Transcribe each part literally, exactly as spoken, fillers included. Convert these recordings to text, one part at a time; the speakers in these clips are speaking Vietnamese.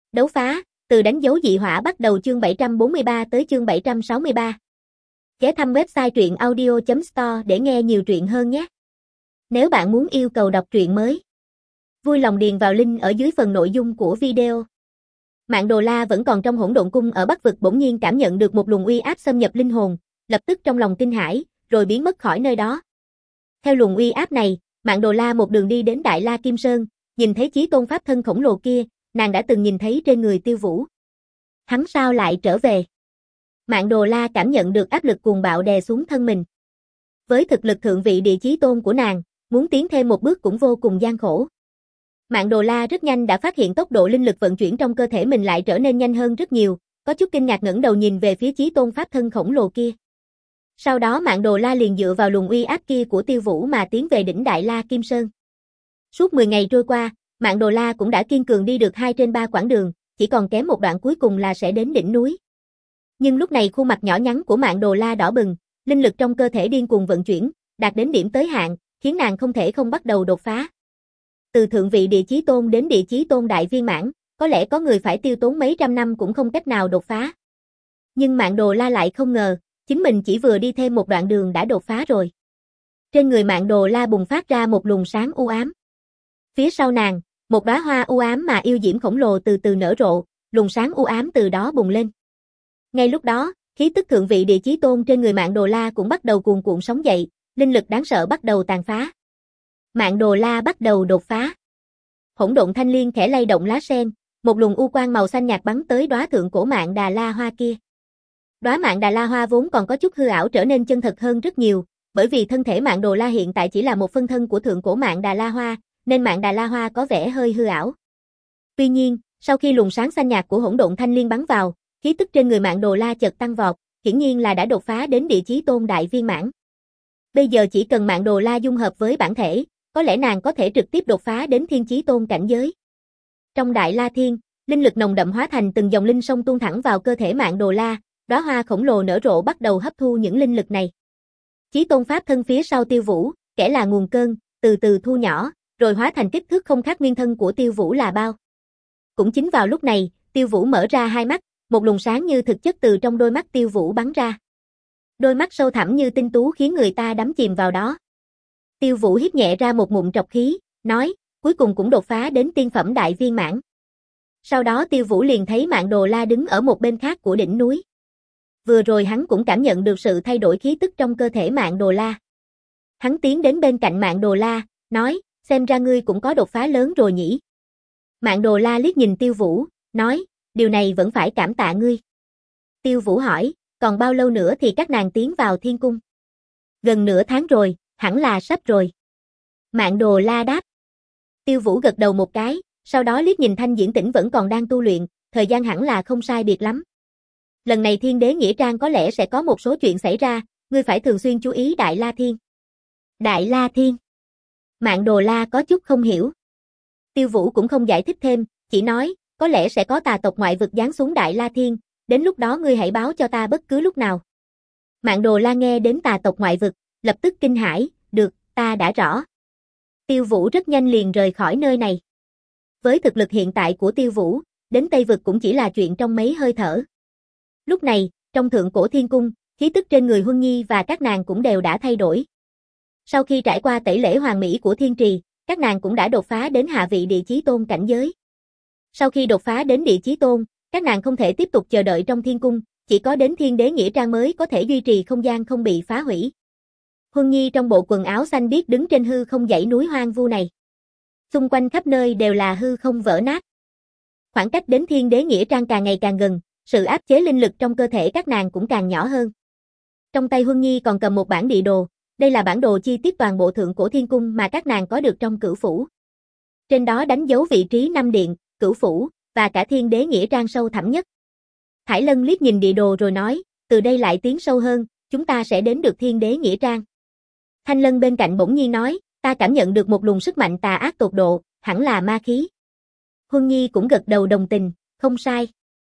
Đấu phá, từ đánh dấu dị hỏa bắt đầu chương bảy trăm bốn mươi ba tới chương bảy trăm sáu mươi ba. Ghé thăm website truyện audio chấm store để nghe nhiều truyện hơn nhé. Nếu bạn muốn yêu cầu đọc truyện mới, vui lòng điền vào link ở dưới phần nội dung của video. Mạng Đồ La vẫn còn trong hỗn độn cung ở Bắc vực bỗng nhiên cảm nhận được một luồng uy áp xâm nhập linh hồn, lập tức trong lòng kinh hãi, rồi biến mất khỏi nơi đó. Theo luồng uy áp này, Mạng Đồ La một đường đi đến Đại La Kim Sơn, nhìn thấy Chí Tôn pháp thân khổng lồ kia, nàng đã từng nhìn thấy trên người Tiêu Vũ. Hắn sao lại trở về? Mạng Đồ La cảm nhận được áp lực cuồng bạo đè xuống thân mình. Với thực lực thượng vị địa chí tôn của nàng, muốn tiến thêm một bước cũng vô cùng gian khổ. Mạng Đồ La rất nhanh đã phát hiện tốc độ linh lực vận chuyển trong cơ thể mình lại trở nên nhanh hơn rất nhiều, có chút kinh ngạc ngẩng đầu nhìn về phía Chí Tôn pháp thân khổng lồ kia. Sau đó Mạng Đồ La liền dựa vào luồng uy áp kia của Tiêu Vũ mà tiến về đỉnh Đại La Kim Sơn. Suốt mười ngày trôi qua, Mạng Đồ La cũng đã kiên cường đi được hai trên ba quãng đường, chỉ còn kém một đoạn cuối cùng là sẽ đến đỉnh núi. Nhưng lúc này khuôn mặt nhỏ nhắn của Mạng Đồ La đỏ bừng, linh lực trong cơ thể điên cuồng vận chuyển, đạt đến điểm tới hạn, khiến nàng không thể không bắt đầu đột phá. Từ thượng vị địa chí tôn đến địa chí tôn đại viên mãn, có lẽ có người phải tiêu tốn mấy trăm năm cũng không cách nào đột phá. Nhưng Mạng Đồ La lại không ngờ, chính mình chỉ vừa đi thêm một đoạn đường đã đột phá rồi. Trên người Mạng Đồ La bùng phát ra một luồng sáng u ám. Phía sau nàng, một đóa hoa u ám mà yêu diễm khổng lồ từ từ nở rộ, luồng sáng u ám từ đó bùng lên. Ngay lúc đó, khí tức thượng vị địa chí tôn trên người Mạng Đồ La cũng bắt đầu cuồn cuộn sóng dậy, linh lực đáng sợ bắt đầu tàn phá. Mạng Đồ La bắt đầu đột phá. Hỗn độn thanh liên khẽ lay động lá sen, một luồng u quang màu xanh nhạt bắn tới đóa thượng cổ Mạng Đà La hoa kia. Đóa Mạng Đà La hoa vốn còn có chút hư ảo trở nên chân thật hơn rất nhiều, bởi vì thân thể Mạng Đồ La hiện tại chỉ là một phân thân của thượng cổ Mạng Đà La hoa, nên Mạng Đà La hoa có vẻ hơi hư ảo. Tuy nhiên, sau khi luồng sáng xanh nhạt của hỗn độn thanh liên bắn vào, khí tức trên người Mạng Đồ La chợt tăng vọt, hiển nhiên là đã đột phá đến địa chí tôn đại viên mãn. Bây giờ chỉ cần Mạng Đồ La dung hợp với bản thể, có lẽ nàng có thể trực tiếp đột phá đến thiên chí tôn cảnh giới. Trong Đại La Thiên, linh lực nồng đậm hóa thành từng dòng linh sông tuôn thẳng vào cơ thể Mạng Đồ La, đóa hoa khổng lồ nở rộ bắt đầu hấp thu những linh lực này. Chí tôn pháp thân phía sau Tiêu Vũ, kẻ là nguồn cơn, từ từ thu nhỏ, rồi hóa thành kích thước không khác nguyên thân của Tiêu Vũ là bao. Cũng chính vào lúc này, Tiêu Vũ mở ra hai mắt, một luồng sáng như thực chất từ trong đôi mắt Tiêu Vũ bắn ra. Đôi mắt sâu thẳm như tinh tú khiến người ta đắm chìm vào đó. Tiêu Vũ hít nhẹ ra một ngụm trọc khí, nói, cuối cùng cũng đột phá đến tiên phẩm đại viên mãn. Sau đó Tiêu Vũ liền thấy Mạng Đồ La đứng ở một bên khác của đỉnh núi. Vừa rồi hắn cũng cảm nhận được sự thay đổi khí tức trong cơ thể Mạng Đồ La. Hắn tiến đến bên cạnh Mạng Đồ La, nói, xem ra ngươi cũng có đột phá lớn rồi nhỉ. Mạng Đồ La liếc nhìn Tiêu Vũ, nói, điều này vẫn phải cảm tạ ngươi. Tiêu Vũ hỏi, còn bao lâu nữa thì các nàng tiến vào thiên cung? Gần nửa tháng rồi, hẳn là sắp rồi. Mạng Đồ La đáp. Tiêu Vũ gật đầu một cái, sau đó liếc nhìn Thanh Diễn Tĩnh vẫn còn đang tu luyện, thời gian hẳn là không sai biệt lắm. Lần này Thiên Đế Nghĩa Trang có lẽ sẽ có một số chuyện xảy ra, ngươi phải thường xuyên chú ý Đại La Thiên. Đại La Thiên. Mạng Đồ La có chút không hiểu. Tiêu Vũ cũng không giải thích thêm, chỉ nói, có lẽ sẽ có tà tộc ngoại vực giáng xuống Đại La Thiên, đến lúc đó ngươi hãy báo cho ta bất cứ lúc nào. Mạng Đồ La nghe đến tà tộc ngoại vực, lập tức kinh hãi, được, ta đã rõ. Tiêu Vũ rất nhanh liền rời khỏi nơi này. Với thực lực hiện tại của Tiêu Vũ, đến Tây vực cũng chỉ là chuyện trong mấy hơi thở. Lúc này, trong thượng cổ thiên cung, khí tức trên người Huân Nhi và các nàng cũng đều đã thay đổi. Sau khi trải qua tẩy lễ hoàn mỹ của thiên trì, các nàng cũng đã đột phá đến hạ vị địa chí tôn cảnh giới. Sau khi đột phá đến địa chí tôn, các nàng không thể tiếp tục chờ đợi trong thiên cung, chỉ có đến Thiên Đế Nghĩa Trang mới có thể duy trì không gian không bị phá hủy. Huân Nhi trong bộ quần áo xanh biếc đứng trên hư không dãy núi hoang vu này. Xung quanh khắp nơi đều là hư không vỡ nát. Khoảng cách đến Thiên Đế Nghĩa Trang càng ngày càng gần, sự áp chế linh lực trong cơ thể các nàng cũng càng nhỏ hơn. Trong tay Huân Nhi còn cầm một bản địa đồ, đây là bản đồ chi tiết toàn bộ thượng cổ thiên cung mà các nàng có được trong Cửu Phủ. Trên đó đánh dấu vị trí năm điện, Cửu Phủ, và cả Thiên Đế Nghĩa Trang sâu thẳm nhất. Thải Lân liếc nhìn địa đồ rồi nói, từ đây lại tiến sâu hơn, chúng ta sẽ đến được Thiên Đế Nghĩa Trang. Thanh Lân bên cạnh bỗng nhiên nói, ta cảm nhận được một luồng sức mạnh tà ác tột độ, hẳn là ma khí. Huân Nhi cũng gật đầu đồng tình, không sai.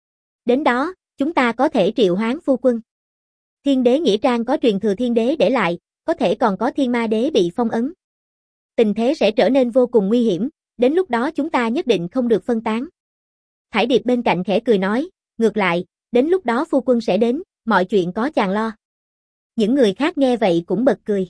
Đến đó, chúng ta có thể triệu hoán phu quân. Thiên Đế Nghĩa Trang có truyền thừa thiên đế để lại, có thể còn có thiên ma đế bị phong ấn. Tình thế sẽ trở nên vô cùng nguy hiểm, đến lúc đó chúng ta nhất định không được phân tán. Thải Điệp bên cạnh khẽ cười nói, ngược lại, đến lúc đó phu quân sẽ đến, mọi chuyện có chàng lo. Những người khác nghe vậy cũng bật cười.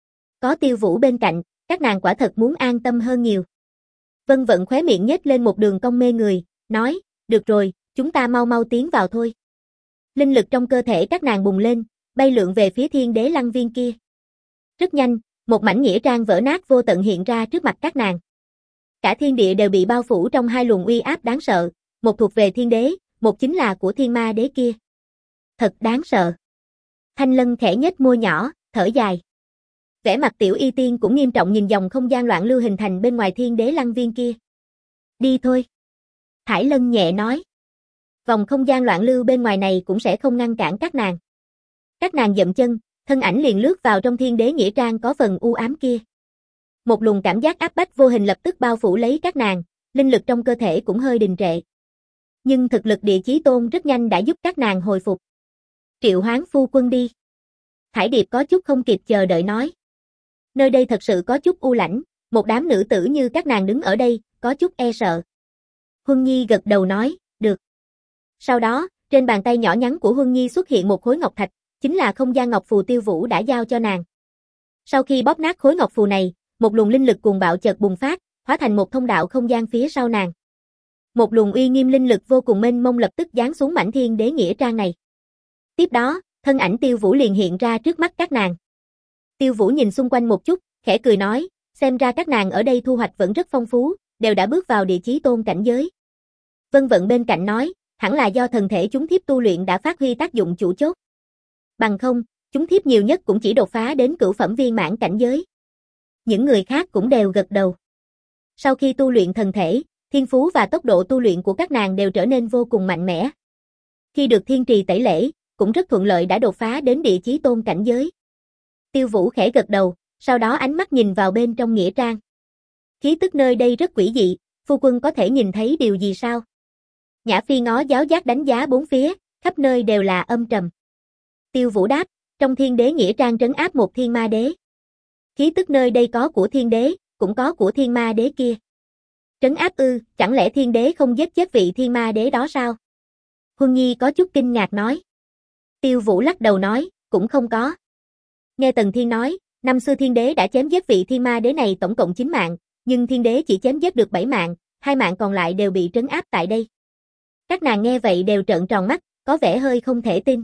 Có Tiêu Vũ bên cạnh, các nàng quả thật muốn an tâm hơn nhiều. Vân Vận khóe miệng nhếch lên một đường cong mê người, nói, được rồi, chúng ta mau mau tiến vào thôi. Linh lực trong cơ thể các nàng bùng lên, bay lượn về phía Thiên Đế Lăng Viên kia. Rất nhanh, một mảnh nghĩa trang vỡ nát vô tận hiện ra trước mặt các nàng. Cả thiên địa đều bị bao phủ trong hai luồng uy áp đáng sợ, một thuộc về Thiên Đế, một chính là của Thiên Ma Đế kia. Thật đáng sợ. Thanh Lân khẽ nhếch môi nhỏ, thở dài. Vẻ mặt Tiểu Y Tiên cũng nghiêm trọng nhìn dòng không gian loạn lưu hình thành bên ngoài Thiên Đế Lăng Viên kia. Đi thôi. Thải Lân nhẹ nói. Vòng không gian loạn lưu bên ngoài này cũng sẽ không ngăn cản các nàng. Các nàng dậm chân, thân ảnh liền lướt vào trong Thiên Đế nghĩa trang có phần u ám kia. Một luồng cảm giác áp bách vô hình lập tức bao phủ lấy các nàng, linh lực trong cơ thể cũng hơi đình trệ. Nhưng thực lực Địa Chí Tôn rất nhanh đã giúp các nàng hồi phục. Triệu Hoán phu quân đi. Thải Điệp có chút không kịp chờ đợi nói. Nơi đây thật sự có chút u lãnh, một đám nữ tử như các nàng đứng ở đây, có chút e sợ. Huân Nhi gật đầu nói, được. Sau đó, trên bàn tay nhỏ nhắn của Huân Nhi xuất hiện một khối ngọc thạch, chính là không gian ngọc phù Tiêu Vũ đã giao cho nàng. Sau khi bóp nát khối ngọc phù này, một luồng linh lực cuồng bạo chợt bùng phát, hóa thành một thông đạo không gian phía sau nàng. Một luồng uy nghiêm linh lực vô cùng mênh mông lập tức giáng xuống mảnh Thiên Đế nghĩa trang này. Tiếp đó, thân ảnh Tiêu Vũ liền hiện ra trước mắt các nàng. Tiêu Vũ nhìn xung quanh một chút, khẽ cười nói, xem ra các nàng ở đây thu hoạch vẫn rất phong phú, đều đã bước vào Địa Chí Tôn cảnh giới. Vân Vận bên cạnh nói, hẳn là do thần thể chúng thiếp tu luyện đã phát huy tác dụng chủ chốt. Bằng không, chúng thiếp nhiều nhất cũng chỉ đột phá đến cửu phẩm viên mãn cảnh giới. Những người khác cũng đều gật đầu. Sau khi tu luyện thần thể, thiên phú và tốc độ tu luyện của các nàng đều trở nên vô cùng mạnh mẽ. Khi được thiên trì tẩy lễ, cũng rất thuận lợi đã đột phá đến Địa Chí Tôn cảnh giới. Tiêu Vũ khẽ gật đầu, sau đó ánh mắt nhìn vào bên trong nghĩa trang. Khí tức nơi đây rất quỷ dị, phu quân có thể nhìn thấy điều gì sao? Nhã Phi ngó giáo giác đánh giá bốn phía, khắp nơi đều là âm trầm. Tiêu Vũ đáp, trong Thiên Đế nghĩa trang trấn áp một Thiên Ma Đế. Khí tức nơi đây có của Thiên Đế, cũng có của Thiên Ma Đế kia. Trấn áp ư, chẳng lẽ Thiên Đế không giết chết vị Thiên Ma Đế đó sao? Huân Nhi có chút kinh ngạc nói. Tiêu Vũ lắc đầu nói, cũng không có. Nghe Tần Thiên nói, năm xưa Thiên Đế đã chém giết vị Thiên Ma Đế này tổng cộng chín mạng, nhưng Thiên Đế chỉ chém giết được bảy mạng, hai mạng còn lại đều bị trấn áp tại đây. Các nàng nghe vậy đều trợn tròn mắt, có vẻ hơi không thể tin.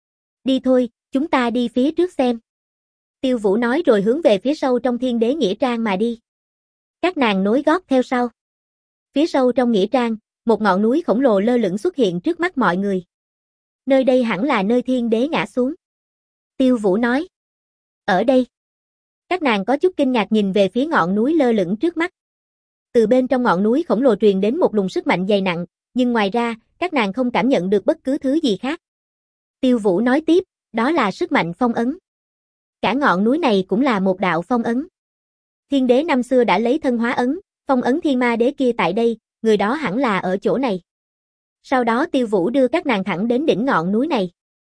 Đi thôi, chúng ta đi phía trước xem. Tiêu Vũ nói rồi hướng về phía sâu trong Thiên Đế nghĩa trang mà đi. Các nàng nối gót theo sau. Phía sâu trong nghĩa trang, một ngọn núi khổng lồ lơ lửng xuất hiện trước mắt mọi người. Nơi đây hẳn là nơi Thiên Đế ngã xuống. Tiêu Vũ nói. Ở đây. Các nàng có chút kinh ngạc nhìn về phía ngọn núi lơ lửng trước mắt. Từ bên trong ngọn núi khổng lồ truyền đến một luồng sức mạnh dày nặng, nhưng ngoài ra, các nàng không cảm nhận được bất cứ thứ gì khác. Tiêu Vũ nói tiếp, đó là sức mạnh phong ấn. Cả ngọn núi này cũng là một đạo phong ấn. Thiên Đế năm xưa đã lấy thân hóa ấn, phong ấn Thiên Ma Đế kia tại đây, người đó hẳn là ở chỗ này. Sau đó Tiêu Vũ đưa các nàng thẳng đến đỉnh ngọn núi này.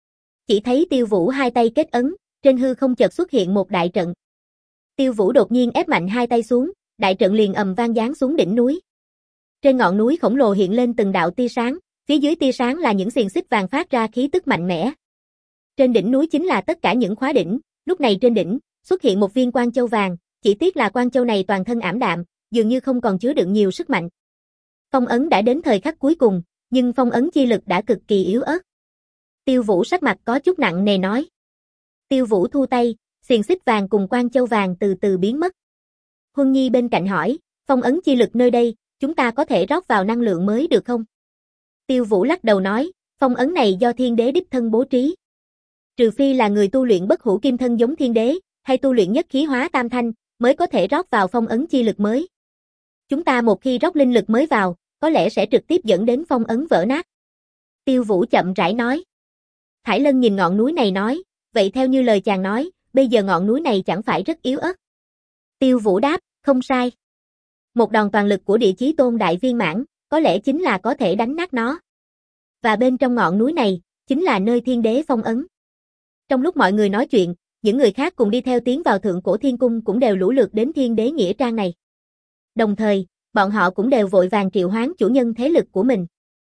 Chỉ thấy Tiêu Vũ hai tay kết ấn, trên hư không chợt xuất hiện một đại trận. Tiêu Vũ đột nhiên ép mạnh hai tay xuống, đại trận liền ầm vang giáng xuống đỉnh núi. Trên ngọn núi khổng lồ hiện lên từng đạo tia sáng, phía dưới tia sáng là những xiềng xích vàng phát ra khí tức mạnh mẽ. Trên đỉnh núi chính là tất cả những khóa đỉnh, lúc này trên đỉnh xuất hiện một viên quan châu vàng, chỉ tiếc là quan châu này toàn thân ảm đạm, dường như không còn chứa đựng nhiều sức mạnh. Phong ấn đã đến thời khắc cuối cùng, nhưng phong ấn chi lực đã cực kỳ yếu ớt. Tiêu Vũ sắc mặt có chút nặng nề nói. Tiêu Vũ thu tay, xiềng xích vàng cùng quan châu vàng từ từ biến mất. Huân Nhi bên cạnh hỏi, phong ấn chi lực nơi đây, chúng ta có thể rót vào năng lượng mới được không? Tiêu Vũ lắc đầu nói, phong ấn này do Thiên Đế đích thân bố trí. Trừ phi là người tu luyện bất hủ kim thân giống Thiên Đế, hay tu luyện nhất khí hóa tam thanh, mới có thể rót vào phong ấn chi lực mới. Chúng ta một khi rót linh lực mới vào, có lẽ sẽ trực tiếp dẫn đến phong ấn vỡ nát. Tiêu Vũ chậm rãi nói. Thải Lân nhìn ngọn núi này nói, vậy theo như lời chàng nói, bây giờ ngọn núi này chẳng phải rất yếu ớt. Tiêu Vũ đáp, không sai. Một đòn toàn lực của Địa Chí Tôn đại viên mãn, có lẽ chính là có thể đánh nát nó. Và bên trong ngọn núi này, chính là nơi Thiên Đế phong ấn. Trong lúc mọi người nói chuyện, những người khác cùng đi theo tiến vào Thượng Cổ Thiên Cung cũng đều lũ lượt đến Thiên Đế nghĩa trang này. Đồng thời, bọn họ cũng đều vội vàng triệu hoán chủ nhân thế lực của mình.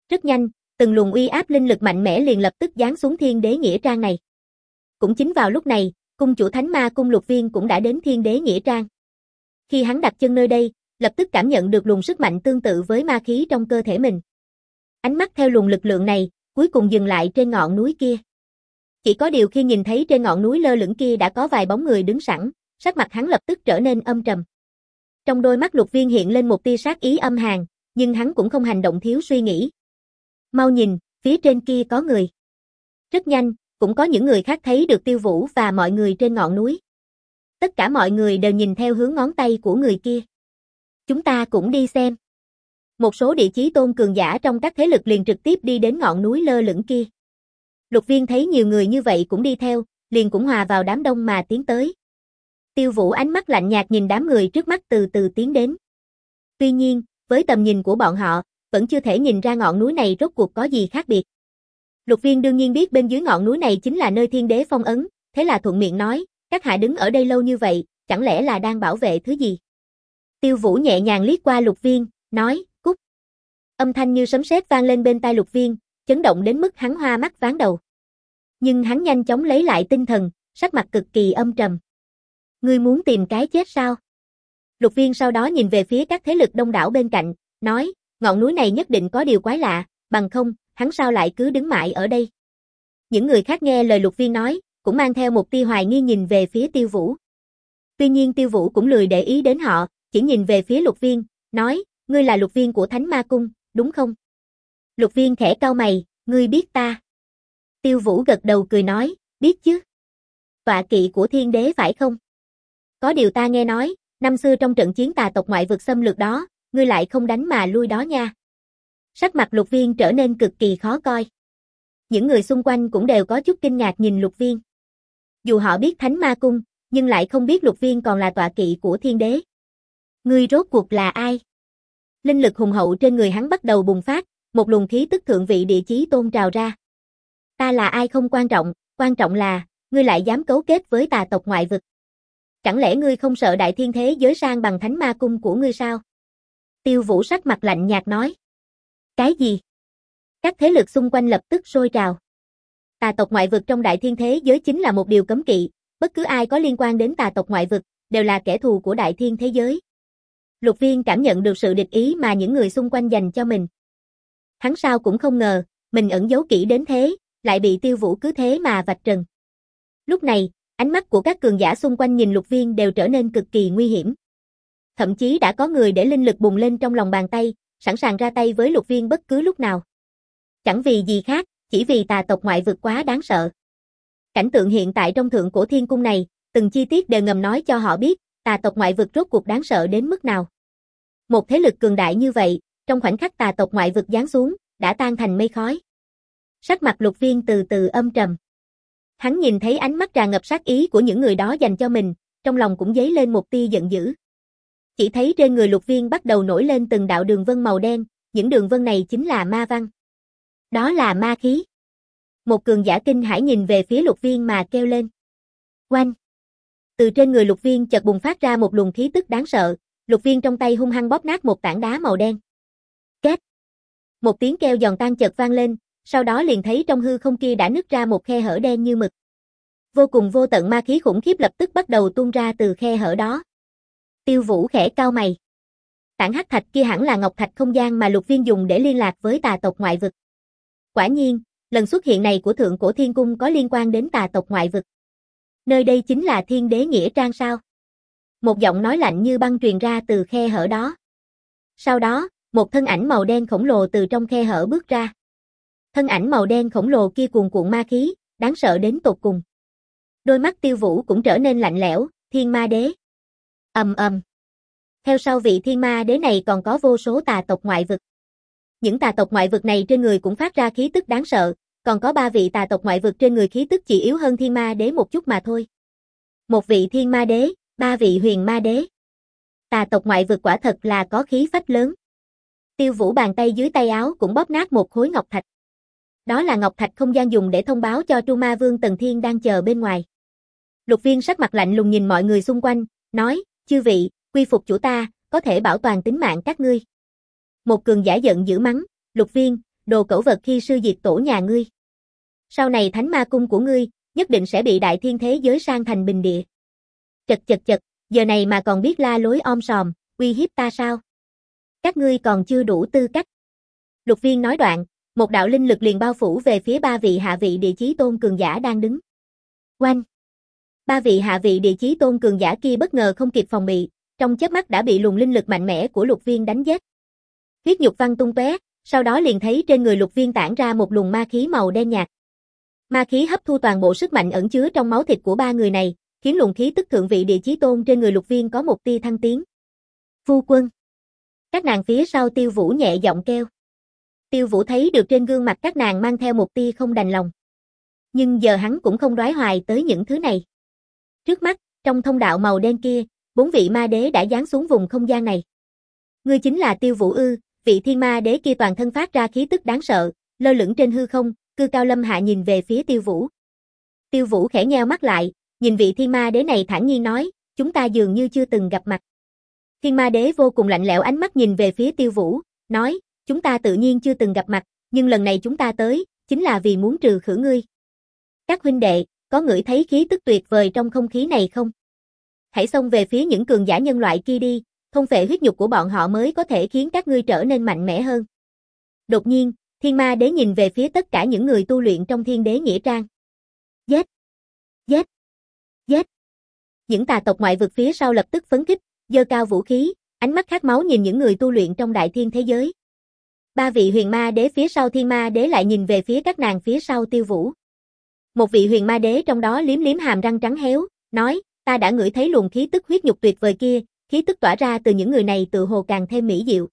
Rất nhanh, từng luồng uy áp linh lực mạnh mẽ liền lập tức giáng xuống Thiên Đế Nghĩa Trang này. Cũng chính vào lúc này, cung chủ Thánh Ma Cung Lục Viên cũng đã đến Thiên Đế Nghĩa Trang. Khi hắn đặt chân nơi đây, lập tức cảm nhận được luồng sức mạnh tương tự với ma khí trong cơ thể mình. Ánh mắt theo luồng lực lượng này, cuối cùng dừng lại trên ngọn núi kia. Chỉ có điều khi nhìn thấy trên ngọn núi lơ lửng kia đã có vài bóng người đứng sẵn, sắc mặt hắn lập tức trở nên âm trầm. Trong đôi mắt Lục Viên hiện lên một tia sát ý âm hàn, nhưng hắn cũng không hành động thiếu suy nghĩ. Mau nhìn, phía trên kia có người. Rất nhanh, cũng có những người khác thấy được Tiêu Vũ và mọi người trên ngọn núi. Tất cả mọi người đều nhìn theo hướng ngón tay của người kia. Chúng ta cũng đi xem. Một số địa chí tôn cường giả trong các thế lực liền trực tiếp đi đến ngọn núi lơ lửng kia. Lục Viên thấy nhiều người như vậy cũng đi theo, liền cũng hòa vào đám đông mà tiến tới. Tiêu Vũ ánh mắt lạnh nhạt nhìn đám người trước mắt từ từ tiến đến. Tuy nhiên, với tầm nhìn của bọn họ, vẫn chưa thể nhìn ra ngọn núi này rốt cuộc có gì khác biệt. Lục Viên đương nhiên biết bên dưới ngọn núi này chính là nơi Thiên Đế phong ấn, thế là thuận miệng nói, các hạ đứng ở đây lâu như vậy, chẳng lẽ là đang bảo vệ thứ gì? Tiêu Vũ nhẹ nhàng liếc qua Lục Viên, nói, cút. Âm thanh như sấm sét vang lên bên tai Lục Viên, chấn động đến mức hắn hoa mắt váng đầu. Nhưng hắn nhanh chóng lấy lại tinh thần, sắc mặt cực kỳ âm trầm. Ngươi muốn tìm cái chết sao? Lục Viên sau đó nhìn về phía các thế lực đông đảo bên cạnh, nói, ngọn núi này nhất định có điều quái lạ, bằng không, hắn sao lại cứ đứng mãi ở đây? Những người khác nghe lời Lục Viên nói, cũng mang theo một tia hoài nghi nhìn về phía Tiêu Vũ. Tuy nhiên Tiêu Vũ cũng lười để ý đến họ, chỉ nhìn về phía Lục Viên, nói, ngươi là Lục Viên của Thánh Ma Cung, đúng không? Lục Viên khẽ cau mày, ngươi biết ta? Tiêu Vũ gật đầu cười nói, biết chứ. Tọa kỵ của Thiên Đế phải không? Có điều ta nghe nói, năm xưa trong trận chiến tà tộc ngoại vực xâm lược đó, ngươi lại không đánh mà lui đó nha. Sắc mặt Lục Viên trở nên cực kỳ khó coi. Những người xung quanh cũng đều có chút kinh ngạc nhìn Lục Viên. Dù họ biết Thánh Ma Cung, nhưng lại không biết Lục Viên còn là tọa kỵ của Thiên Đế. Ngươi rốt cuộc là ai? Linh lực hùng hậu trên người hắn bắt đầu bùng phát, một luồng khí tức thượng vị địa chí tôn trào ra. Ta là ai không quan trọng, quan trọng là, ngươi lại dám cấu kết với tà tộc ngoại vực. Chẳng lẽ ngươi không sợ đại thiên thế giới sang bằng Thánh Ma Cung của ngươi sao? Tiêu Vũ sắc mặt lạnh nhạt nói. Cái gì? Các thế lực xung quanh lập tức sôi trào. Tà tộc ngoại vực trong đại thiên thế giới chính là một điều cấm kỵ, bất cứ ai có liên quan đến tà tộc ngoại vực, đều là kẻ thù của đại thiên thế giới. Lục Viên cảm nhận được sự địch ý mà những người xung quanh dành cho mình. Hắn sao cũng không ngờ, mình ẩn giấu kỹ đến thế, lại bị Tiêu Vũ cứ thế mà vạch trần. Lúc này, ánh mắt của các cường giả xung quanh nhìn Lục Viên đều trở nên cực kỳ nguy hiểm. Thậm chí đã có người để linh lực bùng lên trong lòng bàn tay, sẵn sàng ra tay với Lục Viên bất cứ lúc nào. Chẳng vì gì khác, chỉ vì tà tộc ngoại vực quá đáng sợ. Cảnh tượng hiện tại trong Thượng Cổ Thiên Cung này, từng chi tiết đều ngầm nói cho họ biết, tà tộc ngoại vực rốt cuộc đáng sợ đến mức nào. Một thế lực cường đại như vậy, trong khoảnh khắc tà tộc ngoại vực giáng xuống, đã tan thành mây khói. Sắc mặt Lục Viên từ từ âm trầm. Hắn nhìn thấy ánh mắt tràn ngập sát ý của những người đó dành cho mình, trong lòng cũng dấy lên một tia giận dữ. Chỉ thấy trên người Lục Viên bắt đầu nổi lên từng đạo đường vân màu đen, những đường vân này chính là ma văn. Đó là ma khí. Một cường giả kinh hãi nhìn về phía Lục Viên mà kêu lên. Oanh! Từ trên người Lục Viên chợt bùng phát ra một luồng khí tức đáng sợ, Lục Viên trong tay hung hăng bóp nát một tảng đá màu đen. Két! Một tiếng kêu giòn tan chợt vang lên, sau đó liền thấy trong hư không kia đã nứt ra một khe hở đen như mực. Vô cùng vô tận ma khí khủng khiếp lập tức bắt đầu tuôn ra từ khe hở đó. Tiêu Vũ khẽ cau mày. Tảng hắc thạch kia hẳn là ngọc thạch không gian mà Lục Viên dùng để liên lạc với tà tộc ngoại vực. Quả nhiên, lần xuất hiện này của Thượng Cổ Thiên Cung có liên quan đến tà tộc ngoại vực. Nơi đây chính là Thiên Đế Nghĩa Trang sao? Một giọng nói lạnh như băng truyền ra từ khe hở đó. Sau đó, một thân ảnh màu đen khổng lồ từ trong khe hở bước ra. Thân ảnh màu đen khổng lồ kia cuồn cuộn ma khí, đáng sợ đến tột cùng. Đôi mắt Tiêu Vũ cũng trở nên lạnh lẽo, Thiên Ma Đế. Ầm ầm. Theo sau vị Thiên Ma Đế này còn có vô số tà tộc ngoại vực. Những tà tộc ngoại vực này trên người cũng phát ra khí tức đáng sợ, còn có ba vị tà tộc ngoại vực trên người khí tức chỉ yếu hơn Thiên Ma Đế một chút mà thôi. Một vị Thiên Ma Đế, ba vị Huyền Ma Đế. Tà tộc ngoại vực quả thật là có khí phách lớn. Tiêu Vũ bàn tay dưới tay áo cũng bóp nát một khối ngọc thạch. Đó là ngọc thạch không gian dùng để thông báo cho Tru Ma Vương Tần Thiên đang chờ bên ngoài. Lục Viên sắc mặt lạnh lùng nhìn mọi người xung quanh, nói, chư vị, quy phục chủ ta, có thể bảo toàn tính mạng các ngươi. Một cường giả giận dữ mắng, Lục Viên, đồ cẩu vật khi sư diệt tổ nhà ngươi. Sau này thánh ma cung của ngươi, nhất định sẽ bị đại thiên thế giới sang thành bình địa. Chật chật chật, giờ này mà còn biết la lối om sòm, uy hiếp ta sao? Các ngươi còn chưa đủ tư cách. Lục Viên nói đoạn, một đạo linh lực liền bao phủ về phía ba vị hạ vị địa chí tôn cường giả đang đứng. Oanh! Ba vị hạ vị địa chí tôn cường giả kia bất ngờ không kịp phòng bị, trong chớp mắt đã bị luồng linh lực mạnh mẽ của Lục Viên đánh giết. Huyết nhục văng tung tóe, sau đó liền thấy trên người Lục Viên tản ra một luồng ma khí màu đen nhạt. Ma khí hấp thu toàn bộ sức mạnh ẩn chứa trong máu thịt của ba người này, khiến luồng khí tức thượng vị địa chí tôn trên người Lục Viên có một tia thăng tiến. Phu quân! Các nàng phía sau Tiêu Vũ nhẹ giọng kêu. Tiêu Vũ thấy được trên gương mặt các nàng mang theo một tia không đành lòng. Nhưng giờ hắn cũng không đoái hoài tới những thứ này. Trước mắt, trong thông đạo màu đen kia, bốn vị ma đế đã giáng xuống vùng không gian này. Ngươi chính là Tiêu Vũ ư? Vị thiên ma đế kia toàn thân phát ra khí tức đáng sợ, lơ lửng trên hư không, cư cao lâm hạ nhìn về phía Tiêu Vũ. Tiêu Vũ khẽ nheo mắt lại, nhìn vị thiên ma đế này thản nhiên nói, chúng ta dường như chưa từng gặp mặt. Thiên ma đế vô cùng lạnh lẽo ánh mắt nhìn về phía Tiêu Vũ, nói, chúng ta tự nhiên chưa từng gặp mặt, nhưng lần này chúng ta tới, chính là vì muốn trừ khử ngươi. Các huynh đệ, có ngửi thấy khí tức tuyệt vời trong không khí này không? Hãy xông về phía những cường giả nhân loại kia đi, thôn phệ huyết nhục của bọn họ mới có thể khiến các ngươi trở nên mạnh mẽ hơn. Đột nhiên, thiên ma đế nhìn về phía tất cả những người tu luyện trong thiên đế nghĩa trang. Giết! Giết! Giết! Những tà tộc ngoại vực phía sau lập tức phấn khích, giơ cao vũ khí, ánh mắt khát máu nhìn những người tu luyện trong đại thiên thế giới. Ba vị huyền ma đế phía sau thiên ma đế lại nhìn về phía các nàng phía sau Tiêu Vũ. Một vị huyền ma đế trong đó liếm liếm hàm răng trắng héo, nói, ta đã ngửi thấy luồng khí tức huyết nhục tuyệt vời kia, khí tức tỏa ra từ những người này tự hồ càng thêm mỹ diệu.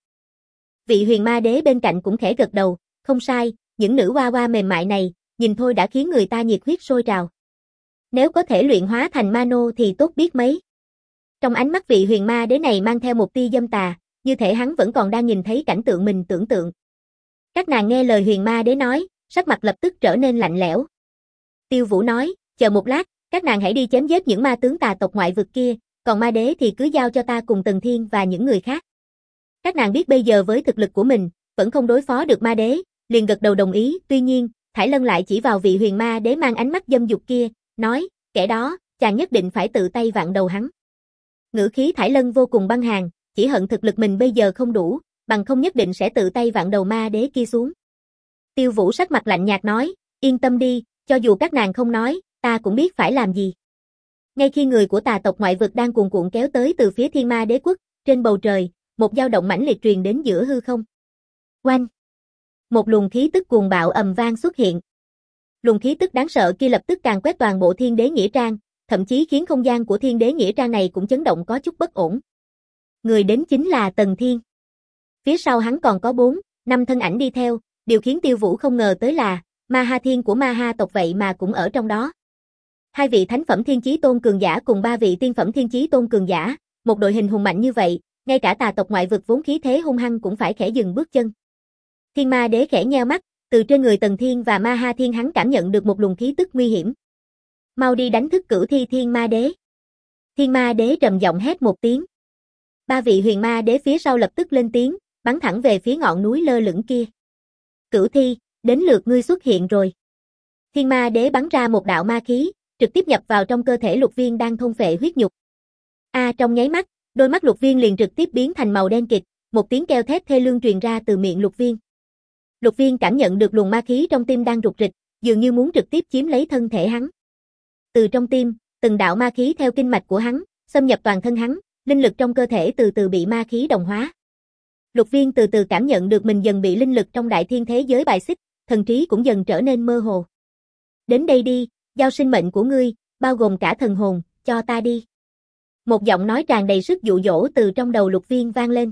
Vị huyền ma đế bên cạnh cũng khẽ gật đầu, không sai, những nữ hoa hoa mềm mại này, nhìn thôi đã khiến người ta nhiệt huyết sôi trào. Nếu có thể luyện hóa thành ma nô thì tốt biết mấy. Trong ánh mắt vị huyền ma đế này mang theo một tia dâm tà, như thể hắn vẫn còn đang nhìn thấy cảnh tượng mình tưởng tượng. Các nàng nghe lời huyền ma đế nói, sắc mặt lập tức trở nên lạnh lẽo. Tiêu Vũ nói, chờ một lát, các nàng hãy đi chém giết những ma tướng tà tộc ngoại vực kia, còn ma đế thì cứ giao cho ta cùng Tần Thiên và những người khác. Các nàng biết bây giờ với thực lực của mình, vẫn không đối phó được ma đế, liền gật đầu đồng ý, tuy nhiên, Thải Lân lại chỉ vào vị huyền ma đế mang ánh mắt dâm dục kia, nói, kẻ đó, chàng nhất định phải tự tay vặn đầu hắn. Ngữ khí Thải Lân vô cùng băng hàn, chỉ hận thực lực mình bây giờ không đủ, bằng không nhất định sẽ tự tay vặn đầu ma đế kia xuống. Tiêu Vũ sắc mặt lạnh nhạt nói, yên tâm đi, cho dù các nàng không nói, ta cũng biết phải làm gì. Ngay khi người của tà tộc ngoại vực đang cuồn cuộn kéo tới từ phía thiên ma đế quốc, trên bầu trời, một dao động mãnh liệt truyền đến giữa hư không. Oanh! Một luồng khí tức cuồng bạo ầm vang xuất hiện. Luồng khí tức đáng sợ kia lập tức càn quét toàn bộ thiên đế nghĩa trang, thậm chí khiến không gian của thiên đế nghĩa trang này cũng chấn động có chút bất ổn. Người đến chính là Tần Thiên. Phía sau hắn còn có bốn, năm thân ảnh đi theo, điều khiến Tiêu Vũ không ngờ tới là, Ma Ha Thiên của Ma Ha tộc vậy mà cũng ở trong đó. Hai vị thánh phẩm thiên chí tôn cường giả cùng ba vị tiên phẩm thiên chí tôn cường giả, một đội hình hùng mạnh như vậy, ngay cả tà tộc ngoại vực vốn khí thế hung hăng cũng phải khẽ dừng bước chân. Thiên ma đế khẽ nheo mắt, từ trên người Tần Thiên và Ma Ha Thiên hắn cảm nhận được một luồng khí tức nguy hiểm. Mau đi đánh thức Cửu Thi Thiên Ma Đế. Thiên Ma Đế trầm giọng hét một tiếng. Ba vị huyền ma đế phía sau lập tức lên tiếng, bắn thẳng về phía ngọn núi lơ lửng kia. Cửu Thi, đến lượt ngươi xuất hiện rồi. Thiên Ma Đế bắn ra một đạo ma khí, trực tiếp nhập vào trong cơ thể Lục Viên đang thôn phệ huyết nhục. A à, trong nháy mắt, đôi mắt Lục Viên liền trực tiếp biến thành màu đen kịt, một tiếng kêu thét thê lương truyền ra từ miệng Lục Viên. Lục Viên cảm nhận được luồng ma khí trong tim đang rục rịch, dường như muốn trực tiếp chiếm lấy thân thể hắn. Từ trong tim, từng đạo ma khí theo kinh mạch của hắn, xâm nhập toàn thân hắn, linh lực trong cơ thể từ từ bị ma khí đồng hóa. Lục Viên từ từ cảm nhận được mình dần bị linh lực trong đại thiên thế giới bài xích, thần trí cũng dần trở nên mơ hồ. Đến đây đi, giao sinh mệnh của ngươi, bao gồm cả thần hồn, cho ta đi. Một giọng nói tràn đầy sức dụ dỗ từ trong đầu Lục Viên vang lên.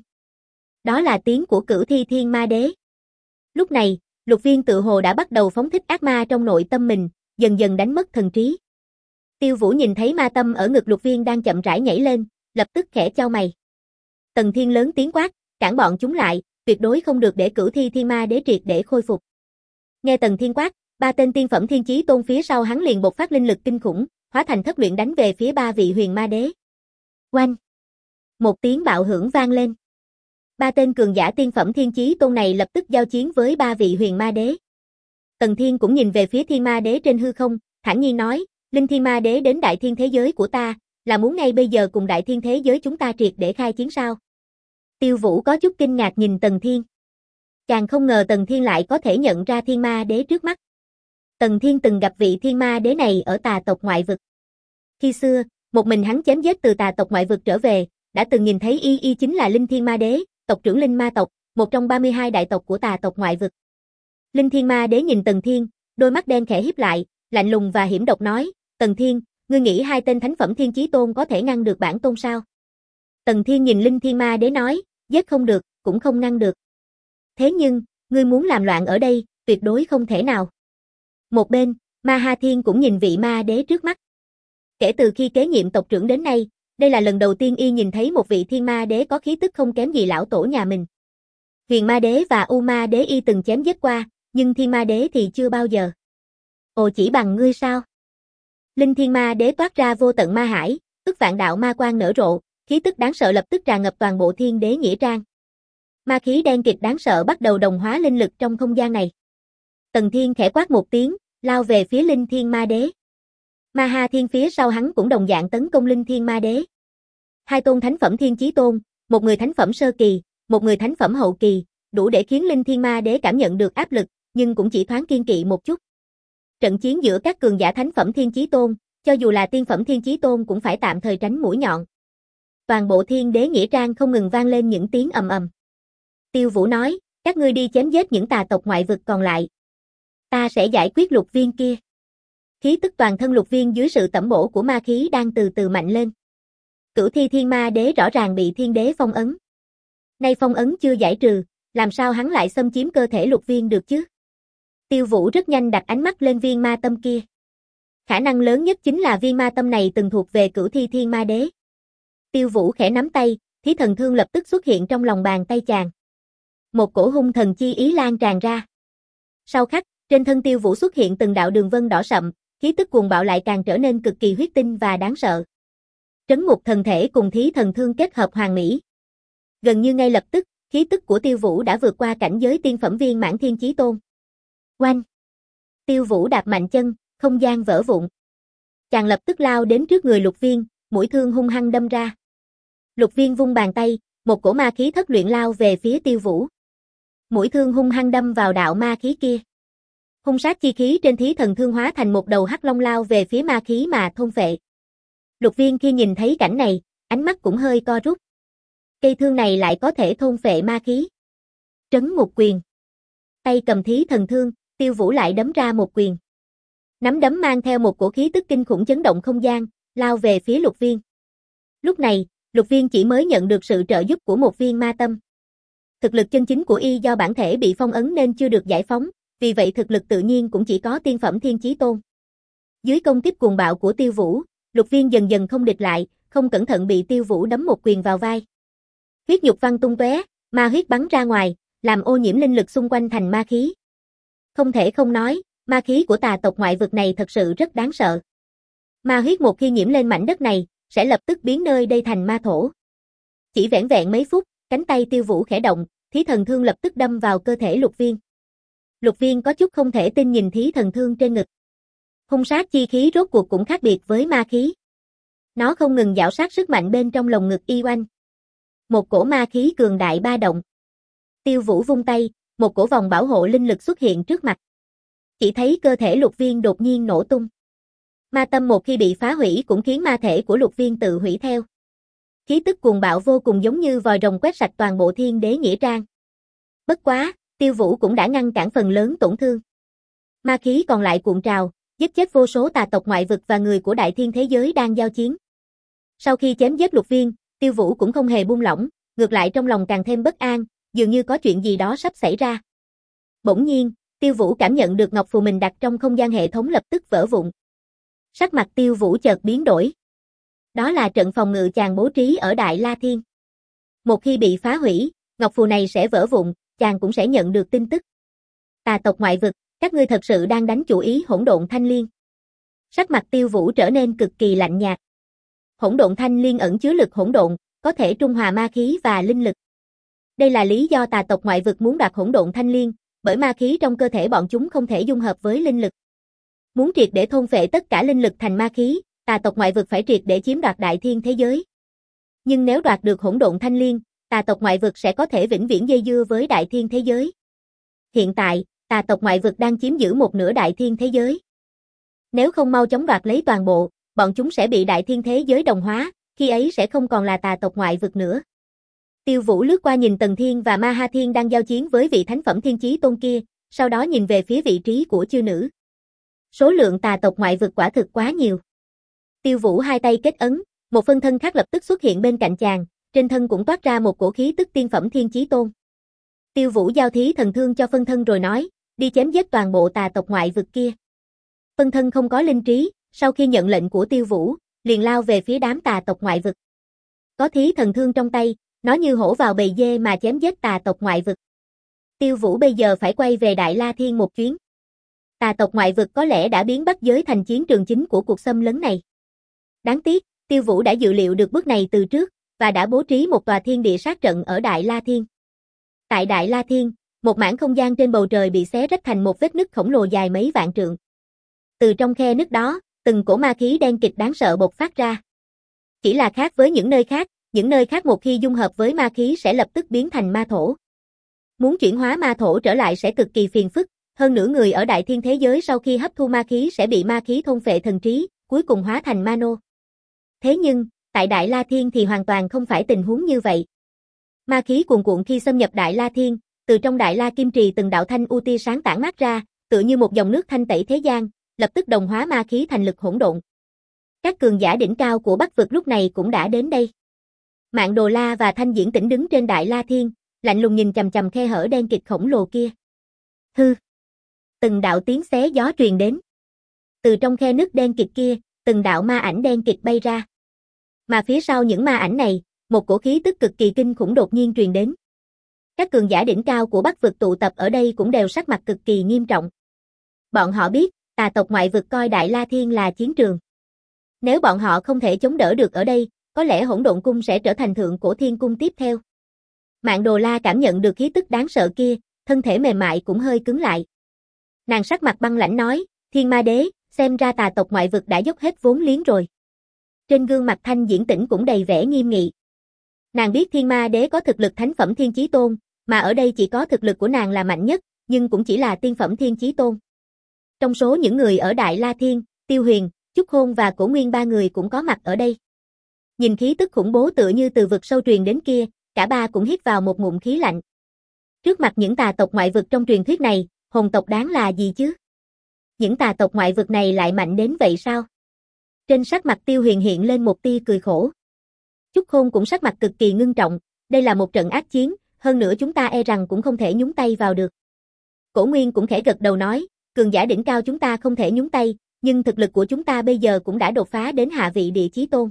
Đó là tiếng của Cửu Thi Thiên Ma Đế. Lúc này, Lục Viên tự hồ đã bắt đầu phóng thích ác ma trong nội tâm mình, dần dần đánh mất thần trí. Tiêu Vũ nhìn thấy ma tâm ở ngực Lục Viên đang chậm rãi nhảy lên, lập tức khẽ chau mày. Tần Thiên lớn tiếng quát, cản bọn chúng lại, tuyệt đối không được để Cửu Thi Thiên Ma Đế triệt để khôi phục. Nghe Tần Thiên quát, ba tên tiên phẩm thiên chí tôn phía sau hắn liền bộc phát linh lực kinh khủng, hóa thành thất luyện đánh về phía ba vị huyền ma đế. Oanh! Một tiếng bạo hưởng vang lên. Ba tên cường giả tiên phẩm thiên chí tôn này lập tức giao chiến với ba vị huyền ma đế. Tần Thiên cũng nhìn về phía thiên ma đế trên hư không, thản nhiên nói, Linh Thiên Ma Đế đến đại thiên thế giới của ta, là muốn ngay bây giờ cùng đại thiên thế giới chúng ta triệt để khai chiến sao? Tiêu Vũ có chút kinh ngạc nhìn Tần Thiên. Chàng không ngờ Tần Thiên lại có thể nhận ra thiên ma đế trước mắt. Tần Thiên từng gặp vị thiên ma đế này ở tà tộc ngoại vực. Khi xưa, một mình hắn chém giết từ tà tộc ngoại vực trở về, đã từng nhìn thấy y y chính là Linh Thiên Ma Đế, tộc trưởng Linh Ma tộc, một trong ba mươi hai đại tộc của tà tộc ngoại vực. Linh Thiên Ma Đế nhìn Tần Thiên, đôi mắt đen khẽ híp lại, lạnh lùng và hiểm độc nói, Tần Thiên, ngươi nghĩ hai tên thánh phẩm thiên chí tôn có thể ngăn được bản tôn sao? Tần Thiên nhìn Linh Thiên Ma Đế nói, giết không được, cũng không ngăn được. Thế nhưng, ngươi muốn làm loạn ở đây, tuyệt đối không thể nào. Một bên, Ma Ha Thiên cũng nhìn vị ma đế trước mắt. Kể từ khi kế nhiệm tộc trưởng đến nay, đây là lần đầu tiên y nhìn thấy một vị thiên ma đế có khí tức không kém gì lão tổ nhà mình. Huyền ma đế và U ma đế y từng chém giết qua, nhưng thiên ma đế thì chưa bao giờ. Ồ, chỉ bằng ngươi sao? Linh Thiên Ma Đế toát ra vô tận ma hải, ức vạn đạo ma quang nở rộ, khí tức đáng sợ lập tức tràn ngập toàn bộ thiên đế nghĩa trang. Ma khí đen kịt đáng sợ bắt đầu đồng hóa linh lực trong không gian này. Tần Thiên khẽ quát một tiếng, lao về phía Linh Thiên Ma Đế. Ma Ha Thiên phía sau hắn cũng đồng dạng tấn công Linh Thiên Ma Đế. Hai tôn thánh phẩm thiên chí tôn, một người thánh phẩm sơ kỳ, một người thánh phẩm hậu kỳ, đủ để khiến Linh Thiên Ma Đế cảm nhận được áp lực, nhưng cũng chỉ thoáng kiên kỵ một chút. Trận chiến giữa các cường giả thánh phẩm thiên chí tôn, cho dù là tiên phẩm thiên chí tôn cũng phải tạm thời tránh mũi nhọn. Toàn bộ thiên đế nghĩa trang không ngừng vang lên những tiếng ầm ầm. Tiêu Vũ nói, các ngươi đi chém giết những tà tộc ngoại vực còn lại. Ta sẽ giải quyết Lục Viên kia. Khí tức toàn thân Lục Viên dưới sự tẩm bổ của ma khí đang từ từ mạnh lên. Cửu Thi Thiên Ma Đế rõ ràng bị thiên đế phong ấn. Nay phong ấn chưa giải trừ, làm sao hắn lại xâm chiếm cơ thể Lục Viên được chứ? Tiêu Vũ rất nhanh đặt ánh mắt lên viên ma tâm kia. Khả năng lớn nhất chính là viên ma tâm này từng thuộc về Cửu Thi Thiên Ma Đế. Tiêu Vũ khẽ nắm tay, thí thần thương lập tức xuất hiện trong lòng bàn tay chàng. Một cổ hung thần chi ý lan tràn ra. Sau khắc, trên thân Tiêu Vũ xuất hiện từng đạo đường vân đỏ sậm, khí tức cuồng bạo lại càng trở nên cực kỳ huyết tinh và đáng sợ. Trấn ngục thần thể cùng thí thần thương kết hợp hoàn mỹ. Gần như ngay lập tức, khí tức của Tiêu Vũ đã vượt qua cảnh giới tiên phẩm viên mãn thiên chí tôn. Oanh! Tiêu Vũ đạp mạnh chân, không gian vỡ vụn. Chàng lập tức lao đến trước người Lục Viên, mũi thương hung hăng đâm ra. Lục Viên vung bàn tay, một cổ ma khí thất luyện lao về phía Tiêu Vũ. Mũi thương hung hăng đâm vào đạo ma khí kia. Hung sát chi khí trên thí thần thương hóa thành một đầu hắc long lao về phía ma khí mà thôn phệ. Lục Viên khi nhìn thấy cảnh này, ánh mắt cũng hơi co rút. Cây thương này lại có thể thôn phệ ma khí. Trấn ngục quyền. Tay cầm thí thần thương, Tiêu Vũ lại đấm ra một quyền. Nắm đấm mang theo một cổ khí tức kinh khủng chấn động không gian, lao về phía Lục Viên. Lúc này, Lục Viên chỉ mới nhận được sự trợ giúp của một viên ma tâm. Thực lực chân chính của y do bản thể bị phong ấn nên chưa được giải phóng, vì vậy thực lực tự nhiên cũng chỉ có tiên phẩm thiên chí tôn. Dưới công kích cuồng bạo của Tiêu Vũ, Lục Viên dần dần không địch lại, không cẩn thận bị Tiêu Vũ đấm một quyền vào vai. Huyết nhục văng tung tóe, ma huyết bắn ra ngoài, làm ô nhiễm linh lực xung quanh thành ma khí. Không thể không nói, ma khí của tà tộc ngoại vực này thật sự rất đáng sợ. Ma huyết một khi nhiễm lên mảnh đất này, sẽ lập tức biến nơi đây thành ma thổ. Chỉ vẻn vẹn mấy phút, cánh tay Tiêu Vũ khẽ động, thí thần thương lập tức đâm vào cơ thể Lục Viên. Lục Viên có chút không thể tin nhìn thí thần thương trên ngực. Hung sát chi khí rốt cuộc cũng khác biệt với ma khí. Nó không ngừng giảo sát sức mạnh bên trong lồng ngực y oanh. Một cổ ma khí cường đại ba động. Tiêu Vũ vung tay, một cổ vòng bảo hộ linh lực xuất hiện trước mặt. Chỉ thấy cơ thể Lục Viên đột nhiên nổ tung. Ma tâm một khi bị phá hủy cũng khiến ma thể của Lục Viên tự hủy theo. Khí tức cuồng bạo vô cùng giống như vòi rồng quét sạch toàn bộ thiên đế nghĩa trang. Bất quá, Tiêu Vũ cũng đã ngăn cản phần lớn tổn thương. Ma khí còn lại cuộn trào, giết chết vô số tà tộc ngoại vực và người của đại thiên thế giới đang giao chiến. Sau khi chém giết Lục Viên, Tiêu Vũ cũng không hề buông lỏng, ngược lại trong lòng càng thêm bất an, dường như có chuyện gì đó sắp xảy ra. Bỗng nhiên, Tiêu Vũ cảm nhận được ngọc phù mình đặt trong không gian hệ thống lập tức vỡ vụn. Sắc mặt Tiêu Vũ chợt biến đổi. Đó là trận phòng ngự chàng bố trí ở Đại La Thiên. Một khi bị phá hủy, ngọc phù này sẽ vỡ vụn, chàng cũng sẽ nhận được tin tức. Tà tộc ngoại vực, các ngươi thật sự đang đánh chủ ý hỗn độn thanh liên. Sắc mặt Tiêu Vũ trở nên cực kỳ lạnh nhạt. Hỗn độn thanh liên ẩn chứa lực hỗn độn, có thể trung hòa ma khí và linh lực. Đây là lý do tà tộc ngoại vực muốn đoạt hỗn độn thanh liên, bởi ma khí trong cơ thể bọn chúng không thể dung hợp với linh lực. Muốn triệt để thôn phệ tất cả linh lực thành ma khí, tà tộc ngoại vực phải triệt để chiếm đoạt đại thiên thế giới. Nhưng nếu đoạt được hỗn độn thanh liên, tà tộc ngoại vực sẽ có thể vĩnh viễn dây dưa với đại thiên thế giới. Hiện tại, tà tộc ngoại vực đang chiếm giữ một nửa đại thiên thế giới. Nếu không mau chóng đoạt lấy toàn bộ, bọn chúng sẽ bị đại thiên thế giới đồng hóa, khi ấy sẽ không còn là tà tộc ngoại vực nữa. Tiêu Vũ lướt qua nhìn Tần Thiên và Ma Ha Thiên đang giao chiến với vị thánh phẩm thiên chí tôn kia, sau đó nhìn về phía vị trí của chư nữ. Số lượng tà tộc ngoại vực quả thực quá nhiều. Tiêu Vũ hai tay kết ấn, một phân thân khác lập tức xuất hiện bên cạnh chàng, trên thân cũng toát ra một cổ khí tức tiên phẩm thiên chí tôn. Tiêu Vũ giao thí thần thương cho phân thân rồi nói, đi chém giết toàn bộ tà tộc ngoại vực kia. Phân thân không có linh trí, sau khi nhận lệnh của Tiêu Vũ, liền lao về phía đám tà tộc ngoại vực. Có thí thần thương trong tay, nó như hổ vào bầy dê mà chém giết tà tộc ngoại vực. Tiêu Vũ bây giờ phải quay về Đại La Thiên một chuyến. Tà tộc ngoại vực có lẽ đã biến Bắc giới thành chiến trường chính của cuộc xâm lấn này. Đáng tiếc, Tiêu Vũ đã dự liệu được bước này từ trước, và đã bố trí một tòa thiên địa sát trận ở Đại La Thiên. Tại Đại La Thiên, một mảng không gian trên bầu trời bị xé rách thành một vết nứt khổng lồ dài mấy vạn trượng. Từ trong khe nứt đó, từng cổ ma khí đen kịt đáng sợ bộc phát ra. Chỉ là khác với những nơi khác, những nơi khác một khi dung hợp với ma khí sẽ lập tức biến thành ma thổ. Muốn chuyển hóa ma thổ trở lại sẽ cực kỳ phiền phức, hơn nữa người ở đại thiên thế giới sau khi hấp thu ma khí sẽ bị ma khí thôn phệ thần trí, cuối cùng hóa thành ma nô. Thế nhưng, tại Đại La Thiên thì hoàn toàn không phải tình huống như vậy. Ma khí cuồn cuộn khi xâm nhập Đại La Thiên, từ trong Đại La Kim Trì từng đạo thanh u tia sáng tản mát ra, tựa như một dòng nước thanh tẩy thế gian, lập tức đồng hóa ma khí thành lực hỗn độn. Các cường giả đỉnh cao của Bắc vực lúc này cũng đã đến đây. Mạn Đồ La và Thanh Diễn Tĩnh đứng trên Đại La Thiên, lạnh lùng nhìn chằm chằm khe hở đen kịt khổng lồ kia. Hư! Từng đạo tiếng xé gió truyền đến. Từ trong khe nứt đen kịt kia, từng đạo ma ảnh đen kịt bay ra. Mà phía sau những ma ảnh này, một cổ khí tức cực kỳ kinh khủng đột nhiên truyền đến. Các cường giả đỉnh cao của Bắc vực tụ tập ở đây cũng đều sắc mặt cực kỳ nghiêm trọng. Bọn họ biết, tà tộc ngoại vực coi Đại La Thiên là chiến trường. Nếu bọn họ không thể chống đỡ được ở đây, có lẽ Hỗn Độn Cung sẽ trở thành thượng cổ thiên cung tiếp theo. Mạn Đồ La cảm nhận được khí tức đáng sợ kia, thân thể mềm mại cũng hơi cứng lại. Nàng sắc mặt băng lãnh nói, Thiên Ma Đế, xem ra tà tộc ngoại vực đã dốc hết vốn liếng rồi. Trên gương mặt Thanh Diễn Tĩnh cũng đầy vẻ nghiêm nghị. Nàng biết Thiên Ma Đế có thực lực thánh phẩm thiên chí tôn, mà ở đây chỉ có thực lực của nàng là mạnh nhất, nhưng cũng chỉ là tiên phẩm thiên chí tôn. Trong số những người ở Đại La Thiên, Tiêu Huyền, Chúc Hôn và Cổ Nguyên ba người cũng có mặt ở đây. Nhìn khí tức khủng bố tựa như từ vực sâu truyền đến kia, cả ba cũng hít vào một ngụm khí lạnh. Trước mặt những tà tộc ngoại vực trong truyền thuyết này, hồn tộc đáng là gì chứ? Những tà tộc ngoại vực này lại mạnh đến vậy sao? Trên sắc mặt Tiêu Huyền hiện lên một tia cười khổ. Chúc Hôn cũng sắc mặt cực kỳ ngưng trọng, đây là một trận ác chiến, hơn nữa chúng ta e rằng cũng không thể nhúng tay vào được. Cổ Nguyên cũng khẽ gật đầu nói, cường giả đỉnh cao chúng ta không thể nhúng tay, nhưng thực lực của chúng ta bây giờ cũng đã đột phá đến hạ vị địa chí tôn.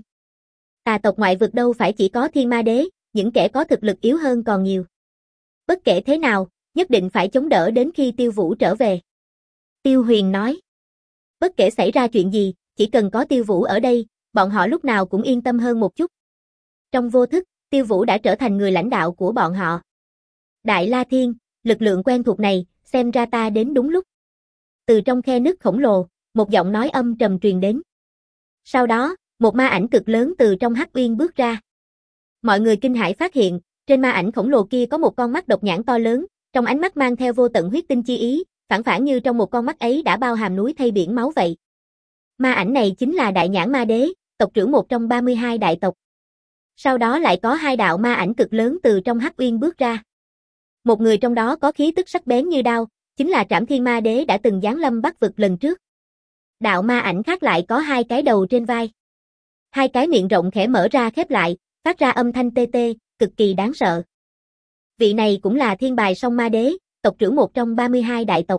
Tà tộc ngoại vực đâu phải chỉ có Thiên Ma Đế, những kẻ có thực lực yếu hơn còn nhiều. Bất kể thế nào, nhất định phải chống đỡ đến khi Tiêu Vũ trở về. Tiêu Huyền nói, bất kể xảy ra chuyện gì, chỉ cần có Tiêu Vũ ở đây, bọn họ lúc nào cũng yên tâm hơn một chút. Trong vô thức, Tiêu Vũ đã trở thành người lãnh đạo của bọn họ. Đại La Thiên, lực lượng quen thuộc này, xem ra ta đến đúng lúc. Từ trong khe nứt khổng lồ, một giọng nói âm trầm truyền đến. Sau đó, một ma ảnh cực lớn từ trong hắc uyên bước ra. Mọi người kinh hãi phát hiện, trên ma ảnh khổng lồ kia có một con mắt độc nhãn to lớn, trong ánh mắt mang theo vô tận huyết tinh chi ý, phản phản như trong một con mắt ấy đã bao hàm núi thay biển máu vậy. Ma ảnh này chính là Đại Nhãn Ma Đế, tộc trưởng một trong ba mươi hai đại tộc. Sau đó lại có hai đạo ma ảnh cực lớn từ trong hắc uyên bước ra. Một người trong đó có khí tức sắc bén như đao, chính là Trảm Thiên Ma Đế đã từng giáng lâm Bắc vực lần trước. Đạo ma ảnh khác lại có hai cái đầu trên vai. Hai cái miệng rộng khẽ mở ra khép lại, phát ra âm thanh tê tê, cực kỳ đáng sợ. Vị này cũng là Thiên Bài Song Ma Đế, tộc trưởng một trong ba mươi hai đại tộc.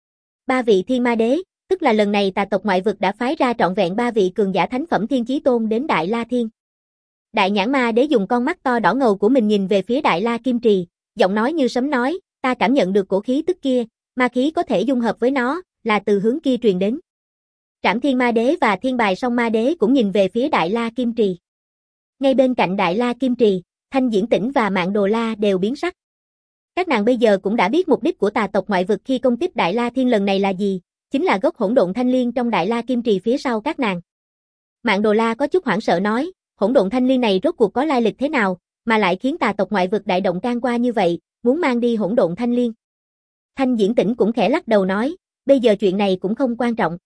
Ba vị Thiên Ma Đế, tức là lần này tà tộc ngoại vực đã phái ra trọn vẹn ba vị cường giả thánh phẩm thiên chí tôn đến Đại La Thiên. Đại Nhãn Ma Đế dùng con mắt to đỏ ngầu của mình nhìn về phía Đại La Kim Trì, giọng nói như sấm nói, ta cảm nhận được cổ khí tức kia, ma khí có thể dung hợp với nó, là từ hướng kia truyền đến. Trảm Thiên Ma Đế và Thiên Bài Song Ma Đế cũng nhìn về phía Đại La Kim Trì. Ngay bên cạnh Đại La Kim Trì, Thanh Diễn Tĩnh và Mạn Đồ La đều biến sắc. Các nàng bây giờ cũng đã biết mục đích của tà tộc ngoại vực khi công kích Đại La Thiên lần này là gì, chính là gốc hỗn độn thanh liên trong Đại La Kim Trì phía sau các nàng. Mạn Đồ La có chút hoảng sợ nói, hỗn độn thanh liên này rốt cuộc có lai lịch thế nào, mà lại khiến tà tộc ngoại vực đại động can qua như vậy, muốn mang đi hỗn độn thanh liên. Thanh Diễn Tĩnh cũng khẽ lắc đầu nói, bây giờ chuyện này cũng không quan trọng.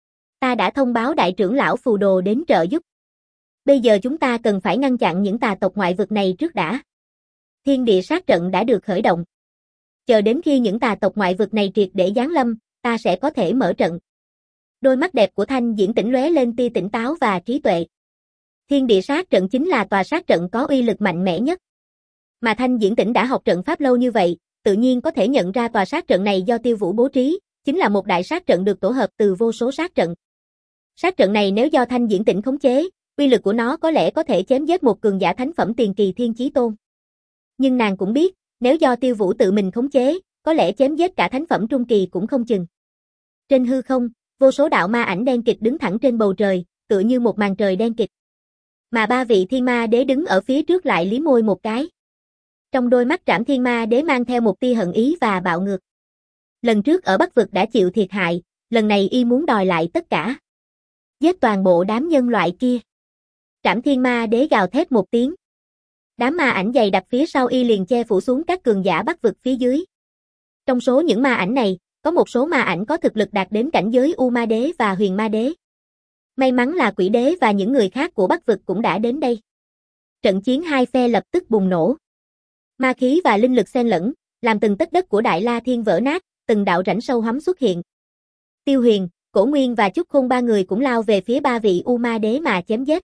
Ta đã thông báo đại trưởng lão Phù Đồ đến trợ giúp. Bây giờ chúng ta cần phải ngăn chặn những tà tộc ngoại vực này trước đã. Thiên địa sát trận đã được khởi động. Chờ đến khi những tà tộc ngoại vực này triệt để giáng lâm, ta sẽ có thể mở trận. Đôi mắt đẹp của Thanh Diễn Tĩnh lóe lên tia tỉnh táo và trí tuệ. Thiên địa sát trận chính là tòa sát trận có uy lực mạnh mẽ nhất. Mà Thanh Diễn Tĩnh đã học trận pháp lâu như vậy, tự nhiên có thể nhận ra tòa sát trận này do Tiêu Vũ bố trí, chính là một đại sát trận được tổ hợp từ vô số sát trận. Sát trận này nếu do Thanh Diễn Tĩnh khống chế, uy lực của nó có lẽ có thể chém giết một cường giả thánh phẩm tiền kỳ Thiên Chí Tôn. Nhưng nàng cũng biết, nếu do Tiêu Vũ tự mình khống chế, có lẽ chém giết cả thánh phẩm trung kỳ cũng không chừng. Trên hư không, vô số đạo ma ảnh đen kịt đứng thẳng trên bầu trời, tựa như một màn trời đen kịt. Mà ba vị thiên ma đế đứng ở phía trước lại liếm môi một cái. Trong đôi mắt Trảm Thiên Ma Đế mang theo một tia hận ý và bạo ngược. Lần trước ở Bắc vực đã chịu thiệt hại, lần này y muốn đòi lại tất cả. Giết toàn bộ đám nhân loại kia. Trảm Thiên Ma Đế gào thét một tiếng. Đám ma ảnh dày đặc phía sau y liền che phủ xuống các cường giả Bắc vực phía dưới. Trong số những ma ảnh này, có một số ma ảnh có thực lực đạt đến cảnh giới U Ma Đế và Huyền Ma Đế. May mắn là Quỷ Đế và những người khác của Bắc vực cũng đã đến đây. Trận chiến hai phe lập tức bùng nổ. Ma khí và linh lực xen lẫn, làm từng tấc đất của Đại La Thiên vỡ nát, từng đạo rãnh sâu hoắm xuất hiện. Tiêu Huyền, Cổ Nguyên và Chúc Khôn ba người cũng lao về phía ba vị U Ma Đế mà chém giết.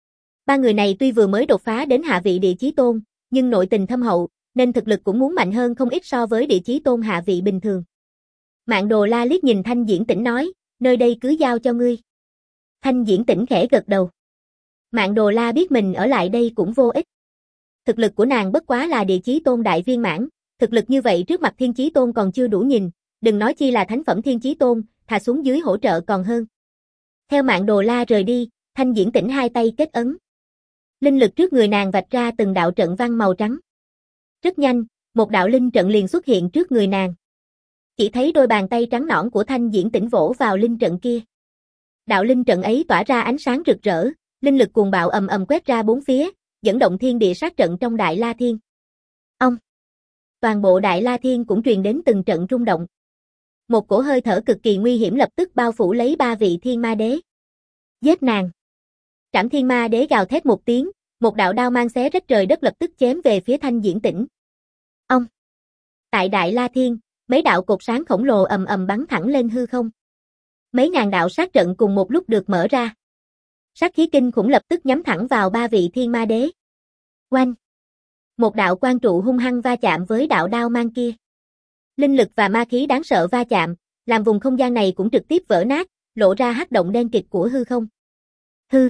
Ba người này tuy vừa mới đột phá đến hạ vị Địa Chí Tôn, nhưng nội tình thâm hậu, nên thực lực cũng muốn mạnh hơn không ít so với Địa Chí Tôn hạ vị bình thường. Mạn Đồ La liếc nhìn Thanh Diễn Tĩnh nói, nơi đây cứ giao cho ngươi. Thanh Diễn Tĩnh khẽ gật đầu. Mạn Đồ La biết mình ở lại đây cũng vô ích. Thực lực của nàng bất quá là Địa Chí Tôn đại viên mãn, thực lực như vậy trước mặt Thiên Chí Tôn còn chưa đủ nhìn, đừng nói chi là thánh phẩm Thiên Chí Tôn, thà xuống dưới hỗ trợ còn hơn. Theo Mạn Đồ La rời đi, Thanh Diễn Tĩnh hai tay kết ấn. Linh lực trước người nàng vạch ra từng đạo trận văn màu trắng. Rất nhanh, một đạo linh trận liền xuất hiện trước người nàng. Chỉ thấy đôi bàn tay trắng nõn của Thanh Diễn Tĩnh vỗ vào linh trận kia. Đạo linh trận ấy tỏa ra ánh sáng rực rỡ, linh lực cuồng bạo ầm ầm quét ra bốn phía, dẫn động thiên địa sát trận trong Đại La Thiên. Ông! Toàn bộ Đại La Thiên cũng truyền đến từng trận rung động. Một cổ hơi thở cực kỳ nguy hiểm lập tức bao phủ lấy ba vị thiên ma đế. Giết nàng! Trảm Thiên Ma Đế gào thét một tiếng, một đạo đao mang xé rách trời đất lập tức chém về phía Thanh Diễn Tĩnh. Ông! Tại Đại La Thiên, mấy đạo cột sáng khổng lồ ầm ầm bắn thẳng lên hư không. Mấy ngàn đạo sát trận cùng một lúc được mở ra. Sát khí kinh khủng lập tức nhắm thẳng vào ba vị thiên ma đế. Oanh! Một đạo quang trụ hung hăng va chạm với đạo đao mang kia. Linh lực và ma khí đáng sợ va chạm, làm vùng không gian này cũng trực tiếp vỡ nát, lộ ra hắc động đen kịt của hư không. Hư!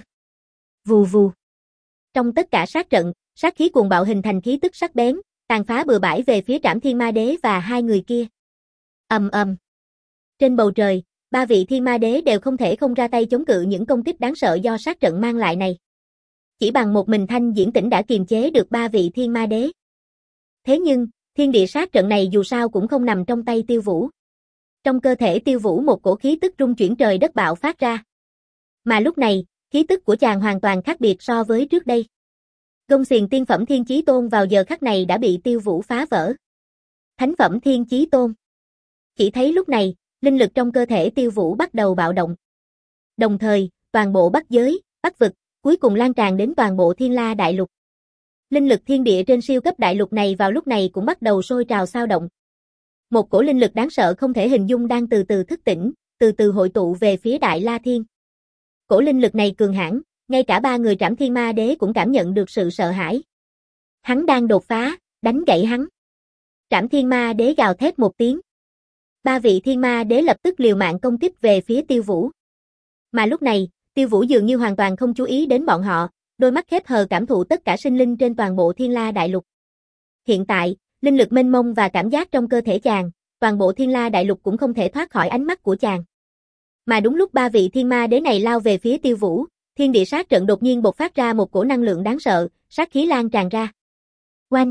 Vù vù! Trong tất cả sát trận, sát khí cuồng bạo hình thành khí tức sắc bén, tàn phá bừa bãi về phía Trảm Thiên Ma Đế và hai người kia. Ầm ầm! Trên bầu trời, ba vị thiên ma đế đều không thể không ra tay chống cự những công kích đáng sợ do sát trận mang lại này. Chỉ bằng một mình Thanh Diễn Tĩnh đã kiềm chế được ba vị thiên ma đế. Thế nhưng, thiên địa sát trận này dù sao cũng không nằm trong tay Tiêu Vũ. Trong cơ thể Tiêu Vũ một cổ khí tức rung chuyển trời đất bạo phát ra. Mà lúc này, khí tức của chàng hoàn toàn khác biệt so với trước đây. Gông xiềng tiên phẩm Thiên Chí Tôn vào giờ khắc này đã bị Tiêu Vũ phá vỡ. Thánh phẩm Thiên Chí Tôn. Chỉ thấy lúc này, linh lực trong cơ thể Tiêu Vũ bắt đầu bạo động. Đồng thời, toàn bộ Bắc giới, Bắc vực, cuối cùng lan tràn đến toàn bộ Thiên La Đại Lục. Linh lực thiên địa trên siêu cấp đại lục này vào lúc này cũng bắt đầu sôi trào xao động. Một cổ linh lực đáng sợ không thể hình dung đang từ từ thức tỉnh, từ từ hội tụ về phía Đại La Thiên. Cổ linh lực này cường hãn, ngay cả ba người Trảm Thiên Ma Đế cũng cảm nhận được sự sợ hãi. Hắn đang đột phá, đánh gãy hắn. Trảm Thiên Ma Đế gào thét một tiếng. Ba vị thiên ma đế lập tức liều mạng công kích về phía Tiêu Vũ. Mà lúc này, Tiêu Vũ dường như hoàn toàn không chú ý đến bọn họ, đôi mắt khép hờ cảm thụ tất cả sinh linh trên toàn bộ Thiên La Đại Lục. Hiện tại, linh lực mênh mông và cảm giác trong cơ thể chàng, toàn bộ Thiên La Đại Lục cũng không thể thoát khỏi ánh mắt của chàng. Mà đúng lúc ba vị thiên ma đế này lao về phía Tiêu Vũ, thiên địa sát trận đột nhiên bộc phát ra một cổ năng lượng đáng sợ, sát khí lan tràn ra. Oanh!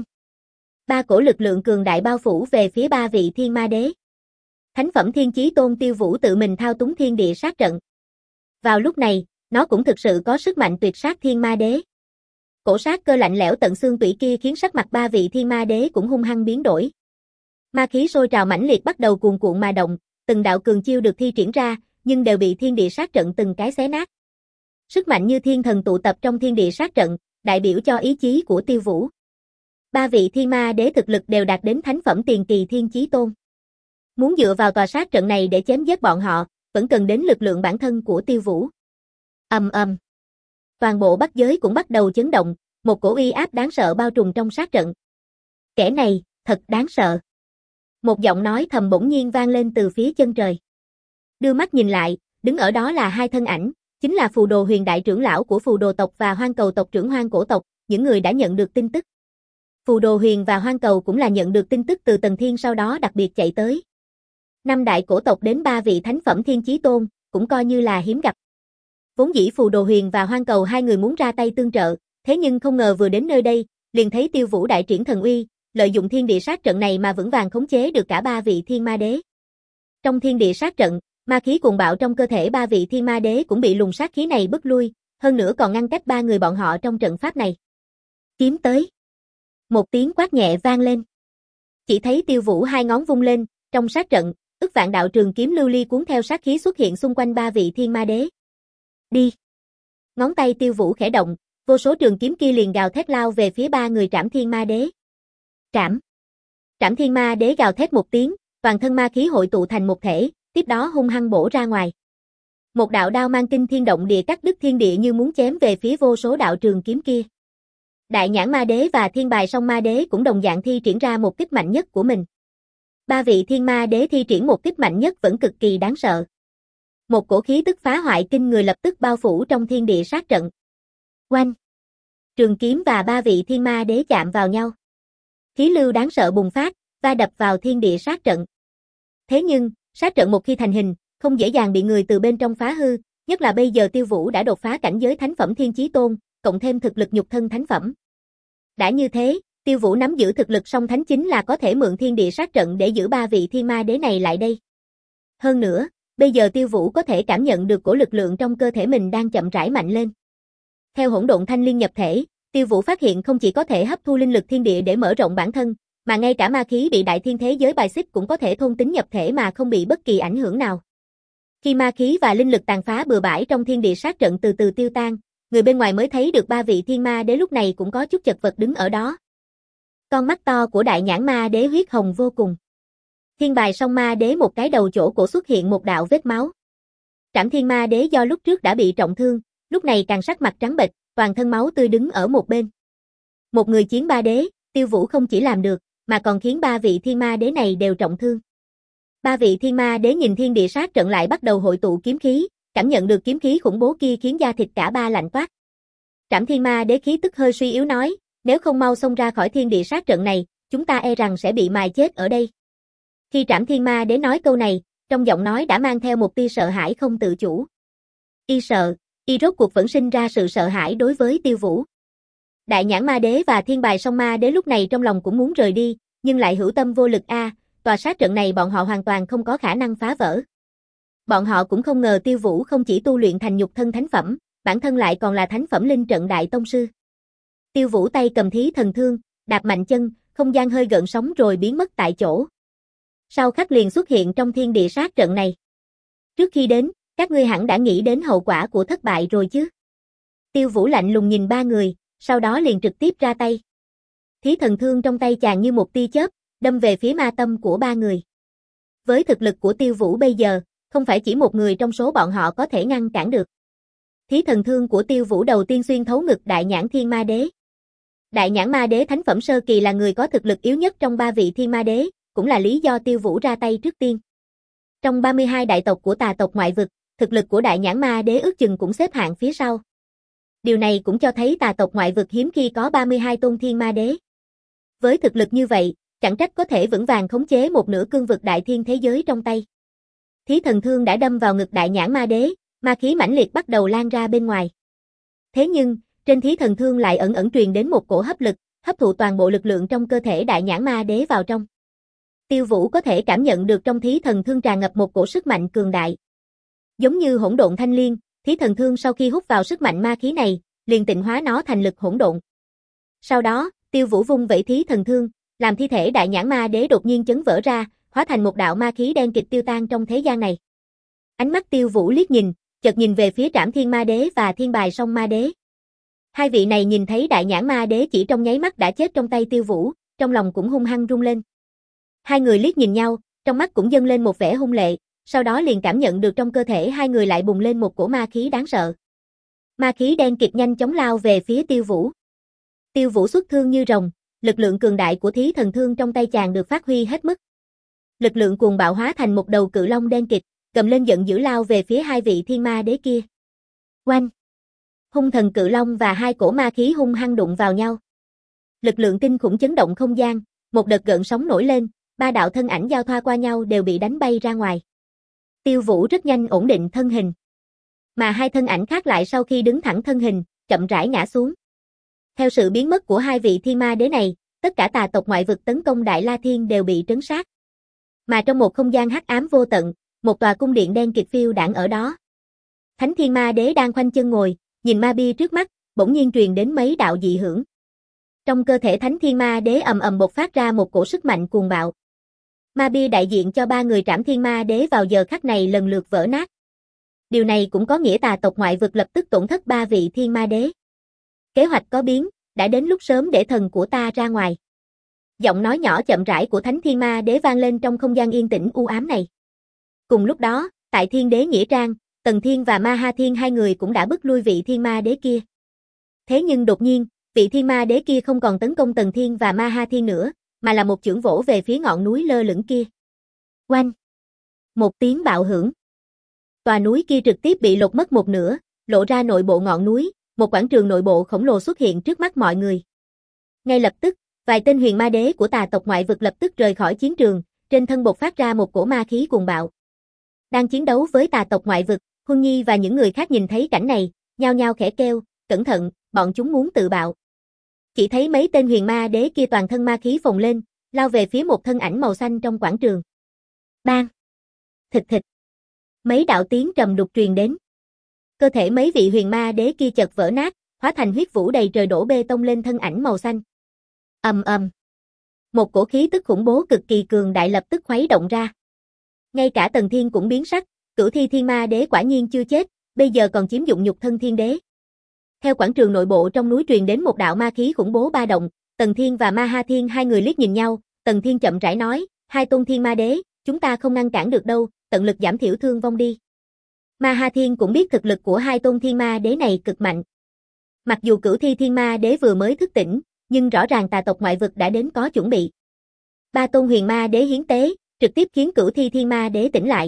Ba cổ lực lượng cường đại bao phủ về phía ba vị thiên ma đế. Thánh phẩm thiên chí tôn Tiêu Vũ tự mình thao túng thiên địa sát trận. Vào lúc này, nó cũng thực sự có sức mạnh tuyệt sát thiên ma đế. Cổ sát cơ lạnh lẽo tận xương tủy kia khiến sắc mặt ba vị thiên ma đế cũng hung hăng biến đổi. Ma khí sôi trào mãnh liệt bắt đầu cuồn cuộn mà động, từng đạo cường chiêu được thi triển ra, nhưng đều bị thiên địa sát trận từng cái xé nát. Sức mạnh như thiên thần tụ tập trong thiên địa sát trận, đại biểu cho ý chí của Tiêu Vũ. Ba vị thiên ma đế thực lực đều đạt đến thánh phẩm tiền kỳ thiên chí tôn. Muốn dựa vào tòa sát trận này để chém giết bọn họ, vẫn cần đến lực lượng bản thân của Tiêu Vũ. Ầm ầm. Toàn bộ Bắc giới cũng bắt đầu chấn động, một cổ uy áp đáng sợ bao trùm trong sát trận. Kẻ này, thật đáng sợ. Một giọng nói thầm bỗng nhiên vang lên từ phía chân trời. Đưa mắt nhìn lại, đứng ở đó là hai thân ảnh, chính là Phù Đồ Huyền đại trưởng lão của Phù Đồ tộc và Hoang Cầu tộc trưởng Hoang Cổ tộc, những người đã nhận được tin tức. Phù Đồ Huyền và Hoang Cầu cũng là nhận được tin tức từ Tần Thiên sau đó đặc biệt chạy tới. Năm đại cổ tộc đến ba vị thánh phẩm thiên chí tôn, cũng coi như là hiếm gặp. Vốn dĩ Phù Đồ Huyền và Hoang Cầu hai người muốn ra tay tương trợ, thế nhưng không ngờ vừa đến nơi đây, liền thấy Tiêu Vũ đại triển thần uy, lợi dụng thiên địa sát trận này mà vững vàng khống chế được cả ba vị thiên ma đế. Trong thiên địa sát trận, ma khí cuồng bạo trong cơ thể ba vị thiên ma đế cũng bị luồng sát khí này bức lui, hơn nữa còn ngăn cách ba người bọn họ trong trận pháp này. Kiếm tới. Một tiếng quát nhẹ vang lên. Chỉ thấy Tiêu Vũ hai ngón vung lên, trong sát trận, ức vạn đạo trường kiếm lưu ly cuốn theo sát khí xuất hiện xung quanh ba vị thiên ma đế. Đi. Ngón tay Tiêu Vũ khẽ động, vô số trường kiếm kia liền gào thét lao về phía ba người Trảm Thiên Ma Đế. Trảm. Trảm Thiên Ma Đế gào thét một tiếng, toàn thân ma khí hội tụ thành một thể, tiếp đó hung hăng bổ ra ngoài. Một đạo đao mang kinh thiên động địa cắt đứt thiên địa như muốn chém về phía vô số đạo trường kiếm kia. Đại Nhãn Ma Đế và Thiên Bài Song Ma Đế cũng đồng dạng thi triển ra một kích mạnh nhất của mình. Ba vị Thiên Ma Đế thi triển một kích mạnh nhất vẫn cực kỳ đáng sợ. Một cổ khí tức phá hoại kinh người lập tức bao phủ trong thiên địa sát trận. Oanh! Trường kiếm và ba vị Thiên Ma Đế chạm vào nhau. Khí lưu đáng sợ bùng phát, va đập vào thiên địa sát trận. Thế nhưng, sát trận một khi thành hình, không dễ dàng bị người từ bên trong phá hư, nhất là bây giờ Tiêu Vũ đã đột phá cảnh giới thánh phẩm thiên chí tôn, cộng thêm thực lực nhục thân thánh phẩm. Đã như thế, Tiêu Vũ nắm giữ thực lực song thánh chính là có thể mượn thiên địa sát trận để giữ ba vị thiên ma đế này lại đây. Hơn nữa, bây giờ Tiêu Vũ có thể cảm nhận được cổ lực lượng trong cơ thể mình đang chậm rãi mạnh lên. Theo hỗn độn thanh liên nhập thể, Tiêu Vũ phát hiện không chỉ có thể hấp thu linh lực thiên địa để mở rộng bản thân, mà ngay cả ma khí bị đại thiên thế giới bài xích cũng có thể thôn tính nhập thể mà không bị bất kỳ ảnh hưởng nào. Khi ma khí và linh lực tàn phá bừa bãi trong thiên địa sát trận từ từ tiêu tan, người bên ngoài mới thấy được ba vị thiên ma đế lúc này cũng có chút chật vật đứng ở đó. Con mắt to của Đại Nhãn Ma Đế huyết hồng vô cùng. Thiên Bài Song Ma Đế một cái đầu chỗ cổ xuất hiện một đạo vết máu. Trảm Thiên Ma Đế do lúc trước đã bị trọng thương, lúc này càng sắc mặt trắng bệch, toàn thân máu tươi đứng ở một bên. Một người chiến ba đế, Tiêu Vũ không chỉ làm được, mà còn khiến ba vị thiên ma đế này đều trọng thương. Ba vị thiên ma đế nhìn thiên địa sát trận lại bắt đầu hội tụ kiếm khí, cảm nhận được kiếm khí khủng bố kia khiến da thịt cả ba lạnh toát. Trảm Thiên Ma Đế khí tức hơi suy yếu nói, nếu không mau xông ra khỏi thiên địa sát trận này, chúng ta e rằng sẽ bị mài chết ở đây. Khi Trảm Thiên Ma Đế nói câu này, trong giọng nói đã mang theo một tia sợ hãi không tự chủ. Y sợ, y rốt cuộc vẫn sinh ra sự sợ hãi đối với Tiêu Vũ. Đại Nhãn Ma Đế và Thiên Bài Song Ma Đế lúc này trong lòng cũng muốn rời đi, nhưng lại hữu tâm vô lực a, tòa sát trận này bọn họ hoàn toàn không có khả năng phá vỡ. Bọn họ cũng không ngờ Tiêu Vũ không chỉ tu luyện thành nhục thân thánh phẩm, bản thân lại còn là thánh phẩm linh trận đại tông sư. Tiêu Vũ tay cầm thí thần thương, đạp mạnh chân, không gian hơi gợn sóng rồi biến mất tại chỗ. Sau khắc liền xuất hiện trong thiên địa sát trận này. Trước khi đến, các ngươi hẳn đã nghĩ đến hậu quả của thất bại rồi chứ? Tiêu Vũ lạnh lùng nhìn ba người, sau đó liền trực tiếp ra tay. Thí thần thương trong tay chàng như một tia chớp, đâm về phía ma tâm của ba người. Với thực lực của Tiêu Vũ bây giờ, không phải chỉ một người trong số bọn họ có thể ngăn cản được. Thí thần thương của Tiêu Vũ đầu tiên xuyên thấu ngực Đại Nhãn Thiên Ma Đế. Đại Nhãn Ma Đế thánh phẩm sơ kỳ là người có thực lực yếu nhất trong ba vị Thiên Ma Đế, cũng là lý do Tiêu Vũ ra tay trước tiên. Trong ba mươi hai đại tộc của tà tộc ngoại vực, thực lực của Đại Nhãn Ma Đế ước chừng cũng xếp hạng phía sau. Điều này cũng cho thấy tà tộc ngoại vực hiếm khi có ba mươi hai tôn Thiên Ma Đế. Với thực lực như vậy, chẳng trách có thể vững vàng khống chế một nửa cương vực đại thiên thế giới trong tay. Thí thần thương đã đâm vào ngực Đại Nhãn Ma Đế, ma khí mãnh liệt bắt đầu lan ra bên ngoài. Thế nhưng, trên thí thần thương lại ẩn ẩn truyền đến một cổ hấp lực, hấp thụ toàn bộ lực lượng trong cơ thể đại nhãn ma đế vào trong. Tiêu Vũ có thể cảm nhận được trong thí thần thương tràn ngập một cổ sức mạnh cường đại. Giống như hỗn độn thanh liên, thí thần thương sau khi hút vào sức mạnh ma khí này, liền tịnh hóa nó thành lực hỗn độn. Sau đó, Tiêu Vũ vung vẩy thí thần thương, làm thi thể đại nhãn ma đế đột nhiên chấn vỡ ra, hóa thành một đạo ma khí đen kịt tiêu tan trong thế gian này. Ánh mắt Tiêu Vũ liếc nhìn, chợt nhìn về phía Trảm Thiên Ma Đế và Thiên Bài Song Ma Đế. Hai vị này nhìn thấy đại nhãn ma đế chỉ trong nháy mắt đã chết trong tay Tiêu Vũ, trong lòng cũng hung hăng rung lên. Hai người liếc nhìn nhau, trong mắt cũng dâng lên một vẻ hung lệ, sau đó liền cảm nhận được trong cơ thể hai người lại bùng lên một cổ ma khí đáng sợ. Ma khí đen kịt nhanh chóng lao về phía Tiêu Vũ. Tiêu Vũ xuất thương như rồng, lực lượng cường đại của thí thần thương trong tay chàng được phát huy hết mức. Lực lượng cuồng bạo hóa thành một đầu cự long đen kịt, gầm lên giận dữ lao về phía hai vị thiên ma đế kia. Oanh! Hung thần cự long và hai cổ ma khí hung hăng đụng vào nhau. Lực lượng kinh khủng chấn động không gian, một đợt gợn sóng nổi lên, ba đạo thân ảnh giao thoa qua nhau đều bị đánh bay ra ngoài. Tiêu Vũ rất nhanh ổn định thân hình. Mà hai thân ảnh khác lại sau khi đứng thẳng thân hình, chậm rãi ngã xuống. Theo sự biến mất của hai vị thiên ma đế này, tất cả tà tộc ngoại vực tấn công Đại La Thiên đều bị trấn sát. Mà trong một không gian hắc ám vô tận, một tòa cung điện đen kịt phiêu đãng ở đó. Thánh Thiên Ma Đế đang khoanh chân ngồi, nhìn ma bi trước mắt, bỗng nhiên truyền đến mấy đạo dị hưởng. Trong cơ thể Thánh Thiên Ma Đế ầm ầm bộc phát ra một cổ sức mạnh cuồng bạo. Ma bi đại diện cho ba người Trảm Thiên Ma Đế vào giờ khắc này lần lượt vỡ nát. Điều này cũng có nghĩa tà tộc ngoại vực lập tức tổn thất ba vị Thiên Ma Đế. Kế hoạch có biến, đã đến lúc sớm để thần của ta ra ngoài. Giọng nói nhỏ chậm rãi của Thánh Thiên Ma Đế vang lên trong không gian yên tĩnh u ám này. Cùng lúc đó, tại Thiên Đế Nghĩa Trang, Tần Thiên và Ma Ha Thiên hai người cũng đã bức lui vị Thiên Ma Đế kia. Thế nhưng đột nhiên, vị Thiên Ma Đế kia không còn tấn công Tần Thiên và Ma Ha Thiên nữa, mà là một chưởng vỗ về phía ngọn núi lơ lửng kia. Oanh! Một tiếng bạo hưởng. Tòa núi kia trực tiếp bị lột mất một nửa, lộ ra nội bộ ngọn núi, một quảng trường nội bộ khổng lồ xuất hiện trước mắt mọi người. Ngay lập tức, vài tên huyền ma đế của tà tộc ngoại vực lập tức rời khỏi chiến trường, trên thân bộc phát ra một cổ ma khí cuồng bạo. Đang chiến đấu với tà tộc ngoại vực, Huân Nhi và những người khác nhìn thấy cảnh này, nhao nhao khẽ kêu, cẩn thận, bọn chúng muốn tự bạo. Chỉ thấy mấy tên huyền ma đế kia toàn thân ma khí phồng lên, lao về phía một thân ảnh màu xanh trong quảng trường. Bang! Thịt thịt! Mấy đạo tiếng trầm đục truyền đến. Cơ thể mấy vị huyền ma đế kia chợt vỡ nát, hóa thành huyết vũ đầy trời đổ bê tông lên thân ảnh màu xanh. Ầm ầm. Một cổ khí tức khủng bố cực kỳ cường đại lập tức khuấy động ra. Ngay cả Tần Thiên cũng biến sắc, Cửu Thi Thiên Ma Đế quả nhiên chưa chết, bây giờ còn chiếm dụng nhục thân Thiên Đế. Theo quảng trường nội bộ trong núi truyền đến một đạo ma khí khủng bố ba động, Tần Thiên và Ma Ha Thiên hai người liếc nhìn nhau, Tần Thiên chậm rãi nói, hai tôn Thiên Ma Đế, chúng ta không ngăn cản được đâu, tận lực giảm thiểu thương vong đi. Ma Ha Thiên cũng biết thực lực của hai tôn Thiên Ma Đế này cực mạnh. Mặc dù Cửu Thi Thiên Ma Đế vừa mới thức tỉnh, nhưng rõ ràng tà tộc ngoại vực đã đến có chuẩn bị. Ba tôn huyền ma đế hiến tế, trực tiếp khiến Cửu Thi Thiên Ma Đế tỉnh lại.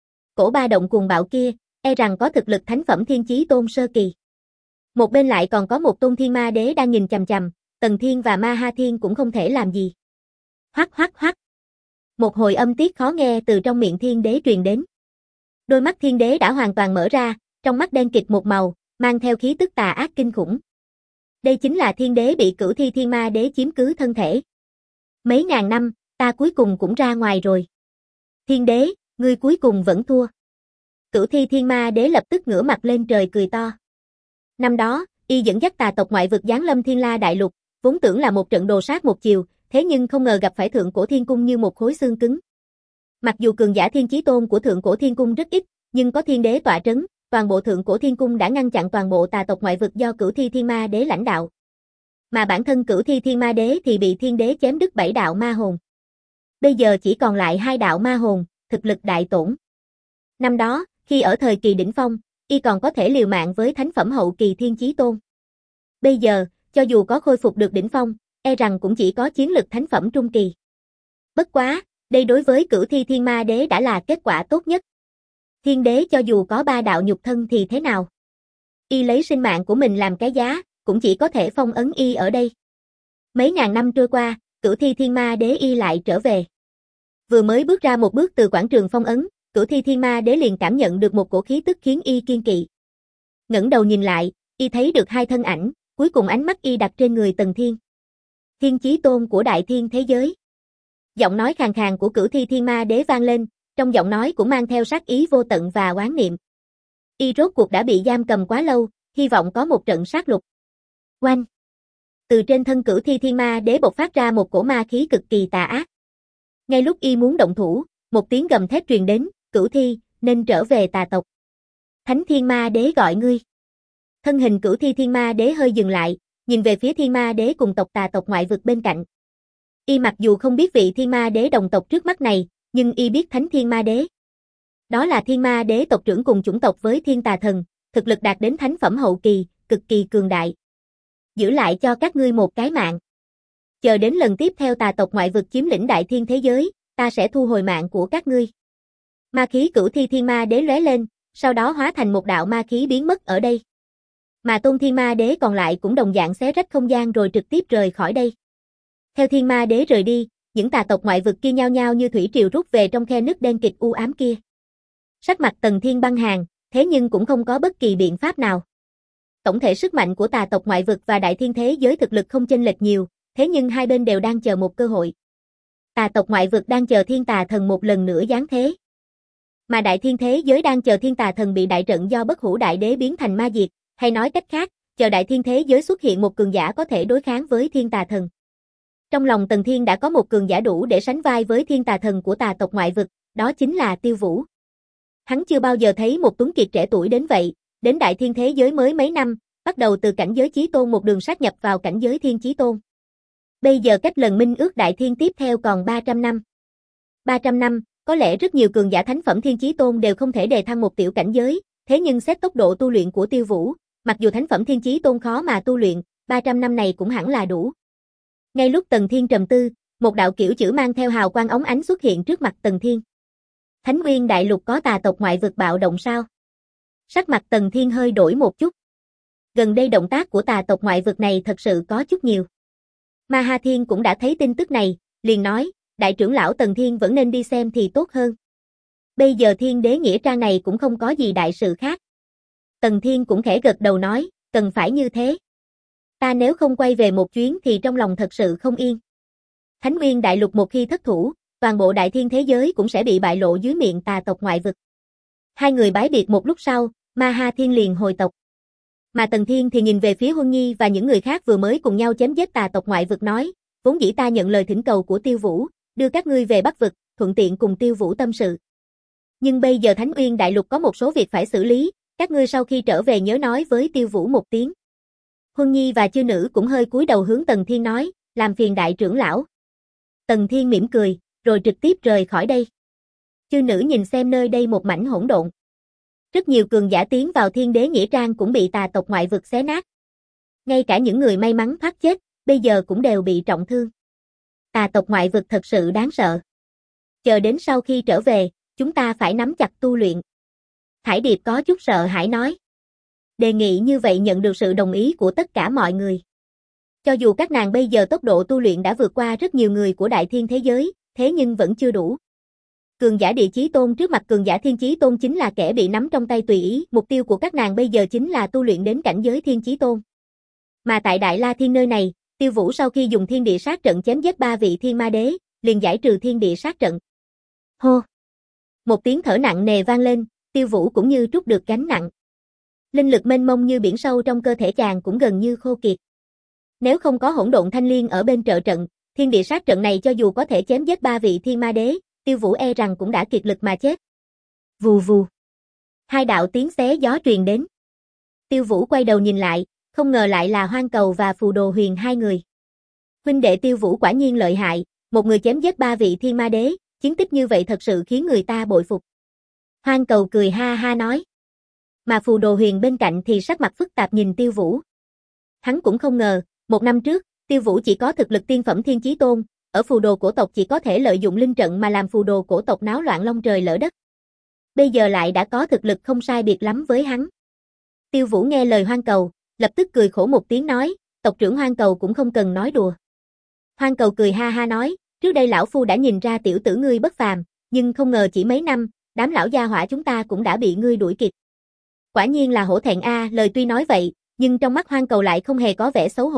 Cổ ba động cuồng bạo kia, e rằng có thực lực thánh phẩm thiên chí tôn sơ kỳ. Một bên lại còn có một tôn Thiên Ma Đế đang nhìn chằm chằm, Tần Thiên và Ma Ha Thiên cũng không thể làm gì. Hoắc hoắc hoắc. Một hồi âm tiết khó nghe từ trong miệng Thiên Đế truyền đến. Đôi mắt Thiên Đế đã hoàn toàn mở ra, trong mắt đen kịt một màu, mang theo khí tức tà ác kinh khủng. Đây chính là Thiên Đế bị Cửu Thi Thiên Ma Đế chiếm cứ thân thể. Mấy ngàn năm, ta cuối cùng cũng ra ngoài rồi. Thiên Đế, ngươi cuối cùng vẫn thua. Cửu Thi Thiên Ma Đế lập tức ngửa mặt lên trời cười to. Năm đó, y dẫn dắt tà tộc ngoại vực giáng lâm Thiên La Đại Lục, vốn tưởng là một trận đồ sát một chiều, thế nhưng không ngờ gặp phải Thượng Cổ Thiên Cung như một khối xương cứng. Mặc dù cường giả Thiên Chí Tôn của Thượng Cổ Thiên Cung rất ít, nhưng có Thiên Đế tọa trấn, toàn bộ Thượng Cổ Thiên Cung đã ngăn chặn toàn bộ tà tộc ngoại vực do Cửu Thi Thiên Ma Đế lãnh đạo. Mà bản thân Cửu Thi Thiên Ma Đế thì bị Thiên Đế chém đứt bảy đạo ma hồn. Bây giờ chỉ còn lại hai đạo ma hồn, thực lực đại tổn. Năm đó, khi ở thời kỳ đỉnh phong, y còn có thể liều mạng với thánh phẩm hậu kỳ Thiên Chí Tôn. Bây giờ, cho dù có khôi phục được đỉnh phong, e rằng cũng chỉ có chiến lực thánh phẩm trung kỳ. Bất quá, đây đối với Cửu Thi Thiên Ma Đế đã là kết quả tốt nhất. Thiên Đế cho dù có ba đạo nhục thân thì thế nào? Y lấy sinh mạng của mình làm cái giá, cũng chỉ có thể phong ấn y ở đây. Mấy ngàn năm trôi qua, Cửu Thi Thiên Ma Đế y lại trở về. Vừa mới bước ra một bước từ quảng trường phong ấn, Cửu Thi Thiên Ma Đế liền cảm nhận được một cổ khí tức khiến y kiên kỵ. Ngẩng đầu nhìn lại, y thấy được hai thân ảnh, cuối cùng ánh mắt y đặt trên người Tần Thiên. Thiên chí tôn của đại thiên thế giới. Giọng nói khàn khàn của Cửu Thi Thiên Ma Đế vang lên, trong giọng nói cũng mang theo sát ý vô tận và oán niệm. Y rốt cuộc đã bị giam cầm quá lâu, hy vọng có một trận sát lục. Oanh! Từ trên thân Cửu Thi Thiên Ma Đế bộc phát ra một cổ ma khí cực kỳ tà ác. Ngay lúc y muốn động thủ, một tiếng gầm thét truyền đến, Cửu Thi, nên trở về tà tộc. Thánh Thiên Ma Đế gọi ngươi. Thân hình Cửu Thi Thiên Ma Đế hơi dừng lại, nhìn về phía Thiên Ma Đế cùng tộc tà tộc ngoại vực bên cạnh. Y mặc dù không biết vị Thiên Ma Đế đồng tộc trước mắt này, nhưng y biết Thánh Thiên Ma Đế. Đó là Thiên Ma Đế tộc trưởng cùng chủng tộc với Thiên Tà Thần, thực lực đạt đến thánh phẩm hậu kỳ, cực kỳ cường đại. Giữ lại cho các ngươi một cái mạng. Chờ đến lần tiếp theo tà tộc ngoại vực chiếm lĩnh đại thiên thế giới, ta sẽ thu hồi mạng của các ngươi. Ma khí Cửu Thi Thiên Ma Đế lóe lên, sau đó hóa thành một đạo ma khí biến mất ở đây. Mà Tôn Thiên Ma Đế còn lại cũng đồng dạng xé rách không gian rồi trực tiếp rời khỏi đây. Theo Thiên Ma Đế rời đi, những tà tộc ngoại vực kia nhao nhao như thủy triều rút về trong khe nứt đen kịt u ám kia. Sắc mặt Tần Thiên băng hàn, thế nhưng cũng không có bất kỳ biện pháp nào. Tổng thể sức mạnh của tà tộc ngoại vực và đại thiên thế giới thực lực không chênh lệch nhiều, thế nhưng hai bên đều đang chờ một cơ hội. Tà tộc ngoại vực đang chờ Thiên Tà Thần một lần nữa giáng thế. Mà đại thiên thế giới đang chờ Thiên Tà Thần bị đại trận do Bất Hủ Đại Đế biến thành ma diệt, hay nói cách khác, chờ đại thiên thế giới xuất hiện một cường giả có thể đối kháng với Thiên Tà Thần. Trong lòng Tần Thiên đã có một cường giả đủ để sánh vai với Thiên Tà Thần của tà tộc ngoại vực, đó chính là Tiêu Vũ. Hắn chưa bao giờ thấy một tuấn kiệt trẻ tuổi đến vậy, đến đại thiên thế giới mới mấy năm, bắt đầu từ cảnh giới chí tôn một đường sát nhập vào cảnh giới thiên chí tôn. Bây giờ cách lần minh ước đại thiên tiếp theo còn ba trăm năm. ba trăm năm, có lẽ rất nhiều cường giả thánh phẩm thiên chí tôn đều không thể đề thăng một tiểu cảnh giới, thế nhưng xét tốc độ tu luyện của Tiêu Vũ, mặc dù thánh phẩm thiên chí tôn khó mà tu luyện, ba trăm năm này cũng hẳn là đủ. Ngay lúc Tần Thiên trầm tư, một đạo kiểu chữ mang theo hào quang óng ánh xuất hiện trước mặt Tần Thiên. Thánh Nguyên Đại Lục có tà tộc ngoại vực bạo động sao? Sắc mặt Tần Thiên hơi đổi một chút. Gần đây động tác của tà tộc ngoại vực này thật sự có chút nhiều. Ma Ha Thiên cũng đã thấy tin tức này, liền nói, đại trưởng lão Tần Thiên vẫn nên đi xem thì tốt hơn. Bây giờ Thiên Đế Nghĩa Trang này cũng không có gì đại sự khác. Tần Thiên cũng khẽ gật đầu nói, cần phải như thế. Ta nếu không quay về một chuyến thì trong lòng thật sự không yên. Thánh Nguyên Đại Lục một khi thất thủ, toàn bộ đại thiên thế giới cũng sẽ bị bại lộ dưới miệng tà tộc ngoại vực. Hai người bái biệt một lúc sau, Ma Ha Thiên liền hồi tộc. Mà Tần Thiên thì nhìn về phía Huân Nhi và những người khác vừa mới cùng nhau chém giết tà tộc ngoại vực nói, vốn dĩ ta nhận lời thỉnh cầu của Tiêu Vũ, đưa các ngươi về Bắc vực, thuận tiện cùng Tiêu Vũ tâm sự. Nhưng bây giờ Thánh Uyên Đại Lục có một số việc phải xử lý, các ngươi sau khi trở về nhớ nói với Tiêu Vũ một tiếng. Huân Nhi và chư nữ cũng hơi cúi đầu hướng Tần Thiên nói, làm phiền đại trưởng lão. Tần Thiên mỉm cười, rồi trực tiếp rời khỏi đây. Chư nữ nhìn xem nơi đây một mảnh hỗn độn. Rất nhiều cường giả tiến vào Thiên Đế Nghĩa Trang cũng bị tà tộc ngoại vực xé nát. Ngay cả những người may mắn thoát chết, bây giờ cũng đều bị trọng thương. Tà tộc ngoại vực thật sự đáng sợ. Chờ đến sau khi trở về, chúng ta phải nắm chặt tu luyện. Thải Điệp có chút sợ hãi nói. Đề nghị như vậy nhận được sự đồng ý của tất cả mọi người. Cho dù các nàng bây giờ tốc độ tu luyện đã vượt qua rất nhiều người của đại thiên thế giới, thế nhưng vẫn chưa đủ. Cường giả địa chí tôn trước mặt cường giả thiên chí tôn chính là kẻ bị nắm trong tay tùy ý, mục tiêu của các nàng bây giờ chính là tu luyện đến cảnh giới thiên chí tôn. Mà tại Đại La Thiên nơi này, Tiêu Vũ sau khi dùng thiên địa sát trận chém giết ba vị thiên ma đế, liền giải trừ thiên địa sát trận. Hô! Một tiếng thở nặng nề vang lên, Tiêu Vũ cũng như trút được gánh nặng. Linh lực mênh mông như biển sâu trong cơ thể chàng cũng gần như khô kiệt. Nếu không có hỗn độn thanh liên ở bên trợ trận, thiên địa sát trận này cho dù có thể chém giết ba vị thiên ma đế, Tiêu Vũ e rằng cũng đã kiệt lực mà chết. Vù vù. Hai đạo tiếng xé gió truyền đến. Tiêu Vũ quay đầu nhìn lại, không ngờ lại là Hoang Cầu và Phù Đồ Huyền hai người. Huynh đệ Tiêu Vũ quả nhiên lợi hại, một người chém giết ba vị thiên ma đế, chiến tích như vậy thật sự khiến người ta bội phục. Hoang Cầu cười ha ha nói. Mà Phù Đồ Huyền bên cạnh thì sắc mặt phức tạp nhìn Tiêu Vũ. Hắn cũng không ngờ, một năm trước, Tiêu Vũ chỉ có thực lực tiên phẩm thiên chí tôn, ở phù đồ cổ tộc chỉ có thể lợi dụng linh trận mà làm phù đồ cổ tộc náo loạn long trời lỡ đất. Bây giờ lại đã có thực lực không sai biệt lắm với hắn. Tiêu Vũ nghe lời Hoang Cầu, lập tức cười khổ một tiếng nói, tộc trưởng Hoang Cầu cũng không cần nói đùa. Hoang Cầu cười ha ha nói, trước đây lão phu đã nhìn ra tiểu tử ngươi bất phàm, nhưng không ngờ chỉ mấy năm, đám lão gia hỏa chúng ta cũng đã bị ngươi đuổi kịp. Quả nhiên là hổ thẹn a, lời tuy nói vậy, nhưng trong mắt Hoang Cầu lại không hề có vẻ xấu hổ,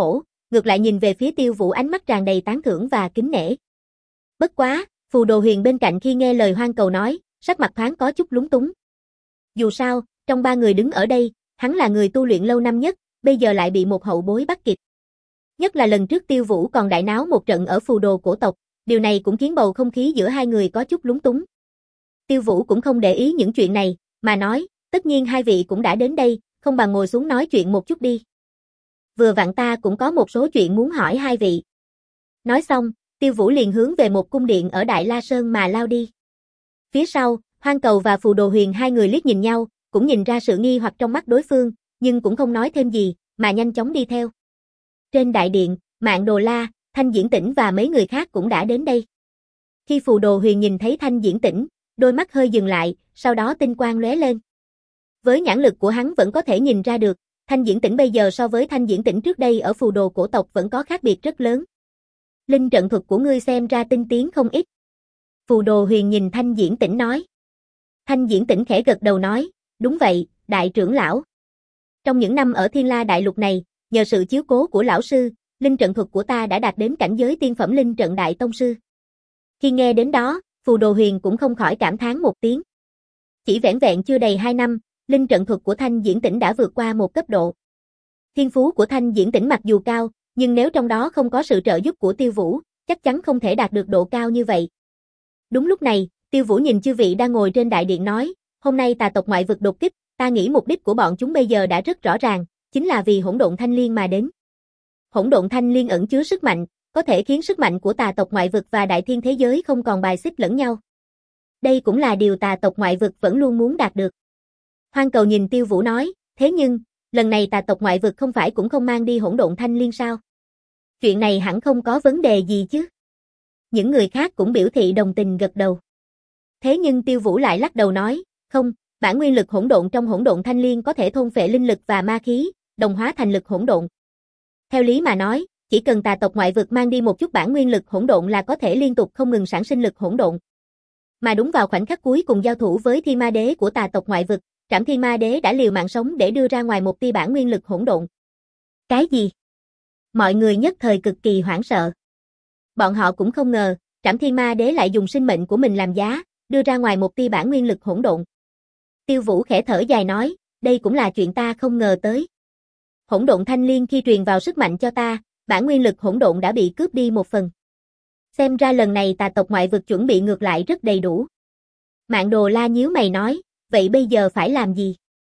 ngược lại nhìn về phía Tiêu Vũ ánh mắt tràn đầy tán thưởng và kính nể. Bất quá, Phù Đồ Huyền bên cạnh khi nghe lời Hoang Cầu nói, sắc mặt thoáng có chút lúng túng. Dù sao, trong ba người đứng ở đây, hắn là người tu luyện lâu năm nhất, bây giờ lại bị một hậu bối bắt kịp. Nhất là lần trước Tiêu Vũ còn đại náo một trận ở Phù Đồ cổ tộc, điều này cũng khiến bầu không khí giữa hai người có chút lúng túng. Tiêu Vũ cũng không để ý những chuyện này, mà nói, tất nhiên hai vị cũng đã đến đây, không bằng ngồi xuống nói chuyện một chút đi. Vừa vặn ta cũng có một số chuyện muốn hỏi hai vị. Nói xong, Tiêu Vũ liền hướng về một cung điện ở Đại La Sơn mà lao đi. Phía sau, Hoang Cầu và Phù Đồ Huyền hai người liếc nhìn nhau, cũng nhìn ra sự nghi hoặc trong mắt đối phương, nhưng cũng không nói thêm gì, mà nhanh chóng đi theo. Trên đại điện, Mạn Đồ La, Thanh Diễn Tĩnh và mấy người khác cũng đã đến đây. Khi Phù Đồ Huyền nhìn thấy Thanh Diễn Tĩnh, đôi mắt hơi dừng lại, sau đó tinh quang lóe lên. Với nhãn lực của hắn vẫn có thể nhìn ra được, Thanh Diễn Tĩnh bây giờ so với Thanh Diễn Tĩnh trước đây ở Phù Đồ cổ tộc vẫn có khác biệt rất lớn. Linh trận thuật của ngươi xem ra tinh tiến không ít. Phù Đồ Huyền nhìn Thanh Diễn Tĩnh nói. Thanh Diễn Tĩnh khẽ gật đầu nói, đúng vậy, đại trưởng lão. Trong những năm ở Thiên La Đại Lục này, nhờ sự chiếu cố của lão sư, linh trận thuật của ta đã đạt đến cảnh giới tiên phẩm linh trận đại tông sư. Khi nghe đến đó, Phù Đồ Huyền cũng không khỏi cảm thán một tiếng. Chỉ vẻn vẹn chưa đầy hai năm, linh trận thuật của Thanh Diễn Tĩnh đã vượt qua một cấp độ. Thiên phú của Thanh Diễn Tĩnh mặc dù cao, nhưng nếu trong đó không có sự trợ giúp của Tiêu Vũ, chắc chắn không thể đạt được độ cao như vậy. Đúng lúc này, Tiêu Vũ nhìn chư vị đang ngồi trên đại điện nói, hôm nay tà tộc ngoại vực đột kích, ta nghĩ mục đích của bọn chúng bây giờ đã rất rõ ràng, chính là vì hỗn độn thanh liên mà đến. Hỗn độn thanh liên ẩn chứa sức mạnh, có thể khiến sức mạnh của tà tộc ngoại vực và đại thiên thế giới không còn bài xích lẫn nhau. Đây cũng là điều tà tộc ngoại vực vẫn luôn muốn đạt được. Hoang Cầu nhìn Tiêu Vũ nói, thế nhưng, lần này tà tộc ngoại vực không phải cũng không mang đi hỗn độn thanh liên sao? Chuyện này hẳn không có vấn đề gì chứ? Những người khác cũng biểu thị đồng tình gật đầu. Thế nhưng Tiêu Vũ lại lắc đầu nói, không, bản nguyên lực hỗn độn trong hỗn độn thanh liên có thể thôn phệ linh lực và ma khí, đồng hóa thành lực hỗn độn. Theo lý mà nói, chỉ cần tà tộc ngoại vực mang đi một chút bản nguyên lực hỗn độn là có thể liên tục không ngừng sản sinh lực hỗn độn. Mà đúng vào khoảnh khắc cuối cùng giao thủ với Thiên Ma Đế của tà tộc ngoại vực, Trảm Thiên Ma Đế đã liều mạng sống để đưa ra ngoài một tia bản nguyên lực hỗn độn. Cái gì? Mọi người nhất thời cực kỳ hoảng sợ. Bọn họ cũng không ngờ, Trảm Thiên Ma Đế lại dùng sinh mệnh của mình làm giá, đưa ra ngoài một tia bản nguyên lực hỗn độn. Tiêu Vũ khẽ thở dài nói, đây cũng là chuyện ta không ngờ tới. Hỗn độn thanh liên khi truyền vào sức mạnh cho ta, bản nguyên lực hỗn độn đã bị cướp đi một phần. Xem ra lần này tà tộc ngoại vực chuẩn bị ngược lại rất đầy đủ. Mạn Đồ La nhíu mày nói, vậy bây giờ phải làm gì?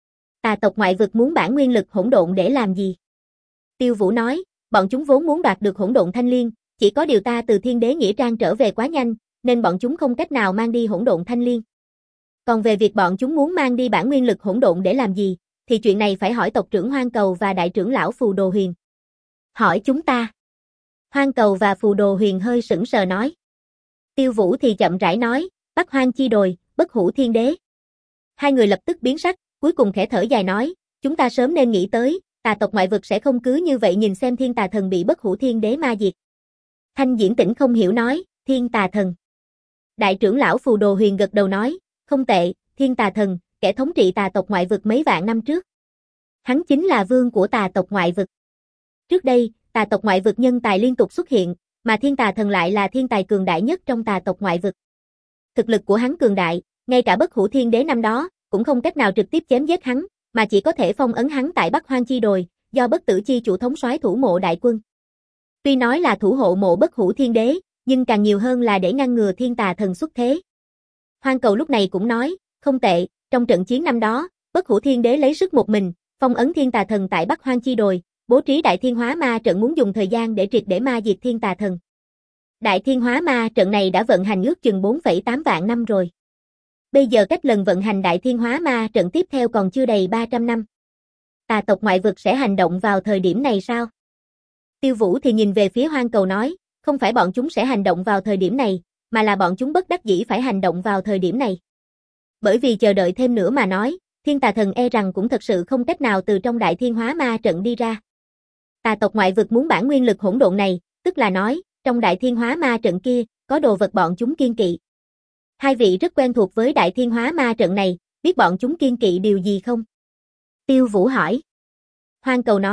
Tà tộc ngoại vực muốn bản nguyên lực hỗn độn để làm gì? Tiêu Vũ nói, bọn chúng vốn muốn đoạt được hỗn độn thanh liên, chỉ có điều ta từ Thiên Đế Nghĩa Trang trở về quá nhanh, nên bọn chúng không cách nào mang đi hỗn độn thanh liên. Còn về việc bọn chúng muốn mang đi bản nguyên lực hỗn độn để làm gì, thì chuyện này phải hỏi tộc trưởng Hoang Cầu và đại trưởng lão Phù Đồ Huyền. Hỏi chúng ta. Hoang Cầu và Phù Đồ Huyền hơi sững sờ nói. Tiêu Vũ thì chậm rãi nói, Bắc Hoang chi đồi, bất hủ thiên đế. Hai người lập tức biến sắc, cuối cùng khẽ thở dài nói, chúng ta sớm nên nghĩ tới, tà tộc ngoại vực sẽ không cứ như vậy nhìn xem thiên tà thần bị bất hủ thiên đế ma diệt. Thanh Diễn Tĩnh không hiểu nói, thiên tà thần. Đại trưởng lão Phù Đồ Huyền gật đầu nói, không tệ, thiên tà thần, kẻ thống trị tà tộc ngoại vực mấy vạn năm trước. Hắn chính là vương của tà tộc ngoại vực. Trước đây, tà tộc ngoại vực nhân tài liên tục xuất hiện, mà thiên tà thần lại là thiên tài cường đại nhất trong tà tộc ngoại vực. Thực lực của hắn cường đại, ngay cả bất hủ thiên đế năm đó, cũng không cách nào trực tiếp chém giết hắn, mà chỉ có thể phong ấn hắn tại Bắc Hoang chi đồi, do bất tử chi chủ thống soái thủ mộ đại quân. Tuy nói là thủ hộ mộ bất hủ thiên đế, nhưng càng nhiều hơn là để ngăn ngừa thiên tà thần xuất thế. Hoang Cầu lúc này cũng nói, không tệ, trong trận chiến năm đó, bất hủ thiên đế lấy sức một mình, phong ấn thiên tà thần tại Bắc Hoang chi đồi, bố trí đại thiên hóa ma trận muốn dùng thời gian để triệt để ma diệt thiên tà thần. Đại thiên hóa ma trận này đã vận hành ước chừng bốn phẩy tám vạn năm rồi. Bây giờ cách lần vận hành đại thiên hóa ma trận tiếp theo còn chưa đầy ba trăm năm. Tà tộc ngoại vực sẽ hành động vào thời điểm này sao? Tiêu Vũ thì nhìn về phía Hoang Cầu nói, không phải bọn chúng sẽ hành động vào thời điểm này, mà là bọn chúng bất đắc dĩ phải hành động vào thời điểm này. Bởi vì chờ đợi thêm nữa mà nói, thiên tà thần e rằng cũng thật sự không cách nào từ trong đại thiên hóa ma trận đi ra. Tà tộc ngoại vực muốn bản nguyên lực hỗn độn này, tức là nói, trong đại thiên hóa ma trận kia, có đồ vật bọn chúng kiên kỵ. Hai vị rất quen thuộc với đại thiên hóa ma trận này, biết bọn chúng kiên kỵ điều gì không? Tiêu Vũ hỏi. Hoang Cầu nói,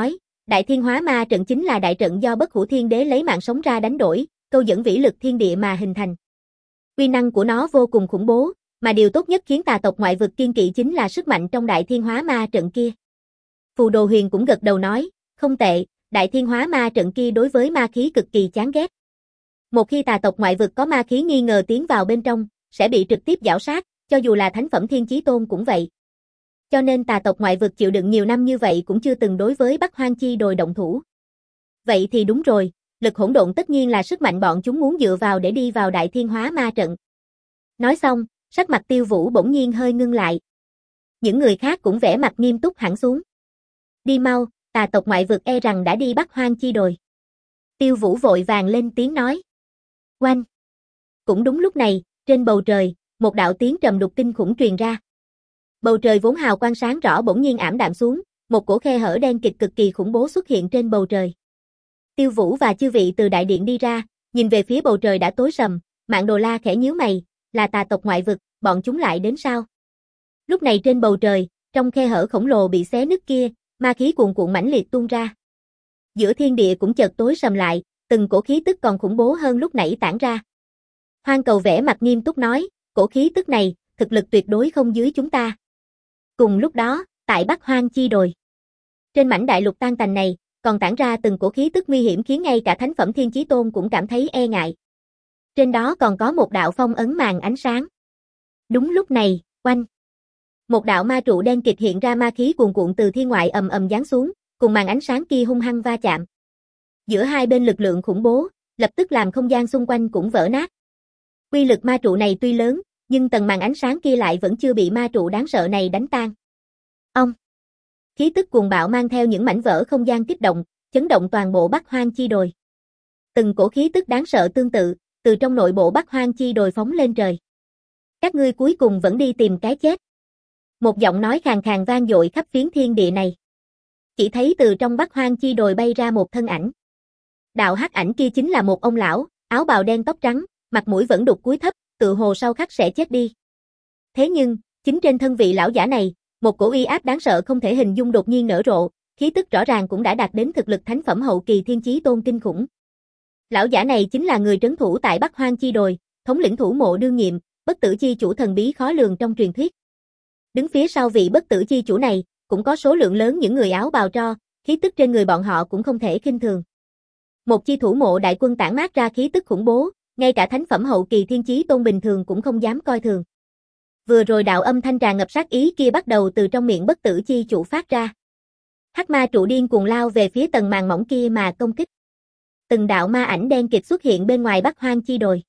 Đại Thiên Hóa Ma trận chính là đại trận do Bất Hủ Thiên Đế lấy mạng sống ra đánh đổi, câu dẫn vĩ lực thiên địa mà hình thành. Uy năng của nó vô cùng khủng bố, mà điều tốt nhất khiến tà tộc ngoại vực kiên kỵ chính là sức mạnh trong Đại Thiên Hóa Ma trận kia. Phù Đồ Huyền cũng gật đầu nói, không tệ, Đại Thiên Hóa Ma trận kia đối với ma khí cực kỳ chán ghét. Một khi tà tộc ngoại vực có ma khí nghi ngờ tiến vào bên trong, sẽ bị trực tiếp giảo sát, cho dù là thánh phẩm Thiên Chí Tôn cũng vậy. Cho nên tà tộc ngoại vực chịu đựng nhiều năm như vậy cũng chưa từng đối với Bắc Hoang Chi Đồi động thủ. Vậy thì đúng rồi, lực hỗn độn tất nhiên là sức mạnh bọn chúng muốn dựa vào để đi vào Đại Thiên Hóa Ma trận. Nói xong, sắc mặt Tiêu Vũ bỗng nhiên hơi ngưng lại. Những người khác cũng vẻ mặt nghiêm túc hẳn xuống. Đi mau, tà tộc ngoại vực e rằng đã đi Bắc Hoang Chi Đồi. Tiêu Vũ vội vàng lên tiếng nói. Oanh! Cũng đúng lúc này, trên bầu trời, một đạo tiếng trầm đục kinh khủng truyền ra. Bầu trời vốn hào quang sáng rõ bỗng nhiên ảm đạm xuống, một cổ khe hở đen kịt cực kỳ khủng bố xuất hiện trên bầu trời. Tiêu Vũ và chư vị từ đại điện đi ra, nhìn về phía bầu trời đã tối sầm, Mạn Đồ La khẽ nhíu mày, là tà tộc ngoại vực, bọn chúng lại đến sao? Lúc này trên bầu trời, trong khe hở khổng lồ bị xé nứt kia, ma khí cuồn cuộn mãnh liệt tuôn ra. Giữa thiên địa cũng chợt tối sầm lại, từng cổ khí tức còn khủng bố hơn lúc nãy tản ra. Hoang Cầu vẻ mặt nghiêm túc nói, cổ khí tức này, thực lực tuyệt đối không dưới chúng ta. Cùng lúc đó, tại Bắc Hoang Chi Đồi, trên mảnh đại lục tan tành này, còn tản ra từng cổ khí tức nguy hiểm khiến ngay cả thánh phẩm Thiên Chí Tôn cũng cảm thấy e ngại. Trên đó còn có một đạo phong ấn màn ánh sáng. Đúng lúc này, oanh! Một đạo ma trụ đen kịt hiện ra, ma khí cuồn cuộn từ thiên ngoại ầm ầm giáng xuống, cùng màn ánh sáng kia hung hăng va chạm. Giữa hai bên lực lượng khủng bố, lập tức làm không gian xung quanh cũng vỡ nát. Uy lực ma trụ này tuy lớn, nhưng tầng màn ánh sáng kia lại vẫn chưa bị ma trụ đáng sợ này đánh tan. Ông! Khí tức cuồng bạo mang theo những mảnh vỡ không gian kích động, chấn động toàn bộ Bắc Hoang Chi Đồi. Từng cổ khí tức đáng sợ tương tự, từ trong nội bộ Bắc Hoang Chi Đồi phóng lên trời. Các ngươi cuối cùng vẫn đi tìm cái chết. Một giọng nói khàn khàn vang dội khắp phiến thiên địa này. Chỉ thấy từ trong Bắc Hoang Chi Đồi bay ra một thân ảnh. Đạo hắc ảnh kia chính là một ông lão, áo bào đen tóc trắng, mặt mũi vẫn đục cúi thấp, tự hồ sau khắc sẽ chết đi. Thế nhưng, chính trên thân vị lão giả này, một cổ uy áp đáng sợ không thể hình dung đột nhiên nở rộ, khí tức rõ ràng cũng đã đạt đến thực lực thánh phẩm hậu kỳ Thiên Chí Tôn kinh khủng. Lão giả này chính là người trấn thủ tại Bắc Hoang Chi Đồi, thống lĩnh thủ mộ đương nhiệm, bất tử chi chủ thần bí khó lường trong truyền thuyết. Đứng phía sau vị bất tử chi chủ này, cũng có số lượng lớn những người áo bào tro, khí tức trên người bọn họ cũng không thể khinh thường. Một chi thủ mộ đại quân tản mát ra khí tức khủng bố, ngay cả thánh phẩm hậu kỳ Thiên Chí Tôn bình thường cũng không dám coi thường. Vừa rồi đạo âm thanh tràn ngập sát ý kia bắt đầu từ trong miệng bất tử chi chủ phát ra. Hắc ma trụ điên cuồng lao về phía tầng màn mỏng kia mà công kích. Từng đạo ma ảnh đen kịt xuất hiện bên ngoài Bắc Hoang Chi Đồi.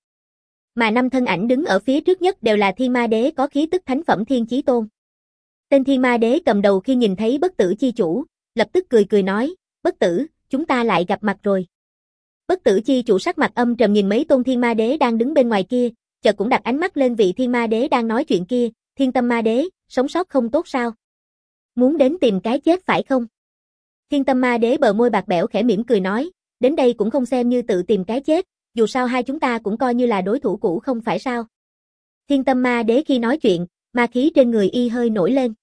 Mà năm thân ảnh đứng ở phía trước nhất đều là Thiên Ma Đế có khí tức thánh phẩm Thiên Chí Tôn. Tên Thiên Ma Đế cầm đầu khi nhìn thấy bất tử chi chủ, lập tức cười cười nói, bất tử, chúng ta lại gặp mặt rồi. Bất tử chi chủ sắc mặt âm trầm nhìn mấy tôn Thiên Ma Đế đang đứng bên ngoài kia, chợt cũng đặt ánh mắt lên vị Thiên Ma Đế đang nói chuyện kia, Thiên Tâm Ma Đế, sống sót không tốt sao? Muốn đến tìm cái chết phải không? Thiên Tâm Ma Đế bờ môi bạc bẽo khẽ mỉm cười nói, đến đây cũng không xem như tự tìm cái chết, dù sao hai chúng ta cũng coi như là đối thủ cũ không phải sao? Thiên Tâm Ma Đế khi nói chuyện, ma khí trên người y hơi nổi lên.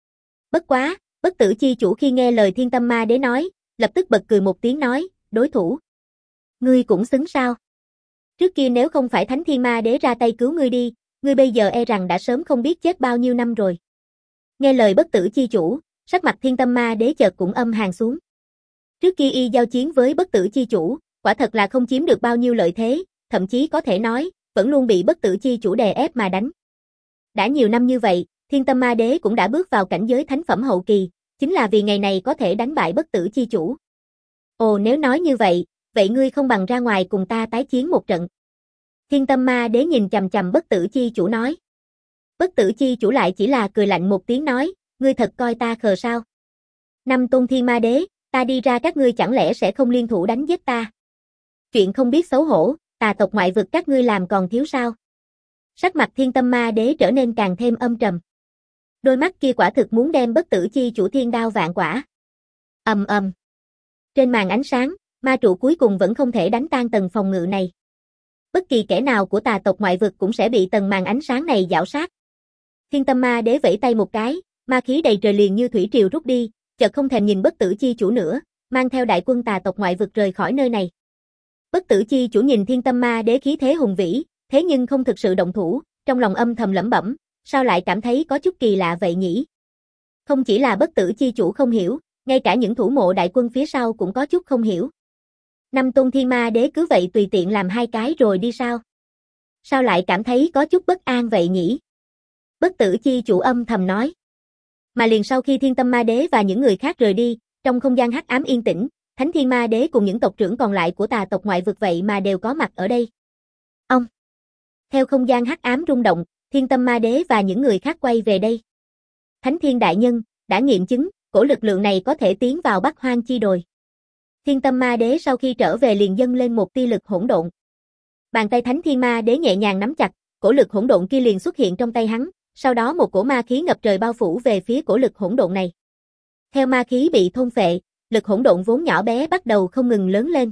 Bất quá, bất tử chi chủ khi nghe lời Thiên Tâm Ma Đế nói, lập tức bật cười một tiếng nói, đối thủ. Ngươi cũng xứng sao? Trước kia nếu không phải Thánh Thiên Ma Đế ra tay cứu ngươi đi, ngươi bây giờ e rằng đã sớm không biết chết bao nhiêu năm rồi. Nghe lời bất tử chi chủ, sắc mặt Thiên Tâm Ma Đế chợt cũng âm hàn xuống. Trước kia y giao chiến với bất tử chi chủ, quả thật là không chiếm được bao nhiêu lợi thế, thậm chí có thể nói, vẫn luôn bị bất tử chi chủ đè ép mà đánh. Đã nhiều năm như vậy, Thiên Tâm Ma Đế cũng đã bước vào cảnh giới thánh phẩm hậu kỳ, chính là vì ngày này có thể đánh bại bất tử chi chủ. Ồ, nếu nói như vậy, vậy ngươi không bằng ra ngoài cùng ta tái chiến một trận. Thiên Tâm Ma Đế nhìn chằm chằm bất tử chi chủ nói. Bất tử chi chủ lại chỉ là cười lạnh một tiếng nói, ngươi thật coi ta khờ sao? Năm tôn Thiên Ma Đế, ta đi ra các ngươi chẳng lẽ sẽ không liên thủ đánh giết ta? Chuyện không biết xấu hổ, tà tộc ngoại vực các ngươi làm còn thiếu sao? Sắc mặt Thiên Tâm Ma Đế trở nên càng thêm âm trầm. Đôi mắt kia quả thực muốn đem bất tử chi chủ thiên đao vạn quả. Ầm ầm. Trên màn ánh sáng, ma trụ cuối cùng vẫn không thể đánh tan tầng phòng ngự này. Bất kỳ kẻ nào của tà tộc ngoại vực cũng sẽ bị tầng màn ánh sáng này giảo sát. Thiên Tâm Ma Đế vẫy tay một cái, ma khí đầy trời liền như thủy triều rút đi, chợt không thèm nhìn bất tử chi chủ nữa, mang theo đại quân tà tộc ngoại vực rời khỏi nơi này. Bất tử chi chủ nhìn Thiên Tâm Ma Đế khí thế hùng vĩ, thế nhưng không thực sự động thủ, trong lòng âm thầm lẩm bẩm, sao lại cảm thấy có chút kỳ lạ vậy nhỉ? Không chỉ là bất tử chi chủ không hiểu, ngay cả những thủ mộ đại quân phía sau cũng có chút không hiểu. Năm tôn Thiên Ma Đế cứ vậy tùy tiện làm hai cái rồi đi sao? Sao lại cảm thấy có chút bất an vậy nhỉ? Bất tử chi chủ âm thầm nói. Mà liền sau khi Thiên Tâm Ma Đế và những người khác rời đi, trong không gian hắc ám yên tĩnh, Thánh Thiên Ma Đế cùng những tộc trưởng còn lại của tà tộc ngoại vực vậy mà đều có mặt ở đây. Ông. Theo không gian hắc ám rung động, Thiên Tâm Ma Đế và những người khác quay về đây. Thánh Thiên đại nhân, đã nghiệm chứng, cổ lực lượng này có thể tiến vào Bắc Hoang Chi Đồi. Thiên Tâm Ma Đế sau khi trở về liền dâng lên một tia lực hỗn độn. Bàn tay Thánh Thiên Ma Đế nhẹ nhàng nắm chặt, cổ lực hỗn độn kia liền xuất hiện trong tay hắn, sau đó một cổ ma khí ngập trời bao phủ về phía cổ lực hỗn độn này. Theo ma khí bị thôn phệ, lực hỗn độn vốn nhỏ bé bắt đầu không ngừng lớn lên.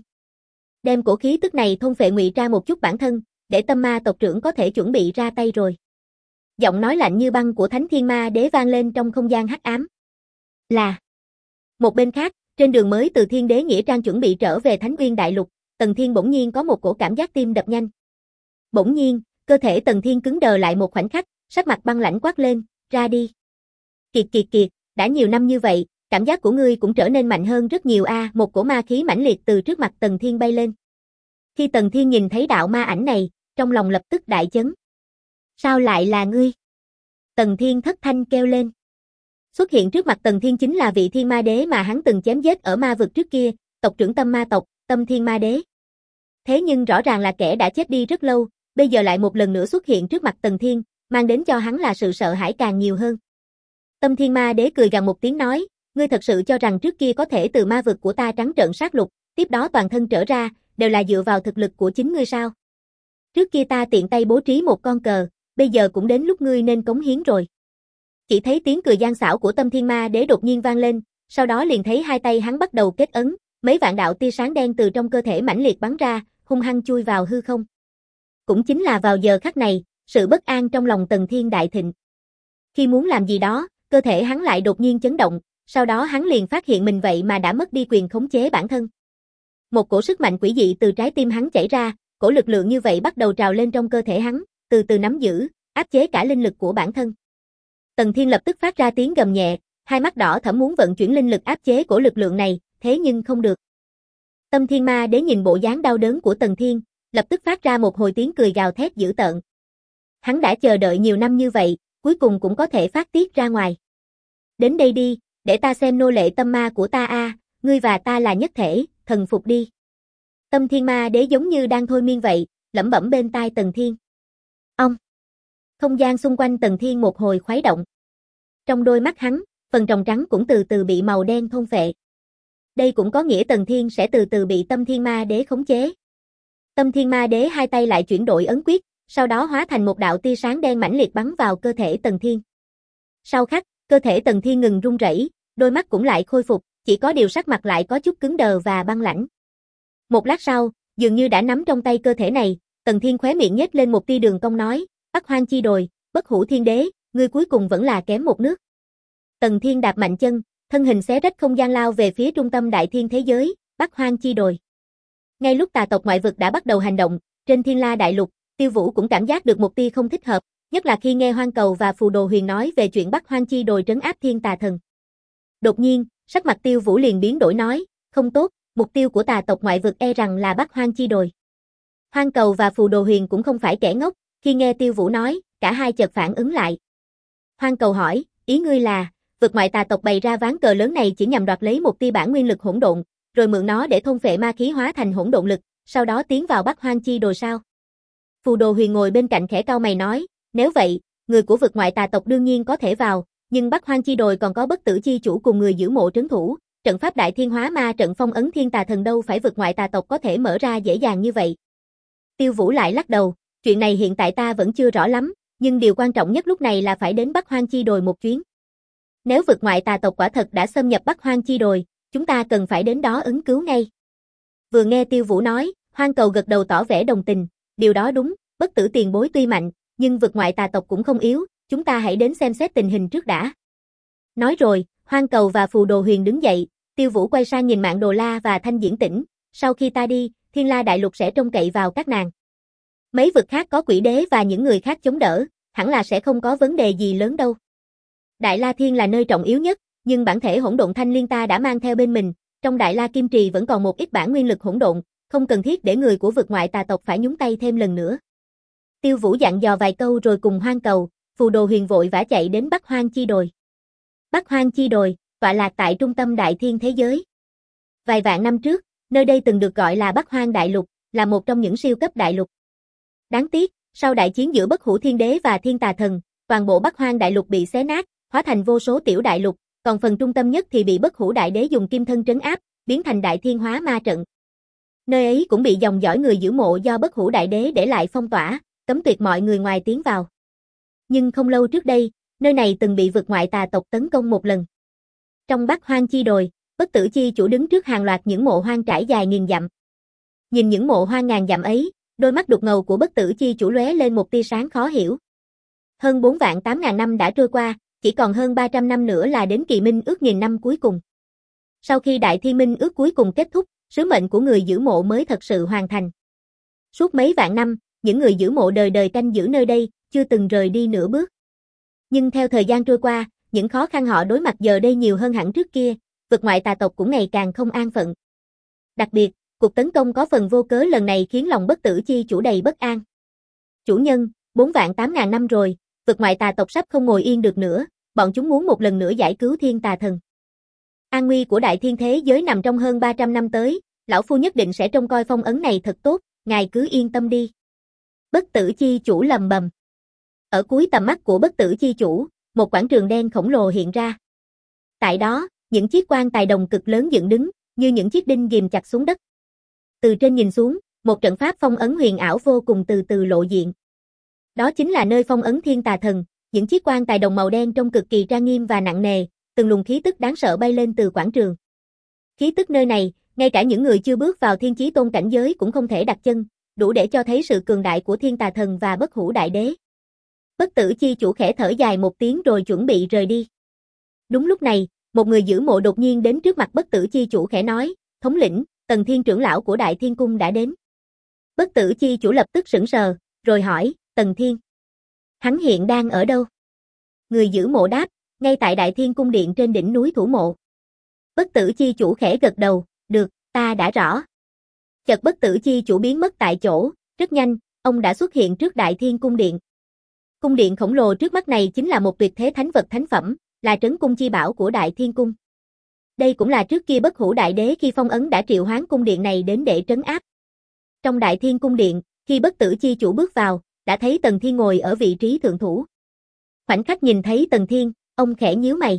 Đem cổ khí tức này thôn phệ ngụy tra một chút bản thân, để Tâm Ma tộc trưởng có thể chuẩn bị ra tay rồi. Giọng nói lạnh như băng của Thánh Thiên Ma Đế vang lên trong không gian hắc ám. Là. Một bên khác, trên đường mới từ Thiên Đế nghĩa trang chuẩn bị trở về Thánh Uyên Đại Lục, Tần Thiên bỗng nhiên có một cổ cảm giác tim đập nhanh. Bỗng nhiên, cơ thể Tần Thiên cứng đờ lại một khoảnh khắc, sắc mặt băng lãnh quát lên, ra đi. Kiệt kiệt kiệt, đã nhiều năm như vậy, cảm giác của ngươi cũng trở nên mạnh hơn rất nhiều a. À, một cổ ma khí mãnh liệt từ trước mặt Tần Thiên bay lên. Khi Tần Thiên nhìn thấy đạo ma ảnh này, trong lòng lập tức đại chấn. Sao lại là ngươi? Tần Thiên thất thanh kêu lên. Xuất hiện trước mặt Tần Thiên chính là vị Thiên Ma Đế mà hắn từng chém giết ở ma vực trước kia, tộc trưởng Tâm Ma tộc, Tâm Thiên Ma Đế. Thế nhưng rõ ràng là kẻ đã chết đi rất lâu, bây giờ lại một lần nữa xuất hiện trước mặt Tần Thiên, mang đến cho hắn là sự sợ hãi càng nhiều hơn. Tâm Thiên Ma Đế cười gằn một tiếng nói, ngươi thật sự cho rằng trước kia có thể từ ma vực của ta trắng trợn sát lục, tiếp đó toàn thân trở ra, đều là dựa vào thực lực của chính ngươi sao? Trước kia ta tiện tay bố trí một con cờ, bây giờ cũng đến lúc ngươi nên cống hiến rồi. Chỉ thấy tiếng cười gian xảo của Tâm Thiên Ma Đế đột nhiên vang lên, sau đó liền thấy hai tay hắn bắt đầu kết ấn, mấy vạn đạo tia sáng đen từ trong cơ thể mãnh liệt bắn ra, hung hăng chui vào hư không. Cũng chính là vào giờ khắc này, sự bất an trong lòng Tần Thiên đại thịnh. Khi muốn làm gì đó, cơ thể hắn lại đột nhiên chấn động, sau đó hắn liền phát hiện mình vậy mà đã mất đi quyền khống chế bản thân. Một cổ sức mạnh quỷ dị từ trái tim hắn chảy ra, cổ lực lượng như vậy bắt đầu trào lên trong cơ thể hắn, từ từ nắm giữ, áp chế cả linh lực của bản thân. Tần Thiên lập tức phát ra tiếng gầm nhẹ, hai mắt đỏ thẫm muốn vận chuyển linh lực áp chế cổ lực lượng này, thế nhưng không được. Tâm Thiên Ma Đế nhìn bộ dáng đau đớn của Tần Thiên, lập tức phát ra một hồi tiếng cười gào thét dữ tợn. Hắn đã chờ đợi nhiều năm như vậy, cuối cùng cũng có thể phát tiết ra ngoài. Đến đây đi, để ta xem nô lệ tâm ma của ta a, à, ngươi và ta là nhất thể, thần phục đi. Tâm Thiên Ma Đế giống như đang thôi miên vậy, lẩm bẩm bên tai Tần Thiên. Ông. Không gian xung quanh Tần Thiên một hồi khuấy động. Trong đôi mắt hắn, phần tròng trắng cũng từ từ bị màu đen thôn phệ. Đây cũng có nghĩa Tần Thiên sẽ từ từ bị Tâm Thiên Ma Đế khống chế. Tâm Thiên Ma Đế hai tay lại chuyển đổi ấn quyết, sau đó hóa thành một đạo tia sáng đen mãnh liệt bắn vào cơ thể Tần Thiên. Sau khắc, cơ thể Tần Thiên ngừng run rẩy, đôi mắt cũng lại khôi phục, chỉ có điều sắc mặt lại có chút cứng đờ và băng lãnh. Một lát sau, dường như đã nắm trong tay cơ thể này, Tần Thiên khóe miệng nhếch lên một tia đường cong nói, Bắc Hoang Chi Đồi, bất hủ thiên đế, ngươi cuối cùng vẫn là kém một nước. Tần Thiên đạp mạnh chân, thân hình xé rách không gian lao về phía trung tâm đại thiên thế giới, Bắc Hoang Chi Đồi. Ngay lúc tà tộc ngoại vực đã bắt đầu hành động, trên Thiên La Đại Lục, Tiêu Vũ cũng cảm giác được một tia không thích hợp, nhất là khi nghe Hoang Cầu và Phù Đồ Huyền nói về chuyện Bắc Hoang Chi Đồi trấn áp thiên tà thần. Đột nhiên, sắc mặt Tiêu Vũ liền biến đổi nói, không tốt, mục tiêu của tà tộc ngoại vực e rằng là Bắc Hoang Chi Đồi. Hoang Cầu và Phù Đồ Huyền cũng không phải kẻ ngốc, khi nghe Tiêu Vũ nói, cả hai chợt phản ứng lại. Hoang Cầu hỏi, ý ngươi là, vực ngoại tà tộc bày ra ván cờ lớn này chỉ nhằm đoạt lấy một tia bản nguyên lực hỗn độn, rồi mượn nó để thôn phệ ma khí hóa thành hỗn độn lực, sau đó tiến vào Bắc Hoang Chi Đồi sao? Phù Đồ Huyền ngồi bên cạnh khẽ cau mày nói, nếu vậy, người của vực ngoại tà tộc đương nhiên có thể vào, nhưng Bắc Hoang Chi Đồi còn có bất tử chi chủ cùng người giữ mộ trấn thủ, trận pháp đại thiên hóa ma trận phong ấn thiên tà thần đâu phải vực ngoại tà tộc có thể mở ra dễ dàng như vậy. Tiêu Vũ lại lắc đầu, chuyện này hiện tại ta vẫn chưa rõ lắm, nhưng điều quan trọng nhất lúc này là phải đến Bắc Hoang Chi Đồi một chuyến. Nếu vực ngoại tà tộc quả thật đã xâm nhập Bắc Hoang Chi Đồi, chúng ta cần phải đến đó ứng cứu ngay. Vừa nghe Tiêu Vũ nói, Hoang Cầu gật đầu tỏ vẻ đồng tình, điều đó đúng, bất tử tiền bối tuy mạnh, nhưng vực ngoại tà tộc cũng không yếu, chúng ta hãy đến xem xét tình hình trước đã. Nói rồi, Hoang Cầu và Phù Đồ Huyền đứng dậy, Tiêu Vũ quay sang nhìn Mạn Đồ La và Thanh Diễn Tĩnh, sau khi ta đi, Thiên La Đại Lục sẽ trông cậy vào các nàng. Mấy vực khác có Quỷ Đế và những người khác chống đỡ, hẳn là sẽ không có vấn đề gì lớn đâu. Đại La Thiên là nơi trọng yếu nhất, nhưng bản thể hỗn độn thanh liên ta đã mang theo bên mình, trong Đại La Kim Trì vẫn còn một ít bản nguyên lực hỗn độn, không cần thiết để người của vực ngoại tà tộc phải nhúng tay thêm lần nữa. Tiêu Vũ dặn dò vài câu rồi cùng Hoang Cầu, Phù Đồ Huyền vội vã chạy đến Bắc Hoang Chi Đồi. Bắc Hoang Chi Đồi, tọa lạc tại trung tâm đại thiên thế giới. Vài vạn năm trước, nơi đây từng được gọi là Bắc Hoang Đại Lục, là một trong những siêu cấp đại lục. Đáng tiếc, sau đại chiến giữa Bất Hủ Thiên Đế và Thiên Tà Thần, toàn bộ Bắc Hoang Đại Lục bị xé nát, hóa thành vô số tiểu đại lục, còn phần trung tâm nhất thì bị Bất Hủ Đại Đế dùng kim thân trấn áp, biến thành Đại Thiên Hóa Ma Trận. Nơi ấy cũng bị dòng dõi người giữ mộ do Bất Hủ Đại Đế để lại phong tỏa, cấm tuyệt mọi người ngoài tiến vào. Nhưng không lâu trước đây, nơi này từng bị vực ngoại tà tộc tấn công một lần. Trong Bắc Hoang Chi Đồi, Bất Tử Chi Chủ đứng trước hàng loạt những mộ hoang trải dài nghìn dặm. Nhìn những mộ hoang ngàn dặm ấy, đôi mắt đục ngầu của Bất Tử Chi Chủ lóe lên một tia sáng khó hiểu. Hơn bốn vạn tám ngàn năm đã trôi qua, chỉ còn hơn ba trăm năm nữa là đến kỳ minh ước nghìn năm cuối cùng. Sau khi đại thiên minh ước cuối cùng kết thúc, sứ mệnh của người giữ mộ mới thật sự hoàn thành. Suốt mấy vạn năm, những người giữ mộ đời đời canh giữ nơi đây, chưa từng rời đi nửa bước. Nhưng theo thời gian trôi qua, những khó khăn họ đối mặt giờ đây nhiều hơn hẳn trước kia, vực ngoại tà tộc cũng ngày càng không an phận. Đặc biệt, cuộc tấn công có phần vô cớ lần này khiến lòng Bất Tử Chi Chủ đầy bất an. Chủ nhân, bốn vạn tám ngàn năm rồi, vực ngoại tà tộc sắp không ngồi yên được nữa, bọn chúng muốn một lần nữa giải cứu Thiên Tà Thần. An nguy của đại thiên thế giới nằm trong hơn ba trăm năm tới, lão phu nhất định sẽ trông coi phong ấn này thật tốt, ngài cứ yên tâm đi. Bất Tử Chi Chủ lầm bầm. Ở cuối tầm mắt của Bất Tử Chi Chủ, một quảng trường đen khổng lồ hiện ra. Tại đó, những chiếc quan tài đồng cực lớn dựng đứng, như những chiếc đinh ghim chặt xuống đất. Từ trên nhìn xuống, một trận pháp phong ấn huyền ảo vô cùng từ từ lộ diện. Đó chính là nơi phong ấn Thiên Tà Thần, những chiếc quan tài đồng màu đen trông cực kỳ trang nghiêm và nặng nề, từng luồng khí tức đáng sợ bay lên từ quảng trường. Khí tức nơi này, ngay cả những người chưa bước vào Thiên Chí Tôn cảnh giới cũng không thể đặt chân, đủ để cho thấy sự cường đại của Thiên Tà Thần và Bất Hủ Đại Đế. Bất Tử Chi Chủ khẽ thở dài một tiếng rồi chuẩn bị rời đi. Đúng lúc này, một người giữ mộ đột nhiên đến trước mặt Bất Tử Chi Chủ khẽ nói, thống lĩnh, Tần Thiên trưởng lão của Đại Thiên Cung đã đến. Bất Tử Chi Chủ lập tức sững sờ, rồi hỏi, Tần Thiên. Hắn hiện đang ở đâu? Người giữ mộ đáp, ngay tại Đại Thiên Cung điện trên đỉnh núi thủ mộ. Bất Tử Chi Chủ khẽ gật đầu, được, ta đã rõ. Chợt Bất Tử Chi Chủ biến mất tại chỗ, rất nhanh, ông đã xuất hiện trước Đại Thiên Cung điện. Cung điện khổng lồ trước mắt này chính là một tuyệt thế thánh vật thánh phẩm, là trấn cung chi bảo của Đại Thiên Cung. Đây cũng là trước kia Bất Hủ Đại Đế khi phong ấn đã triệu hoán cung điện này đến để trấn áp. Trong Đại Thiên Cung điện, khi Bất Tử Chi Chủ bước vào, đã thấy Tần Thiên ngồi ở vị trí thượng thủ. Khoảnh khắc nhìn thấy Tần Thiên, ông khẽ nhíu mày.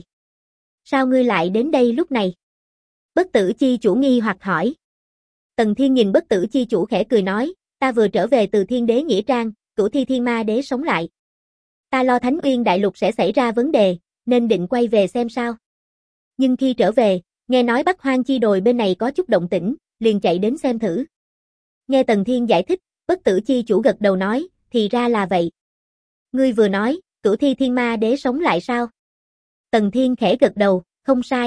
Sao ngươi lại đến đây lúc này? Bất Tử Chi Chủ nghi hoặc hỏi. Tần Thiên nhìn Bất Tử Chi Chủ khẽ cười nói, ta vừa trở về từ Thiên Đế Nghĩa Trang, Cửu Thi Thiên Ma Đế sống lại. Ta lo Thánh Uyên Đại Lục sẽ xảy ra vấn đề, nên định quay về xem sao. Nhưng khi trở về, nghe nói Bắc Hoang Chi Đồi bên này có chút động tĩnh, liền chạy đến xem thử. Nghe Tần Thiên giải thích, Bất Tử Chi Chủ gật đầu nói, thì ra là vậy. Ngươi vừa nói, Cửu Thi Thiên Ma Đế sống lại sao? Tần Thiên khẽ gật đầu, không sai.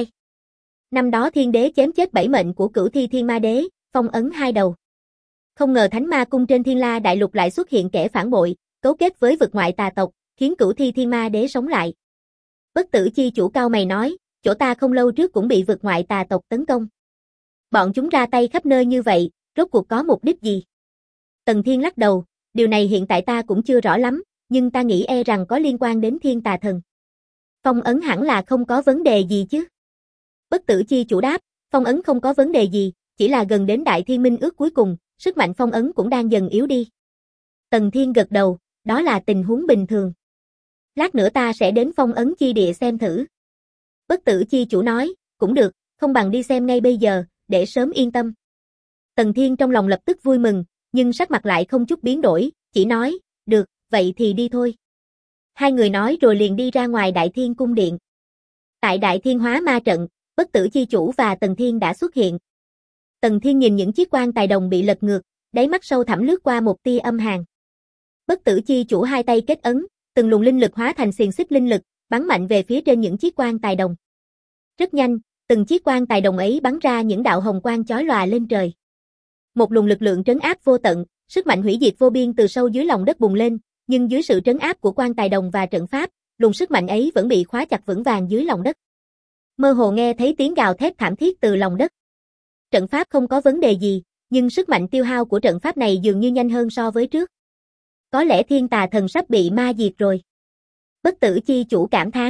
Năm đó Thiên Đế chém chết bảy mệnh của Cửu Thi Thiên Ma Đế, phong ấn hai đầu. Không ngờ Thánh Ma Cung trên Thiên La Đại Lục lại xuất hiện kẻ phản bội, cấu kết với vực ngoại tà tộc, khiến Cửu Thi Thiên Ma Đế sống lại. Bất Tử Chi Chủ cao mày nói, chỗ ta không lâu trước cũng bị vực ngoại tà tộc tấn công. Bọn chúng ra tay khắp nơi như vậy, rốt cuộc có mục đích gì? Tần Thiên lắc đầu, điều này hiện tại ta cũng chưa rõ lắm, nhưng ta nghĩ e rằng có liên quan đến Thiên Tà Thần. Phong ấn hẳn là không có vấn đề gì chứ? Bất Tử Chi Chủ đáp, phong ấn không có vấn đề gì, chỉ là gần đến Đại Thiên Minh ước cuối cùng, sức mạnh phong ấn cũng đang dần yếu đi. Tần Thiên gật đầu, đó là tình huống bình thường. Lát nữa ta sẽ đến phong ấn chi địa xem thử. Bất Tử Chi Chủ nói, cũng được, không bằng đi xem ngay bây giờ, để sớm yên tâm. Tần Thiên trong lòng lập tức vui mừng, nhưng sắc mặt lại không chút biến đổi, chỉ nói, được, vậy thì đi thôi. Hai người nói rồi liền đi ra ngoài Đại Thiên Cung điện. Tại Đại Thiên Hóa Ma Trận, Bất Tử Chi Chủ và Tần Thiên đã xuất hiện. Tần Thiên nhìn những chiếc quan tài đồng bị lật ngược, đáy mắt sâu thẳm lướt qua một tia âm hàn. Bất Tử Chi Chủ hai tay kết ấn, từng luồng linh lực hóa thành xiềng xích linh lực, bắn mạnh về phía trên những chiếc quan tài đồng. Rất nhanh, Từng chiếc quan tài đồng ấy bắn ra những đạo hồng quang chói lòa lên trời. Một luồng lực lượng trấn áp vô tận, sức mạnh hủy diệt vô biên từ sâu dưới lòng đất bùng lên, nhưng dưới sự trấn áp của quan tài đồng và trận pháp, luồng sức mạnh ấy vẫn bị khóa chặt vững vàng dưới lòng đất. Mơ hồ nghe thấy tiếng gào thét thảm thiết từ lòng đất. Trận pháp không có vấn đề gì, nhưng sức mạnh tiêu hao của trận pháp này dường như nhanh hơn so với trước. Có lẽ thiên tà thần sắp bị ma diệt rồi. Bất tử chi chủ cảm thán.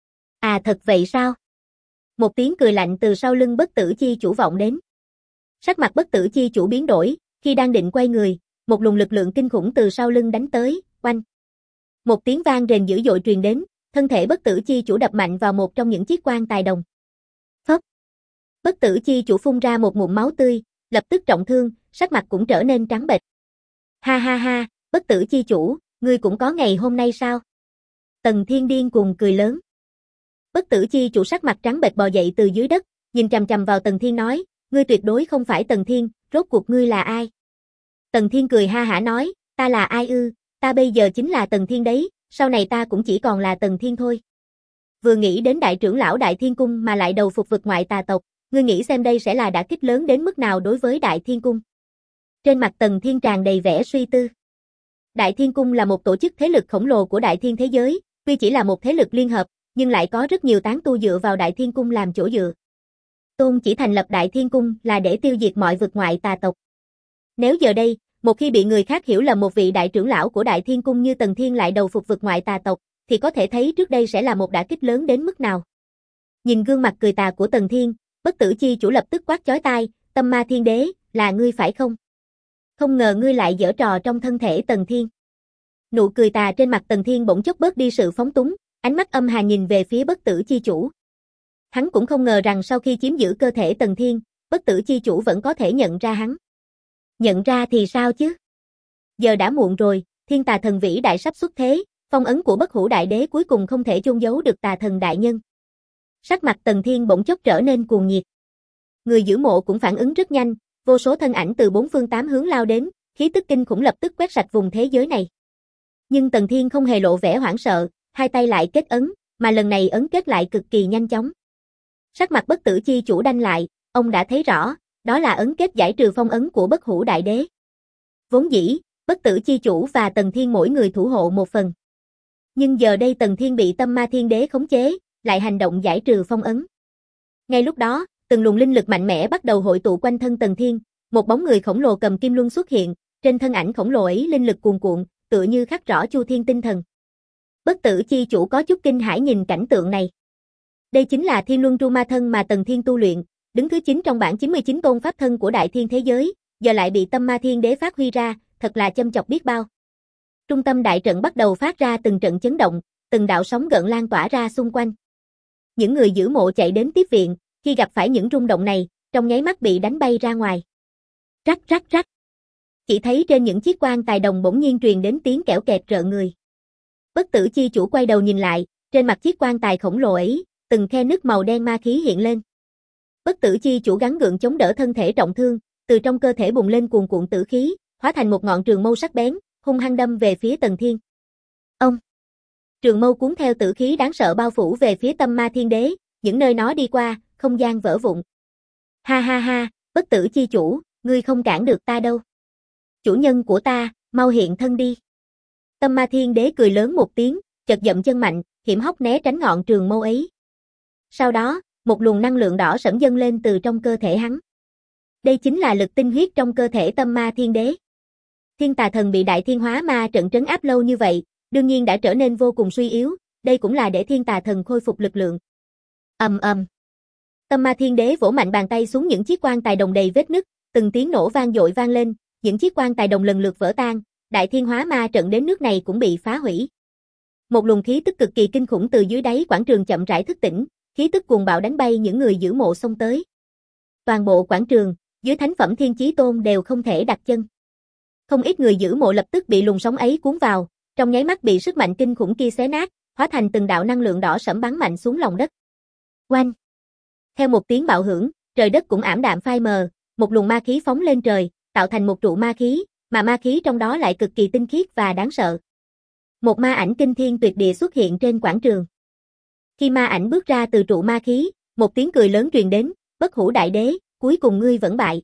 À thật vậy sao? Một tiếng cười lạnh từ sau lưng bất tử chi chủ vọng đến. Sắc mặt bất tử chi chủ biến đổi, khi đang định quay người, một luồng lực lượng kinh khủng từ sau lưng đánh tới, oanh. Một tiếng vang rền dữ dội truyền đến, thân thể bất tử chi chủ đập mạnh vào một trong những chiếc quan tài đồng. Phốc. Bất tử chi chủ phun ra một ngụm máu tươi, lập tức trọng thương, sắc mặt cũng trở nên trắng bệch. Ha ha ha, bất tử chi chủ, ngươi cũng có ngày hôm nay sao? Tần Thiên điên cuồng cười lớn. Bất tử chi chủ sắc mặt trắng bệch bò dậy từ dưới đất, nhìn chằm chằm vào Tần Thiên nói, ngươi tuyệt đối không phải Tần Thiên, rốt cuộc ngươi là ai? Tần Thiên cười ha hả nói, ta là ai ư, ta bây giờ chính là Tần Thiên đấy, sau này ta cũng chỉ còn là Tần Thiên thôi. Vừa nghĩ đến đại trưởng lão Đại Thiên Cung mà lại đầu phục vực ngoại tà tộc, ngươi nghĩ xem đây sẽ là đả kích lớn đến mức nào đối với Đại Thiên Cung. Trên mặt Tần Thiên tràn đầy vẻ suy tư. Đại Thiên Cung là một tổ chức thế lực khổng lồ của Đại Thiên thế giới, tuy chỉ là một thế lực liên hợp, nhưng lại có rất nhiều tán tu dựa vào Đại Thiên Cung làm chỗ dựa. Tôn chỉ thành lập Đại Thiên Cung là để tiêu diệt mọi vực ngoại tà tộc. Nếu giờ đây, một khi bị người khác hiểu lầm một vị đại trưởng lão của Đại Thiên Cung như Tần Thiên lại đầu phục vực ngoại tà tộc, thì có thể thấy trước đây sẽ là một đả kích lớn đến mức nào. Nhìn gương mặt cười tà của Tần Thiên, bất tử chi chủ lập tức quát chói tai, Tâm Ma Thiên Đế, là ngươi phải không? Không ngờ ngươi lại giở trò trong thân thể Tần Thiên. Nụ cười tà trên mặt Tần Thiên bỗng chốc bớt đi sự phóng túng, ánh mắt âm hà nhìn về phía bất tử chi chủ. Hắn cũng không ngờ rằng sau khi chiếm giữ cơ thể Tần Thiên, bất tử chi chủ vẫn có thể nhận ra hắn. Nhận ra thì sao chứ? Giờ đã muộn rồi, thiên tà thần vĩ đại sắp xuất thế, phong ấn của bất hủ đại đế cuối cùng không thể chôn giấu được tà thần đại nhân. Sắc mặt Tần Thiên bỗng chốc trở nên cuồng nhiệt. Người giữ mộ cũng phản ứng rất nhanh, vô số thân ảnh từ bốn phương tám hướng lao đến, khí tức kinh khủng lập tức quét sạch vùng thế giới này. Nhưng Tần Thiên không hề lộ vẻ hoảng sợ, hai tay lại kết ấn, mà lần này ấn kết lại cực kỳ nhanh chóng. Sắc mặt bất tử chi chủ đanh lại, ông đã thấy rõ, đó là ấn kết giải trừ phong ấn của bất hủ đại đế. Vốn dĩ, bất tử chi chủ và Tần Thiên mỗi người thủ hộ một phần. Nhưng giờ đây Tần Thiên bị Tâm Ma Thiên Đế khống chế, lại hành động giải trừ phong ấn. Ngay lúc đó, từng luồng linh lực mạnh mẽ bắt đầu hội tụ quanh thân Tần Thiên, một bóng người khổng lồ cầm kim luân xuất hiện, trên thân ảnh khổng lồ ấy linh lực cuồn cuộn, tựa như khắc rõ Chu Thiên tinh thần. Bất tử chi chủ có chút kinh hãi nhìn cảnh tượng này. Đây chính là Thiên Luân Tru Ma thân mà Tần Thiên tu luyện, đứng thứ chín trong bảng chín mươi chín tôn pháp thân của Đại Thiên thế giới, giờ lại bị Tâm Ma Thiên Đế phát huy ra, thật là châm chọc biết bao. Trung tâm đại trận bắt đầu phát ra từng trận chấn động, từng đạo sóng gợn lan tỏa ra xung quanh. Những người giữ mộ chạy đến tiếp viện, khi gặp phải những rung động này, trong nháy mắt bị đánh bay ra ngoài. Rắc rắc rắc. Chỉ thấy trên những chiếc quan tài đồng bỗng nhiên truyền đến tiếng kẽo kẹt rợn người. Bất tử chi chủ quay đầu nhìn lại, trên mặt chiếc quan tài khổng lồ ấy, từng khe nứt màu đen ma khí hiện lên. Bất tử chi chủ gắng gượng chống đỡ thân thể trọng thương, từ trong cơ thể bùng lên cuồn cuộn tử khí, hóa thành một ngọn trường mâu sắc bén, hung hăng đâm về phía Tần Thiên. Ông! Trường mâu cuốn theo tử khí đáng sợ bao phủ về phía Tâm Ma Thiên Đế, những nơi nó đi qua, không gian vỡ vụn. Ha ha ha, bất tử chi chủ, ngươi không cản được ta đâu. Chủ nhân của ta, mau hiện thân đi. Tâm Ma Thiên Đế cười lớn một tiếng, chợt dậm chân mạnh, hiểm hóc né tránh ngọn trường mâu ấy. Sau đó, một luồng năng lượng đỏ sẫm dâng lên từ trong cơ thể hắn. Đây chính là lực tinh huyết trong cơ thể Tâm Ma Thiên Đế. Thiên tà thần bị Đại Thiên Hóa Ma trận trấn áp lâu như vậy, đương nhiên đã trở nên vô cùng suy yếu, đây cũng là để thiên tà thần khôi phục lực lượng. Ầm ầm. Tâm Ma Thiên Đế vỗ mạnh bàn tay xuống những chiếc quan tài đồng đầy vết nứt, từng tiếng nổ vang dội vang lên, những chiếc quan tài đồng lần lượt vỡ tan, Đại Thiên Hóa Ma trận đến nước này cũng bị phá hủy. Một luồng khí tức cực kỳ kinh khủng từ dưới đáy quảng trường chậm rãi thức tỉnh, khí tức cuồng bạo đánh bay những người giữ mộ xông tới. Toàn bộ quảng trường, dưới thánh phẩm Thiên Chí Tôn đều không thể đặt chân. Không ít người giữ mộ lập tức bị luồng sóng ấy cuốn vào, trong nháy mắt bị sức mạnh kinh khủng kia xé nát, hóa thành từng đạo năng lượng đỏ sẫm bắn mạnh xuống lòng đất. Oanh! Theo một tiếng bạo hưởng, trời đất cũng ảm đạm phai mờ, một luồng ma khí phóng lên trời, tạo thành một trụ ma khí, mà ma khí trong đó lại cực kỳ tinh khiết và đáng sợ. Một ma ảnh kinh thiên tuyệt địa xuất hiện trên quảng trường. Khi ma ảnh bước ra từ trụ ma khí, Một tiếng cười lớn truyền đến, Bất Hủ Đại Đế, cuối cùng ngươi vẫn bại.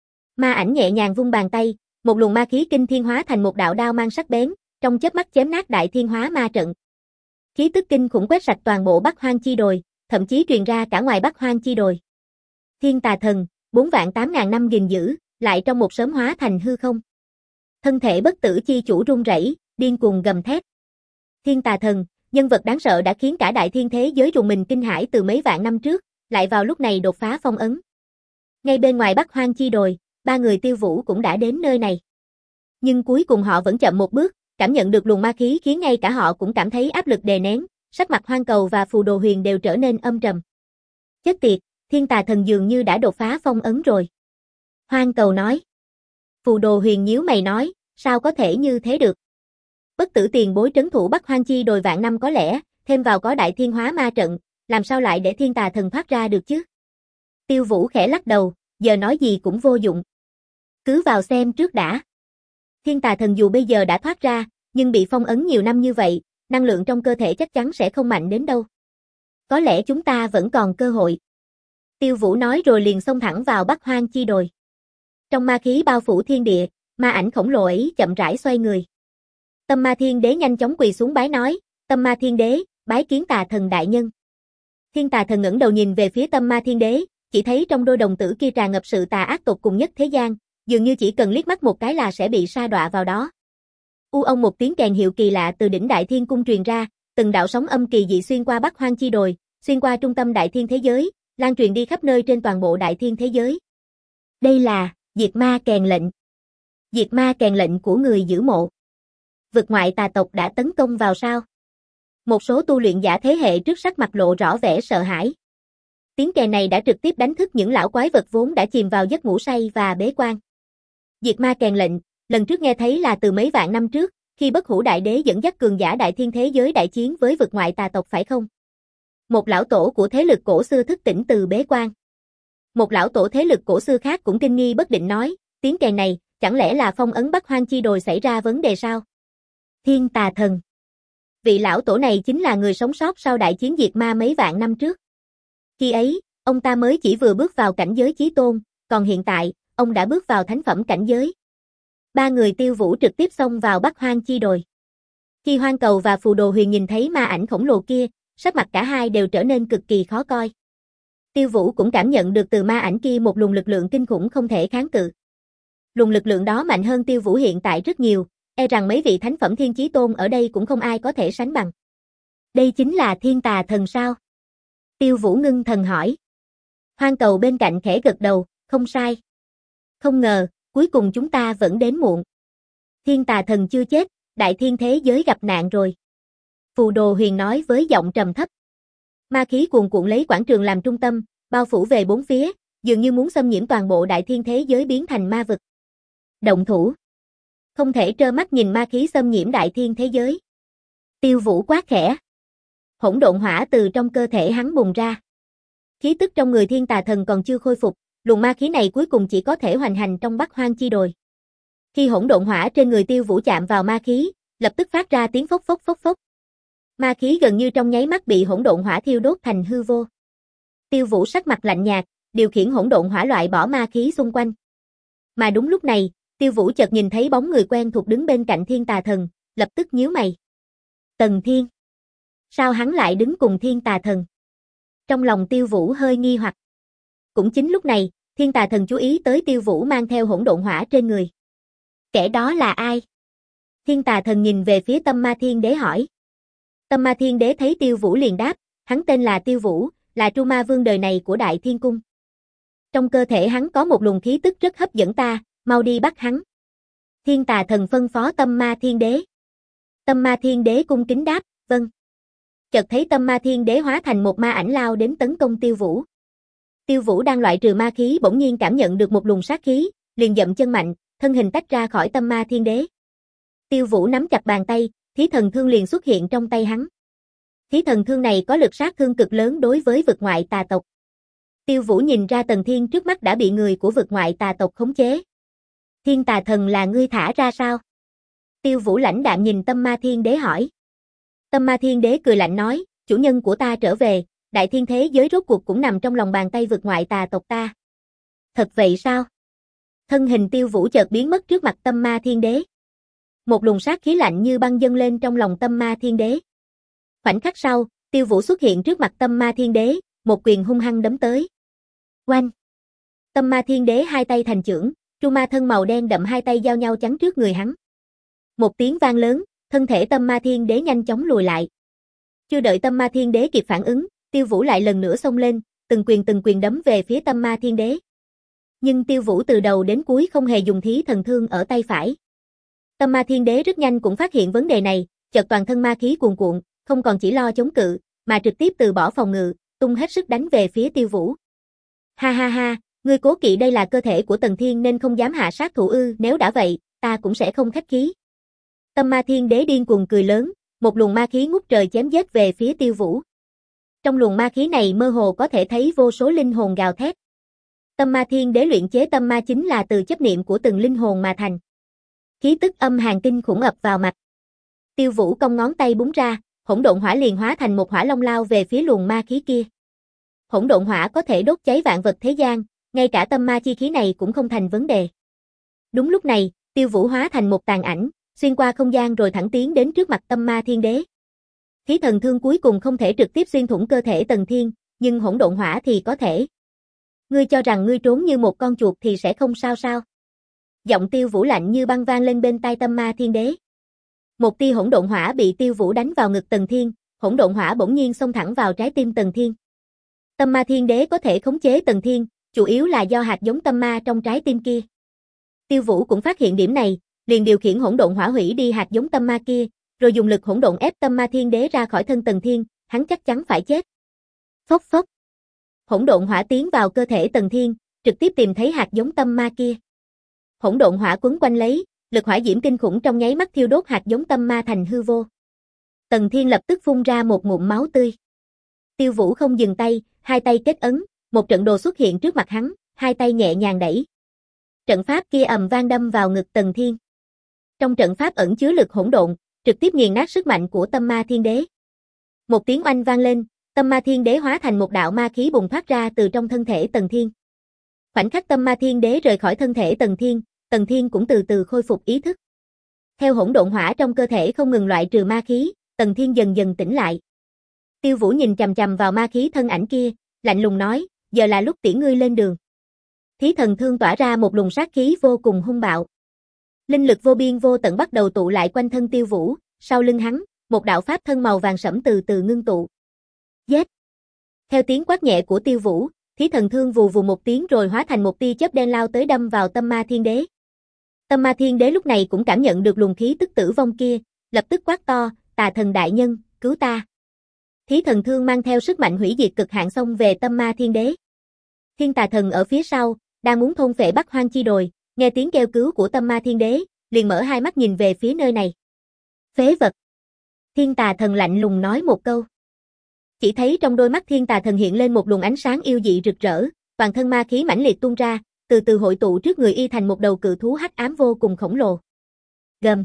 Ma ảnh nhẹ nhàng vung bàn tay, một luồng ma khí kinh thiên hóa thành một đạo đao mang sắc bén, trong chớp mắt chém nát Đại Thiên Hóa Ma trận. Khí tức kinh khủng quét sạch toàn bộ Bắc Hoang Chi Đồi, thậm chí truyền ra cả ngoài Bắc Hoang Chi Đồi. Thiên Tà Thần, bốn vạn tám ngàn năm gìn giữ, lại trong một sớm hóa thành hư không. Thân thể bất tử chi chủ run rẩy, điên cuồng gầm thét. Thiên Tà Thần, nhân vật đáng sợ đã khiến cả đại thiên thế giới rùng mình kinh hãi từ mấy vạn năm trước, lại vào lúc này đột phá phong ấn. Ngay bên ngoài Bắc Hoang Chi Đồi, ba người Tiêu Vũ cũng đã đến nơi này. Nhưng cuối cùng họ vẫn chậm một bước, cảm nhận được luồng ma khí khiến ngay cả họ cũng cảm thấy áp lực đè nén, sắc mặt Hoang Cầu và Phù Đồ Huyền đều trở nên âm trầm. Chết tiệt, Thiên Tà Thần dường như đã đột phá phong ấn rồi. Hoang Cầu nói. Phù Đồ Huyền nhíu mày nói, sao có thể như thế được? Bất tử tiền bối trấn thủ Bắc Hoang Chi Đồi vạn năm có lẽ, thêm vào có Đại Thiên Hóa Ma trận, làm sao lại để Thiên Tà Thần thoát ra được chứ? Tiêu Vũ khẽ lắc đầu, giờ nói gì cũng vô dụng. Cứ vào xem trước đã. Thiên Tà Thần dù bây giờ đã thoát ra, nhưng bị phong ấn nhiều năm như vậy, năng lượng trong cơ thể chắc chắn sẽ không mạnh đến đâu. Có lẽ chúng ta vẫn còn cơ hội. Tiêu Vũ nói rồi liền xông thẳng vào Bắc Hoang Chi Đồi. Trong ma khí bao phủ thiên địa, ma ảnh khổng lồ ấy chậm rãi xoay người. Tâm Ma Thiên Đế nhanh chóng quỳ xuống bái nói, Tâm Ma Thiên Đế, bái kiến Tà Thần đại nhân. Thiên Tà Thần ngẩng đầu nhìn về phía Tâm Ma Thiên Đế, chỉ thấy trong đôi đồng tử kia tràn ngập sự tà ác tột cùng nhất thế gian, dường như chỉ cần liếc mắt một cái là sẽ bị sa đọa vào đó. U ông một tiếng kèn hiệu kỳ lạ từ đỉnh Đại Thiên cung truyền ra, từng đạo sóng âm kỳ dị xuyên qua Bắc Hoang Chi Đồi, xuyên qua trung tâm Đại Thiên thế giới, lan truyền đi khắp nơi trên toàn bộ Đại Thiên thế giới. Đây là Diệt Ma Kèn lệnh. Diệt Ma Kèn lệnh của người giữ mộ. Vực ngoại tà tộc đã tấn công vào sao? Một số tu luyện giả thế hệ trước sắc mặt lộ rõ vẻ sợ hãi. Tiếng kèn này đã trực tiếp đánh thức những lão quái vật vốn đã chìm vào giấc ngủ say và bế quan. Diệt Ma Kèn lệnh, lần trước nghe thấy là từ mấy vạn năm trước, khi Bất Hủ Đại Đế dẫn dắt cường giả Đại Thiên thế giới đại chiến với vực ngoại tà tộc phải không? Một lão tổ của thế lực cổ xưa thức tỉnh từ bế quan. Một lão tổ thế lực cổ xưa khác cũng kinh nghi bất định nói, tiếng kèn này, chẳng lẽ là phong ấn Bắc Hoang Chi Đồi xảy ra vấn đề sao? Thiên Tà Thần. Vị lão tổ này chính là người sống sót sau đại chiến diệt ma mấy vạn năm trước. Khi ấy, ông ta mới chỉ vừa bước vào cảnh giới chí tôn, còn hiện tại, ông đã bước vào thánh phẩm cảnh giới. Ba người Tiêu Vũ trực tiếp xông vào Bắc Hoang Chi Đồi. Khi Hoang Cầu và Phù Đồ Huyền nhìn thấy ma ảnh khổng lồ kia, sắc mặt cả hai đều trở nên cực kỳ khó coi. Tiêu Vũ cũng cảm nhận được từ ma ảnh kia một luồng lực lượng kinh khủng không thể kháng cự. Luồng lực lượng đó mạnh hơn Tiêu Vũ hiện tại rất nhiều, e rằng mấy vị thánh phẩm thiên chí tôn ở đây cũng không ai có thể sánh bằng. Đây chính là Thiên Tà Thần sao? Tiêu Vũ ngưng thần hỏi. Hoang Cầu bên cạnh khẽ gật đầu, không sai. Không ngờ, cuối cùng chúng ta vẫn đến muộn. Thiên Tà Thần chưa chết, đại thiên thế giới gặp nạn rồi. Phù Đồ Huyền nói với giọng trầm thấp. Ma khí cuồn cuộn lấy quảng trường làm trung tâm, bao phủ về bốn phía, dường như muốn xâm nhiễm toàn bộ đại thiên thế giới biến thành ma vực. Động thủ. Không thể trơ mắt nhìn ma khí xâm nhiễm đại thiên thế giới. Tiêu Vũ quát khẽ. Hỗn độn hỏa từ trong cơ thể hắn bùng ra. Khí tức trong người Thiên Tà Thần còn chưa khôi phục, luồng ma khí này cuối cùng chỉ có thể hoành hành trong Bắc Hoang Chi Đồi. Khi hỗn độn hỏa trên người Tiêu Vũ chạm vào ma khí, lập tức phát ra tiếng phốc phốc phốc phốc. Ma khí gần như trong nháy mắt bị hỗn độn hỏa thiêu đốt thành hư vô. Tiêu Vũ sắc mặt lạnh nhạt, điều khiển hỗn độn hỏa loại bỏ ma khí xung quanh. Mà đúng lúc này, Tiêu Vũ chợt nhìn thấy bóng người quen thuộc đứng bên cạnh Thiên Tà Thần, lập tức nhíu mày. Tần Thiên. Sao hắn lại đứng cùng Thiên Tà Thần? Trong lòng Tiêu Vũ hơi nghi hoặc. Cũng chính lúc này, Thiên Tà Thần chú ý tới Tiêu Vũ mang theo hỗn độn hỏa trên người. Kẻ đó là ai? Thiên Tà Thần nhìn về phía Tâm Ma Thiên Đế hỏi. Tâm Ma Thiên Đế thấy Tiêu Vũ liền đáp, hắn tên là Tiêu Vũ, là Tru Ma Vương đời này của Đại Thiên Cung. Trong cơ thể hắn có một luồng khí tức rất hấp dẫn ta, mau đi bắt hắn. Thiên Tà Thần phân phó Tâm Ma Thiên Đế. Tâm Ma Thiên Đế cung kính đáp, vâng. Chợt thấy Tâm Ma Thiên Đế hóa thành một ma ảnh lao đến tấn công Tiêu Vũ. Tiêu Vũ đang loại trừ ma khí bỗng nhiên cảm nhận được một luồng sát khí, liền dậm chân mạnh, thân hình tách ra khỏi Tâm Ma Thiên Đế. Tiêu Vũ nắm chặt bàn tay, Thí Thần Thương liền xuất hiện trong tay hắn. Thí Thần Thương này có lực sát thương cực lớn đối với vực ngoại tà tộc. Tiêu Vũ nhìn ra Tần Thiên trước mắt đã bị người của vực ngoại tà tộc khống chế. Thiên Tà Thần là ngươi thả ra sao? Tiêu Vũ lãnh đạm nhìn Tâm Ma Thiên Đế hỏi. Tâm Ma Thiên Đế cười lạnh nói, chủ nhân của ta trở về, đại thiên thế giới rốt cuộc cũng nằm trong lòng bàn tay vực ngoại tà tộc ta. Thật vậy sao? Thân hình Tiêu Vũ chợt biến mất trước mặt Tâm Ma Thiên Đế. Một luồng sát khí lạnh như băng dâng lên trong lòng Tâm Ma Thiên Đế. Khoảnh khắc sau, Tiêu Vũ xuất hiện trước mặt Tâm Ma Thiên Đế, một quyền hung hăng đấm tới. Oanh! Tâm Ma Thiên Đế hai tay thành chưởng, tru ma thân màu đen đậm hai tay giao nhau chắn trước người hắn. Một tiếng vang lớn, thân thể Tâm Ma Thiên Đế nhanh chóng lùi lại. Chưa đợi Tâm Ma Thiên Đế kịp phản ứng, Tiêu Vũ lại lần nữa xông lên, từng quyền từng quyền đấm về phía Tâm Ma Thiên Đế. Nhưng Tiêu Vũ từ đầu đến cuối không hề dùng thí thần thương ở tay phải. Tâm Ma Thiên Đế rất nhanh cũng phát hiện vấn đề này, chợt toàn thân ma khí cuồn cuộn, không còn chỉ lo chống cự, mà trực tiếp từ bỏ phòng ngự, tung hết sức đánh về phía Tiêu Vũ. Ha ha ha, ngươi cố kỵ đây là cơ thể của Tần Thiên nên không dám hạ sát thủ ư, nếu đã vậy, ta cũng sẽ không khách khí. Tâm Ma Thiên Đế điên cuồng cười lớn, một luồng ma khí ngút trời chém giết về phía Tiêu Vũ. Trong luồng ma khí này mơ hồ có thể thấy vô số linh hồn gào thét. Tâm Ma Thiên Đế luyện chế tâm ma chính là từ chấp niệm của từng linh hồn mà thành. Khí tức âm hàn kinh khủng ập vào mặt. Tiêu Vũ cong ngón tay búng ra, hỗn độn hỏa liền hóa thành một hỏa long lao về phía luồng ma khí kia. Hỗn độn hỏa có thể đốt cháy vạn vật thế gian, ngay cả tâm ma chi khí này cũng không thành vấn đề. Đúng lúc này, Tiêu Vũ hóa thành một tàn ảnh, xuyên qua không gian rồi thẳng tiến đến trước mặt Tâm Ma Thiên Đế. Khí thần thương cuối cùng không thể trực tiếp xuyên thủng cơ thể Tần Thiên, nhưng hỗn độn hỏa thì có thể. Ngươi cho rằng ngươi trốn như một con chuột thì sẽ không sao sao? Giọng Tiêu Vũ lạnh như băng vang lên bên tai Tâm Ma Thiên Đế. Một tia hỗn độn hỏa bị Tiêu Vũ đánh vào ngực Tần Thiên, hỗn độn hỏa bỗng nhiên xông thẳng vào trái tim Tần Thiên. Tâm Ma Thiên Đế có thể khống chế Tần Thiên, chủ yếu là do hạt giống tâm ma trong trái tim kia. Tiêu Vũ cũng phát hiện điểm này, liền điều khiển hỗn độn hỏa hủy đi hạt giống tâm ma kia, rồi dùng lực hỗn độn ép Tâm Ma Thiên Đế ra khỏi thân Tần Thiên, hắn chắc chắn phải chết. Phốc phốc. Hỗn độn hỏa tiến vào cơ thể Tần Thiên, trực tiếp tìm thấy hạt giống tâm ma kia. Hỗn độn hỏa quấn quanh lấy, lực hỏa diễm kinh khủng trong nháy mắt thiêu đốt hạt giống tâm ma thành hư vô. Tần Thiên lập tức phun ra một ngụm máu tươi. Tiêu Vũ không dừng tay, hai tay kết ấn, một trận đồ xuất hiện trước mặt hắn, hai tay nhẹ nhàng đẩy. Trận pháp kia ầm vang đâm vào ngực Tần Thiên. Trong trận pháp ẩn chứa lực hỗn độn, trực tiếp nghiền nát sức mạnh của Tâm Ma Thiên Đế. Một tiếng oanh vang lên, Tâm Ma Thiên Đế hóa thành một đạo ma khí bùng phát ra từ trong thân thể Tần Thiên. Khoảnh khắc Tâm Ma Thiên Đế rời khỏi thân thể Tần Thiên, Tần Thiên cũng từ từ khôi phục ý thức. Theo hỗn độn hỏa trong cơ thể không ngừng loại trừ ma khí, Tần Thiên dần dần tỉnh lại. Tiêu Vũ nhìn chằm chằm vào ma khí thân ảnh kia, lạnh lùng nói, giờ là lúc tiễn ngươi lên đường. Thí thần thương tỏa ra một luồng sát khí vô cùng hung bạo. Linh lực vô biên vô tận bắt đầu tụ lại quanh thân Tiêu Vũ, sau lưng hắn, một đạo pháp thân màu vàng sẫm từ từ ngưng tụ. Giết! Theo tiếng quát nhẹ của Tiêu Vũ, thí thần thương vù vù một tiếng rồi hóa thành một tia chớp đen lao tới đâm vào Tâm Ma Thiên Đế. Tâm Ma Thiên Đế lúc này cũng cảm nhận được luồng khí tức tử vong kia, lập tức quát to, Tà Thần đại nhân, cứu ta. Thí thần thương mang theo sức mạnh hủy diệt cực hạn xông về Tâm Ma Thiên Đế. Thiên Tà Thần ở phía sau, đang muốn thôn phệ Bắc Hoang Chi Đồi, nghe tiếng kêu cứu của Tâm Ma Thiên Đế, liền mở hai mắt nhìn về phía nơi này. Phế vật! Thiên Tà Thần lạnh lùng nói một câu. Chỉ thấy trong đôi mắt Thiên Tà Thần hiện lên một luồng ánh sáng yêu dị rực rỡ, toàn thân ma khí mãnh liệt tuôn ra, từ từ hội tụ trước người y thành một đầu cự thú hắc ám vô cùng khổng lồ. Gầm.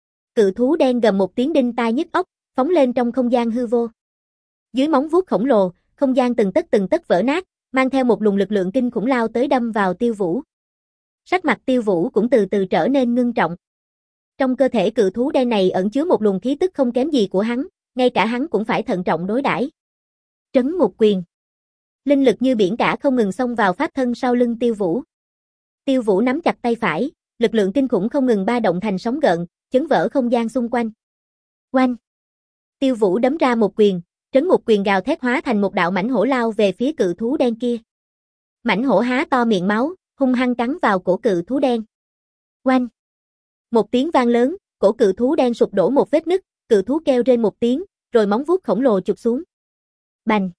Cự thú đen gầm một tiếng đinh tai nhức óc, phóng lên trong không gian hư vô. Dưới móng vuốt khổng lồ, không gian từng tấc từng tấc vỡ nát, mang theo một luồng lực lượng kinh khủng lao tới đâm vào Tiêu Vũ. Sắc mặt Tiêu Vũ cũng từ từ trở nên ngưng trọng. Trong cơ thể cự thú đen này ẩn chứa một luồng khí tức không kém gì của hắn, ngay cả hắn cũng phải thận trọng đối đãi. Trấn Ngục Quyền. Linh lực như biển cả không ngừng xông vào pháp thân sau lưng Tiêu Vũ. Tiêu Vũ nắm chặt tay phải, lực lượng kinh khủng không ngừng ba động thành sóng gợn, chấn vỡ không gian xung quanh. Oanh! Tiêu Vũ đấm ra một quyền, Trấn Ngục Quyền gào thét hóa thành một đạo mãnh hổ lao về phía cự thú đen kia. Mãnh hổ há to miệng máu, hung hăng cắn vào cổ cự thú đen. Oanh! Một tiếng vang lớn, cổ cự thú đen sụp đổ một vết nứt, cự thú kêu rên một tiếng, rồi móng vuốt khổng lồ chụp xuống. Bành!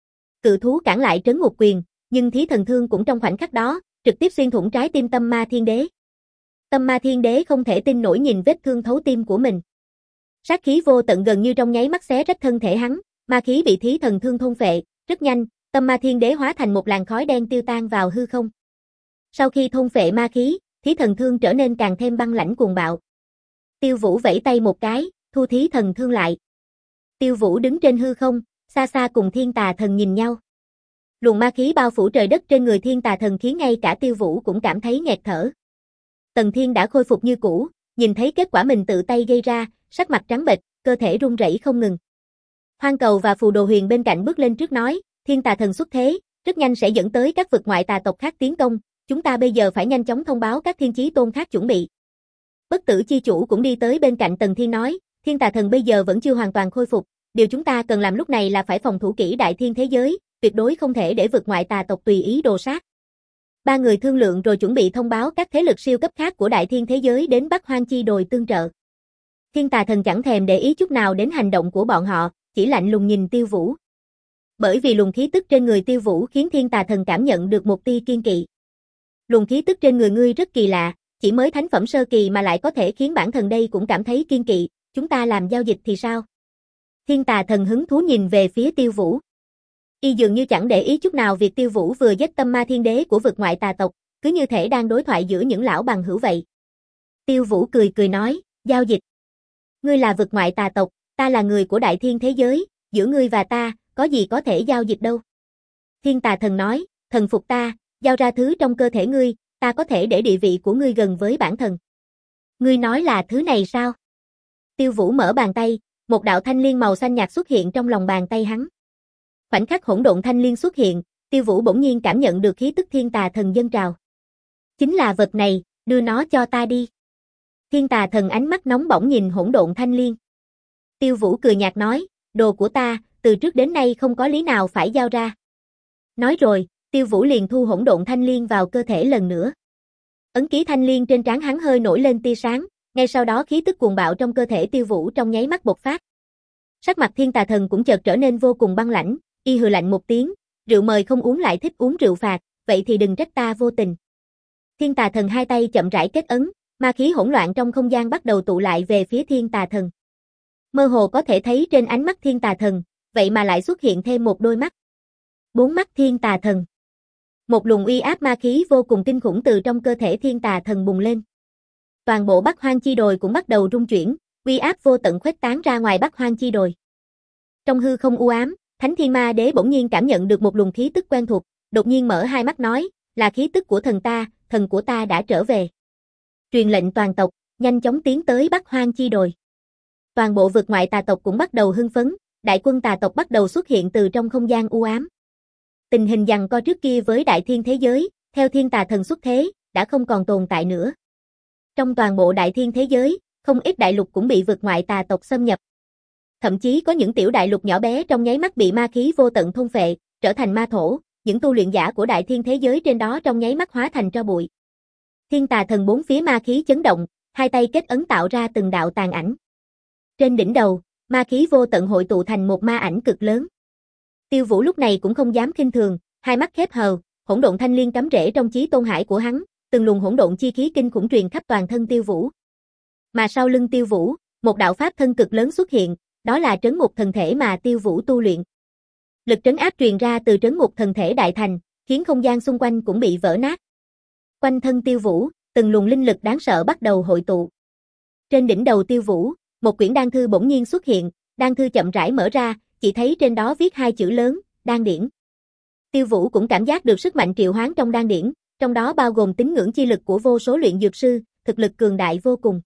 Cự thú cản lại Trấn Ngục Quyền, nhưng thí thần thương cũng trong khoảnh khắc đó, trực tiếp xuyên thủng trái tim Tâm Ma Thiên Đế. Tâm Ma Thiên Đế không thể tin nổi nhìn vết thương thấu tim của mình. Sát khí vô tận gần như trong nháy mắt xé rách thân thể hắn, ma khí bị thí thần thương thôn phệ, rất nhanh, Tâm Ma Thiên Đế hóa thành một làn khói đen tiêu tan vào hư không. Sau khi thôn phệ ma khí, thí thần thương trở nên càng thêm băng lãnh cuồng bạo. Tiêu Vũ vẫy tay một cái, thu thí thần thương lại. Tiêu Vũ đứng trên hư không, Xa xa cùng thiên tà thần nhìn nhau. Luồng ma khí bao phủ trời đất trên người thiên tà thần khiến ngay cả Tiêu Vũ cũng cảm thấy nghẹt thở. Tần Thiên đã khôi phục như cũ, nhìn thấy kết quả mình tự tay gây ra, sắc mặt trắng bệch, cơ thể run rẩy không ngừng. Hoang Cầu và Phù Đồ Huyền bên cạnh bước lên trước nói, thiên tà thần xuất thế, rất nhanh sẽ dẫn tới các vực ngoại tà tộc khác tiến công, chúng ta bây giờ phải nhanh chóng thông báo các thiên chí tôn khác chuẩn bị. Bất Tử chi chủ cũng đi tới bên cạnh Tần Thiên nói, thiên tà thần bây giờ vẫn chưa hoàn toàn khôi phục, điều chúng ta cần làm lúc này là phải phòng thủ kỹ đại thiên thế giới, tuyệt đối không thể để vực ngoại tà tộc tùy ý đồ sát. Ba người thương lượng rồi chuẩn bị thông báo các thế lực siêu cấp khác của đại thiên thế giới đến Bắc Hoang Chi Đồi tương trợ. Thiên tà thần chẳng thèm để ý chút nào đến hành động của bọn họ, chỉ lạnh lùng nhìn Tiêu Vũ. Bởi vì luồng khí tức trên người Tiêu Vũ khiến thiên tà thần cảm nhận được một tia kiên kỵ. Luồng khí tức trên người ngươi rất kỳ lạ, chỉ mới thánh phẩm sơ kỳ mà lại có thể khiến bản thân đây cũng cảm thấy kiên kỵ, chúng ta làm giao dịch thì sao? Thiên tà thần hứng thú nhìn về phía Tiêu Vũ. Y dường như chẳng để ý chút nào việc Tiêu Vũ vừa giết tâm ma thiên đế của vực ngoại tà tộc, cứ như thể đang đối thoại giữa những lão bằng hữu vậy. Tiêu Vũ cười cười nói, giao dịch. Ngươi là vực ngoại tà tộc, ta là người của đại thiên thế giới, giữa ngươi và ta, có gì có thể giao dịch đâu. Thiên tà thần nói, thần phục ta, giao ra thứ trong cơ thể ngươi, ta có thể để địa vị của ngươi gần với bản thần. Ngươi nói là thứ này sao? Tiêu Vũ mở bàn tay, một đạo thanh liên màu xanh nhạt xuất hiện trong lòng bàn tay hắn. Khoảnh khắc hỗn độn thanh liên xuất hiện, Tiêu Vũ bỗng nhiên cảm nhận được khí tức thiên tà thần dâng trào. Chính là vật này, đưa nó cho ta đi. Thiên tà thần ánh mắt nóng bỏng nhìn hỗn độn thanh liên. Tiêu Vũ cười nhạt nói, đồ của ta, từ trước đến nay không có lý nào phải giao ra. Nói rồi, Tiêu Vũ liền thu hỗn độn thanh liên vào cơ thể lần nữa. Ấn ký thanh liên trên trán hắn hơi nổi lên tia sáng, ngay sau đó khí tức cuồng bạo trong cơ thể Tiêu Vũ trong nháy mắt bộc phát. Sắc mặt thiên tà thần cũng chợt trở nên vô cùng băng lãnh, y hừ lạnh một tiếng, rượu mời không uống lại thích uống rượu phạt, vậy thì đừng trách ta vô tình. Thiên tà thần hai tay chậm rãi kết ấn, ma khí hỗn loạn trong không gian bắt đầu tụ lại về phía thiên tà thần. Mơ hồ có thể thấy trên ánh mắt thiên tà thần, vậy mà lại xuất hiện thêm một đôi mắt. Bốn mắt thiên tà thần. Một luồng uy áp ma khí vô cùng kinh khủng từ trong cơ thể thiên tà thần bùng lên. Toàn bộ Bắc Hoang Chi Đồi cũng bắt đầu rung chuyển, uy áp vô tận khuếch tán ra ngoài Bắc Hoang Chi Đồi. Trong hư không u ám, Thánh Thiên Ma Đế bỗng nhiên cảm nhận được một luồng khí tức quen thuộc, đột nhiên mở hai mắt nói, là khí tức của thần ta, thần của ta đã trở về. Truyền lệnh toàn tộc, nhanh chóng tiến tới Bắc Hoang Chi Đồi. Toàn bộ vực ngoại tà tộc cũng bắt đầu hưng phấn, đại quân tà tộc bắt đầu xuất hiện từ trong không gian u ám. Tình hình giằng co trước kia với đại thiên thế giới, theo thiên tà thần xuất thế, đã không còn tồn tại nữa. Trong toàn bộ đại thiên thế giới, không ít đại lục cũng bị vực ngoại tà tộc xâm nhập. Thậm chí có những tiểu đại lục nhỏ bé trong nháy mắt bị ma khí vô tận thôn phệ, trở thành ma thổ, những tu luyện giả của đại thiên thế giới trên đó trong nháy mắt hóa thành tro bụi. Thiên tà thần bốn phía ma khí chấn động, hai tay kết ấn tạo ra từng đạo tàn ảnh. Trên đỉnh đầu, ma khí vô tận hội tụ thành một ma ảnh cực lớn. Tiêu Vũ lúc này cũng không dám khinh thường, hai mắt khép hờ, hỗn độn thanh liên cắm rễ trong chí tôn hải của hắn, từng luồng hỗn độn chi khí kinh khủng truyền khắp toàn thân Tiêu Vũ. Mà sau lưng Tiêu Vũ, một đạo pháp thân cực lớn xuất hiện, đó là trấn ngục thần thể mà Tiêu Vũ tu luyện. Lực trấn áp truyền ra từ trấn ngục thần thể đại thành, khiến không gian xung quanh cũng bị vỡ nát. Quanh thân Tiêu Vũ, từng luồng linh lực đáng sợ bắt đầu hội tụ. Trên đỉnh đầu Tiêu Vũ, một quyển đan thư bỗng nhiên xuất hiện, đan thư chậm rãi mở ra, chỉ thấy trên đó viết hai chữ lớn, đan điển. Tiêu Vũ cũng cảm giác được sức mạnh triệu hoán trong đan điển, trong đó bao gồm tín ngưỡng chi lực của vô số luyện dược sư, thực lực cường đại vô cùng.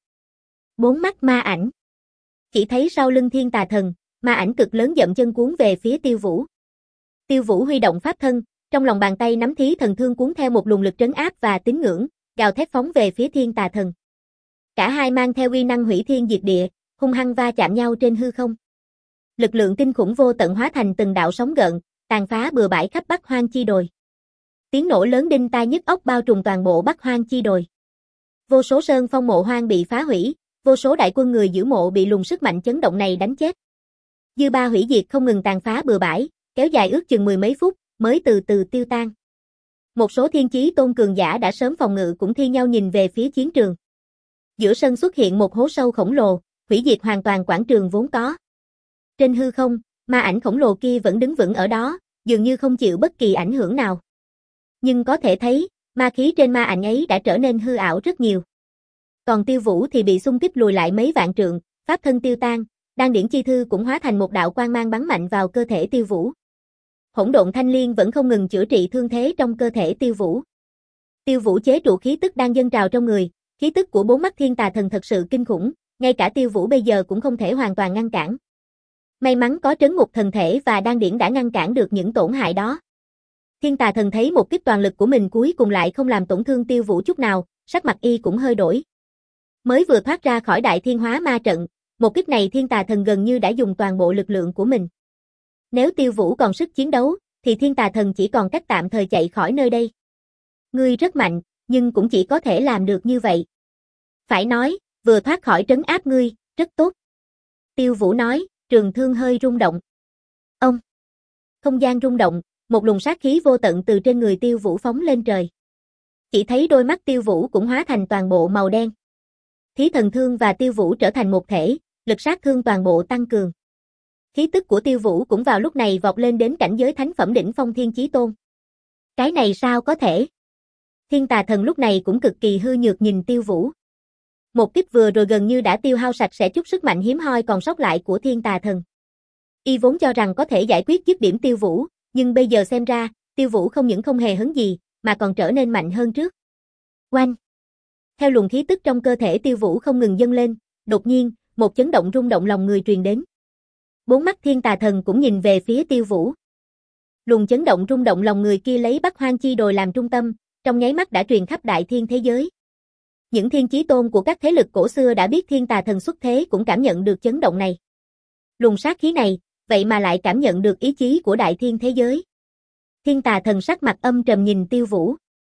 Bốn mắt ma ảnh. Chỉ thấy sau lưng thiên tà thần, ma ảnh cực lớn dậm chân cuốn về phía Tiêu Vũ. Tiêu Vũ huy động pháp thân, trong lòng bàn tay nắm thí thần thương cuốn theo một luồng lực trấn áp và tín ngưỡng, gào thét phóng về phía thiên tà thần. Cả hai mang theo uy năng hủy thiên diệt địa, hung hăng va chạm nhau trên hư không. Lực lượng kinh khủng vô tận hóa thành từng đạo sóng gợn, tàn phá bừa bãi khắp Bắc Hoang Chi Đồi. Tiếng nổ lớn đinh tai nhức óc bao trùm toàn bộ Bắc Hoang Chi Đồi. Vô số sơn phong mộ hoang bị phá hủy, vô số đại quân người giữ mộ bị luồng sức mạnh chấn động này đánh chết. Dư ba hủy diệt không ngừng tàn phá bừa bãi, kéo dài ước chừng mười mấy phút, mới từ từ tiêu tan. Một số thiên chí tôn cường giả đã sớm phòng ngự cũng thi nhau nhìn về phía chiến trường. Giữa sân xuất hiện một hố sâu khổng lồ, hủy diệt hoàn toàn quảng trường vốn có. Trên hư không, ma ảnh khổng lồ kia vẫn đứng vững ở đó, dường như không chịu bất kỳ ảnh hưởng nào. Nhưng có thể thấy, ma khí trên ma ảnh ấy đã trở nên hư ảo rất nhiều. Còn Tiêu Vũ thì bị xung kích lùi lại mấy vạn trượng, pháp thân tiêu tan, Đan điển chi thư cũng hóa thành một đạo quang mang bắn mạnh vào cơ thể Tiêu Vũ. Hỗn độn thanh liên vẫn không ngừng chữa trị thương thế trong cơ thể Tiêu Vũ. Tiêu Vũ chế trụ khí tức đang dâng trào trong người, khí tức của bốn mắt thiên tà thần thật sự kinh khủng, ngay cả Tiêu Vũ bây giờ cũng không thể hoàn toàn ngăn cản. May mắn có trấn ngục thần thể và đan điển đã ngăn cản được những tổn hại đó. Thiên tà thần thấy một kích toàn lực của mình cuối cùng lại không làm tổn thương Tiêu Vũ chút nào, sắc mặt y cũng hơi đổi. Mới vừa thoát ra khỏi đại thiên hóa ma trận, một kích này thiên tà thần gần như đã dùng toàn bộ lực lượng của mình. Nếu Tiêu Vũ còn sức chiến đấu, thì thiên tà thần chỉ còn cách tạm thời chạy khỏi nơi đây. Ngươi rất mạnh, nhưng cũng chỉ có thể làm được như vậy. Phải nói, vừa thoát khỏi trấn áp ngươi, rất tốt. Tiêu Vũ nói, trường thương hơi rung động. Ông! Không gian rung động, một luồng sát khí vô tận từ trên người Tiêu Vũ phóng lên trời. Chỉ thấy đôi mắt Tiêu Vũ cũng hóa thành toàn bộ màu đen. Thí thần thương và Tiêu Vũ trở thành một thể, lực sát thương toàn bộ tăng cường. Khí tức của Tiêu Vũ cũng vào lúc này vọt lên đến cảnh giới thánh phẩm đỉnh phong thiên chí tôn. Cái này sao có thể? Thiên tà thần lúc này cũng cực kỳ hư nhược nhìn Tiêu Vũ. Một kích vừa rồi gần như đã tiêu hao sạch sẽ chút sức mạnh hiếm hoi còn sót lại của thiên tà thần. Y vốn cho rằng có thể giải quyết dứt điểm Tiêu Vũ, nhưng bây giờ xem ra, Tiêu Vũ không những không hề hấn gì, mà còn trở nên mạnh hơn trước. Oanh! Theo luồng khí tức trong cơ thể Tiêu Vũ không ngừng dâng lên, đột nhiên, một chấn động rung động lòng người truyền đến. Bốn mắt thiên tà thần cũng nhìn về phía Tiêu Vũ. Luồng chấn động rung động lòng người kia lấy Bắc Hoang Chi Đồi làm trung tâm, trong nháy mắt đã truyền khắp đại thiên thế giới. Những thiên chí tôn của các thế lực cổ xưa đã biết thiên tà thần xuất thế cũng cảm nhận được chấn động này. Luồng sát khí này, vậy mà lại cảm nhận được ý chí của đại thiên thế giới. Thiên tà thần sắc mặt âm trầm nhìn Tiêu Vũ.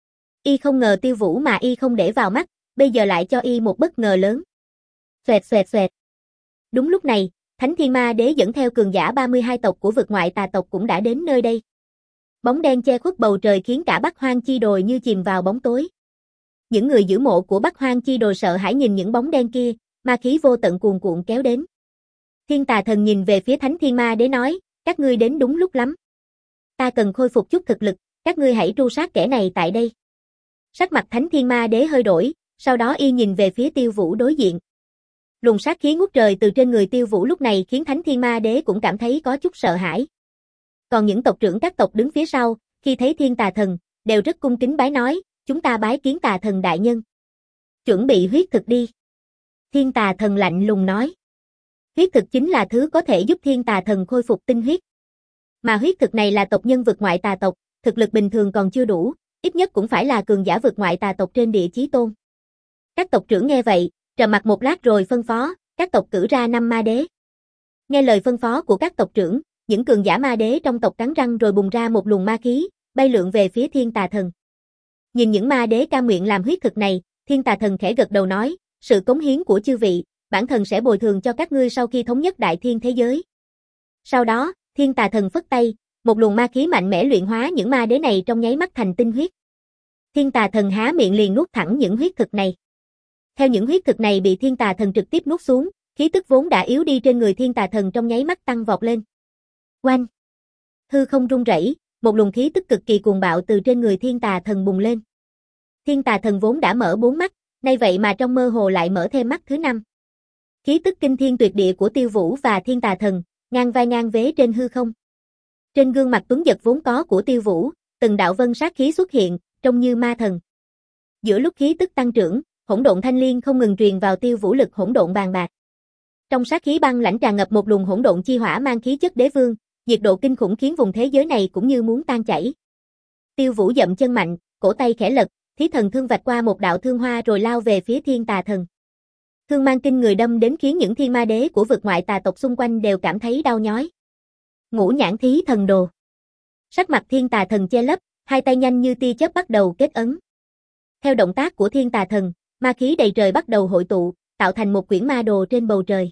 Y không ngờ Tiêu Vũ mà y không để vào mắt, bây giờ lại cho y một bất ngờ lớn. Xoẹt xoẹt xoẹt. Đúng lúc này, Thánh Thiên Ma Đế dẫn theo cường giả ba mươi hai tộc của vực ngoại tà tộc cũng đã đến nơi đây. Bóng đen che khuất bầu trời khiến cả Bắc Hoang Chi Đồi như chìm vào bóng tối. Những người giữ mộ của Bắc Hoang Chi Đồi sợ hãi nhìn những bóng đen kia, ma khí vô tận cuồn cuộn kéo đến. Thiên tà thần nhìn về phía Thánh Thiên Ma Đế nói, các ngươi đến đúng lúc lắm. Ta cần khôi phục chút thực lực, các ngươi hãy tru sát kẻ này tại đây. Sắc mặt Thánh Thiên Ma Đế hơi đổi, sau đó y nhìn về phía Tiêu Vũ đối diện. Luồng sát khí ngút trời từ trên người Tiêu Vũ lúc này khiến Thánh Thiên Ma Đế cũng cảm thấy có chút sợ hãi. Còn những tộc trưởng các tộc đứng phía sau, khi thấy thiên tà thần, đều rất cung kính bái nói, chúng ta bái kiến tà thần đại nhân. Chuẩn bị huyết thực đi. Thiên tà thần lạnh lùng nói. Huyết thực chính là thứ có thể giúp thiên tà thần khôi phục tinh huyết. Mà huyết thực này là tộc nhân vực ngoại tà tộc, thực lực bình thường còn chưa đủ, ít nhất cũng phải là cường giả vực ngoại tà tộc trên địa chí tôn. Các tộc trưởng nghe vậy, trầm mặc một lát rồi phân phó, các tộc cử ra năm ma đế. Nghe lời phân phó của các tộc trưởng, những cường giả ma đế trong tộc cắn răng rồi bùng ra một luồng ma khí, bay lượn về phía thiên tà thần. Nhìn những ma đế cam nguyện làm huyết thực này, thiên tà thần khẽ gật đầu nói, sự cống hiến của chư vị, bản thần sẽ bồi thường cho các ngươi sau khi thống nhất đại thiên thế giới. Sau đó, thiên tà thần phất tay, một luồng ma khí mạnh mẽ luyện hóa những ma đế này trong nháy mắt thành tinh huyết. Thiên tà thần há miệng liền nuốt thẳng những huyết thực này. Theo những huyết thực này bị thiên tà thần trực tiếp nuốt xuống, khí tức vốn đã yếu đi trên người thiên tà thần trong nháy mắt tăng vọt lên. Oanh! Hư không rung rẩy, một luồng khí tức cực kỳ cuồng bạo từ trên người thiên tà thần bùng lên. Thiên tà thần vốn đã mở bốn mắt, nay vậy mà trong mơ hồ lại mở thêm mắt thứ năm. Khí tức kinh thiên tuyệt địa của Tiêu Vũ và thiên tà thần, ngang vai ngang vế trên hư không. Trên gương mặt tuấn giật vốn có của Tiêu Vũ, từng đạo vân sát khí xuất hiện, trông như ma thần. Giữa lúc khí tức tăng trưởng, hỗn độn thanh liên không ngừng truyền vào Tiêu Vũ lực hỗn độn bàn bạc. Trong sát khí băng lãnh tràn ngập một luồng hỗn độn chi hỏa mang khí chất đế vương, nhiệt độ kinh khủng khiến vùng thế giới này cũng như muốn tan chảy. Tiêu Vũ dậm chân mạnh, cổ tay khẽ lật, thí thần thương vạch qua một đạo thương hoa rồi lao về phía thiên tà thần. Thương mang kinh người đâm đến khiến những thiên ma đế của vực ngoại tà tộc xung quanh đều cảm thấy đau nhói. Ngũ nhãn thí thần đồ. Sắc mặt thiên tà thần che lấp, hai tay nhanh như tia chớp bắt đầu kết ấn. Theo động tác của thiên tà thần, ma khí đầy trời bắt đầu hội tụ, tạo thành một quyển ma đồ trên bầu trời.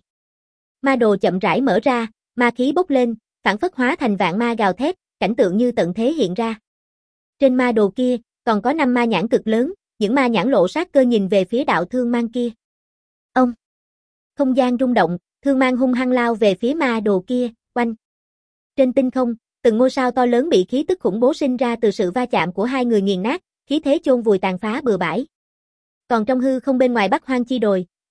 Ma đồ chậm rãi mở ra, ma khí bốc lên, phản phất hóa thành vạn ma gào thét, cảnh tượng như tận thế hiện ra. Trên ma đồ kia, còn có năm ma nhãn cực lớn, những ma nhãn lộ sát cơ nhìn về phía đạo thương mang kia. Ông! Không gian rung động, thương mang hung hăng lao về phía ma đồ kia, oanh. Trên tinh không, từng ngôi sao to lớn bị khí tức khủng bố sinh ra từ sự va chạm của hai người nghiền nát, khí thế chôn vùi tàn phá bừa bãi. Còn trong hư không bên ngoài Bắc Hoang Chi Đồi,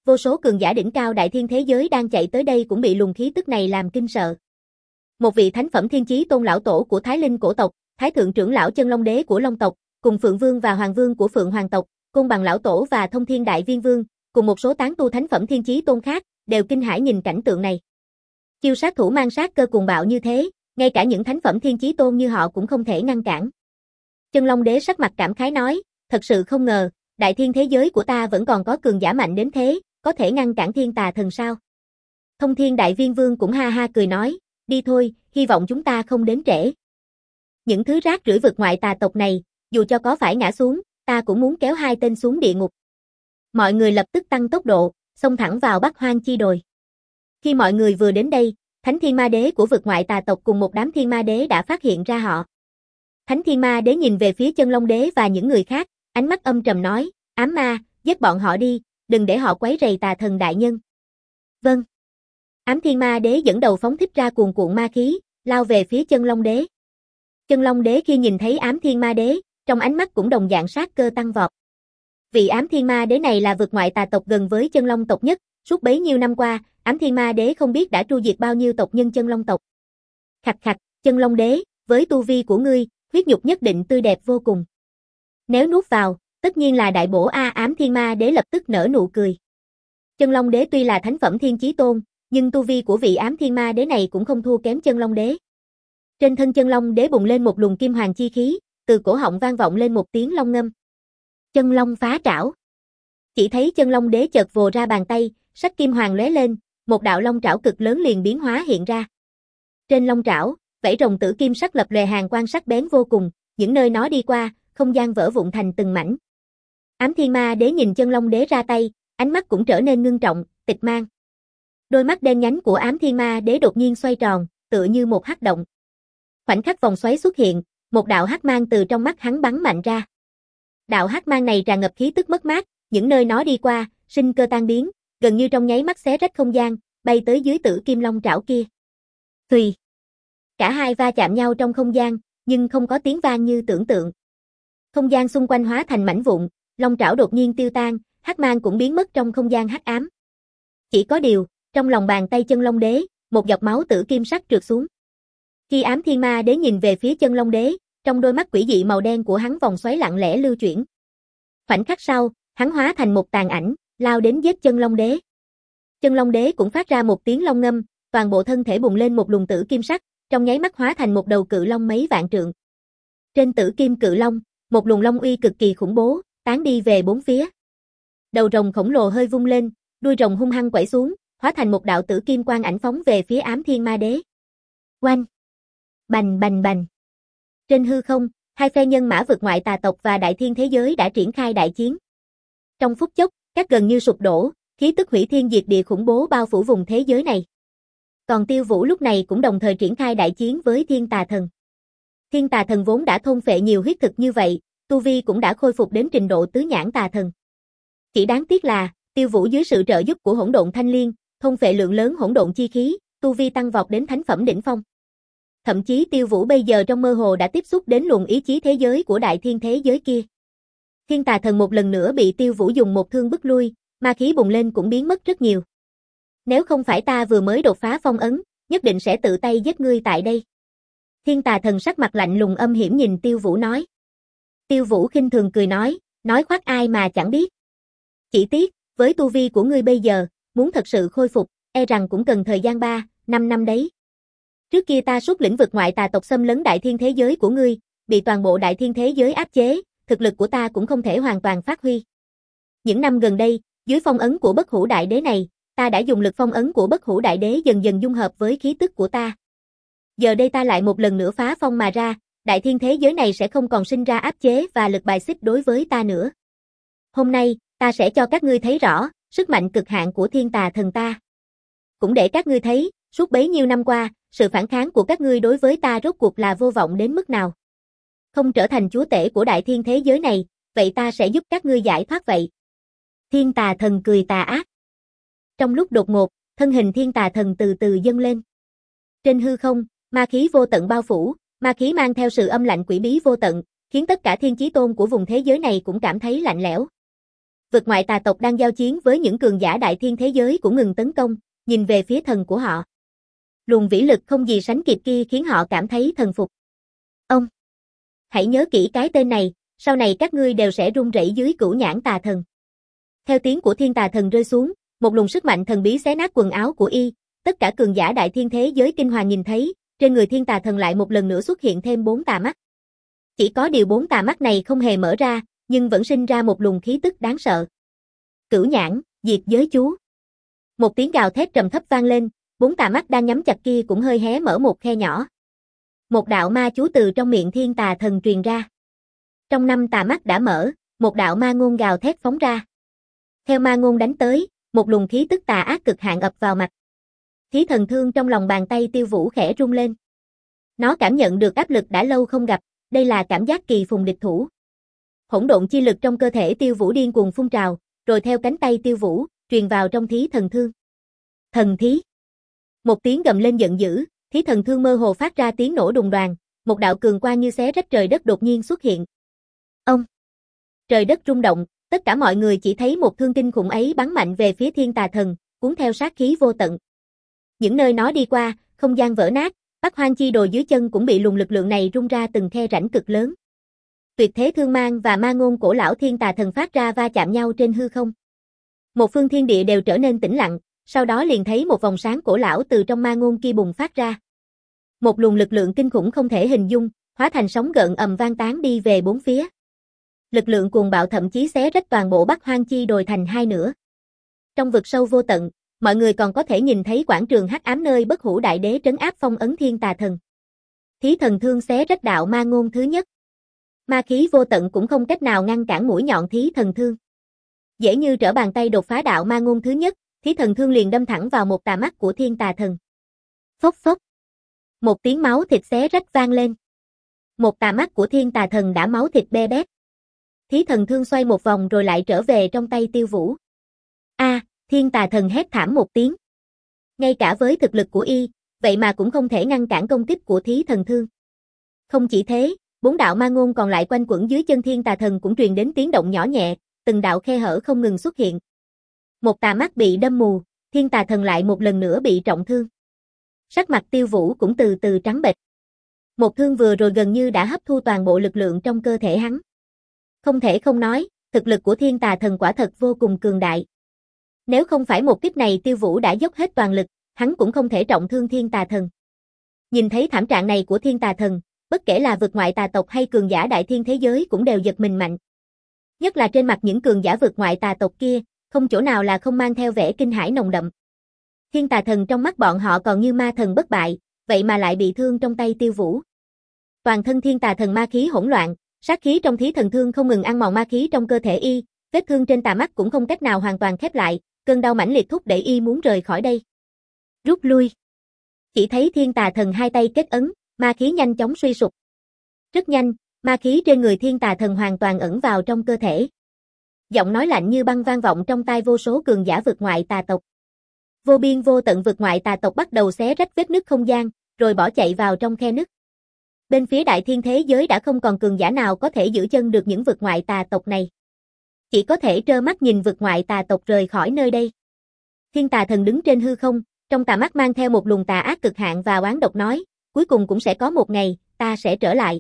vô số cường giả đỉnh cao đại thiên thế giới đang chạy tới đây cũng bị luồng khí tức này làm kinh sợ. Một vị thánh phẩm thiên chí tôn lão tổ của Thái Linh cổ tộc, Thái thượng trưởng lão Chân Long đế của Long tộc, cùng Phượng Vương và Hoàng Vương của Phượng Hoàng tộc, Côn Bằng lão tổ và Thông Thiên đại viên vương, cùng một số tán tu thánh phẩm thiên chí tôn khác, đều kinh hãi nhìn cảnh tượng này. Chiêu sát thủ mang sát cơ cuồng bạo như thế, ngay cả những thánh phẩm thiên chí tôn như họ cũng không thể ngăn cản. Chân Long đế sắc mặt cảm khái nói, thật sự không ngờ, đại thiên thế giới của ta vẫn còn có cường giả mạnh đến thế, có thể ngăn cản thiên tà thần sao? Thông Thiên đại viên vương cũng ha ha cười nói, đi thôi, hy vọng chúng ta không đến trễ. Những thứ rác rưởi vực ngoại tà tộc này, dù cho có phải ngã xuống, ta cũng muốn kéo hai tên xuống địa ngục. Mọi người lập tức tăng tốc độ, xông thẳng vào Bắc Hoang Chi đồi. Khi mọi người vừa đến đây, Thánh Thiên Ma Đế của vực ngoại tà tộc cùng một đám Thiên Ma Đế đã phát hiện ra họ. Thánh Thiên Ma Đế nhìn về phía Chân Long Đế và những người khác, ánh mắt âm trầm nói, ám ma, giết bọn họ đi, đừng để họ quấy rầy tà thần đại nhân. Vâng. Ám Thiên Ma Đế dẫn đầu phóng thích ra cuồn cuộn ma khí, lao về phía Chân Long Đế. Chân Long Đế khi nhìn thấy Ám Thiên Ma Đế, trong ánh mắt cũng đồng dạng sát cơ tăng vọt. Vị Ám Thiên Ma Đế này là vực ngoại tà tộc gần với Chân Long tộc nhất, suốt bấy nhiêu năm qua, Ám Thiên Ma Đế không biết đã tru diệt bao nhiêu tộc nhân Chân Long tộc. Khạch khạch, Chân Long Đế, với tu vi của ngươi, huyết nhục nhất định tươi đẹp vô cùng. Nếu nuốt vào, tất nhiên là đại bổ a. Ám Thiên Ma Đế lập tức nở nụ cười. Chân Long Đế tuy là thánh phẩm thiên chí tôn, nhưng tu vi của vị Ám Thiên Ma Đế này cũng không thua kém Chân Long Đế. Trên thân Chân Long Đế bùng lên một luồng kim hoàng chi khí, từ cổ họng vang vọng lên một tiếng long ngâm. Chân Long phá trảo. Chỉ thấy Chân Long Đế chợt vồ ra bàn tay, sắc kim hoàng lóe lên, một đạo long trảo cực lớn liền biến hóa hiện ra. Trên long trảo, vảy rồng tử kim sắc lập lòe hàn quang sắc bén vô cùng, những nơi nó đi qua, không gian vỡ vụn thành từng mảnh. Ám Thiên Ma Đế nhìn Chân Long Đế ra tay, ánh mắt cũng trở nên ngưng trọng, tịch mang. Đôi mắt đen nhánh của Ám Thiên Ma Đế đột nhiên xoay tròn, tựa như một hắc động. Khoảnh khắc vòng xoáy xuất hiện, một đạo hắc mang từ trong mắt hắn bắn mạnh ra. Đạo hắc mang này tràn ngập khí tức mất mát, những nơi nó đi qua, sinh cơ tan biến, gần như trong nháy mắt xé rách không gian, bay tới dưới Tử Kim Long trảo kia. Xùy. Cả hai va chạm nhau trong không gian, nhưng không có tiếng vang như tưởng tượng. Không gian xung quanh hóa thành mảnh vụn, long trảo đột nhiên tiêu tan, hắc mang cũng biến mất trong không gian hắc ám. Chỉ có điều, trong lòng bàn tay Chân Long Đế, một giọt máu tử kim sắc trượt xuống. Khi Ám Thiên Ma Đế nhìn về phía Chân Long Đế, trong đôi mắt quỷ dị màu đen của hắn vòng xoáy lặng lẽ lưu chuyển. Khoảnh khắc sau, hắn hóa thành một tàn ảnh, lao đến giết Chân Long Đế. Chân Long Đế cũng phát ra một tiếng long ngâm, toàn bộ thân thể bùng lên một luồng tử kim sắc, trong nháy mắt hóa thành một đầu cự long mấy vạn trượng. Trên Tử Kim Cự Long, một luồng long uy cực kỳ khủng bố, tán đi về bốn phía. Đầu rồng khổng lồ hơi vung lên, đuôi rồng hung hăng quẩy xuống, hóa thành một đạo tử kim quang ảnh phóng về phía Ám Thiên Ma Đế. Oanh! Bành bành bành! Trên hư không, hai phe nhân mã vực ngoại tà tộc và đại thiên thế giới đã triển khai đại chiến. Trong phút chốc, các gần như sụp đổ, khí tức hủy thiên diệt địa khủng bố bao phủ vùng thế giới này. Còn Tiêu Vũ lúc này cũng đồng thời triển khai đại chiến với Thiên Tà Thần. Thiên Tà Thần vốn đã thôn phệ nhiều huyết thực như vậy, tu vi cũng đã khôi phục đến trình độ tứ nhãn tà thần. Chỉ đáng tiếc là, Tiêu Vũ dưới sự trợ giúp của Hỗn Độn Thanh Liên, thôn phệ lượng lớn hỗn độn chi khí, tu vi tăng vọt đến thánh phẩm đỉnh phong. Thậm chí Tiêu Vũ bây giờ trong mơ hồ đã tiếp xúc đến luồng ý chí thế giới của đại thiên thế giới kia. Thiên Tà Thần một lần nữa bị Tiêu Vũ dùng một thương bức lui, ma khí bùng lên cũng biến mất rất nhiều. Nếu không phải ta vừa mới đột phá phong ấn, nhất định sẽ tự tay giết ngươi tại đây. Thiên Tà Thần sắc mặt lạnh lùng âm hiểm nhìn Tiêu Vũ nói. Tiêu Vũ khinh thường cười nói, nói khoác ai mà chẳng biết. Chỉ tiếc, với tu vi của ngươi bây giờ, muốn thật sự khôi phục, e rằng cũng cần thời gian ba, năm năm đấy. Trước kia ta suốt lĩnh vực ngoại tà tộc xâm lấn đại thiên thế giới của ngươi, bị toàn bộ đại thiên thế giới áp chế, thực lực của ta cũng không thể hoàn toàn phát huy. Những năm gần đây, dưới phong ấn của Bất Hủ Đại Đế này, ta đã dùng lực phong ấn của Bất Hủ Đại Đế dần dần dung hợp với khí tức của ta. Giờ đây ta lại một lần nữa phá phong mà ra, đại thiên thế giới này sẽ không còn sinh ra áp chế và lực bài xích đối với ta nữa. Hôm nay, ta sẽ cho các ngươi thấy rõ, sức mạnh cực hạn của Thiên Tà Thần ta. Cũng để các ngươi thấy, suốt bấy nhiêu năm qua, sự phản kháng của các ngươi đối với ta rốt cuộc là vô vọng đến mức nào. Không trở thành chúa tể của đại thiên thế giới này, vậy ta sẽ giúp các ngươi giải thoát vậy. Thiên Tà Thần cười tà ác. Trong lúc đột ngột, thân hình Thiên Tà Thần từ từ dâng lên. Trên hư không, ma khí vô tận bao phủ, ma khí mang theo sự âm lạnh quỷ bí vô tận, khiến tất cả thiên chí tôn của vùng thế giới này cũng cảm thấy lạnh lẽo. Vực ngoại tà tộc đang giao chiến với những cường giả đại thiên thế giới cũng ngừng tấn công, nhìn về phía thần của họ. Luồng vĩ lực không gì sánh kịp kia khiến họ cảm thấy thần phục. Ông! Hãy nhớ kỹ cái tên này, sau này các ngươi đều sẽ run rẩy dưới cửu nhãn tà thần. Theo tiếng của thiên tà thần rơi xuống, một luồng sức mạnh thần bí xé nát quần áo của y, tất cả cường giả đại thiên thế giới kinh hoàng nhìn thấy, trên người thiên tà thần lại một lần nữa xuất hiện thêm bốn tà mắt. Chỉ có điều bốn tà mắt này không hề mở ra, nhưng vẫn sinh ra một luồng khí tức đáng sợ. Cửu nhãn, diệt giới chú. Một tiếng gào thét trầm thấp vang lên, bốn tà mắt đang nhắm chặt kia cũng hơi hé mở một khe nhỏ. Một đạo ma chú từ trong miệng thiên tà thần truyền ra. Trong năm tà mắt đã mở, một đạo ma ngôn gào thét phóng ra. Theo ma ngôn đánh tới, một luồng khí tức tà ác cực hạn ập vào mặt. Thí thần thương trong lòng bàn tay Tiêu Vũ khẽ rung lên. Nó cảm nhận được áp lực đã lâu không gặp, đây là cảm giác kỳ phùng địch thủ. Hỗn độn chi lực trong cơ thể Tiêu Vũ điên cuồng phun trào, rồi theo cánh tay Tiêu Vũ, truyền vào trong thí thần thương. Thần thí. Một tiếng gầm lên giận dữ, thí thần thương mơ hồ phát ra tiếng nổ đùng đoàng, một đạo cường quang như xé rách trời đất đột nhiên xuất hiện. Ông! Trời đất rung động, tất cả mọi người chỉ thấy một thương kinh khủng ấy bắn mạnh về phía thiên tà thần, cuốn theo sát khí vô tận. Những nơi nó đi qua, không gian vỡ nát, Bắc Hoang chi đồ dưới chân cũng bị luồng lực lượng này rung ra từng khe rãnh cực lớn. Tuyệt thế thương mang và ma ngôn cổ lão thiên tà thần phát ra va chạm nhau trên hư không. Một phương thiên địa đều trở nên tĩnh lặng, sau đó liền thấy một vòng sáng cổ lão từ trong ma ngôn kia bùng phát ra. Một luồng lực lượng kinh khủng không thể hình dung, hóa thành sóng gợn ầm vang tán đi về bốn phía. Lực lượng cuồng bạo thậm chí xé rách toàn bộ Bắc Hoang chi đồi thành hai nửa. Trong vực sâu vô tận, mọi người còn có thể nhìn thấy quảng trường hắc ám nơi Bất Hủ Đại Đế trấn áp phong ấn thiên tà thần. Thí thần thương xé rách đạo ma ngôn thứ nhất. Ma khí vô tận cũng không cách nào ngăn cản mũi nhọn thí thần thương. Dễ như trở bàn tay đột phá đạo ma ngôn thứ nhất, thí thần thương liền đâm thẳng vào một tà mắt của thiên tà thần. Phốc phốc. Một tiếng máu thịt xé rách vang lên. Một tà mắt của thiên tà thần đã máu thịt be bét. Thí thần thương xoay một vòng rồi lại trở về trong tay Tiêu Vũ. A, à, thiên tà thần hét thảm một tiếng. Ngay cả với thực lực của y, vậy mà cũng không thể ngăn cản công kích của thí thần thương. Không chỉ thế, bốn đạo ma ngôn còn lại quanh quẩn dưới chân thiên tà thần cũng truyền đến tiếng động nhỏ nhẹ, từng đạo khe hở không ngừng xuất hiện. Một tà mắt bị đâm mù, thiên tà thần lại một lần nữa bị trọng thương. Sắc mặt Tiêu Vũ cũng từ từ trắng bệch. Một thương vừa rồi gần như đã hấp thu toàn bộ lực lượng trong cơ thể hắn. Không thể không nói, thực lực của thiên tà thần quả thật vô cùng cường đại. Nếu không phải một kích này Tiêu Vũ đã dốc hết toàn lực, hắn cũng không thể trọng thương thiên tà thần. Nhìn thấy thảm trạng này của thiên tà thần, bất kể là vực ngoại tà tộc hay cường giả đại thiên thế giới cũng đều giật mình mạnh. Nhất là trên mặt những cường giả vực ngoại tà tộc kia, không chỗ nào là không mang theo vẻ kinh hãi nồng đậm. Thiên tà thần trong mắt bọn họ còn như ma thần bất bại, vậy mà lại bị thương trong tay Tiêu Vũ. Toàn thân thiên tà thần ma khí hỗn loạn, sát khí trong thí thần thương không ngừng ăn mòn ma khí trong cơ thể y, vết thương trên tà mắt cũng không cách nào hoàn toàn khép lại, cơn đau mãnh liệt thúc đẩy y muốn rời khỏi đây. Rút lui. Chỉ thấy thiên tà thần hai tay kết ấn, ma khí nhanh chóng suy sụp. Rất nhanh, ma khí trên người thiên tà thần hoàn toàn ẩn vào trong cơ thể. Giọng nói lạnh như băng vang vọng trong tai vô số cường giả vực ngoại tà tộc. Vô biên vô tận vực ngoại tà tộc bắt đầu xé rách vết nứt không gian, rồi bỏ chạy vào trong khe nứt. Bên phía đại thiên thế giới đã không còn cường giả nào có thể giữ chân được những vực ngoại tà tộc này. Chỉ có thể trơ mắt nhìn vực ngoại tà tộc rời khỏi nơi đây. Thiên tà thần đứng trên hư không, trong tà mắt mang theo một luồng tà ác cực hạn và oán độc nói, cuối cùng cũng sẽ có một ngày, ta sẽ trở lại.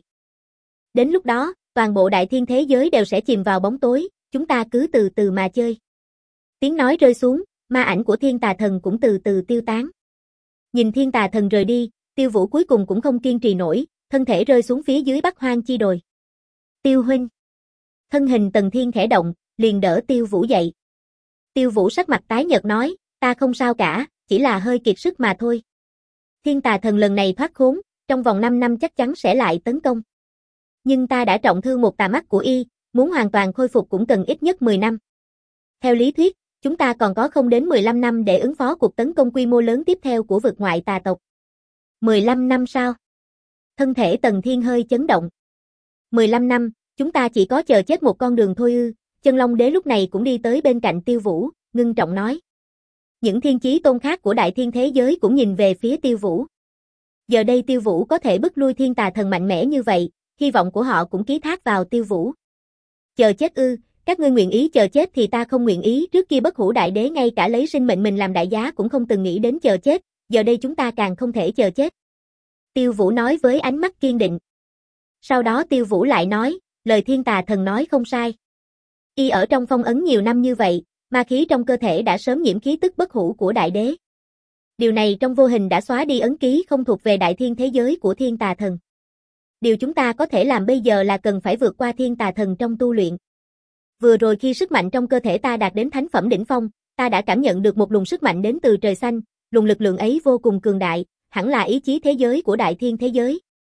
Đến lúc đó, toàn bộ đại thiên thế giới đều sẽ chìm vào bóng tối, chúng ta cứ từ từ mà chơi. Tiếng nói rơi xuống, ma ảnh của thiên tà thần cũng từ từ tiêu tán. Nhìn thiên tà thần rời đi, Tiêu Vũ cuối cùng cũng không kiên trì nổi, thân thể rơi xuống phía dưới Bắc Hoang chi đồi. Tiêu huynh. Thân hình Tần Thiên khẽ động, liền đỡ Tiêu Vũ dậy. Tiêu Vũ sắc mặt tái nhợt nói, ta không sao cả, chỉ là hơi kiệt sức mà thôi. Thiên tà thần lần này thoát khốn, trong vòng năm năm chắc chắn sẽ lại tấn công. Nhưng ta đã trọng thương một tà mắt của y, muốn hoàn toàn khôi phục cũng cần ít nhất mười năm. Theo lý thuyết, chúng ta còn có không đến mười lăm năm để ứng phó cuộc tấn công quy mô lớn tiếp theo của vực ngoại tà tộc. mười lăm năm sao? Thân thể Tần Thiên hơi chấn động. mười lăm năm, chúng ta chỉ có chờ chết một con đường thôi ư? Chân Long Đế lúc này cũng đi tới bên cạnh Tiêu Vũ, ngưng trọng nói. Những thiên chí tôn khác của đại thiên thế giới cũng nhìn về phía Tiêu Vũ. Giờ đây Tiêu Vũ có thể bức lui thiên tà thần mạnh mẽ như vậy, hy vọng của họ cũng ký thác vào Tiêu Vũ. Chờ chết ư? các ngươi nguyện ý chờ chết thì ta không nguyện ý, trước kia Bất Hủ Đại Đế ngay cả lấy sinh mệnh mình làm đại giá cũng không từng nghĩ đến chờ chết, giờ đây chúng ta càng không thể chờ chết. Tiêu Vũ nói với ánh mắt kiên định. Sau đó Tiêu Vũ lại nói, lời Thiên Tà Thần nói không sai. Y ở trong phong ấn nhiều năm như vậy, ma khí trong cơ thể đã sớm nhiễm khí tức bất hủ của Đại Đế. Điều này trong vô hình đã xóa đi ấn ký không thuộc về đại thiên thế giới của Thiên Tà Thần. Điều chúng ta có thể làm bây giờ là cần phải vượt qua Thiên Tà Thần trong tu luyện. Vừa rồi khi sức mạnh trong cơ thể ta đạt đến thánh phẩm đỉnh phong, ta đã cảm nhận được một luồng sức mạnh đến từ trời xanh, luồng lực lượng ấy vô cùng cường đại, hẳn là ý chí thế giới của đại thiên thế giới.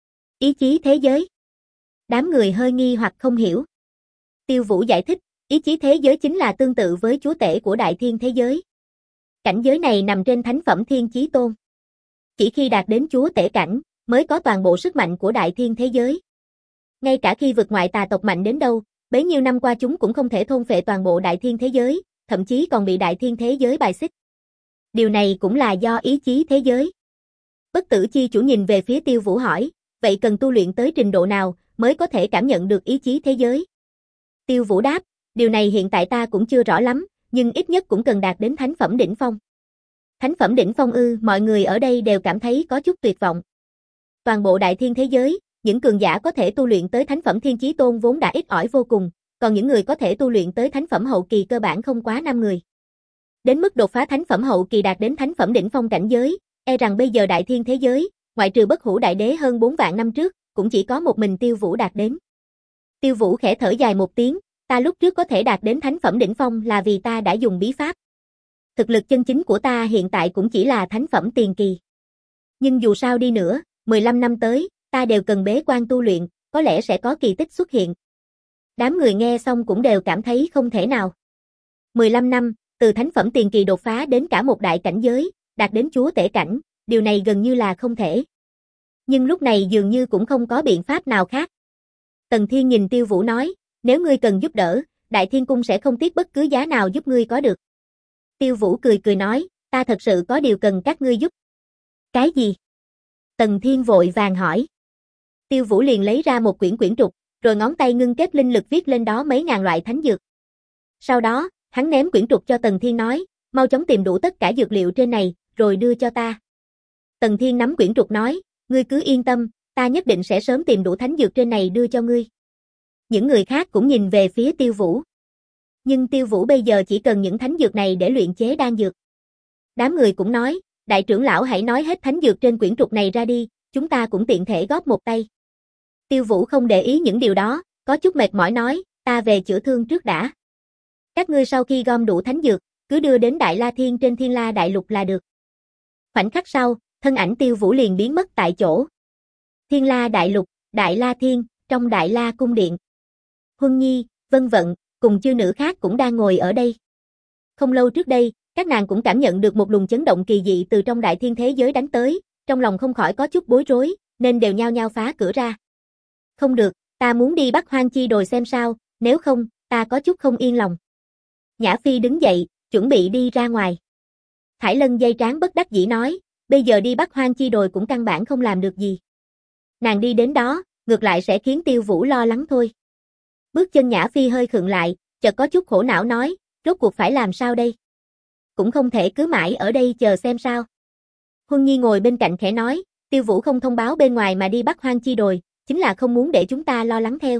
Ý chí thế giới? Đám người hơi nghi hoặc không hiểu. Tiêu Vũ giải thích, ý chí thế giới chính là tương tự với chúa tể của đại thiên thế giới. Cảnh giới này nằm trên thánh phẩm Thiên Chí Tôn. Chỉ khi đạt đến chúa tể cảnh, mới có toàn bộ sức mạnh của đại thiên thế giới. Ngay cả khi vực ngoại tà tộc mạnh đến đâu, bấy nhiêu năm qua chúng cũng không thể thôn phệ toàn bộ đại thiên thế giới, thậm chí còn bị đại thiên thế giới bài xích. Điều này cũng là do ý chí thế giới. Bất Tử Chi Chủ nhìn về phía Tiêu Vũ hỏi, vậy cần tu luyện tới trình độ nào mới có thể cảm nhận được ý chí thế giới? Tiêu Vũ đáp, điều này hiện tại ta cũng chưa rõ lắm, nhưng ít nhất cũng cần đạt đến thánh phẩm đỉnh phong. Thánh phẩm đỉnh phong ư? Mọi người ở đây đều cảm thấy có chút tuyệt vọng. Toàn bộ đại thiên thế giới, những cường giả có thể tu luyện tới thánh phẩm Thiên Chí Tôn vốn đã ít ỏi vô cùng, còn những người có thể tu luyện tới thánh phẩm hậu kỳ cơ bản không quá năm người. Đến mức đột phá thánh phẩm hậu kỳ đạt đến thánh phẩm đỉnh phong cảnh giới, e rằng bây giờ đại thiên thế giới, ngoại trừ Bất Hủ Đại Đế hơn bốn vạn năm trước, cũng chỉ có một mình Tiêu Vũ đạt đến. Tiêu Vũ khẽ thở dài một tiếng, ta lúc trước có thể đạt đến thánh phẩm đỉnh phong là vì ta đã dùng bí pháp. Thực lực chân chính của ta hiện tại cũng chỉ là thánh phẩm tiền kỳ. Nhưng dù sao đi nữa, mười lăm năm tới, ta đều cần bế quan tu luyện, có lẽ sẽ có kỳ tích xuất hiện. Đám người nghe xong cũng đều cảm thấy không thể nào. mười lăm năm, từ thánh phẩm tiền kỳ đột phá đến cả một đại cảnh giới, đạt đến chúa tể cảnh, điều này gần như là không thể. Nhưng lúc này dường như cũng không có biện pháp nào khác. Tần Thiên nhìn Tiêu Vũ nói, nếu ngươi cần giúp đỡ, Đại Thiên Cung sẽ không tiếc bất cứ giá nào giúp ngươi có được. Tiêu Vũ cười cười nói, ta thật sự có điều cần các ngươi giúp. Cái gì? Tần Thiên vội vàng hỏi. Tiêu Vũ liền lấy ra một quyển quyển trục, rồi ngón tay ngưng kết linh lực viết lên đó mấy ngàn loại thánh dược. Sau đó, hắn ném quyển trục cho Tần Thiên nói, mau chóng tìm đủ tất cả dược liệu trên này, rồi đưa cho ta. Tần Thiên nắm quyển trục nói, ngươi cứ yên tâm, ta nhất định sẽ sớm tìm đủ thánh dược trên này đưa cho ngươi. Những người khác cũng nhìn về phía Tiêu Vũ. Nhưng Tiêu Vũ bây giờ chỉ cần những thánh dược này để luyện chế đan dược. Đám người cũng nói, đại trưởng lão hãy nói hết thánh dược trên quyển trục này ra đi, chúng ta cũng tiện thể góp một tay. Tiêu Vũ không để ý những điều đó, có chút mệt mỏi nói, ta về chữa thương trước đã. Các ngươi sau khi gom đủ thánh dược, cứ đưa đến Đại La Thiên trên Thiên La Đại Lục là được. Khoảnh khắc sau, thân ảnh Tiêu Vũ liền biến mất tại chỗ. Thiên La Đại Lục, Đại La Thiên, trong Đại La Cung Điện. Huân Nhi, Vân Vận, cùng chư nữ khác cũng đang ngồi ở đây. Không lâu trước đây, các nàng cũng cảm nhận được một luồng chấn động kỳ dị từ trong đại thiên thế giới đánh tới, trong lòng không khỏi có chút bối rối, nên đều nhao nhao phá cửa ra. Không được, ta muốn đi Bắc Hoang Chi Đồi xem sao, nếu không, ta có chút không yên lòng. Nhã Phi đứng dậy, chuẩn bị đi ra ngoài. Thải Lân dây trán bất đắc dĩ nói, bây giờ đi Bắc Hoang Chi Đồi cũng căn bản không làm được gì. Nàng đi đến đó, ngược lại sẽ khiến Tiêu Vũ lo lắng thôi. Bước chân Nhã Phi hơi khựng lại, chợt có chút khổ não nói, rốt cuộc phải làm sao đây? Cũng không thể cứ mãi ở đây chờ xem sao. Huân Nhi ngồi bên cạnh khẽ nói, Tiêu Vũ không thông báo bên ngoài mà đi Bắc Hoang Chi Đồi, chính là không muốn để chúng ta lo lắng theo.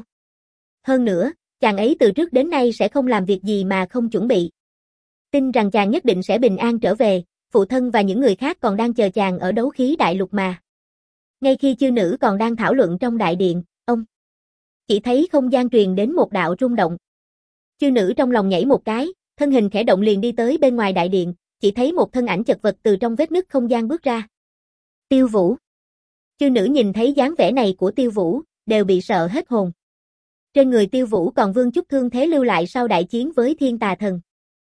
Hơn nữa, chàng ấy từ trước đến nay sẽ không làm việc gì mà không chuẩn bị. Tin rằng chàng nhất định sẽ bình an trở về, phụ thân và những người khác còn đang chờ chàng ở Đấu Khí Đại Lục mà. Ngay khi chư nữ còn đang thảo luận trong đại điện, ông chỉ thấy không gian truyền đến một đạo rung động. Chư nữ trong lòng nhảy một cái, thân hình khẽ động liền đi tới bên ngoài đại điện, chỉ thấy một thân ảnh chật vật từ trong vết nứt không gian bước ra. Tiêu Vũ. Chư nữ nhìn thấy dáng vẻ này của Tiêu Vũ, đều bị sợ hết hồn. Trên người Tiêu Vũ còn vương chút thương thế lưu lại sau đại chiến với Thiên Tà Thần.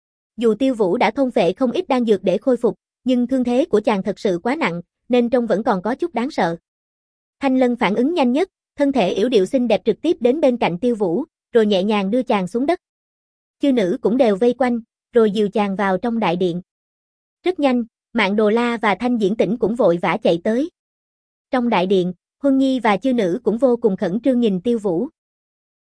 Dù Tiêu Vũ đã thôn phệ không ít đan dược để khôi phục, nhưng thương thế của chàng thật sự quá nặng, nên trông vẫn còn có chút đáng sợ. Thanh Lân phản ứng nhanh nhất, thân thể yểu điệu xinh đẹp trực tiếp đến bên cạnh Tiêu Vũ, rồi nhẹ nhàng đưa chàng xuống đất. Chư nữ cũng đều vây quanh, rồi dìu chàng vào trong đại điện. Rất nhanh, Mạn Đồ La và Thanh Diễn Tĩnh cũng vội vã chạy tới. Trong đại điện, Huân Nhi và chư nữ cũng vô cùng khẩn trương nhìn Tiêu Vũ.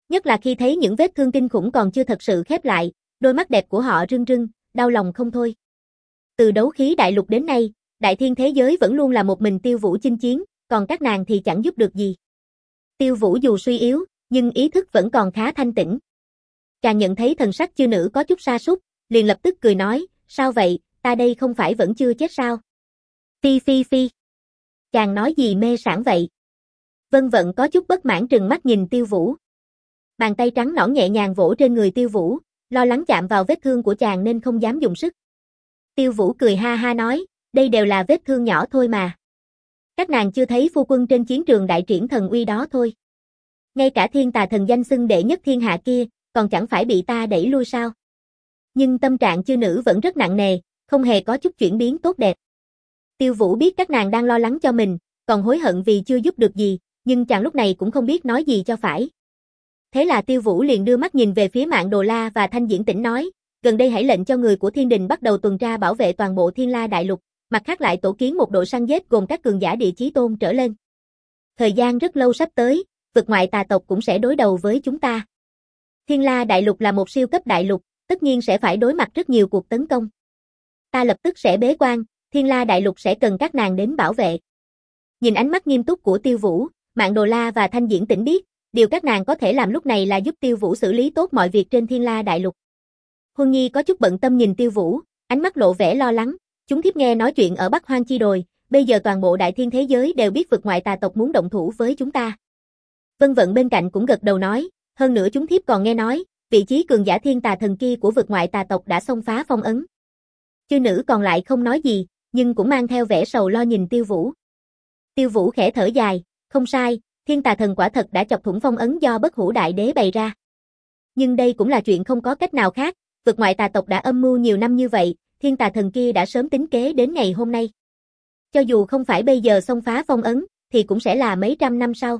Nhất là khi thấy những vết thương kinh khủng còn chưa thật sự khép lại, đôi mắt đẹp của họ rưng rưng, đau lòng không thôi. Từ đấu khí đại lục đến nay, đại thiên thế giới vẫn luôn là một mình Tiêu Vũ chinh chiến, còn các nàng thì chẳng giúp được gì. Tiêu Vũ dù suy yếu, nhưng ý thức vẫn còn khá thanh tĩnh. Chàng nhận thấy thần sắc chư nữ có chút sa sút, liền lập tức cười nói, sao vậy, ta đây không phải vẫn chưa chết sao? Phi phi phi. Chàng nói gì mê sảng vậy? Vân Vận có chút bất mãn trừng mắt nhìn Tiêu Vũ. Bàn tay trắng nõn nhẹ nhàng vỗ trên người Tiêu Vũ, lo lắng chạm vào vết thương của chàng nên không dám dùng sức. Tiêu Vũ cười ha ha nói, đây đều là vết thương nhỏ thôi mà. Các nàng chưa thấy phu quân trên chiến trường đại triển thần uy đó thôi. Ngay cả thiên tà thần danh xưng đệ nhất thiên hạ kia, còn chẳng phải bị ta đẩy lui sao? Nhưng tâm trạng chư nữ vẫn rất nặng nề, không hề có chút chuyển biến tốt đẹp. Tiêu Vũ biết các nàng đang lo lắng cho mình, còn hối hận vì chưa giúp được gì, nhưng chàng lúc này cũng không biết nói gì cho phải. Thế là Tiêu Vũ liền đưa mắt nhìn về phía Mạn Đồ La và Thanh Diễn Tĩnh nói, gần đây hãy lệnh cho người của Thiên Đình bắt đầu tuần tra bảo vệ toàn bộ Thiên La Đại Lục, mặt khác lại tổ kiến một đội săn giết gồm các cường giả địa chí tôn trở lên. Thời gian rất lâu sắp tới, vực ngoại tà tộc cũng sẽ đối đầu với chúng ta. Thiên La Đại Lục là một siêu cấp đại lục, tất nhiên sẽ phải đối mặt rất nhiều cuộc tấn công. Ta lập tức sẽ bế quan, Thiên La Đại Lục sẽ cần các nàng đến bảo vệ. Nhìn ánh mắt nghiêm túc của Tiêu Vũ, Mạn Đồ La và Thanh Diễn Tĩnh biết, điều các nàng có thể làm lúc này là giúp Tiêu Vũ xử lý tốt mọi việc trên Thiên La Đại Lục. Huân Nhi có chút bận tâm nhìn Tiêu Vũ, ánh mắt lộ vẻ lo lắng, chúng thiếp nghe nói chuyện ở Bắc Hoang Chi Đồi, bây giờ toàn bộ đại thiên thế giới đều biết vực ngoại tà tộc muốn động thủ với chúng ta. Vân Vận bên cạnh cũng gật đầu nói, hơn nữa chúng thiếp còn nghe nói, vị trí cường giả thiên tà thần kia của vực ngoại tà tộc đã xông phá phong ấn. Chư nữ còn lại không nói gì, nhưng cũng mang theo vẻ sầu lo nhìn Tiêu Vũ. Tiêu Vũ khẽ thở dài, không sai, thiên tà thần quả thật đã chọc thủng phong ấn do Bất Hủ Đại Đế bày ra. Nhưng đây cũng là chuyện không có cách nào khác, vực ngoại tà tộc đã âm mưu nhiều năm như vậy, thiên tà thần kia đã sớm tính kế đến ngày hôm nay. Cho dù không phải bây giờ xông phá phong ấn, thì cũng sẽ là mấy trăm năm sau.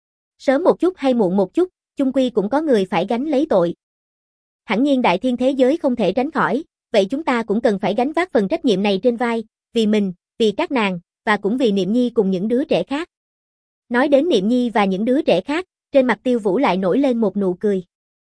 Sớm một chút hay muộn một chút, chung quy cũng có người phải gánh lấy tội. Hẳn nhiên đại thiên thế giới không thể tránh khỏi, vậy chúng ta cũng cần phải gánh vác phần trách nhiệm này trên vai, vì mình, vì các nàng, và cũng vì Niệm Nhi cùng những đứa trẻ khác. Nói đến Niệm Nhi và những đứa trẻ khác, trên mặt Tiêu Vũ lại nổi lên một nụ cười.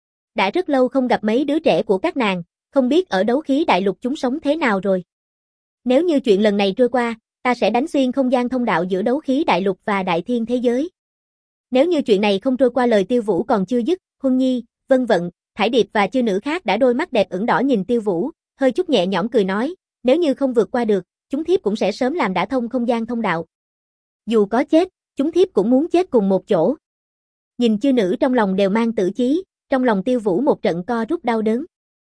Đã rất lâu không gặp mấy đứa trẻ của các nàng, không biết ở đấu khí đại lục chúng sống thế nào rồi. Nếu như chuyện lần này trôi qua, ta sẽ đánh xuyên không gian thông đạo giữa đấu khí đại lục và đại thiên thế giới. Nếu như chuyện này không trôi qua, lời Tiêu Vũ còn chưa dứt, Huân Nhi, Vân Vận, Thải Điệp và chư nữ khác đã đôi mắt đẹp ửng đỏ nhìn Tiêu Vũ, hơi chút nhẹ nhõm cười nói, nếu như không vượt qua được, chúng thiếp cũng sẽ sớm làm đã thông không gian thông đạo. Dù có chết, chúng thiếp cũng muốn chết cùng một chỗ. Nhìn chư nữ trong lòng đều mang tử chí, trong lòng Tiêu Vũ một trận co rút đau đớn.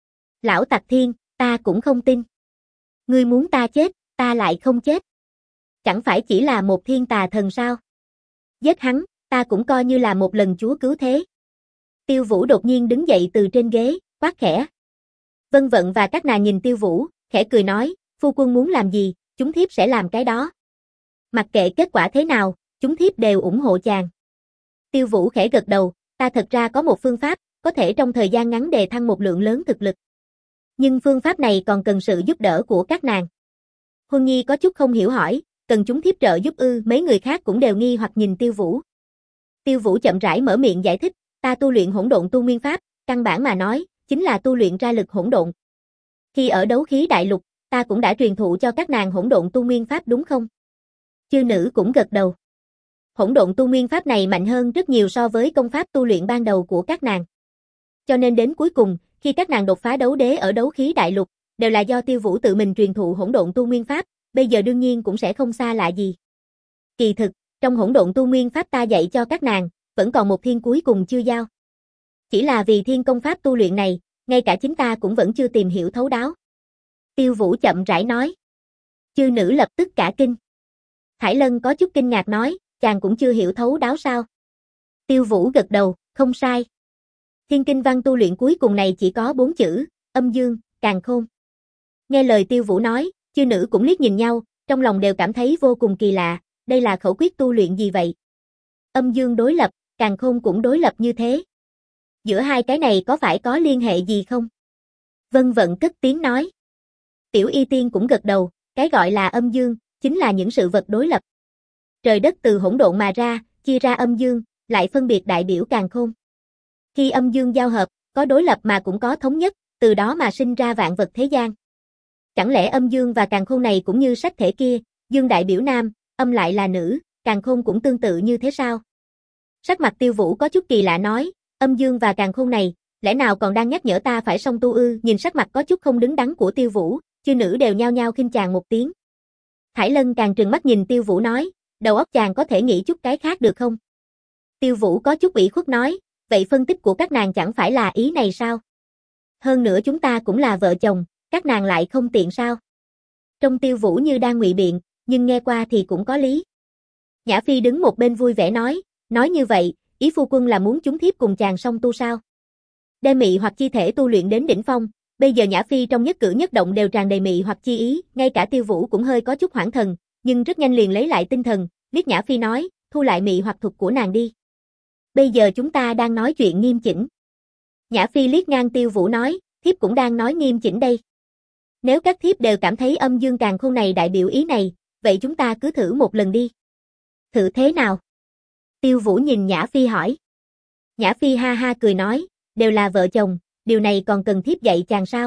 Lão Tặc Thiên, ta cũng không tin. Ngươi muốn ta chết, ta lại không chết. Chẳng phải chỉ là một thiên tà thần sao? Giết hắn, ta cũng coi như là một lần chúa cứu thế. Tiêu Vũ đột nhiên đứng dậy từ trên ghế, quát khẽ. Vân Vận và các nàng nhìn Tiêu Vũ, khẽ cười nói, phu quân muốn làm gì, chúng thiếp sẽ làm cái đó. Mặc kệ kết quả thế nào, chúng thiếp đều ủng hộ chàng. Tiêu Vũ khẽ gật đầu, ta thật ra có một phương pháp, có thể trong thời gian ngắn đề thăng một lượng lớn thực lực. Nhưng phương pháp này còn cần sự giúp đỡ của các nàng. Huân Nhi có chút không hiểu hỏi, cần chúng thiếp trợ giúp ư? Mấy người khác cũng đều nghi hoặc nhìn Tiêu Vũ. Tiêu Vũ chậm rãi mở miệng giải thích, ta tu luyện hỗn độn tu nguyên pháp, căn bản mà nói, chính là tu luyện ra lực hỗn độn. Khi ở đấu khí đại lục, ta cũng đã truyền thụ cho các nàng hỗn độn tu nguyên pháp đúng không? Chư nữ cũng gật đầu. Hỗn độn tu nguyên pháp này mạnh hơn rất nhiều so với công pháp tu luyện ban đầu của các nàng. Cho nên đến cuối cùng, khi các nàng đột phá đấu đế ở đấu khí đại lục, đều là do Tiêu Vũ tự mình truyền thụ hỗn độn tu nguyên pháp, bây giờ đương nhiên cũng sẽ không xa lạ gì. Kỳ thực, trong hỗn độn tu nguyên pháp ta dạy cho các nàng, vẫn còn một thiên cuối cùng chưa giao. Chỉ là vì thiên công pháp tu luyện này, ngay cả chính ta cũng vẫn chưa tìm hiểu thấu đáo. Tiêu Vũ chậm rãi nói. Chư nữ lập tức cả kinh. Thải Lân có chút kinh ngạc nói, chàng cũng chưa hiểu thấu đáo sao? Tiêu Vũ gật đầu, không sai. Thiên kinh văn tu luyện cuối cùng này chỉ có bốn chữ, âm dương, càn khôn. Nghe lời Tiêu Vũ nói, chư nữ cũng liếc nhìn nhau, trong lòng đều cảm thấy vô cùng kỳ lạ, đây là khẩu quyết tu luyện gì vậy? Âm dương đối lập, càn khôn cũng đối lập như thế. Giữa hai cái này có phải có liên hệ gì không? Vân Vận cất tiếng nói. Tiểu Y Tiên cũng gật đầu, cái gọi là âm dương, chính là những sự vật đối lập. Trời đất từ hỗn độn mà ra, chia ra âm dương, lại phân biệt đại biểu càn khôn. Khi âm dương giao hợp, có đối lập mà cũng có thống nhất, từ đó mà sinh ra vạn vật thế gian. Chẳng lẽ âm dương và càn khôn này cũng như sách thể kia, dương đại biểu nam, âm lại là nữ, càn khôn cũng tương tự như thế sao? Sắc mặt Tiêu Vũ có chút kỳ lạ nói, âm dương và càn khôn này, lẽ nào còn đang nhắc nhở ta phải song tu ư? Nhìn sắc mặt có chút không đứng đắn của Tiêu Vũ, chư nữ đều nhao nhao khinh chàng một tiếng. Thải Lân càng trừng mắt nhìn Tiêu Vũ nói, đầu óc chàng có thể nghĩ chút cái khác được không? Tiêu Vũ có chút ủy khuất nói, vậy phân tích của các nàng chẳng phải là ý này sao? Hơn nữa chúng ta cũng là vợ chồng, các nàng lại không tiện sao? Trong Tiêu Vũ như đang ngụy biện, nhưng nghe qua thì cũng có lý. Nhã Phi đứng một bên vui vẻ nói, nói như vậy, ý phu quân là muốn chúng thiếp cùng chàng song tu sao? Đem mị hoặc chi thể tu luyện đến đỉnh phong, bây giờ Nhã Phi trong nhất cử nhất động đều tràn đầy mị hoặc chi ý, ngay cả Tiêu Vũ cũng hơi có chút hoảng thần, nhưng rất nhanh liền lấy lại tinh thần, liếc Nhã Phi nói, thu lại mị hoặc thuật của nàng đi. Bây giờ chúng ta đang nói chuyện nghiêm chỉnh. Nhã Phi liếc ngang Tiêu Vũ nói, thiếp cũng đang nói nghiêm chỉnh đây. Nếu các thiếp đều cảm thấy âm dương càn khôn này đại biểu ý này, vậy chúng ta cứ thử một lần đi. Thử thế nào? Tiêu Vũ nhìn Nhã Phi hỏi. Nhã Phi ha ha cười nói, đều là vợ chồng, điều này còn cần thiếp dạy chàng sao?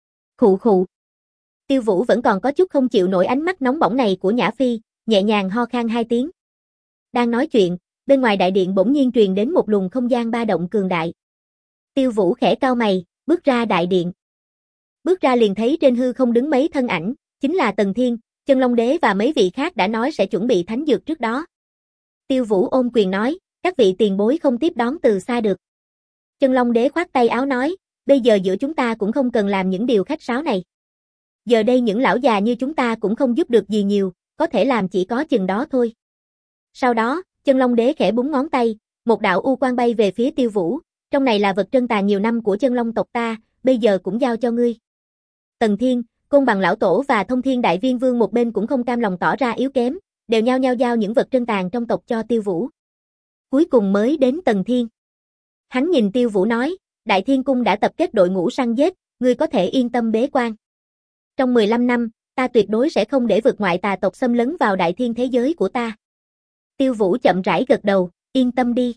Khụ khụ. Tiêu Vũ vẫn còn có chút không chịu nổi ánh mắt nóng bỏng này của Nhã Phi, nhẹ nhàng ho khan hai tiếng. Đang nói chuyện, bên ngoài đại điện bỗng nhiên truyền đến một luồng không gian ba động cường đại. Tiêu Vũ khẽ cau mày, bước ra đại điện. Bước ra liền thấy trên hư không đứng mấy thân ảnh, chính là Tần Thiên, Chân Long Đế và mấy vị khác đã nói sẽ chuẩn bị thánh dược trước đó. Tiêu Vũ ôm quyền nói, các vị tiền bối không tiếp đón từ xa được. Chân Long Đế khoát tay áo nói, bây giờ giữa chúng ta cũng không cần làm những điều khách sáo này. Giờ đây những lão già như chúng ta cũng không giúp được gì nhiều, có thể làm chỉ có chừng đó thôi. Sau đó, Chân Long Đế khẽ búng ngón tay, một đạo u quang bay về phía Tiêu Vũ, trong này là vật trân tàn nhiều năm của Chân Long tộc ta, bây giờ cũng giao cho ngươi. Tần Thiên, Côn Bằng lão tổ và Thông Thiên Đại Viên Vương một bên cũng không cam lòng tỏ ra yếu kém, đều nhao nhao giao những vật trân tàn trong tộc cho Tiêu Vũ. Cuối cùng mới đến Tần Thiên. Hắn nhìn Tiêu Vũ nói, Đại Thiên Cung đã tập kết đội ngũ săn giết, ngươi có thể yên tâm bế quan. Trong mười lăm năm, ta tuyệt đối sẽ không để vực ngoại tà tộc xâm lấn vào đại thiên thế giới của ta. Tiêu Vũ chậm rãi gật đầu, yên tâm đi.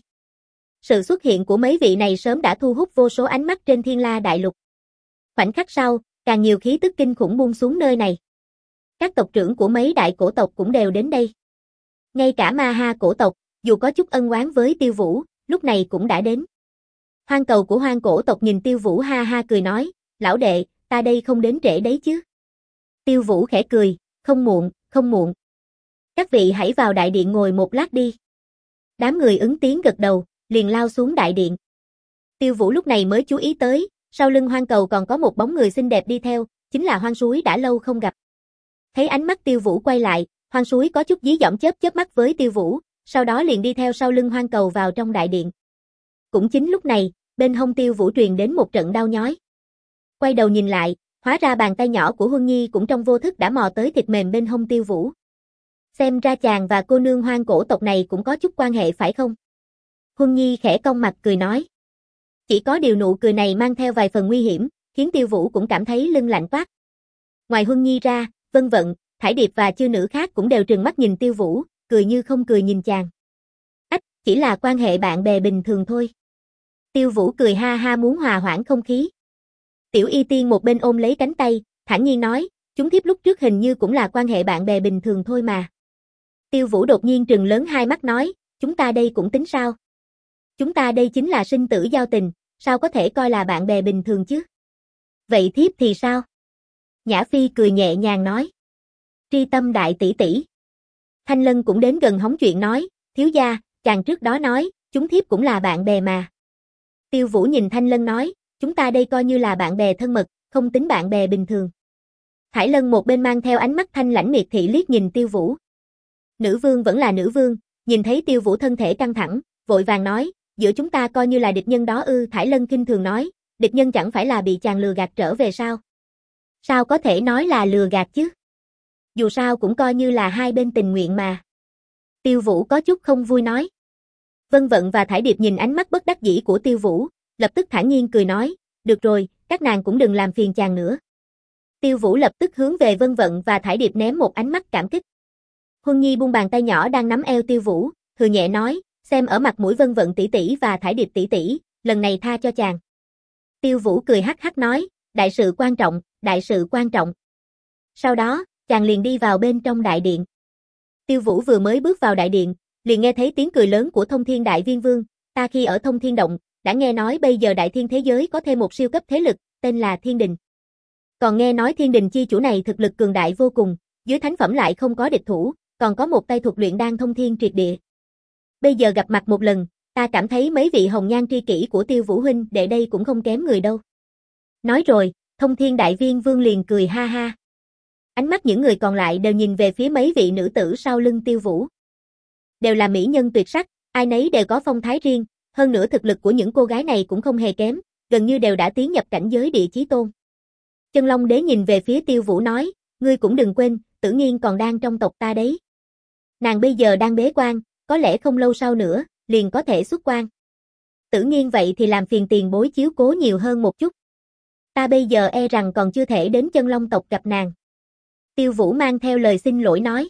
Sự xuất hiện của mấy vị này sớm đã thu hút vô số ánh mắt trên Thiên La Đại Lục. Khoảnh khắc sau, càng nhiều khí tức kinh khủng buông xuống nơi này. Các tộc trưởng của mấy đại cổ tộc cũng đều đến đây. Ngay cả Ma Ha cổ tộc, dù có chút ân oán với Tiêu Vũ, lúc này cũng đã đến. Hoang Cầu của Hoang cổ tộc nhìn Tiêu Vũ ha ha cười nói, lão đệ, ta đây không đến trễ đấy chứ. Tiêu Vũ khẽ cười, không muộn, không muộn. Các vị hãy vào đại điện ngồi một lát đi. Đám người ứng tiếng gật đầu, liền lao xuống đại điện. Tiêu Vũ lúc này mới chú ý tới, sau lưng Hoang Cầu còn có một bóng người xinh đẹp đi theo, chính là Hoang Suối đã lâu không gặp. Thấy ánh mắt Tiêu Vũ quay lại, Hoang Suối có chút dí dỏm chớp chớp mắt với Tiêu Vũ, sau đó liền đi theo sau lưng Hoang Cầu vào trong đại điện. Cũng chính lúc này, bên hông Tiêu Vũ truyền đến một trận đau nhói. Quay đầu nhìn lại, hóa ra bàn tay nhỏ của Huân Nhi cũng trong vô thức đã mò tới thịt mềm bên hông Tiêu Vũ. Xem ra chàng và cô nương Hoang cổ tộc này cũng có chút quan hệ phải không? Huân Nhi khẽ cong mặt cười nói. Chỉ có điều nụ cười này mang theo vài phần nguy hiểm, khiến Tiêu Vũ cũng cảm thấy lưng lạnh toát. Ngoài Huân Nhi ra, Vân Vận, Thải Điệp và chư nữ khác cũng đều trừng mắt nhìn Tiêu Vũ, cười như không cười nhìn chàng. Ách, chỉ là quan hệ bạn bè bình thường thôi. Tiêu Vũ cười ha ha muốn hòa hoãn không khí. Tiểu Y Tiên một bên ôm lấy cánh tay, thản nhiên nói, chúng thiếp lúc trước hình như cũng là quan hệ bạn bè bình thường thôi mà. Tiêu Vũ đột nhiên trừng lớn hai mắt nói, chúng ta đây cũng tính sao? Chúng ta đây chính là sinh tử giao tình, sao có thể coi là bạn bè bình thường chứ? Vậy thiếp thì sao? Nhã Phi cười nhẹ nhàng nói. Tri Tâm đại tỷ tỷ. Thanh Lân cũng đến gần hóng chuyện nói, thiếu gia, chàng trước đó nói, chúng thiếp cũng là bạn bè mà. Tiêu Vũ nhìn Thanh Lân nói, chúng ta đây coi như là bạn bè thân mật, không tính bạn bè bình thường. Thải Lân một bên mang theo ánh mắt thanh lãnh miệt thị liếc nhìn Tiêu Vũ. Nữ vương vẫn là nữ vương, nhìn thấy Tiêu Vũ thân thể căng thẳng, vội vàng nói, giữa chúng ta coi như là địch nhân đó ư. Thải Lân kinh thường nói, địch nhân chẳng phải là bị chàng lừa gạt trở về sao? Sao có thể nói là lừa gạt chứ? Dù sao cũng coi như là hai bên tình nguyện mà. Tiêu Vũ có chút không vui nói. Vân Vận và Thải Điệp nhìn ánh mắt bất đắc dĩ của Tiêu Vũ, lập tức thản nhiên cười nói, được rồi, các nàng cũng đừng làm phiền chàng nữa. Tiêu Vũ lập tức hướng về Vân Vận và Thải Điệp ném một ánh mắt cảm kích. Huân Nhi buông bàn tay nhỏ đang nắm eo Tiêu Vũ, hừ nhẹ nói, xem ở mặt mũi Vân Vận tỷ tỷ và Thải Điệp tỷ tỷ, lần này tha cho chàng. Tiêu Vũ cười hắc hắc nói, đại sự quan trọng, đại sự quan trọng. Sau đó, chàng liền đi vào bên trong đại điện. Tiêu Vũ vừa mới bước vào đại điện, liền nghe thấy tiếng cười lớn của Thông Thiên Đại Viên Vương, ta khi ở Thông Thiên Động, đã nghe nói bây giờ đại thiên thế giới có thêm một siêu cấp thế lực, tên là Thiên Đình. Còn nghe nói Thiên Đình chi chủ này thực lực cường đại vô cùng, dưới thánh phẩm lại không có địch thủ, còn có một tay thuật luyện đan thông thiên triệt địa. Bây giờ gặp mặt một lần, ta cảm thấy mấy vị hồng nhan tri kỷ của Tiêu Vũ huynh đệ đây cũng không kém người đâu. Nói rồi, Thông Thiên Đại Viên Vương liền cười ha ha. Ánh mắt những người còn lại đều nhìn về phía mấy vị nữ tử sau lưng Tiêu Vũ. Đều là mỹ nhân tuyệt sắc, ai nấy đều có phong thái riêng, hơn nữa thực lực của những cô gái này cũng không hề kém, gần như đều đã tiến nhập cảnh giới địa chí tôn. Chân Long Đế nhìn về phía Tiêu Vũ nói, ngươi cũng đừng quên, Tử Nghiên còn đang trong tộc ta đấy. Nàng bây giờ đang bế quan, có lẽ không lâu sau nữa, liền có thể xuất quan. Tử Nghiên vậy thì làm phiền tiền bối chiếu cố nhiều hơn một chút. Ta bây giờ e rằng còn chưa thể đến Chân Long tộc gặp nàng. Tiêu Vũ mang theo lời xin lỗi nói.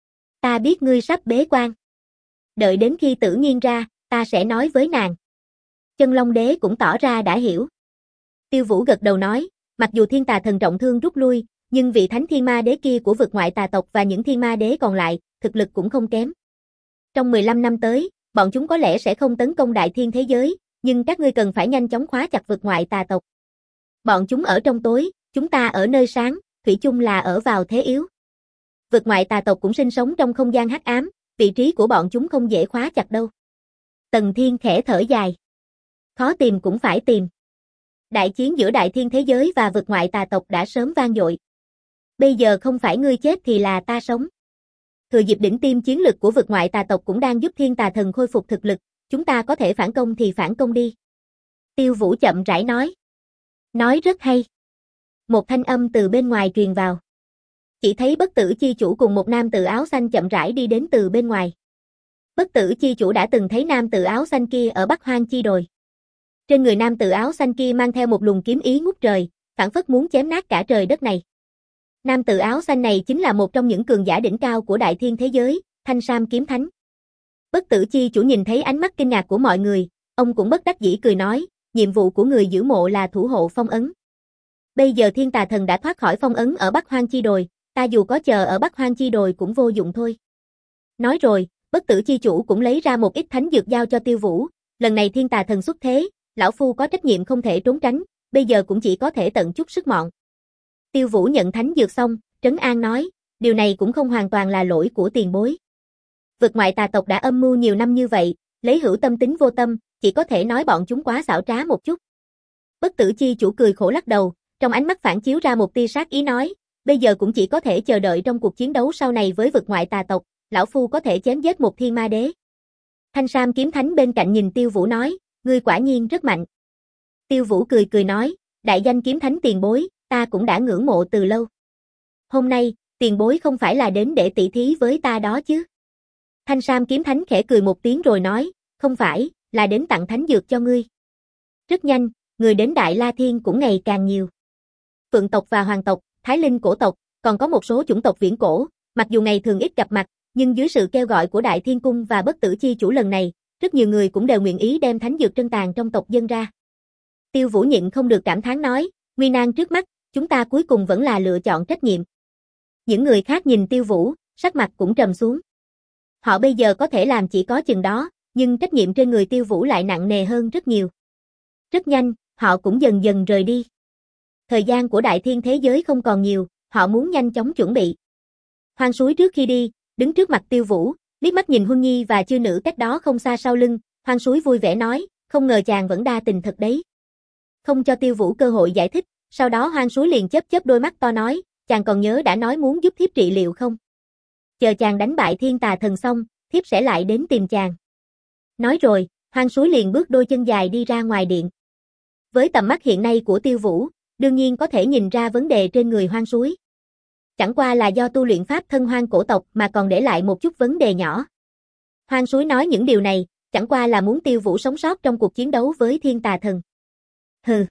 Ta biết ngươi sắp bế quan. Đợi đến khi Tử Nghiên ra, ta sẽ nói với nàng. Chân Long Đế cũng tỏ ra đã hiểu. Tiêu Vũ gật đầu nói, mặc dù thiên tà thần trọng thương rút lui, nhưng vị thánh thiên ma đế kia của vực ngoại tà tộc và những thiên ma đế còn lại, thực lực cũng không kém. Trong mười lăm năm tới, bọn chúng có lẽ sẽ không tấn công đại thiên thế giới, nhưng các ngươi cần phải nhanh chóng khóa chặt vực ngoại tà tộc. Bọn chúng ở trong tối, chúng ta ở nơi sáng, thủy chung là ở vào thế yếu. Vực ngoại tà tộc cũng sinh sống trong không gian hắc ám, vị trí của bọn chúng không dễ khóa chặt đâu. Tần Thiên khẽ thở dài. Khó tìm cũng phải tìm. Đại chiến giữa đại thiên thế giới và vực ngoại tà tộc đã sớm vang dội. Bây giờ không phải ngươi chết thì là ta sống. Thừa dịp đỉnh tiêm chiến lực của vực ngoại tà tộc cũng đang giúp thiên tà thần khôi phục thực lực, chúng ta có thể phản công thì phản công đi. Tiêu Vũ chậm rãi nói. Nói rất hay. Một thanh âm từ bên ngoài truyền vào. Chỉ thấy Bất Tử chi chủ cùng một nam tử áo xanh chậm rãi đi đến từ bên ngoài. Bất Tử chi chủ đã từng thấy nam tử áo xanh kia ở Bắc Hoang chi đồi. Trên người nam tử áo xanh kia mang theo một luồng kiếm ý ngút trời, phảng phất muốn chém nát cả trời đất này. Nam tử áo xanh này chính là một trong những cường giả đỉnh cao của đại thiên thế giới, Thanh Sam kiếm thánh. Bất Tử chi chủ nhìn thấy ánh mắt kinh ngạc của mọi người, ông cũng bất đắc dĩ cười nói, nhiệm vụ của người giữ mộ là thủ hộ phong ấn. Bây giờ thiên tà thần đã thoát khỏi phong ấn ở Bắc Hoang chi đồi, ta dù có chờ ở Bắc Hoang chi đồi cũng vô dụng thôi. Nói rồi, Bất Tử chi chủ cũng lấy ra một ít thánh dược giao cho Tiêu Vũ, lần này thiên tà thần xuất thế, lão phu có trách nhiệm không thể trốn tránh, bây giờ cũng chỉ có thể tận chút sức mọn. Tiêu Vũ nhận thánh dược xong, trấn an nói, điều này cũng không hoàn toàn là lỗi của tiền bối. Vực ngoại tà tộc đã âm mưu nhiều năm như vậy, lấy hữu tâm tính vô tâm, chỉ có thể nói bọn chúng quá xảo trá một chút. Bất Tử chi chủ cười khổ lắc đầu, trong ánh mắt phản chiếu ra một tia sát ý nói, bây giờ cũng chỉ có thể chờ đợi trong cuộc chiến đấu sau này với vực ngoại tà tộc, lão phu có thể chém giết một thiên ma đế. Thanh Sam kiếm thánh bên cạnh nhìn Tiêu Vũ nói, ngươi quả nhiên rất mạnh. Tiêu Vũ cười cười nói, đại danh kiếm thánh tiền bối, ta cũng đã ngưỡng mộ từ lâu. Hôm nay, tiền bối không phải là đến để tỷ thí với ta đó chứ? Thanh Sam kiếm thánh khẽ cười một tiếng rồi nói, không phải, là đến tặng thánh dược cho ngươi. Rất nhanh, người đến Đại La Thiên cũng ngày càng nhiều. Phượng tộc và Hoàng tộc, Thái Linh cổ tộc, còn có một số chủng tộc viễn cổ, mặc dù ngày thường ít gặp mặt, nhưng dưới sự kêu gọi của Đại Thiên Cung và Bất Tử chi chủ lần này, rất nhiều người cũng đều nguyện ý đem thánh dược trân tàng trong tộc dân ra. Tiêu Vũ nhịn không được cảm thán nói, nguy nan trước mắt, chúng ta cuối cùng vẫn là lựa chọn trách nhiệm. Những người khác nhìn Tiêu Vũ, sắc mặt cũng trầm xuống. Họ bây giờ có thể làm chỉ có chừng đó, nhưng trách nhiệm trên người Tiêu Vũ lại nặng nề hơn rất nhiều. Rất nhanh, họ cũng dần dần rời đi. Thời gian của đại thiên thế giới không còn nhiều, họ muốn nhanh chóng chuẩn bị. Hoang Suối trước khi đi, đứng trước mặt Tiêu Vũ, liếc mắt nhìn Huân Nhi và Chư Nữ cách đó không xa sau lưng, Hoang Suối vui vẻ nói, không ngờ chàng vẫn đa tình thật đấy. Không cho Tiêu Vũ cơ hội giải thích, sau đó Hoang Suối liền chớp chớp đôi mắt to nói, chàng còn nhớ đã nói muốn giúp thiếp trị liệu không? Chờ chàng đánh bại thiên tà thần xong, thiếp sẽ lại đến tìm chàng. Nói rồi, Hoang Suối liền bước đôi chân dài đi ra ngoài điện. Với tầm mắt hiện nay của Tiêu Vũ, đương nhiên có thể nhìn ra vấn đề trên người Hoang Suối. Chẳng qua là do tu luyện pháp thân hoang cổ tộc mà còn để lại một chút vấn đề nhỏ. Hoang Suối nói những điều này, chẳng qua là muốn Tiêu Vũ sống sót trong cuộc chiến đấu với thiên tà thần. Hừ.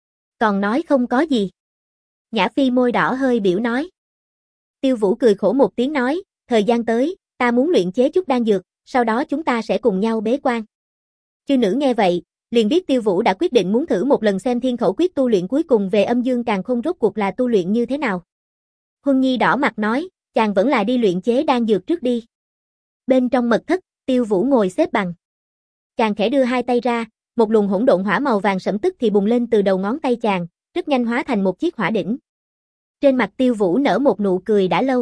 Còn nói không có gì. Nhã Phi môi đỏ hơi biểu nói. Tiêu Vũ cười khổ một tiếng nói, thời gian tới, ta muốn luyện chế chút đan dược, sau đó chúng ta sẽ cùng nhau bế quan. Chư Nữ nghe vậy, liền biết Tiêu Vũ đã quyết định muốn thử một lần xem thiên khẩu quyết tu luyện cuối cùng về âm dương càn khôn rốt cuộc là tu luyện như thế nào. Huân Nhi đỏ mặt nói, chàng vẫn là đi luyện chế đan dược trước đi. Bên trong mật thất, Tiêu Vũ ngồi xếp bằng. Chàng khẽ đưa hai tay ra, một luồng hỗn độn hỏa màu vàng sẫm tức thì bùng lên từ đầu ngón tay chàng, rất nhanh hóa thành một chiếc hỏa đỉnh. Trên mặt Tiêu Vũ nở một nụ cười đã lâu.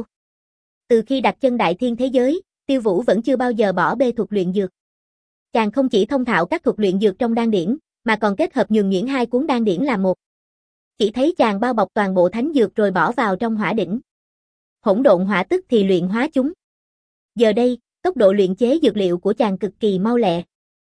Từ khi đặt chân đại thiên thế giới, Tiêu Vũ vẫn chưa bao giờ bỏ bê thuật luyện dược. Chàng không chỉ thông thạo các thuật luyện dược trong đan điển, mà còn kết hợp nhường nhuyễn hai cuốn đan điển làm một. Chỉ thấy chàng bao bọc toàn bộ thánh dược rồi bỏ vào trong hỏa đỉnh. Hỗn độn hỏa tức thì luyện hóa chúng. Giờ đây, tốc độ luyện chế dược liệu của chàng cực kỳ mau lẹ.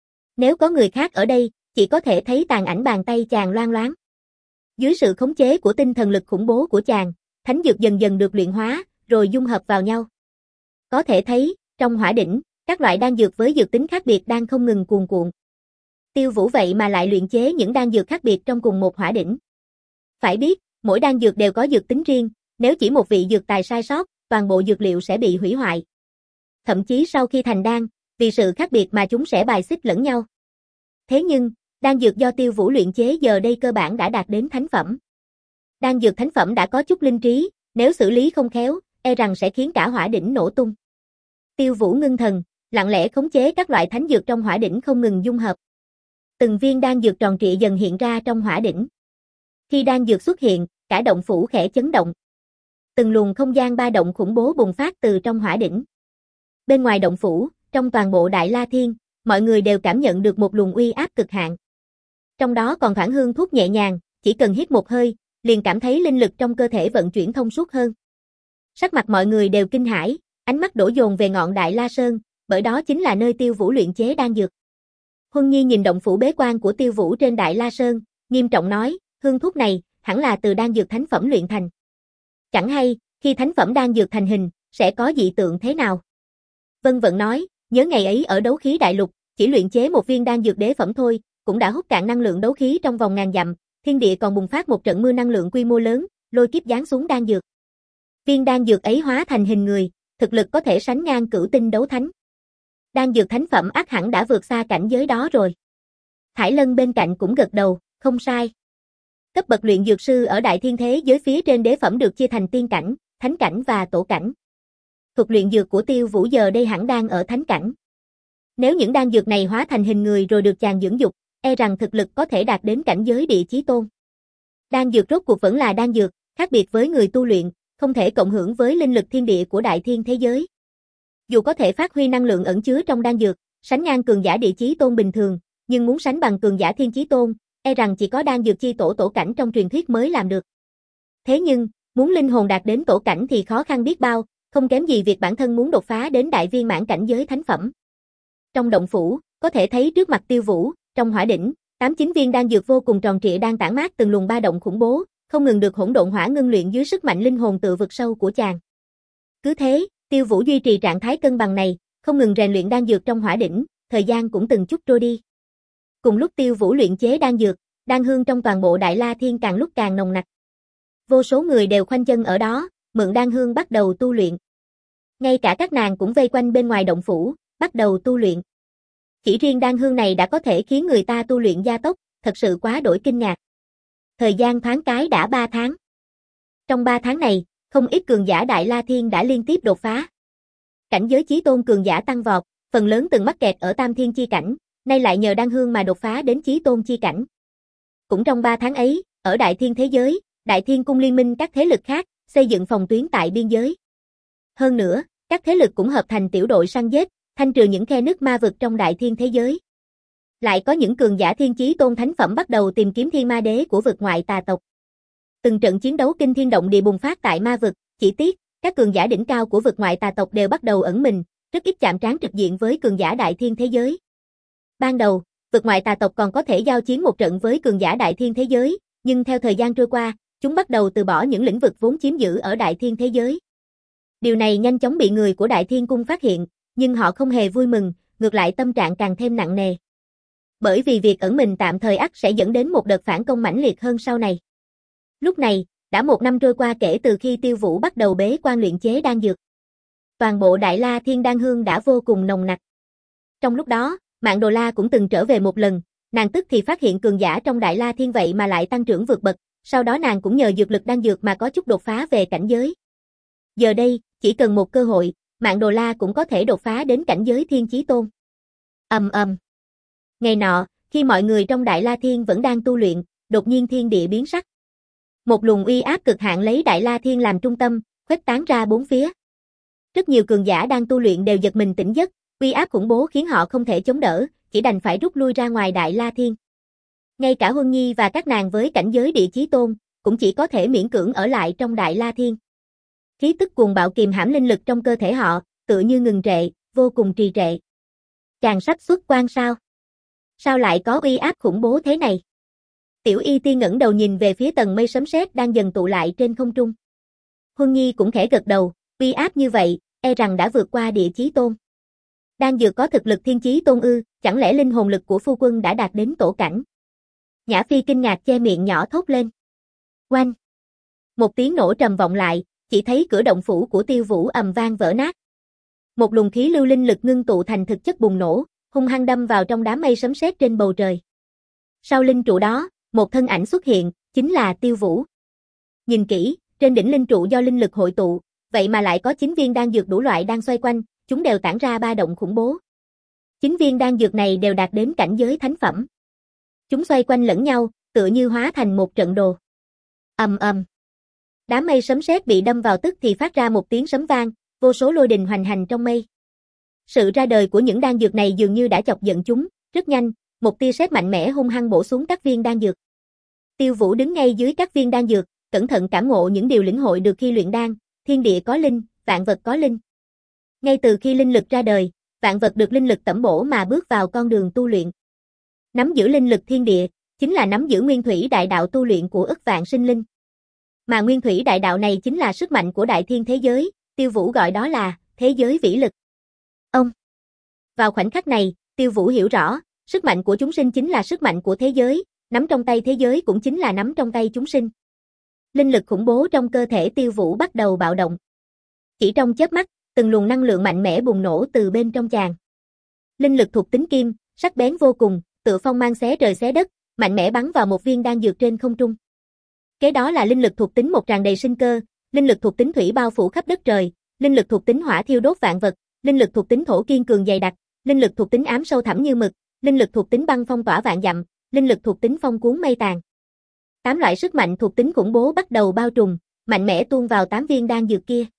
Nếu có người khác ở đây, chỉ có thể thấy tàn ảnh bàn tay chàng loang loáng. Dưới sự khống chế của tinh thần lực khủng bố của chàng, thánh dược dần dần được luyện hóa, rồi dung hợp vào nhau. Có thể thấy, trong hỏa đỉnh, các loại đan dược với dược tính khác biệt đang không ngừng cuồn cuộn. Tiêu Vũ vậy mà lại luyện chế những đan dược khác biệt trong cùng một hỏa đỉnh. Phải biết, mỗi đan dược đều có dược tính riêng, nếu chỉ một vị dược tài sai sót, toàn bộ dược liệu sẽ bị hủy hoại. Thậm chí sau khi thành đan, vì sự khác biệt mà chúng sẽ bài xích lẫn nhau. Thế nhưng, đan dược do Tiêu Vũ luyện chế giờ đây cơ bản đã đạt đến thánh phẩm. Đan dược thánh phẩm đã có chút linh trí, nếu xử lý không khéo, e rằng sẽ khiến cả hỏa đỉnh nổ tung. Tiêu Vũ ngưng thần, lặng lẽ khống chế các loại thánh dược trong hỏa đỉnh không ngừng dung hợp. Từng viên đan dược tròn trịa dần hiện ra trong hỏa đỉnh. Khi đan dược xuất hiện, cả động phủ khẽ chấn động. Từng luồng không gian ba động khủng bố bùng phát từ trong hỏa đỉnh. Bên ngoài động phủ, trong toàn bộ Đại La Thiên, mọi người đều cảm nhận được một luồng uy áp cực hạn. Trong đó còn thoảng hương thuốc nhẹ nhàng, chỉ cần hít một hơi, liền cảm thấy linh lực trong cơ thể vận chuyển thông suốt hơn. Sắc mặt mọi người đều kinh hãi, ánh mắt đổ dồn về ngọn Đại La Sơn, bởi đó chính là nơi Tiêu Vũ luyện chế đan dược. Huân Nhi nhìn động phủ bế quan của Tiêu Vũ trên Đại La Sơn, nghiêm trọng nói, hương thuốc này, hẳn là từ đan dược thánh phẩm luyện thành. Chẳng hay, khi thánh phẩm đan dược thành hình, sẽ có dị tượng thế nào? Vân Vận nói, nhớ ngày ấy ở đấu khí đại lục, chỉ luyện chế một viên đan dược đế phẩm thôi, cũng đã hút cạn năng lượng đấu khí trong vòng ngàn dặm, thiên địa còn bùng phát một trận mưa năng lượng quy mô lớn, lôi kiếp giáng xuống đan dược. Viên đan dược ấy hóa thành hình người, thực lực có thể sánh ngang cửu tinh đấu thánh. Đan dược thánh phẩm ắt hẳn đã vượt xa cảnh giới đó rồi. Thải Lân bên cạnh cũng gật đầu, không sai. Cấp bậc luyện dược sư ở đại thiên thế giới phía trên đế phẩm được chia thành tiên cảnh, thánh cảnh và tổ cảnh. Thuật luyện dược của Tiêu Vũ giờ đây hẳn đang ở thánh cảnh. Nếu những đan dược này hóa thành hình người rồi được chàng dưỡng dục, e rằng thực lực có thể đạt đến cảnh giới địa chí tôn. Đan dược rốt cuộc vẫn là đan dược, khác biệt với người tu luyện, không thể cộng hưởng với linh lực thiên địa của đại thiên thế giới. Dù có thể phát huy năng lượng ẩn chứa trong đan dược, sánh ngang cường giả địa chí tôn bình thường, nhưng muốn sánh bằng cường giả thiên chí tôn, e rằng chỉ có đan dược chi tổ tổ cảnh trong truyền thuyết mới làm được. Thế nhưng, muốn linh hồn đạt đến tổ cảnh thì khó khăn biết bao, không kém gì việc bản thân muốn đột phá đến đại viên mãn cảnh giới thánh phẩm. Trong động phủ, có thể thấy trước mặt Tiêu Vũ, trong hỏa đỉnh, tám chín viên đan dược vô cùng tròn trịa đang tản mát từng luồng ba động khủng bố, không ngừng được hỗn độn hỏa ngưng luyện dưới sức mạnh linh hồn tự vực sâu của chàng. Cứ thế, Tiêu Vũ duy trì trạng thái cân bằng này, không ngừng rèn luyện đan dược trong hỏa đỉnh, thời gian cũng từng chút trôi đi. Cùng lúc Tiêu Vũ luyện chế đan dược, đan hương trong toàn bộ Đại La Thiên càng lúc càng nồng nặc. Vô số người đều khoanh chân ở đó, mượn đan hương bắt đầu tu luyện. Ngay cả các nàng cũng vây quanh bên ngoài động phủ, bắt đầu tu luyện. Chỉ riêng đan hương này đã có thể khiến người ta tu luyện gia tốc, thật sự quá đổi kinh ngạc. Thời gian thoáng cái đã ba tháng. Trong ba tháng này, không ít cường giả Đại La Thiên đã liên tiếp đột phá. Cảnh giới chí tôn cường giả tăng vọt, phần lớn từng mắc kẹt ở Tam Thiên chi cảnh, nay lại nhờ đan hương mà đột phá đến chí tôn chi cảnh. Cũng trong ba tháng ấy, ở Đại Thiên thế giới, Đại Thiên cung liên minh các thế lực khác, xây dựng phòng tuyến tại biên giới. Hơn nữa, các thế lực cũng hợp thành tiểu đội săn giết, thanh trừ những khe nứt ma vực trong Đại Thiên thế giới. Lại có những cường giả thiên chí tôn thánh phẩm bắt đầu tìm kiếm thiên ma đế của vực ngoại tà tộc. Từng trận chiến đấu kinh thiên động địa bùng phát tại ma vực, chỉ tiếc, các cường giả đỉnh cao của vực ngoại tà tộc đều bắt đầu ẩn mình, rất ít chạm trán trực diện với cường giả Đại Thiên thế giới. Ban đầu, vực ngoại tà tộc còn có thể giao chiến một trận với cường giả Đại Thiên thế giới, nhưng theo thời gian trôi qua, chúng bắt đầu từ bỏ những lĩnh vực vốn chiếm giữ ở Đại Thiên thế giới. Điều này nhanh chóng bị người của Đại Thiên cung phát hiện, nhưng họ không hề vui mừng, ngược lại tâm trạng càng thêm nặng nề. Bởi vì việc ẩn mình tạm thời ắt sẽ dẫn đến một đợt phản công mãnh liệt hơn sau này. Lúc này, đã một năm trôi qua kể từ khi Tiêu Vũ bắt đầu bế quan luyện chế đan dược. Toàn bộ Đại La Thiên đan hương đã vô cùng nồng nặc. Trong lúc đó, Mạn Đồ La cũng từng trở về một lần, nàng tức thì phát hiện cường giả trong Đại La Thiên vậy mà lại tăng trưởng vượt bậc, sau đó nàng cũng nhờ dược lực đan dược mà có chút đột phá về cảnh giới. Giờ đây, chỉ cần một cơ hội, Mạn Đồ La cũng có thể đột phá đến cảnh giới Thiên Chí Tôn. Ầm ầm. Ngày nọ, khi mọi người trong Đại La Thiên vẫn đang tu luyện, đột nhiên thiên địa biến sắc. Một luồng uy áp cực hạn lấy Đại La Thiên làm trung tâm, khuếch tán ra bốn phía. Rất nhiều cường giả đang tu luyện đều giật mình tỉnh giấc, uy áp khủng bố khiến họ không thể chống đỡ, chỉ đành phải rút lui ra ngoài Đại La Thiên. Ngay cả Huân Nhi và các nàng với cảnh giới Địa Chí Tôn, cũng chỉ có thể miễn cưỡng ở lại trong Đại La Thiên. Khí tức cuồng bạo kìm hãm linh lực trong cơ thể họ, tựa như ngừng trệ, vô cùng trì trệ. Chàng sắp xuất quan sao? Sao lại có uy áp khủng bố thế này? Tiểu Y Tiên ngẩng đầu nhìn về phía tầng mây sấm sét đang dần tụ lại trên không trung. Huân Nhi cũng khẽ gật đầu, uy áp như vậy, e rằng đã vượt qua Địa Chí Tôn. Đang dược có thực lực Thiên Chí Tôn ư, chẳng lẽ linh hồn lực của phu quân đã đạt đến tổ cảnh? Nhã Phi kinh ngạc che miệng nhỏ thốt lên. Oanh! Một tiếng nổ trầm vọng lại, chỉ thấy cửa động phủ của Tiêu Vũ ầm vang vỡ nát. Một luồng khí lưu linh lực ngưng tụ thành thực chất bùng nổ, hung hăng đâm vào trong đám mây sấm sét trên bầu trời. Sau linh trụ đó, một thân ảnh xuất hiện, chính là Tiêu Vũ. Nhìn kỹ, trên đỉnh linh trụ do linh lực hội tụ, vậy mà lại có chín viên đan dược đủ loại đang xoay quanh, chúng đều tản ra ba động khủng bố. Chín viên đan dược này đều đạt đến cảnh giới thánh phẩm. Chúng xoay quanh lẫn nhau, tựa như hóa thành một trận đồ. Ầm ầm. Đám mây sấm sét bị đâm vào tức thì phát ra một tiếng sấm vang, vô số lôi đình hoành hành trong mây. Sự ra đời của những đan dược này dường như đã chọc giận chúng, rất nhanh, một tia sét mạnh mẽ hung hăng bổ xuống các viên đan dược. Tiêu Vũ đứng ngay dưới các viên đan dược, cẩn thận cảm ngộ những điều lĩnh hội được khi luyện đan, thiên địa có linh, vạn vật có linh. Ngay từ khi linh lực ra đời, vạn vật được linh lực tẩm bổ mà bước vào con đường tu luyện. Nắm giữ linh lực thiên địa, chính là nắm giữ nguyên thủy đại đạo tu luyện của ức vạn sinh linh. Mà nguyên thủy đại đạo này chính là sức mạnh của đại thiên thế giới, Tiêu Vũ gọi đó là thế giới vĩ lực. Ông. Vào khoảnh khắc này, Tiêu Vũ hiểu rõ, sức mạnh của chúng sinh chính là sức mạnh của thế giới, nắm trong tay thế giới cũng chính là nắm trong tay chúng sinh. Linh lực khủng bố trong cơ thể Tiêu Vũ bắt đầu bạo động. Chỉ trong chớp mắt, từng luồng năng lượng mạnh mẽ bùng nổ từ bên trong chàng. Linh lực thuộc tính kim, sắc bén vô cùng, tựa phong mang xé trời xé đất, mạnh mẽ bắn vào một viên đan dược trên không trung. Kế đó là linh lực thuộc tính một tràn đầy sinh cơ, linh lực thuộc tính thủy bao phủ khắp đất trời, linh lực thuộc tính hỏa thiêu đốt vạn vật, linh lực thuộc tính thổ kiên cường dày đặc, linh lực thuộc tính ám sâu thẳm như mực, linh lực thuộc tính băng phong tỏa vạn dặm, linh lực thuộc tính phong cuốn mây tàn. Tám loại sức mạnh thuộc tính khủng bố bắt đầu bao trùm, mạnh mẽ tuôn vào tám viên đan dược kia.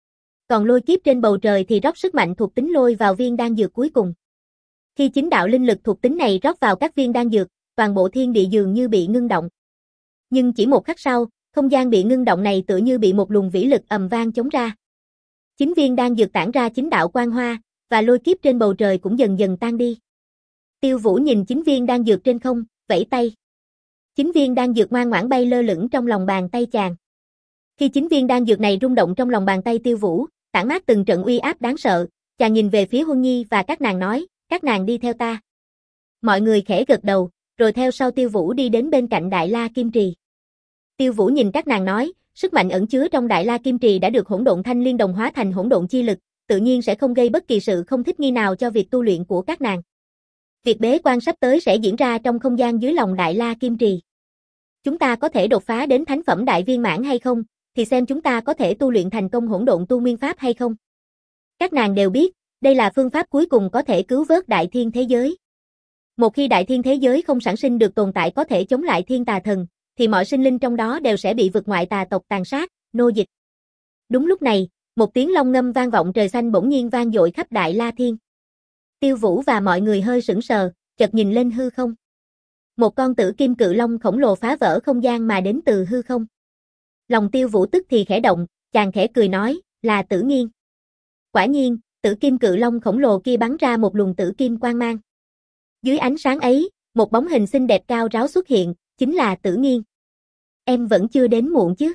Còn lôi kiếp trên bầu trời thì rót sức mạnh thuộc tính lôi vào viên đan dược cuối cùng. Khi chính đạo linh lực thuộc tính này rót vào các viên đan dược, toàn bộ thiên địa dường như bị ngưng động. Nhưng chỉ một khắc sau, không gian bị ngưng động này tựa như bị một luồng vĩ lực ầm vang chống ra. Chín viên đan dược tản ra chính đạo quang hoa, và lôi kiếp trên bầu trời cũng dần dần tan đi. Tiêu Vũ nhìn chín viên đan dược trên không, vẫy tay. Chín viên đan dược ngoan ngoãn bay lơ lửng trong lòng bàn tay chàng. Khi chín viên đan dược này rung động trong lòng bàn tay Tiêu Vũ, tản mát từng trận uy áp đáng sợ, chàng nhìn về phía Huân Nhi và các nàng nói, các nàng đi theo ta. Mọi người khẽ gật đầu, rồi theo sau Tiêu Vũ đi đến bên cạnh Đại La Kim Trì. Tiêu Vũ nhìn các nàng nói, sức mạnh ẩn chứa trong Đại La Kim Trì đã được hỗn độn thanh liên đồng hóa thành hỗn độn chi lực, tự nhiên sẽ không gây bất kỳ sự không thích nghi nào cho việc tu luyện của các nàng. Việc bế quan sắp tới sẽ diễn ra trong không gian dưới lòng Đại La Kim Trì. Chúng ta có thể đột phá đến thánh phẩm đại viên mãn hay không, thì xem chúng ta có thể tu luyện thành công hỗn độn tu nguyên pháp hay không. Các nàng đều biết, đây là phương pháp cuối cùng có thể cứu vớt đại thiên thế giới. Một khi đại thiên thế giới không sản sinh được tồn tại có thể chống lại thiên tà thần, thì mọi sinh linh trong đó đều sẽ bị vực ngoại tà tộc tàn sát, nô dịch. Đúng lúc này, một tiếng long ngâm vang vọng trời xanh bỗng nhiên vang dội khắp Đại La Thiên. Tiêu Vũ và mọi người hơi sững sờ, chợt nhìn lên hư không. Một con tử kim cự long khổng lồ phá vỡ không gian mà đến từ hư không. Lòng Tiêu Vũ tức thì khẽ động, chàng khẽ cười nói, là Tử Nghiên. Quả nhiên, tử kim cự long khổng lồ kia bắn ra một luồng tử kim quang mang. Dưới ánh sáng ấy, một bóng hình xinh đẹp cao ráo xuất hiện, chính là Tử Nghiên. Em vẫn chưa đến muộn chứ?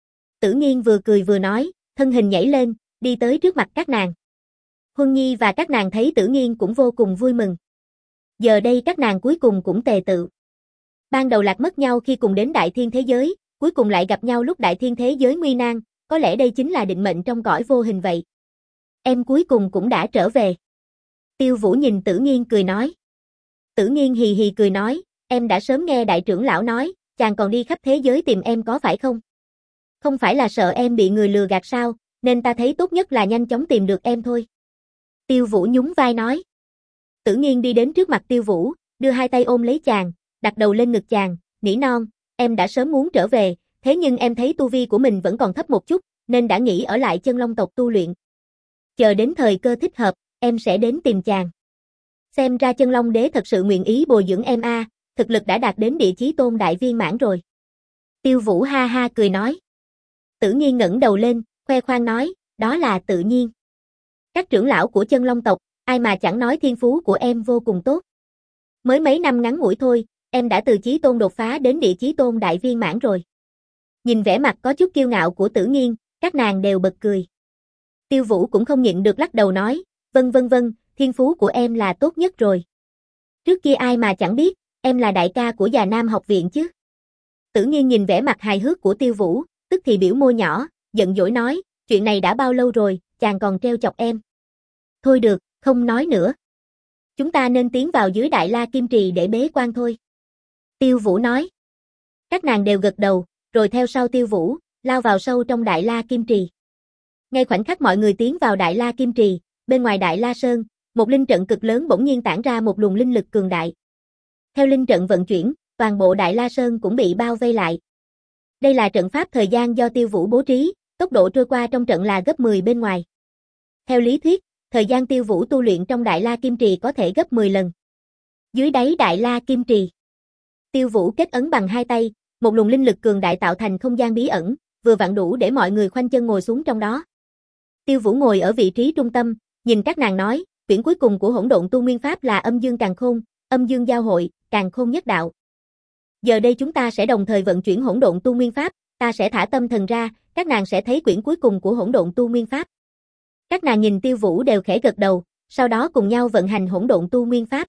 Tử Nghiên vừa cười vừa nói, thân hình nhảy lên, đi tới trước mặt các nàng. Huân Nhi và các nàng thấy Tử Nghiên cũng vô cùng vui mừng. Giờ đây các nàng cuối cùng cũng tề tự. Ban đầu lạc mất nhau khi cùng đến đại thiên thế giới, cuối cùng lại gặp nhau lúc đại thiên thế giới nguy nan, có lẽ đây chính là định mệnh trong cõi vô hình vậy. Em cuối cùng cũng đã trở về. Tiêu Vũ nhìn Tử Nghiên cười nói. Tử Nghiên hì hì cười nói, em đã sớm nghe đại trưởng lão nói, chàng còn đi khắp thế giới tìm em có phải không? Không phải là sợ em bị người lừa gạt sao, nên ta thấy tốt nhất là nhanh chóng tìm được em thôi. Tiêu Vũ nhún vai nói. Tử Nghiên đi đến trước mặt Tiêu Vũ, đưa hai tay ôm lấy chàng, đặt đầu lên ngực chàng, nỉ non, em đã sớm muốn trở về, thế nhưng em thấy tu vi của mình vẫn còn thấp một chút, nên đã nghĩ ở lại Chân Long tộc tu luyện. Chờ đến thời cơ thích hợp, em sẽ đến tìm chàng. Xem ra Chân Long đế thật sự nguyện ý bồi dưỡng em a, à, thực lực đã đạt đến địa chí tôn đại viên mãn rồi. Tiêu Vũ ha ha cười nói. Tử Nghiên ngẩng đầu lên, khoe khoang nói, đó là tự nhiên. Các trưởng lão của Chân Long tộc, ai mà chẳng nói thiên phú của em vô cùng tốt. Mới mấy năm ngắn ngủi thôi, em đã từ chí tôn đột phá đến địa chí tôn đại viên mãn rồi. Nhìn vẻ mặt có chút kiêu ngạo của Tử Nghiên, các nàng đều bật cười. Tiêu Vũ cũng không nhịn được lắc đầu nói, vâng vâng vâng, thiên phú của em là tốt nhất rồi. Trước kia ai mà chẳng biết, em là đại ca của Già Nam học viện chứ. Tử Nghiên nhìn vẻ mặt hài hước của Tiêu Vũ, tức thì biểu môi nhỏ, giận dỗi nói, chuyện này đã bao lâu rồi, chàng còn trêu chọc em. Thôi được, không nói nữa. Chúng ta nên tiến vào dưới Đại La Kim Trì để bế quan thôi. Tiêu Vũ nói. Các nàng đều gật đầu, rồi theo sau Tiêu Vũ, lao vào sâu trong Đại La Kim Trì. Ngay khoảnh khắc mọi người tiến vào Đại La Kim Trì, bên ngoài Đại La Sơn, một linh trận cực lớn bỗng nhiên tản ra một luồng linh lực cường đại. Theo linh trận vận chuyển, toàn bộ Đại La Sơn cũng bị bao vây lại. Đây là trận pháp thời gian do Tiêu Vũ bố trí, tốc độ trôi qua trong trận là gấp mười bên ngoài. Theo lý thuyết, thời gian Tiêu Vũ tu luyện trong Đại La Kim Trì có thể gấp mười lần. Dưới đáy Đại La Kim Trì, Tiêu Vũ kết ấn bằng hai tay, một luồng linh lực cường đại tạo thành không gian bí ẩn, vừa vặn đủ để mọi người khoanh chân ngồi xuống trong đó. Tiêu Vũ ngồi ở vị trí trung tâm, nhìn các nàng nói, quyển cuối cùng của Hỗn Độn Tu Nguyên Pháp là Âm Dương Càn Khôn, Âm Dương Giao Hội, Càn Khôn Nhất Đạo. Giờ đây chúng ta sẽ đồng thời vận chuyển Hỗn Độn Tu Nguyên Pháp, ta sẽ thả tâm thần ra, các nàng sẽ thấy quyển cuối cùng của Hỗn Độn Tu Nguyên Pháp. Các nàng nhìn Tiêu Vũ đều khẽ gật đầu, sau đó cùng nhau vận hành Hỗn Độn Tu Nguyên Pháp.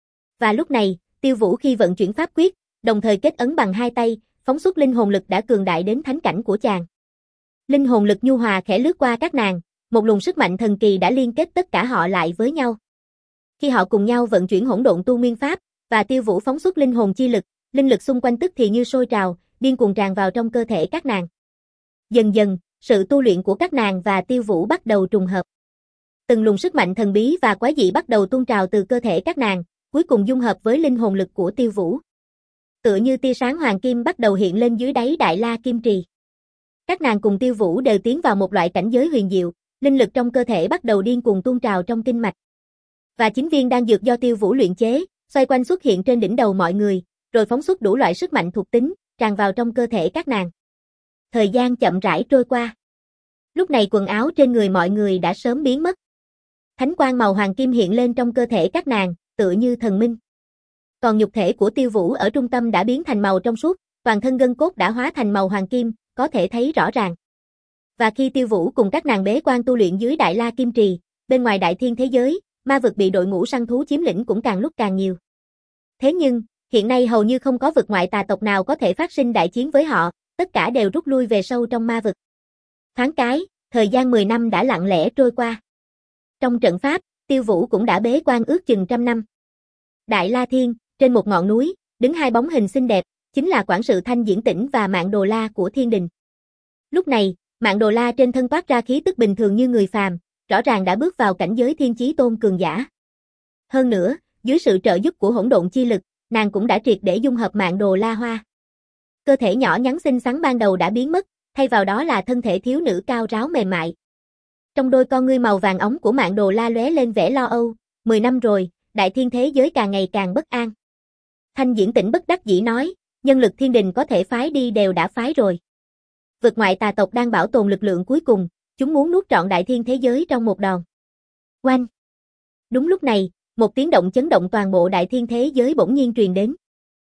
Và lúc này, Tiêu Vũ khi vận chuyển pháp quyết, đồng thời kết ấn bằng hai tay, phóng xuất linh hồn lực đã cường đại đến thánh cảnh của chàng. Linh hồn lực nhu hòa khẽ lướt qua các nàng, một luồng sức mạnh thần kỳ đã liên kết tất cả họ lại với nhau. Khi họ cùng nhau vận chuyển Hỗn Độn Tu Nguyên Pháp, và Tiêu Vũ phóng xuất linh hồn chi lực, linh lực xung quanh tức thì như sôi trào, điên cuồng tràn vào trong cơ thể các nàng. Dần dần, sự tu luyện của các nàng và Tiêu Vũ bắt đầu trùng hợp. Từng luồng sức mạnh thần bí và quái dị bắt đầu tuôn trào từ cơ thể các nàng, cuối cùng dung hợp với linh hồn lực của Tiêu Vũ. Tựa như tia sáng hoàng kim bắt đầu hiện lên dưới đáy Đại La Kim Trì. Các nàng cùng Tiêu Vũ đều tiến vào một loại cảnh giới huyền diệu, linh lực trong cơ thể bắt đầu điên cuồng tuôn trào trong kinh mạch. Và chín viên đan dược do Tiêu Vũ luyện chế, xoay quanh xuất hiện trên đỉnh đầu mọi người, rồi phóng xuất đủ loại sức mạnh thuộc tính, tràn vào trong cơ thể các nàng. Thời gian chậm rãi trôi qua. Lúc này quần áo trên người mọi người đã sớm biến mất. Thánh quang màu hoàng kim hiện lên trong cơ thể các nàng, tựa như thần minh. Còn nhục thể của Tiêu Vũ ở trung tâm đã biến thành màu trong suốt, toàn thân gân cốt đã hóa thành màu hoàng kim, có thể thấy rõ ràng. Và khi Tiêu Vũ cùng các nàng bế quan tu luyện dưới Đại La Kim Trì, bên ngoài đại thiên thế giới, ma vực bị đội ngũ săn thú chiếm lĩnh cũng càng lúc càng nhiều. Thế nhưng, hiện nay hầu như không có vực ngoại tà tộc nào có thể phát sinh đại chiến với họ, tất cả đều rút lui về sâu trong ma vực. Thoáng cái, thời gian mười năm đã lặng lẽ trôi qua. Trong trận pháp, Tiêu Vũ cũng đã bế quan ước chừng trăm năm. Đại La Thiên, trên một ngọn núi, đứng hai bóng hình xinh đẹp, chính là quản sự Thanh Diễn Tĩnh và Mạn Đồ La của Thiên Đình. Lúc này, Mạn Đồ La trên thân toát ra khí tức bình thường như người phàm, rõ ràng đã bước vào cảnh giới thiên chí tôn cường giả. Hơn nữa, dưới sự trợ giúp của hỗn độn chi lực, nàng cũng đã triệt để dung hợp Mạn Đồ La Hoa. Cơ thể nhỏ nhắn xinh xắn ban đầu đã biến mất, thay vào đó là thân thể thiếu nữ cao ráo mềm mại. Trong đôi con ngươi màu vàng óng của Mạn Đồ La lóe lên vẻ lo âu, mười năm rồi, đại thiên thế giới càng ngày càng bất an. Thanh Diễn Tĩnh bất đắc dĩ nói, nhân lực Thiên Đình có thể phái đi đều đã phái rồi. Vực ngoại tà tộc đang bảo tồn lực lượng cuối cùng, chúng muốn nuốt trọn đại thiên thế giới trong một đòn. Oanh! Đúng lúc này, một tiếng động chấn động toàn bộ đại thiên thế giới bỗng nhiên truyền đến.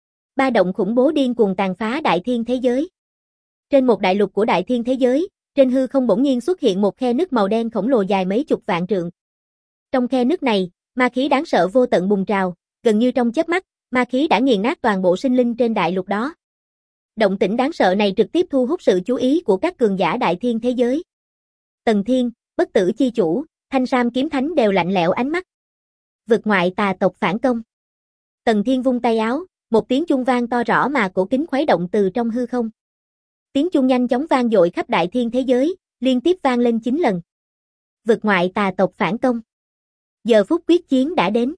Ba động khủng bố điên cuồng tàn phá đại thiên thế giới. Trên một đại lục của đại thiên thế giới, trên hư không bỗng nhiên xuất hiện một khe nứt màu đen khổng lồ dài mấy chục vạn trượng. Trong khe nứt này, ma khí đáng sợ vô tận bùng trào, gần như trong chớp mắt, ma khí đã nghiền nát toàn bộ sinh linh trên đại lục đó. Động tĩnh đáng sợ này trực tiếp thu hút sự chú ý của các cường giả đại thiên thế giới. Tần Thiên, Bất Tử Chi Chủ, Thanh Sam Kiếm Thánh đều lạnh lẽo ánh mắt. Vực ngoại tà tộc phản công. Tần Thiên vung tay áo, một tiếng chuông vang to rõ mà cổ kính khuấy động từ trong hư không. Tiếng chuông nhanh chóng vang dội khắp đại thiên thế giới, liên tiếp vang lên chín lần. Vực ngoại tà tộc phản công. Giờ phút quyết chiến đã đến.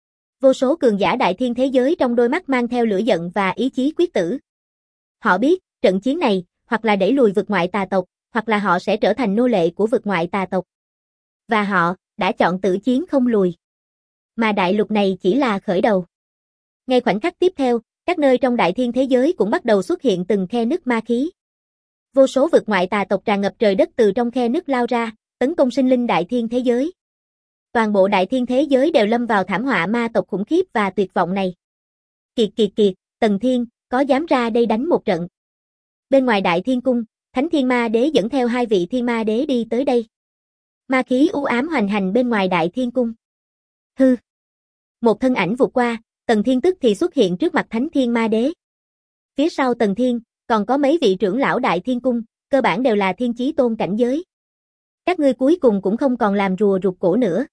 Vô số cường giả đại thiên thế giới trong đôi mắt mang theo lửa giận và ý chí quyết tử. Họ biết, trận chiến này, hoặc là đẩy lùi vực ngoại tà tộc, hoặc là họ sẽ trở thành nô lệ của vực ngoại tà tộc. Và họ, đã chọn tử chiến không lùi. Mà đại lục này chỉ là khởi đầu. Ngay khoảnh khắc tiếp theo, các nơi trong đại thiên thế giới cũng bắt đầu xuất hiện từng khe nứt ma khí. Vô số vực ngoại tà tộc tràn ngập trời đất từ trong khe nứt lao ra, tấn công sinh linh đại thiên thế giới. Toàn bộ đại thiên thế giới đều lâm vào thảm họa ma tộc khủng khiếp và tuyệt vọng này. Kiệt kiệt kiệt, Tần Thiên, có dám ra đây đánh một trận? Bên ngoài đại thiên cung, Thánh Thiên Ma Đế dẫn theo hai vị thiên ma đế đi tới đây. Ma khí u ám hoành hành bên ngoài đại thiên cung. Hư. Một thân ảnh vụt qua, Tần Thiên tức thì xuất hiện trước mặt Thánh Thiên Ma Đế. Phía sau Tần Thiên, còn có mấy vị trưởng lão đại thiên cung, cơ bản đều là thiên chí tôn cảnh giới. Các ngươi cuối cùng cũng không còn làm rùa rụt cổ nữa.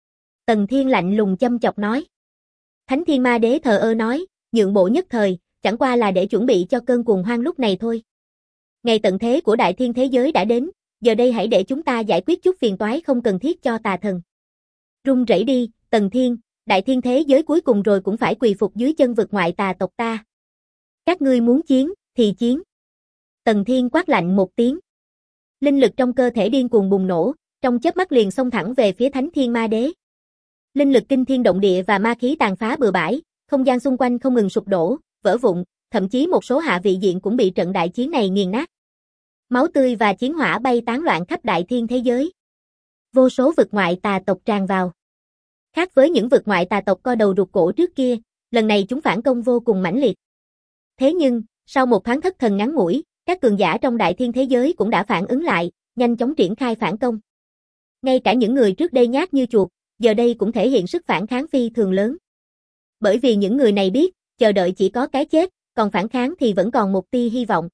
Tần Thiên lạnh lùng châm chọc nói. Thánh Thiên Ma Đế thờ ơ nói, nhượng bộ nhất thời, chẳng qua là để chuẩn bị cho cơn cuồng hoang lúc này thôi. Ngày tận thế của đại thiên thế giới đã đến, giờ đây hãy để chúng ta giải quyết chút phiền toái không cần thiết cho tà thần. Run rẩy đi, Tần Thiên, đại thiên thế giới cuối cùng rồi cũng phải quỳ phục dưới chân vực ngoại tà tộc ta. Các ngươi muốn chiến, thì chiến. Tần Thiên quát lạnh một tiếng. Linh lực trong cơ thể điên cuồng bùng nổ, trong chớp mắt liền xông thẳng về phía Thánh Thiên Ma Đế. Linh lực kinh thiên động địa và ma khí tàn phá bừa bãi, không gian xung quanh không ngừng sụp đổ, vỡ vụn, thậm chí một số hạ vị diện cũng bị trận đại chiến này nghiền nát. Máu tươi và chiến hỏa bay tán loạn khắp đại thiên thế giới. Vô số vực ngoại tà tộc tràn vào. Khác với những vực ngoại tà tộc co đầu rụt cổ trước kia, lần này chúng phản công vô cùng mãnh liệt. Thế nhưng, sau một thoáng thất thần ngắn ngủi, các cường giả trong đại thiên thế giới cũng đã phản ứng lại, nhanh chóng triển khai phản công. Ngay cả những người trước đây nhát như chuột, giờ đây cũng thể hiện sức phản kháng phi thường lớn. Bởi vì những người này biết, chờ đợi chỉ có cái chết, còn phản kháng thì vẫn còn một tia hy vọng.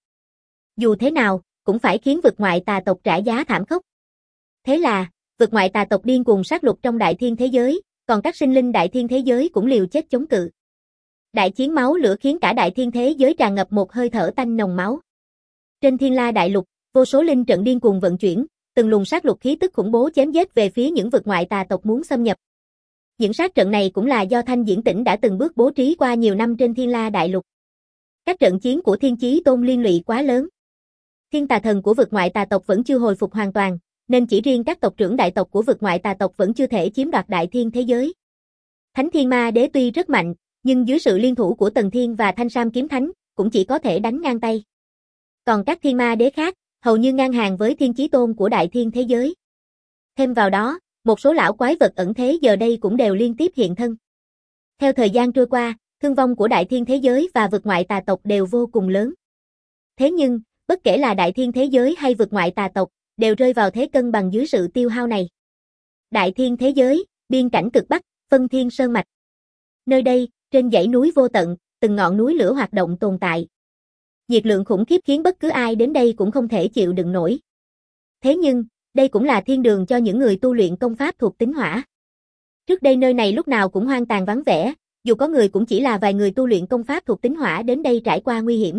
Dù thế nào, cũng phải khiến vực ngoại tà tộc trả giá thảm khốc. Thế là, vực ngoại tà tộc điên cuồng sát lục trong đại thiên thế giới, còn các sinh linh đại thiên thế giới cũng liều chết chống cự. Đại chiến máu lửa khiến cả đại thiên thế giới tràn ngập một hơi thở tanh nồng máu. Trên Thiên La đại lục, vô số linh trận điên cuồng vận chuyển, từng luồng sát lục khí tức khủng bố chém giết về phía những vực ngoại tà tộc muốn xâm nhập. Những sát trận này cũng là do Thanh Diễn Tỉnh đã từng bước bố trí qua nhiều năm trên Thiên La đại lục. Các trận chiến của Thiên Chí Tôn liên lụy quá lớn. Thiên tà thần của vực ngoại tà tộc vẫn chưa hồi phục hoàn toàn, nên chỉ riêng các tộc trưởng đại tộc của vực ngoại tà tộc vẫn chưa thể chiếm đoạt đại thiên thế giới. Thánh Thiên Ma Đế tuy rất mạnh, nhưng dưới sự liên thủ của Tần Thiên và Thanh Sam Kiếm Thánh, cũng chỉ có thể đánh ngang tay. Còn các thiên ma đế khác, hầu như ngang hàng với Thiên Chí Tôn của đại thiên thế giới. Thêm vào đó, một số lão quái vật ẩn thế giờ đây cũng đều liên tiếp hiện thân. Theo thời gian trôi qua, thương vong của đại thiên thế giới và vực ngoại tà tộc đều vô cùng lớn. Thế nhưng, bất kể là đại thiên thế giới hay vực ngoại tà tộc, đều rơi vào thế cân bằng dưới sự tiêu hao này. Đại thiên thế giới, biên cảnh cực Bắc, Phân Thiên Sơn Mạch. Nơi đây, trên dãy núi vô tận, từng ngọn núi lửa hoạt động tồn tại. Nhiệt lượng khủng khiếp khiến bất cứ ai đến đây cũng không thể chịu đựng nổi. Thế nhưng, đây cũng là thiên đường cho những người tu luyện công pháp thuộc tính hỏa. Trước đây nơi này lúc nào cũng hoang tàn vắng vẻ, dù có người cũng chỉ là vài người tu luyện công pháp thuộc tính hỏa đến đây trải qua nguy hiểm.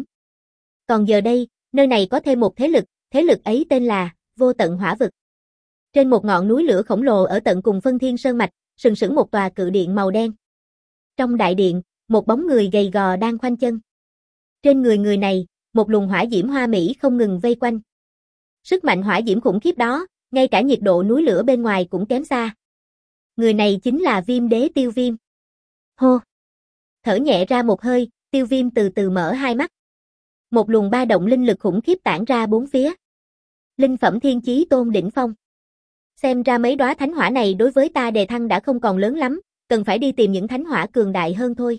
Còn giờ đây, nơi này có thêm một thế lực, thế lực ấy tên là Vô Tận Hỏa Vực. Trên một ngọn núi lửa khổng lồ ở tận cùng Phân Thiên Sơn Mạch, sừng sững một tòa cự điện màu đen. Trong đại điện, một bóng người gầy gò đang khoanh chân. Trên người người này, một luồng hỏa diễm hoa mỹ không ngừng vây quanh. Sức mạnh hỏa diễm khủng khiếp đó, ngay cả nhiệt độ núi lửa bên ngoài cũng kém xa. Người này chính là Viêm Đế Tiêu Viêm. Hô! Thở nhẹ ra một hơi, Tiêu Viêm từ từ mở hai mắt. Một luồng ba động linh lực khủng khiếp tản ra bốn phía. Linh phẩm Thiên Chí Tôn đỉnh phong. Xem ra mấy đóa thánh hỏa này đối với ta đề thăng đã không còn lớn lắm, cần phải đi tìm những thánh hỏa cường đại hơn thôi.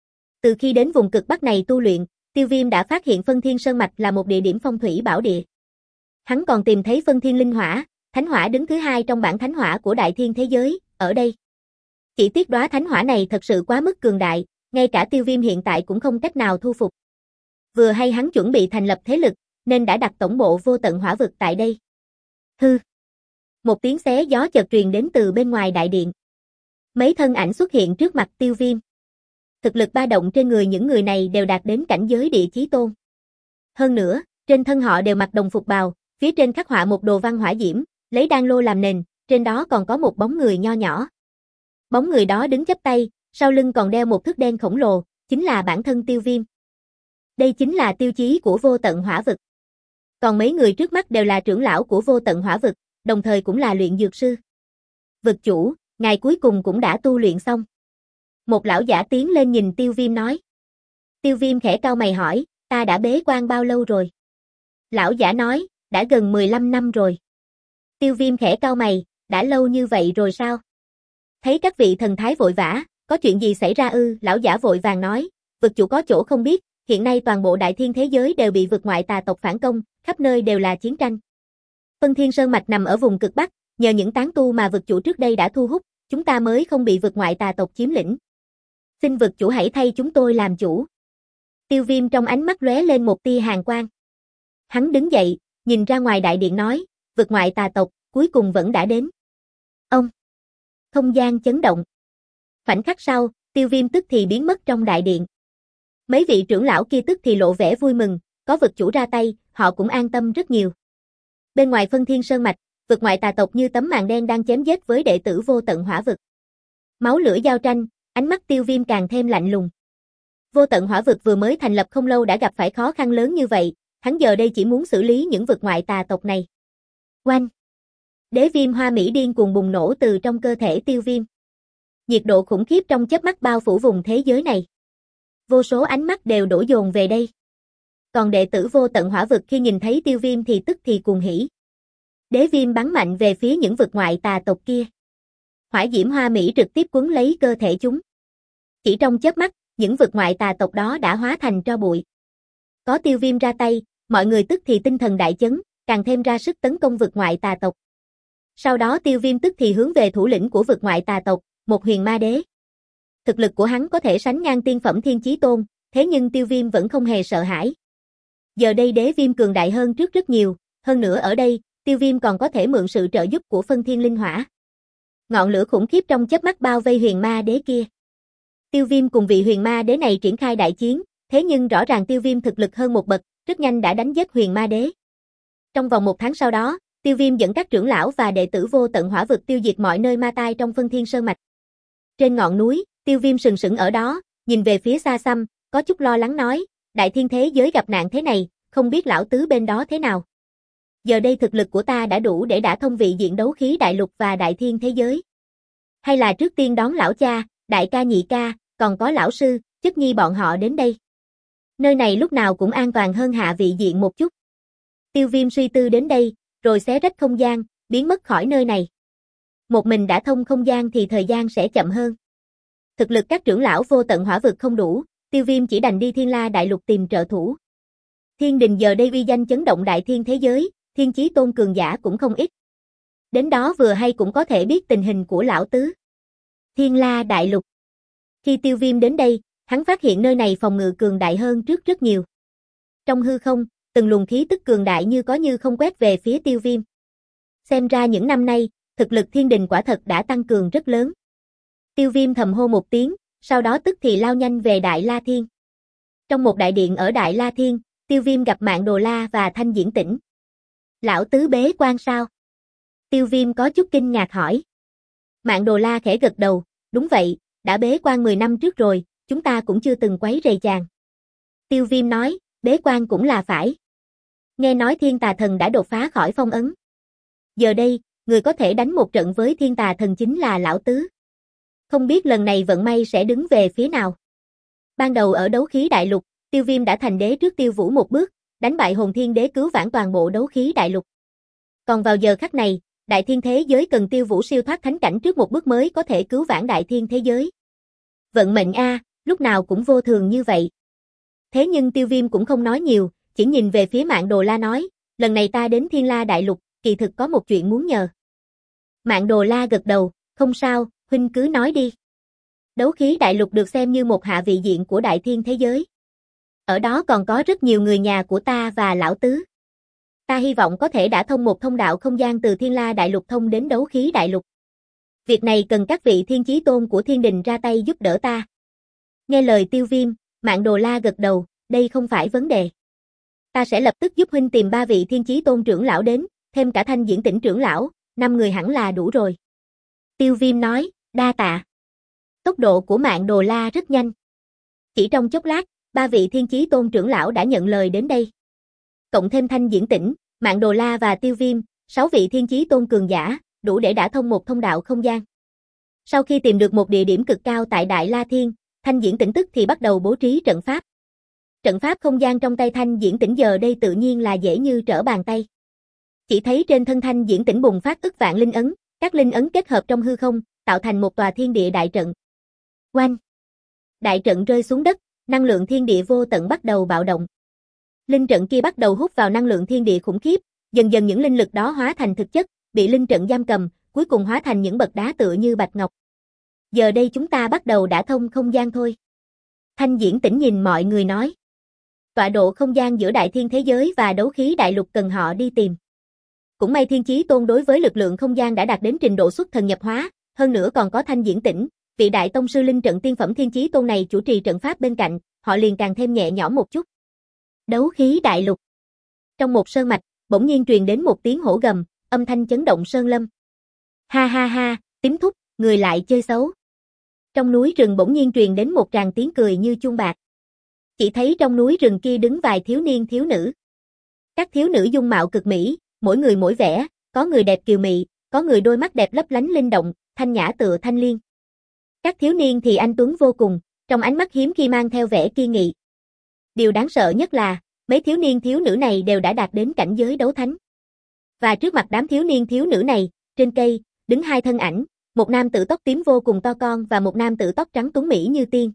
Từ khi đến vùng cực Bắc này tu luyện, Tiêu Viêm đã phát hiện Phân Thiên Sơn Mạch là một địa điểm phong thủy bảo địa. Hắn còn tìm thấy Phân Thiên Linh Hỏa, thánh hỏa đứng thứ hai trong bảng thánh hỏa của đại thiên thế giới, ở đây. Chỉ tiếc đóa thánh hỏa này thật sự quá mức cường đại, ngay cả Tiêu Viêm hiện tại cũng không cách nào thu phục. Vừa hay hắn chuẩn bị thành lập thế lực, nên đã đặt tổng bộ Vô Tận Hỏa Vực tại đây. Hư! Một tiếng xé gió chợt truyền đến từ bên ngoài đại điện. Mấy thân ảnh xuất hiện trước mặt Tiêu Viêm. Thực lực ba động trên người những người này đều đạt đến cảnh giới địa chí tôn. Hơn nữa, trên thân họ đều mặc đồng phục bào, phía trên khắc họa một đồ văn hỏa diễm, lấy đan lô làm nền, trên đó còn có một bóng người nho nhỏ. Bóng người đó đứng chắp tay, sau lưng còn đeo một thước đen khổng lồ, chính là bản thân Tiêu Viêm. Đây chính là tiêu chí của Vô Tận Hỏa Vực. Còn mấy người trước mắt đều là trưởng lão của Vô Tận Hỏa Vực, đồng thời cũng là luyện dược sư. Vực chủ, ngài cuối cùng cũng đã tu luyện xong. Một lão giả tiến lên nhìn Tiêu Viêm nói. Tiêu Viêm khẽ cau mày hỏi, ta đã bế quan bao lâu rồi? Lão giả nói, đã gần mười lăm năm rồi. Tiêu Viêm khẽ cau mày, đã lâu như vậy rồi sao? Thấy các vị thần thái vội vã, có chuyện gì xảy ra ư? Lão giả vội vàng nói, vực chủ có chỗ không biết, hiện nay toàn bộ đại thiên thế giới đều bị vực ngoại tà tộc phản công, khắp nơi đều là chiến tranh. Phân Thiên Sơn Mạch nằm ở vùng cực Bắc, nhờ những tán tu mà vực chủ trước đây đã thu hút, chúng ta mới không bị vực ngoại tà tộc chiếm lĩnh. Xin vực chủ hãy thay chúng tôi làm chủ. Tiêu Viêm trong ánh mắt lóe lên một tia hàn quang. Hắn đứng dậy, nhìn ra ngoài đại điện nói, vực ngoại tà tộc, cuối cùng vẫn đã đến. Ông! Không gian chấn động. Khoảnh khắc sau, Tiêu Viêm tức thì biến mất trong đại điện. Mấy vị trưởng lão kia tức thì lộ vẻ vui mừng, có vực chủ ra tay, họ cũng an tâm rất nhiều. Bên ngoài Phân Thiên Sơn Mạch, vực ngoại tà tộc như tấm màn đen đang chém giết với đệ tử Vô Tận Hỏa Vực. Máu lửa giao tranh, ánh mắt Tiêu Viêm càng thêm lạnh lùng. Vô Tận Hỏa Vực vừa mới thành lập không lâu đã gặp phải khó khăn lớn như vậy, hắn giờ đây chỉ muốn xử lý những vực ngoại tà tộc này. Oanh! Đế viêm hoa mỹ điên cuồng bùng nổ từ trong cơ thể Tiêu Viêm. Nhiệt độ khủng khiếp trong chớp mắt bao phủ vùng thế giới này. Vô số ánh mắt đều đổ dồn về đây. Còn đệ tử Vô Tận Hỏa Vực khi nhìn thấy Tiêu Viêm thì tức thì cuồng hỉ. Đế viêm bắn mạnh về phía những vực ngoại tà tộc kia. Hỏa diễm hoa mỹ trực tiếp cuốn lấy cơ thể chúng. Chỉ trong chớp mắt, những vực ngoại tà tộc đó đã hóa thành tro bụi. Có Tiêu Viêm ra tay, mọi người tức thì tinh thần đại chấn, càng thêm ra sức tấn công vực ngoại tà tộc. Sau đó Tiêu Viêm tức thì hướng về thủ lĩnh của vực ngoại tà tộc, một huyền ma đế. Thực lực của hắn có thể sánh ngang tiên phẩm thiên chí tôn, thế nhưng Tiêu Viêm vẫn không hề sợ hãi. Giờ đây đế viêm cường đại hơn trước rất nhiều, hơn nữa ở đây, Tiêu Viêm còn có thể mượn sự trợ giúp của phân thiên linh hỏa. Ngọn lửa khủng khiếp trong chớp mắt bao vây huyền ma đế kia. Tiêu Viêm cùng vị huyền ma đế này triển khai đại chiến, thế nhưng rõ ràng Tiêu Viêm thực lực hơn một bậc, rất nhanh đã đánh giết huyền ma đế. Trong vòng một tháng sau đó, Tiêu Viêm dẫn các trưởng lão và đệ tử Vô Tận Hỏa Vực tiêu diệt mọi nơi ma tai trong Phân Thiên Sơn Mạch. Trên ngọn núi, Tiêu Viêm sừng sững ở đó, nhìn về phía xa xăm, có chút lo lắng nói, đại thiên thế giới gặp nạn thế này, không biết lão tứ bên đó thế nào. Giờ đây thực lực của ta đã đủ để đả thông vị diện đấu khí đại lục và đại thiên thế giới. Hay là trước tiên đón lão cha, đại ca nhị ca, còn có lão sư, chất nhi bọn họ đến đây. Nơi này lúc nào cũng an toàn hơn hạ vị diện một chút. Tiêu Viêm suy tư đến đây, rồi xé rách không gian, biến mất khỏi nơi này. Một mình đã thông không gian thì thời gian sẽ chậm hơn. Thực lực các trưởng lão Vô Tận Hỏa Vực không đủ, Tiêu Viêm chỉ đành đi Thiên La Đại Lục tìm trợ thủ. Thiên Đình giờ đây uy danh chấn động đại thiên thế giới, thiên chí tôn cường giả cũng không ít. Đến đó vừa hay cũng có thể biết tình hình của lão tứ. Thiên La Đại Lục. Khi Tiêu Viêm đến đây, hắn phát hiện nơi này phòng ngự cường đại hơn trước rất nhiều. Trong hư không, từng luồng khí tức cường đại như có như không quét về phía Tiêu Viêm. Xem ra những năm nay, thực lực Thiên Đình quả thật đã tăng cường rất lớn. Tiêu Viêm thầm hô một tiếng, sau đó tức thì lao nhanh về Đại La Thiên. Trong một đại điện ở Đại La Thiên, Tiêu Viêm gặp Mạn Đồ La và Thanh Diễn Tĩnh. Lão tứ bế quan sao? Tiêu Viêm có chút kinh ngạc hỏi. Mạn Đồ La khẽ gật đầu, đúng vậy, đã bế quan mười năm trước rồi, chúng ta cũng chưa từng quấy rầy chàng. Tiêu Viêm nói, bế quan cũng là phải. Nghe nói Thiên Tà Thần đã đột phá khỏi phong ấn. Giờ đây, người có thể đánh một trận với Thiên Tà Thần chính là lão tứ. Không biết lần này vận may sẽ đứng về phía nào. Ban đầu ở đấu khí đại lục, Tiêu Viêm đã thành đế trước Tiêu Vũ một bước, đánh bại Hồn Thiên Đế cứu vãn toàn bộ đấu khí đại lục. Còn vào giờ khắc này, đại thiên thế giới cần Tiêu Vũ siêu thoát thánh cảnh trước một bước mới có thể cứu vãn đại thiên thế giới. Vận mệnh a, lúc nào cũng vô thường như vậy. Thế nhưng Tiêu Viêm cũng không nói nhiều, chỉ nhìn về phía Mạn Đồ La nói, lần này ta đến Thiên La Đại Lục, kỳ thực có một chuyện muốn nhờ. Mạn Đồ La gật đầu, không sao, huynh cứ nói đi. Đấu khí đại lục được xem như một hạ vị diện của đại thiên thế giới. Ở đó còn có rất nhiều người nhà của ta và lão tứ. Ta hy vọng có thể đả thông một thông đạo không gian từ Thiên La Đại Lục thông đến đấu khí đại lục. Việc này cần các vị thiên chí tôn của Thiên Đình ra tay giúp đỡ ta. Nghe lời Tiêu Viêm, Mạn Đồ La gật đầu, đây không phải vấn đề. Ta sẽ lập tức giúp huynh tìm ba vị Thiên Chí Tôn trưởng lão đến, thêm cả Thanh Diễn Tỉnh trưởng lão, năm người hẳn là đủ rồi. Tiêu Viêm nói, đa tạ. Tốc độ của Mạn Đồ La rất nhanh. Chỉ trong chốc lát, ba vị Thiên Chí Tôn trưởng lão đã nhận lời đến đây. Cộng thêm Thanh Diễn Tỉnh, Mạn Đồ La và Tiêu Viêm, sáu vị Thiên Chí Tôn cường giả, đủ để đả thông một thông đạo không gian. Sau khi tìm được một địa điểm cực cao tại Đại La Thiên, Thanh Diễn Tỉnh tức thì bắt đầu bố trí trận pháp. Trận pháp không gian trong tay Thanh Diễn Tỉnh giờ đây tự nhiên là dễ như trở bàn tay. Chỉ thấy trên thân Thanh Diễn Tỉnh bùng phát ức vạn linh ấn, các linh ấn kết hợp trong hư không, tạo thành một tòa thiên địa đại trận. Oanh! Đại trận rơi xuống đất, năng lượng thiên địa vô tận bắt đầu bạo động. Linh trận kia bắt đầu hút vào năng lượng thiên địa khủng khiếp, dần dần những linh lực đó hóa thành thực chất, bị linh trận giam cầm, cuối cùng hóa thành những bậc đá tựa như bạch ngọc. Giờ đây chúng ta bắt đầu đả thông không gian thôi. Thanh Diễn Tỉnh nhìn mọi người nói. Tọa độ không gian giữa đại thiên thế giới và đấu khí đại lục cần họ đi tìm. Cũng may Thiên Chí Tôn đối với lực lượng không gian đã đạt đến trình độ xuất thần nhập hóa, hơn nữa còn có Thanh Diễn Tỉnh, vị đại tông sư linh trận tiên phẩm Thiên Chí Tôn này chủ trì trận pháp bên cạnh, họ liền càng thêm nhẹ nhõm một chút. Đấu khí đại lục. Trong một sơn mạch, bỗng nhiên truyền đến một tiếng hổ gầm, âm thanh chấn động sơn lâm. Ha ha ha, Tím thúc, người lại chơi xấu. Trong núi rừng bỗng nhiên truyền đến một tràng tiếng cười như chuông bạc. Chỉ thấy trong núi rừng kia đứng vài thiếu niên thiếu nữ. Các thiếu nữ dung mạo cực mỹ, mỗi người mỗi vẻ, có người đẹp kiều mị, có người đôi mắt đẹp lấp lánh linh động, thanh nhã tựa thanh liên. Các thiếu niên thì anh tuấn vô cùng, trong ánh mắt hiếm khi mang theo vẻ kiên nghị. Điều đáng sợ nhất là, mấy thiếu niên thiếu nữ này đều đã đạt đến cảnh giới đấu thánh. Và trước mặt đám thiếu niên thiếu nữ này, trên cây, đứng hai thân ảnh, một nam tử tóc tím vô cùng to con và một nam tử tóc trắng tuấn mỹ như tiên.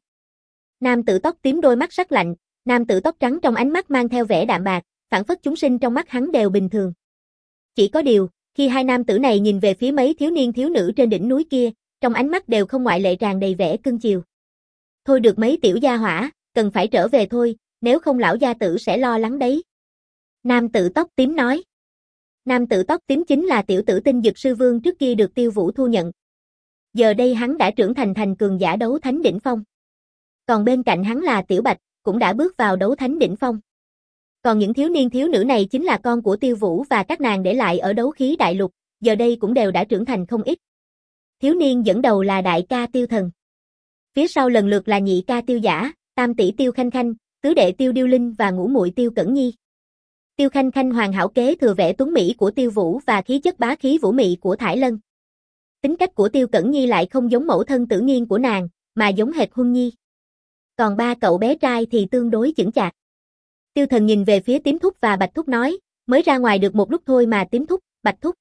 Nam tử tóc tím đôi mắt sắc lạnh, nam tử tóc trắng trong ánh mắt mang theo vẻ đạm bạc, phảng phất chúng sinh trong mắt hắn đều bình thường. Chỉ có điều, khi hai nam tử này nhìn về phía mấy thiếu niên thiếu nữ trên đỉnh núi kia, trong ánh mắt đều không ngoại lệ tràn đầy vẻ cưng chiều. Thôi được mấy tiểu gia hỏa, cần phải trở về thôi, nếu không lão gia tử sẽ lo lắng đấy. Nam tử tóc tím nói. Nam tử tóc tím chính là tiểu tử Tinh Dực Sư Vương trước kia được Tiêu Vũ thu nhận. Giờ đây hắn đã trưởng thành thành cường giả đấu thánh đỉnh phong. Còn bên cạnh hắn là Tiểu Bạch, cũng đã bước vào đấu thánh đỉnh phong. Còn những thiếu niên thiếu nữ này chính là con của Tiêu Vũ và các nàng để lại ở đấu khí đại lục, giờ đây cũng đều đã trưởng thành không ít. Thiếu niên dẫn đầu là đại ca Tiêu Thần. Phía sau lần lượt là nhị ca Tiêu Giả, tam tỷ Tiêu Khanh Khanh, tứ đệ Tiêu Điêu Linh và ngũ muội Tiêu Cẩn Nhi. Tiêu Khanh Khanh hoàn hảo kế thừa vẻ tuấn mỹ của Tiêu Vũ và khí chất bá khí vũ mị của Thải Lân. Tính cách của Tiêu Cẩn Nhi lại không giống mẫu thân Tử Nghiên của nàng, mà giống hệt Huân Nhi. Còn ba cậu bé trai thì tương đối chững chạc. Tiêu Thần nhìn về phía Tím Thúc và Bạch Thúc nói, mới ra ngoài được một lúc thôi mà Tím Thúc, Bạch Thúc.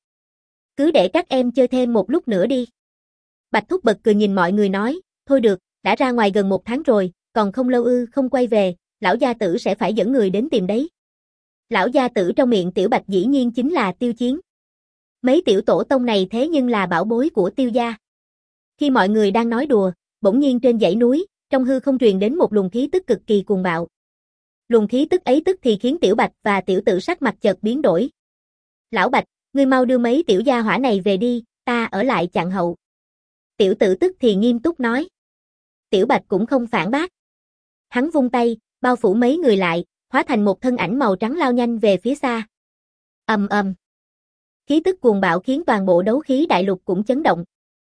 Cứ để các em chơi thêm một lúc nữa đi. Bạch Thúc bật cười nhìn mọi người nói, thôi được, đã ra ngoài gần một tháng rồi, còn không lâu ư không quay về, lão gia tử sẽ phải dẫn người đến tìm đấy. Lão gia tử trong miệng Tiểu Bạch dĩ nhiên chính là Tiêu Chiến. Mấy tiểu tổ tông này thế nhưng là bảo bối của Tiêu gia. Khi mọi người đang nói đùa, bỗng nhiên trên dãy núi, trong hư không truyền đến một luồng khí tức cực kỳ cuồng bạo. Luồng khí tức ấy tức thì khiến Tiểu Bạch và Tiểu Tử sắc mặt chợt biến đổi. Lão Bạch, ngươi mau đưa mấy tiểu gia hỏa này về đi, ta ở lại chặn hậu. Tiểu Tử tức thì nghiêm túc nói. Tiểu Bạch cũng không phản bác. Hắn vung tay, bao phủ mấy người lại, hóa thành một thân ảnh màu trắng lao nhanh về phía xa. Ầm ầm. Khí tức cuồng bạo khiến toàn bộ đấu khí đại lục cũng chấn động.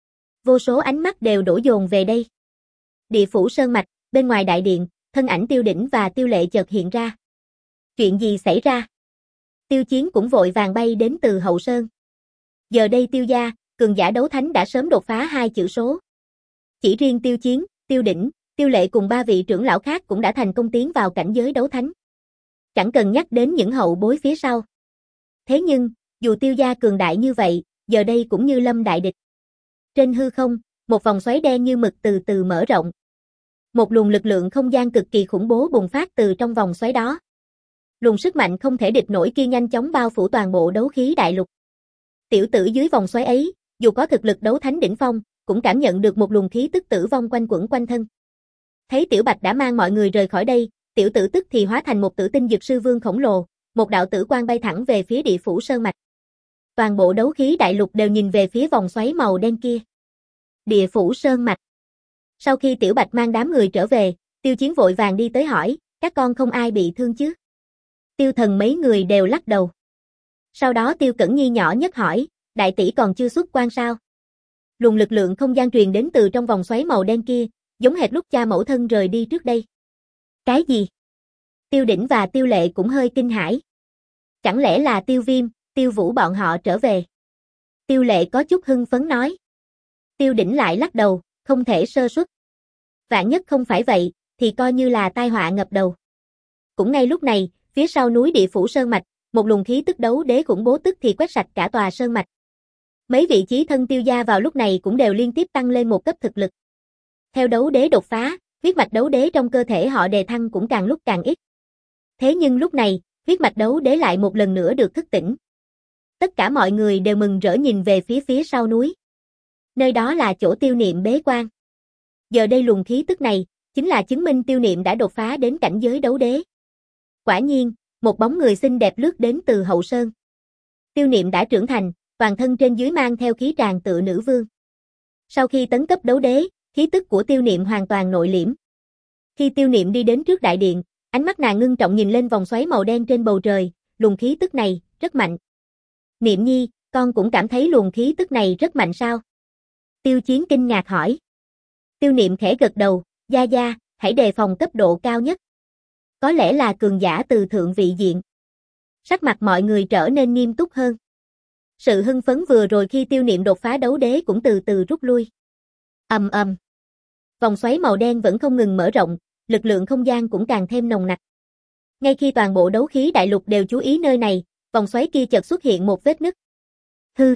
Vô số ánh mắt đều đổ dồn về đây. Địa phủ sơn mạch, bên ngoài đại điện, thân ảnh Tiêu Đỉnh và Tiêu Lệ chợt hiện ra. Chuyện gì xảy ra? Tiêu Chiến cũng vội vàng bay đến từ hậu sơn. Giờ đây Tiêu gia, cường giả đấu thánh đã sớm đột phá hai chữ số. Chỉ riêng Tiêu Chiến, Tiêu Đỉnh, Tiêu Lệ cùng ba vị trưởng lão khác cũng đã thành công tiến vào cảnh giới đấu thánh. Chẳng cần nhắc đến những hậu bối phía sau. Thế nhưng, dù Tiêu gia cường đại như vậy, giờ đây cũng như lâm đại địch. Trên hư không, một vòng xoáy đen như mực từ từ mở rộng. Một luồng lực lượng không gian cực kỳ khủng bố bùng phát từ trong vòng xoáy đó. Luồng sức mạnh không thể địch nổi kia nhanh chóng bao phủ toàn bộ đấu khí đại lục. Tiểu Tử dưới vòng xoáy ấy, dù có thực lực đấu thánh đỉnh phong, cũng cảm nhận được một luồng khí tức tử vong quanh quẩn quanh thân. Thấy Tiểu Bạch đã mang mọi người rời khỏi đây, Tiểu Tử tức thì hóa thành một tử tinh dược sư vương khổng lồ, một đạo tử quang bay thẳng về phía địa phủ sơn mạch. Toàn bộ đấu khí đại lục đều nhìn về phía vòng xoáy màu đen kia. Địa phủ sơn mạch. Sau khi Tiểu Bạch mang đám người trở về, Tiêu Chiến vội vàng đi tới hỏi, các con không ai bị thương chứ? Tiêu Thần mấy người đều lắc đầu. Sau đó Tiêu Cẩn Nhi nhỏ nhất hỏi, đại tỷ còn chưa xuất quan sao? Luồng lực lượng không gian truyền đến từ trong vòng xoáy màu đen kia, giống hệt lúc cha mẫu thân rời đi trước đây. Cái gì? Tiêu Đỉnh và Tiêu Lệ cũng hơi kinh hãi. Chẳng lẽ là Tiêu Viêm, Tiêu Vũ bọn họ trở về? Tiêu Lệ có chút hưng phấn nói. Tiêu Đỉnh lại lắc đầu, không thể sơ suất. Vạn nhất không phải vậy, thì coi như là tai họa ngập đầu. Cũng ngay lúc này, phía sau núi Địa Phủ Sơn Mạch, một luồng khí tức đấu đế khủng bố tức thì quét sạch cả tòa sơn mạch. Mấy vị chí thân Tiêu gia vào lúc này cũng đều liên tiếp tăng lên một cấp thực lực. Theo đấu đế đột phá, huyết mạch đấu đế trong cơ thể họ đề thăng cũng càng lúc càng ít. Thế nhưng lúc này, huyết mạch đấu đế lại một lần nữa được thức tỉnh. Tất cả mọi người đều mừng rỡ nhìn về phía phía sau núi. Nơi đó là chỗ Tiêu Niệm bế quan. Giờ đây luồng khí tức này, chính là chứng minh Tiêu Niệm đã đột phá đến cảnh giới đấu đế. Quả nhiên, một bóng người xinh đẹp lướt đến từ hậu sơn. Tiêu Niệm đã trưởng thành, toàn thân trên dưới mang theo khí tràng tựa nữ vương. Sau khi tấn cấp đấu đế, khí tức của Tiêu Niệm hoàn toàn nội liễm. Khi Tiêu Niệm đi đến trước đại điện, ánh mắt nàng ngưng trọng nhìn lên vòng xoáy màu đen trên bầu trời, luồng khí tức này rất mạnh. Niệm Nhi, con cũng cảm thấy luồng khí tức này rất mạnh sao? Tiêu Chiến kinh ngạc hỏi. Tiêu Niệm khẽ gật đầu, gia gia, hãy đề phòng cấp độ cao nhất. Có lẽ là cường giả từ thượng vị diện. Sắc mặt mọi người trở nên nghiêm túc hơn. Sự hưng phấn vừa rồi khi Tiêu Niệm đột phá đấu đế cũng từ từ rút lui. Ầm ầm. Vòng xoáy màu đen vẫn không ngừng mở rộng, lực lượng không gian cũng càng thêm nồng nặc. Ngay khi toàn bộ đấu khí đại lục đều chú ý nơi này, vòng xoáy kia chợt xuất hiện một vết nứt. Hư.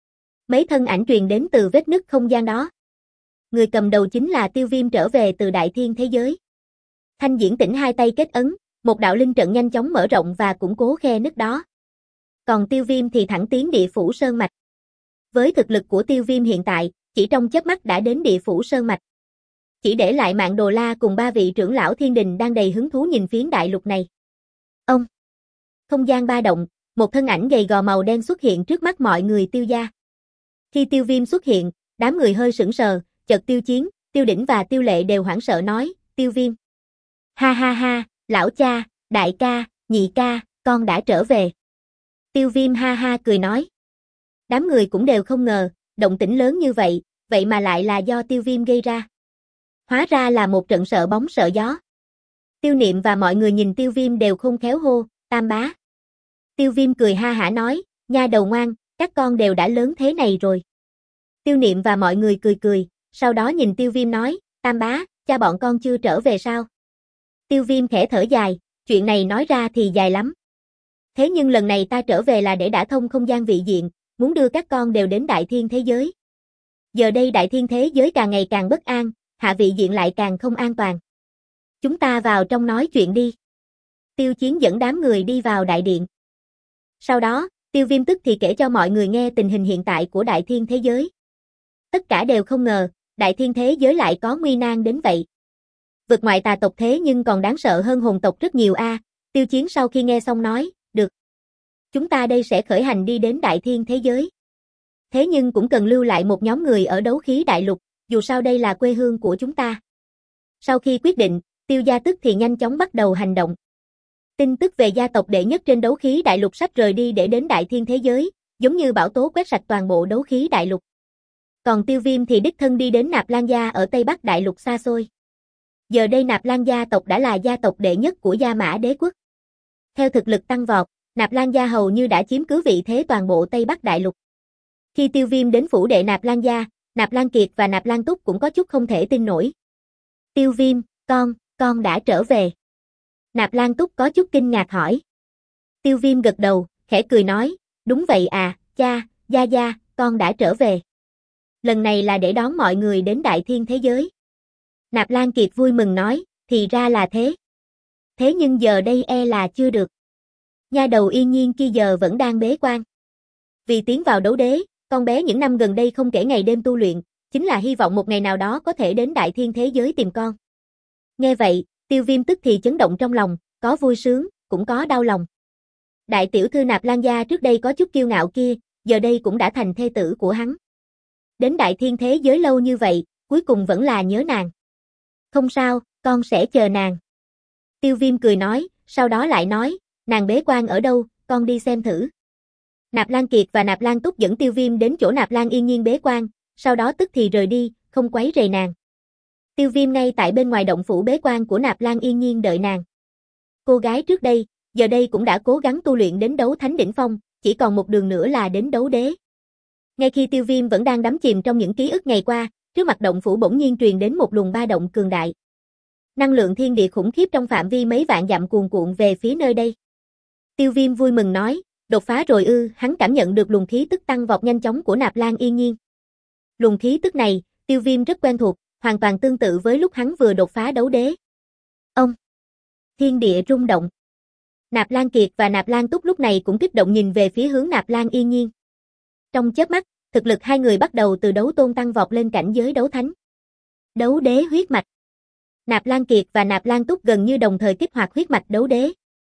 Mấy thân ảnh truyền đến từ vết nứt không gian đó. Người cầm đầu chính là Tiêu Viêm trở về từ đại thiên thế giới. Thanh Diễn Tĩnh hai tay kết ấn, một đạo linh trận nhanh chóng mở rộng và củng cố khe nứt đó. Còn Tiêu Viêm thì thẳng tiến Địa Phủ Sơn Mạch. Với thực lực của Tiêu Viêm hiện tại, chỉ trong chớp mắt đã đến Địa Phủ Sơn Mạch. Chỉ để lại Mạn Đồ La cùng ba vị trưởng lão thiên đình đang đầy hứng thú nhìn phiến đại lục này. Ông! Không gian ba động, một thân ảnh gầy gò màu đen xuất hiện trước mắt mọi người Tiêu gia. Khi Tiêu Viêm xuất hiện, đám người hơi sững sờ, chợt Tiêu Chiến, Tiêu Đỉnh và Tiêu Lệ đều hoảng sợ nói, Tiêu Viêm. Ha ha ha, lão cha, đại ca, nhị ca, con đã trở về. Tiêu Viêm ha ha cười nói. Đám người cũng đều không ngờ, động tĩnh lớn như vậy, vậy mà lại là do Tiêu Viêm gây ra. Hóa ra là một trận sợ bóng sợ gió. Tiêu Niệm và mọi người nhìn Tiêu Viêm đều khôn khéo hô, Tam bá. Tiêu Viêm cười ha hả nói, nha đầu ngoan, các con đều đã lớn thế này rồi. Tiêu Niệm và mọi người cười cười, sau đó nhìn Tiêu Viêm nói, Tam bá, cha bọn con chưa trở về sao? Tiêu Viêm khẽ thở dài, chuyện này nói ra thì dài lắm. Thế nhưng lần này ta trở về là để đả thông không gian vị diện, muốn đưa các con đều đến đại thiên thế giới. Giờ đây đại thiên thế giới càng ngày càng bất an, hạ vị diện lại càng không an toàn. Chúng ta vào trong nói chuyện đi. Tiêu Chiến dẫn đám người đi vào đại điện. Sau đó, Tiêu Viêm tức thì kể cho mọi người nghe tình hình hiện tại của đại thiên thế giới. Tất cả đều không ngờ, đại thiên thế giới lại có nguy nan đến vậy. Vực ngoại tà tộc thế nhưng còn đáng sợ hơn hồn tộc rất nhiều a. À. Tiêu Chiến sau khi nghe xong nói, được. Chúng ta đây sẽ khởi hành đi đến đại thiên thế giới. Thế nhưng cũng cần lưu lại một nhóm người ở đấu khí đại lục, dù sao đây là quê hương của chúng ta. Sau khi quyết định, Tiêu gia tức thì nhanh chóng bắt đầu hành động. Tin tức về gia tộc đệ nhất trên đấu khí đại lục sắp rời đi để đến đại thiên thế giới, giống như bão tố quét sạch toàn bộ đấu khí đại lục. Còn Tiêu Viêm thì đích thân đi đến Nạp Lan gia ở Tây Bắc đại lục xa xôi. Giờ đây Nạp Lan gia tộc đã là gia tộc đệ nhất của Gia Mã Đế quốc. Theo thực lực tăng vọt, Nạp Lan gia hầu như đã chiếm cứ vị thế toàn bộ Tây Bắc đại lục. Khi Tiêu Viêm đến phủ đệ Nạp Lan gia, Nạp Lan Kiệt và Nạp Lan Túc cũng có chút không thể tin nổi. Tiêu Viêm, con, con đã trở về. Nạp Lan Túc có chút kinh ngạc hỏi. Tiêu Viêm gật đầu, khẽ cười nói, đúng vậy à, cha, gia gia, con đã trở về. Lần này là để đón mọi người đến đại thiên thế giới. Nạp Lan Kiệt vui mừng nói, thì ra là thế. Thế nhưng giờ đây e là chưa được. Nha đầu Yên Nhiên kia giờ vẫn đang bế quan. Vì tiến vào đấu đế, con bé những năm gần đây không kể ngày đêm tu luyện, chính là hy vọng một ngày nào đó có thể đến đại thiên thế giới tìm con. Nghe vậy, Tiêu Viêm tức thì chấn động trong lòng, có vui sướng, cũng có đau lòng. Đại tiểu thư Nạp Lan gia trước đây có chút kiêu ngạo kia, giờ đây cũng đã thành thê tử của hắn. Đến đại thiên thế giới lâu như vậy, cuối cùng vẫn là nhớ nàng. Không sao, con sẽ chờ nàng. Tiêu Viêm cười nói, sau đó lại nói, nàng bế quan ở đâu, con đi xem thử. Nạp Lan Kiệt và Nạp Lan Túc dẫn Tiêu Viêm đến chỗ Nạp Lan Yên Nhiên bế quan, sau đó tức thì rời đi, không quấy rầy nàng. Tiêu Viêm ngay tại bên ngoài động phủ bế quan của Nạp Lan Yên Nhiên đợi nàng. Cô gái trước đây, giờ đây cũng đã cố gắng tu luyện đến đấu thánh đỉnh phong, chỉ còn một đường nữa là đến đấu đế. Ngay khi Tiêu Viêm vẫn đang đắm chìm trong những ký ức ngày qua, trước mặt động phủ bỗng nhiên truyền đến một luồng ba động cường đại. Năng lượng thiên địa khủng khiếp trong phạm vi mấy vạn dặm cuồn cuộn về phía nơi đây. Tiêu Viêm vui mừng nói, đột phá rồi ư, hắn cảm nhận được luồng khí tức tăng vọt nhanh chóng của Nạp Lan Yên Nhiên. Luồng khí tức này, Tiêu Viêm rất quen thuộc, hoàn toàn tương tự với lúc hắn vừa đột phá đấu đế. Ông! Thiên địa rung động. Nạp Lan Kiệt và Nạp Lan Túc lúc này cũng kích động nhìn về phía hướng Nạp Lan Yên Nhiên. Trong chớp mắt, thực lực hai người bắt đầu từ đấu tôn tăng vọt lên cảnh giới đấu thánh. Đấu đế huyết mạch. Nạp Lan Kiệt và Nạp Lan Túc gần như đồng thời kích hoạt huyết mạch đấu đế.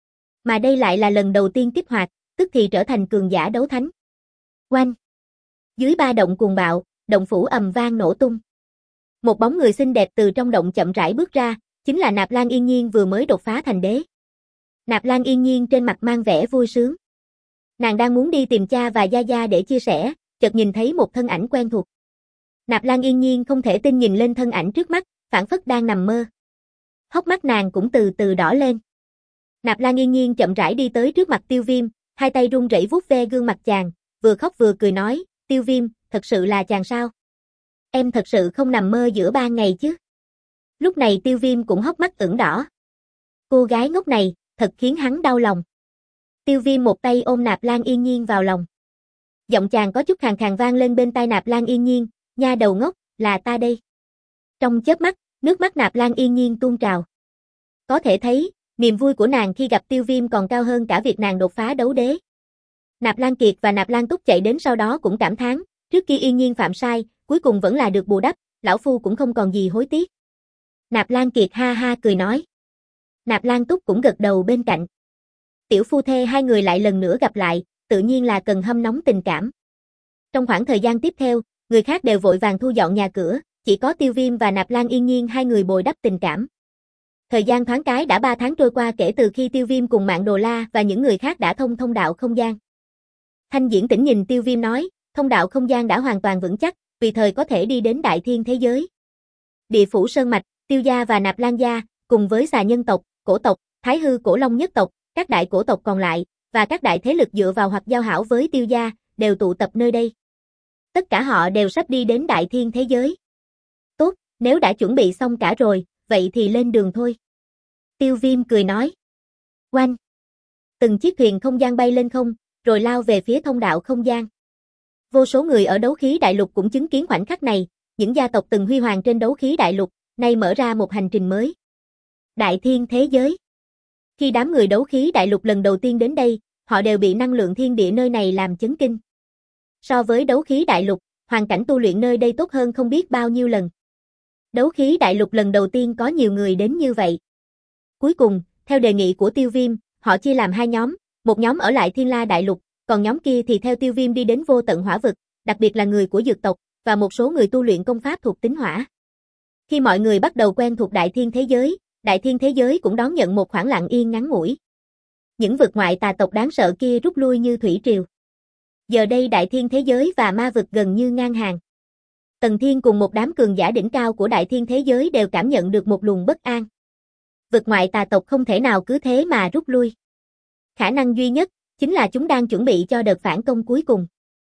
Mà đây lại là lần đầu tiên kích hoạt, tức thì trở thành cường giả đấu thánh. Oanh! Dưới ba động cuồng bạo, động phủ ầm vang nổ tung. Một bóng người xinh đẹp từ trong động chậm rãi bước ra, chính là Nạp Lan Yên Nhiên vừa mới đột phá thành đế. Nạp Lan Yên Nhiên trên mặt mang vẻ vui sướng. Nàng đang muốn đi tìm cha và Gia Gia để chia sẻ, chợt nhìn thấy một thân ảnh quen thuộc. Nạp Lan Yên Nhiên không thể tin nhìn lên thân ảnh trước mắt, phảng phất đang nằm mơ. Hốc mắt nàng cũng từ từ đỏ lên. Nạp Lan Yên Nhiên chậm rãi đi tới trước mặt Tiêu Viêm, hai tay run rẩy vuốt ve gương mặt chàng, vừa khóc vừa cười nói, Tiêu Viêm, thật sự là chàng sao? Em thật sự không nằm mơ giữa ban ngày chứ? Lúc này Tiêu Viêm cũng hốc mắt ửng đỏ. Cô gái ngốc này, thật khiến hắn đau lòng. Tiêu Viêm một tay ôm Nạp Lan Yên Nhiên vào lòng. Giọng chàng có chút khàn khàn vang lên bên tai Nạp Lan Yên Nhiên, nha đầu ngốc, là ta đây. Trong chớp mắt, nước mắt Nạp Lan Yên Nhiên tuôn trào. Có thể thấy, niềm vui của nàng khi gặp Tiêu Viêm còn cao hơn cả việc nàng đột phá đấu đế. Nạp Lan Kiệt và Nạp Lan Túc chạy đến sau đó cũng cảm thán, trước kia Yên Nhiên phạm sai, cuối cùng vẫn là được bù đắp, lão phu cũng không còn gì hối tiếc. Nạp Lan Kiệt ha ha cười nói. Nạp Lan Túc cũng gật đầu bên cạnh. Tiểu phu thê hai người lại lần nữa gặp lại, tự nhiên là cần hâm nóng tình cảm. Trong khoảng thời gian tiếp theo, người khác đều vội vàng thu dọn nhà cửa, chỉ có Tiêu Viêm và Nạp Lan Yên Nhiên hai người bồi đắp tình cảm. Thời gian thoáng cái đã ba tháng trôi qua kể từ khi Tiêu Viêm cùng Mạn Đồ La và những người khác đã thông thông đạo không gian. Thanh Diễn Tĩnh nhìn Tiêu Viêm nói, thông đạo không gian đã hoàn toàn vững chắc, tùy thời có thể đi đến đại thiên thế giới. Địa phủ Sơn Mạch, Tiêu gia và Nạp Lan gia, cùng với xà nhân tộc, cổ tộc, Thái Hư Cổ Long nhất tộc, các đại cổ tộc còn lại, và các đại thế lực dựa vào hoặc giao hảo với Tiêu gia, đều tụ tập nơi đây. Tất cả họ đều sắp đi đến đại thiên thế giới. Tốt, nếu đã chuẩn bị xong cả rồi, vậy thì lên đường thôi. Tiêu Viêm cười nói. Oanh! Từng chiếc thuyền không gian bay lên không, rồi lao về phía thông đạo không gian. Vô số người ở đấu khí đại lục cũng chứng kiến khoảnh khắc này, những gia tộc từng huy hoàng trên đấu khí đại lục, nay mở ra một hành trình mới. Đại thiên thế giới. Khi đám người đấu khí đại lục lần đầu tiên đến đây, họ đều bị năng lượng thiên địa nơi này làm chấn kinh. So với đấu khí đại lục, hoàn cảnh tu luyện nơi đây tốt hơn không biết bao nhiêu lần. Đấu khí đại lục lần đầu tiên có nhiều người đến như vậy. Cuối cùng, theo đề nghị của Tiêu Viêm, họ chia làm hai nhóm, một nhóm ở lại Thiên La đại lục, còn nhóm kia thì theo Tiêu Viêm đi đến Vô Tận Hỏa vực, đặc biệt là người của dược tộc và một số người tu luyện công pháp thuộc tính hỏa. Khi mọi người bắt đầu quen thuộc đại thiên thế giới, đại thiên thế giới cũng đón nhận một khoảng lặng yên ngắn ngủi. Những vực ngoại tà tộc đáng sợ kia rút lui như thủy triều. Giờ đây đại thiên thế giới và ma vực gần như ngang hàng. Tần Thiên cùng một đám cường giả đỉnh cao của đại thiên thế giới đều cảm nhận được một luồng bất an. Vực ngoại tà tộc không thể nào cứ thế mà rút lui. Khả năng duy nhất chính là chúng đang chuẩn bị cho đợt phản công cuối cùng.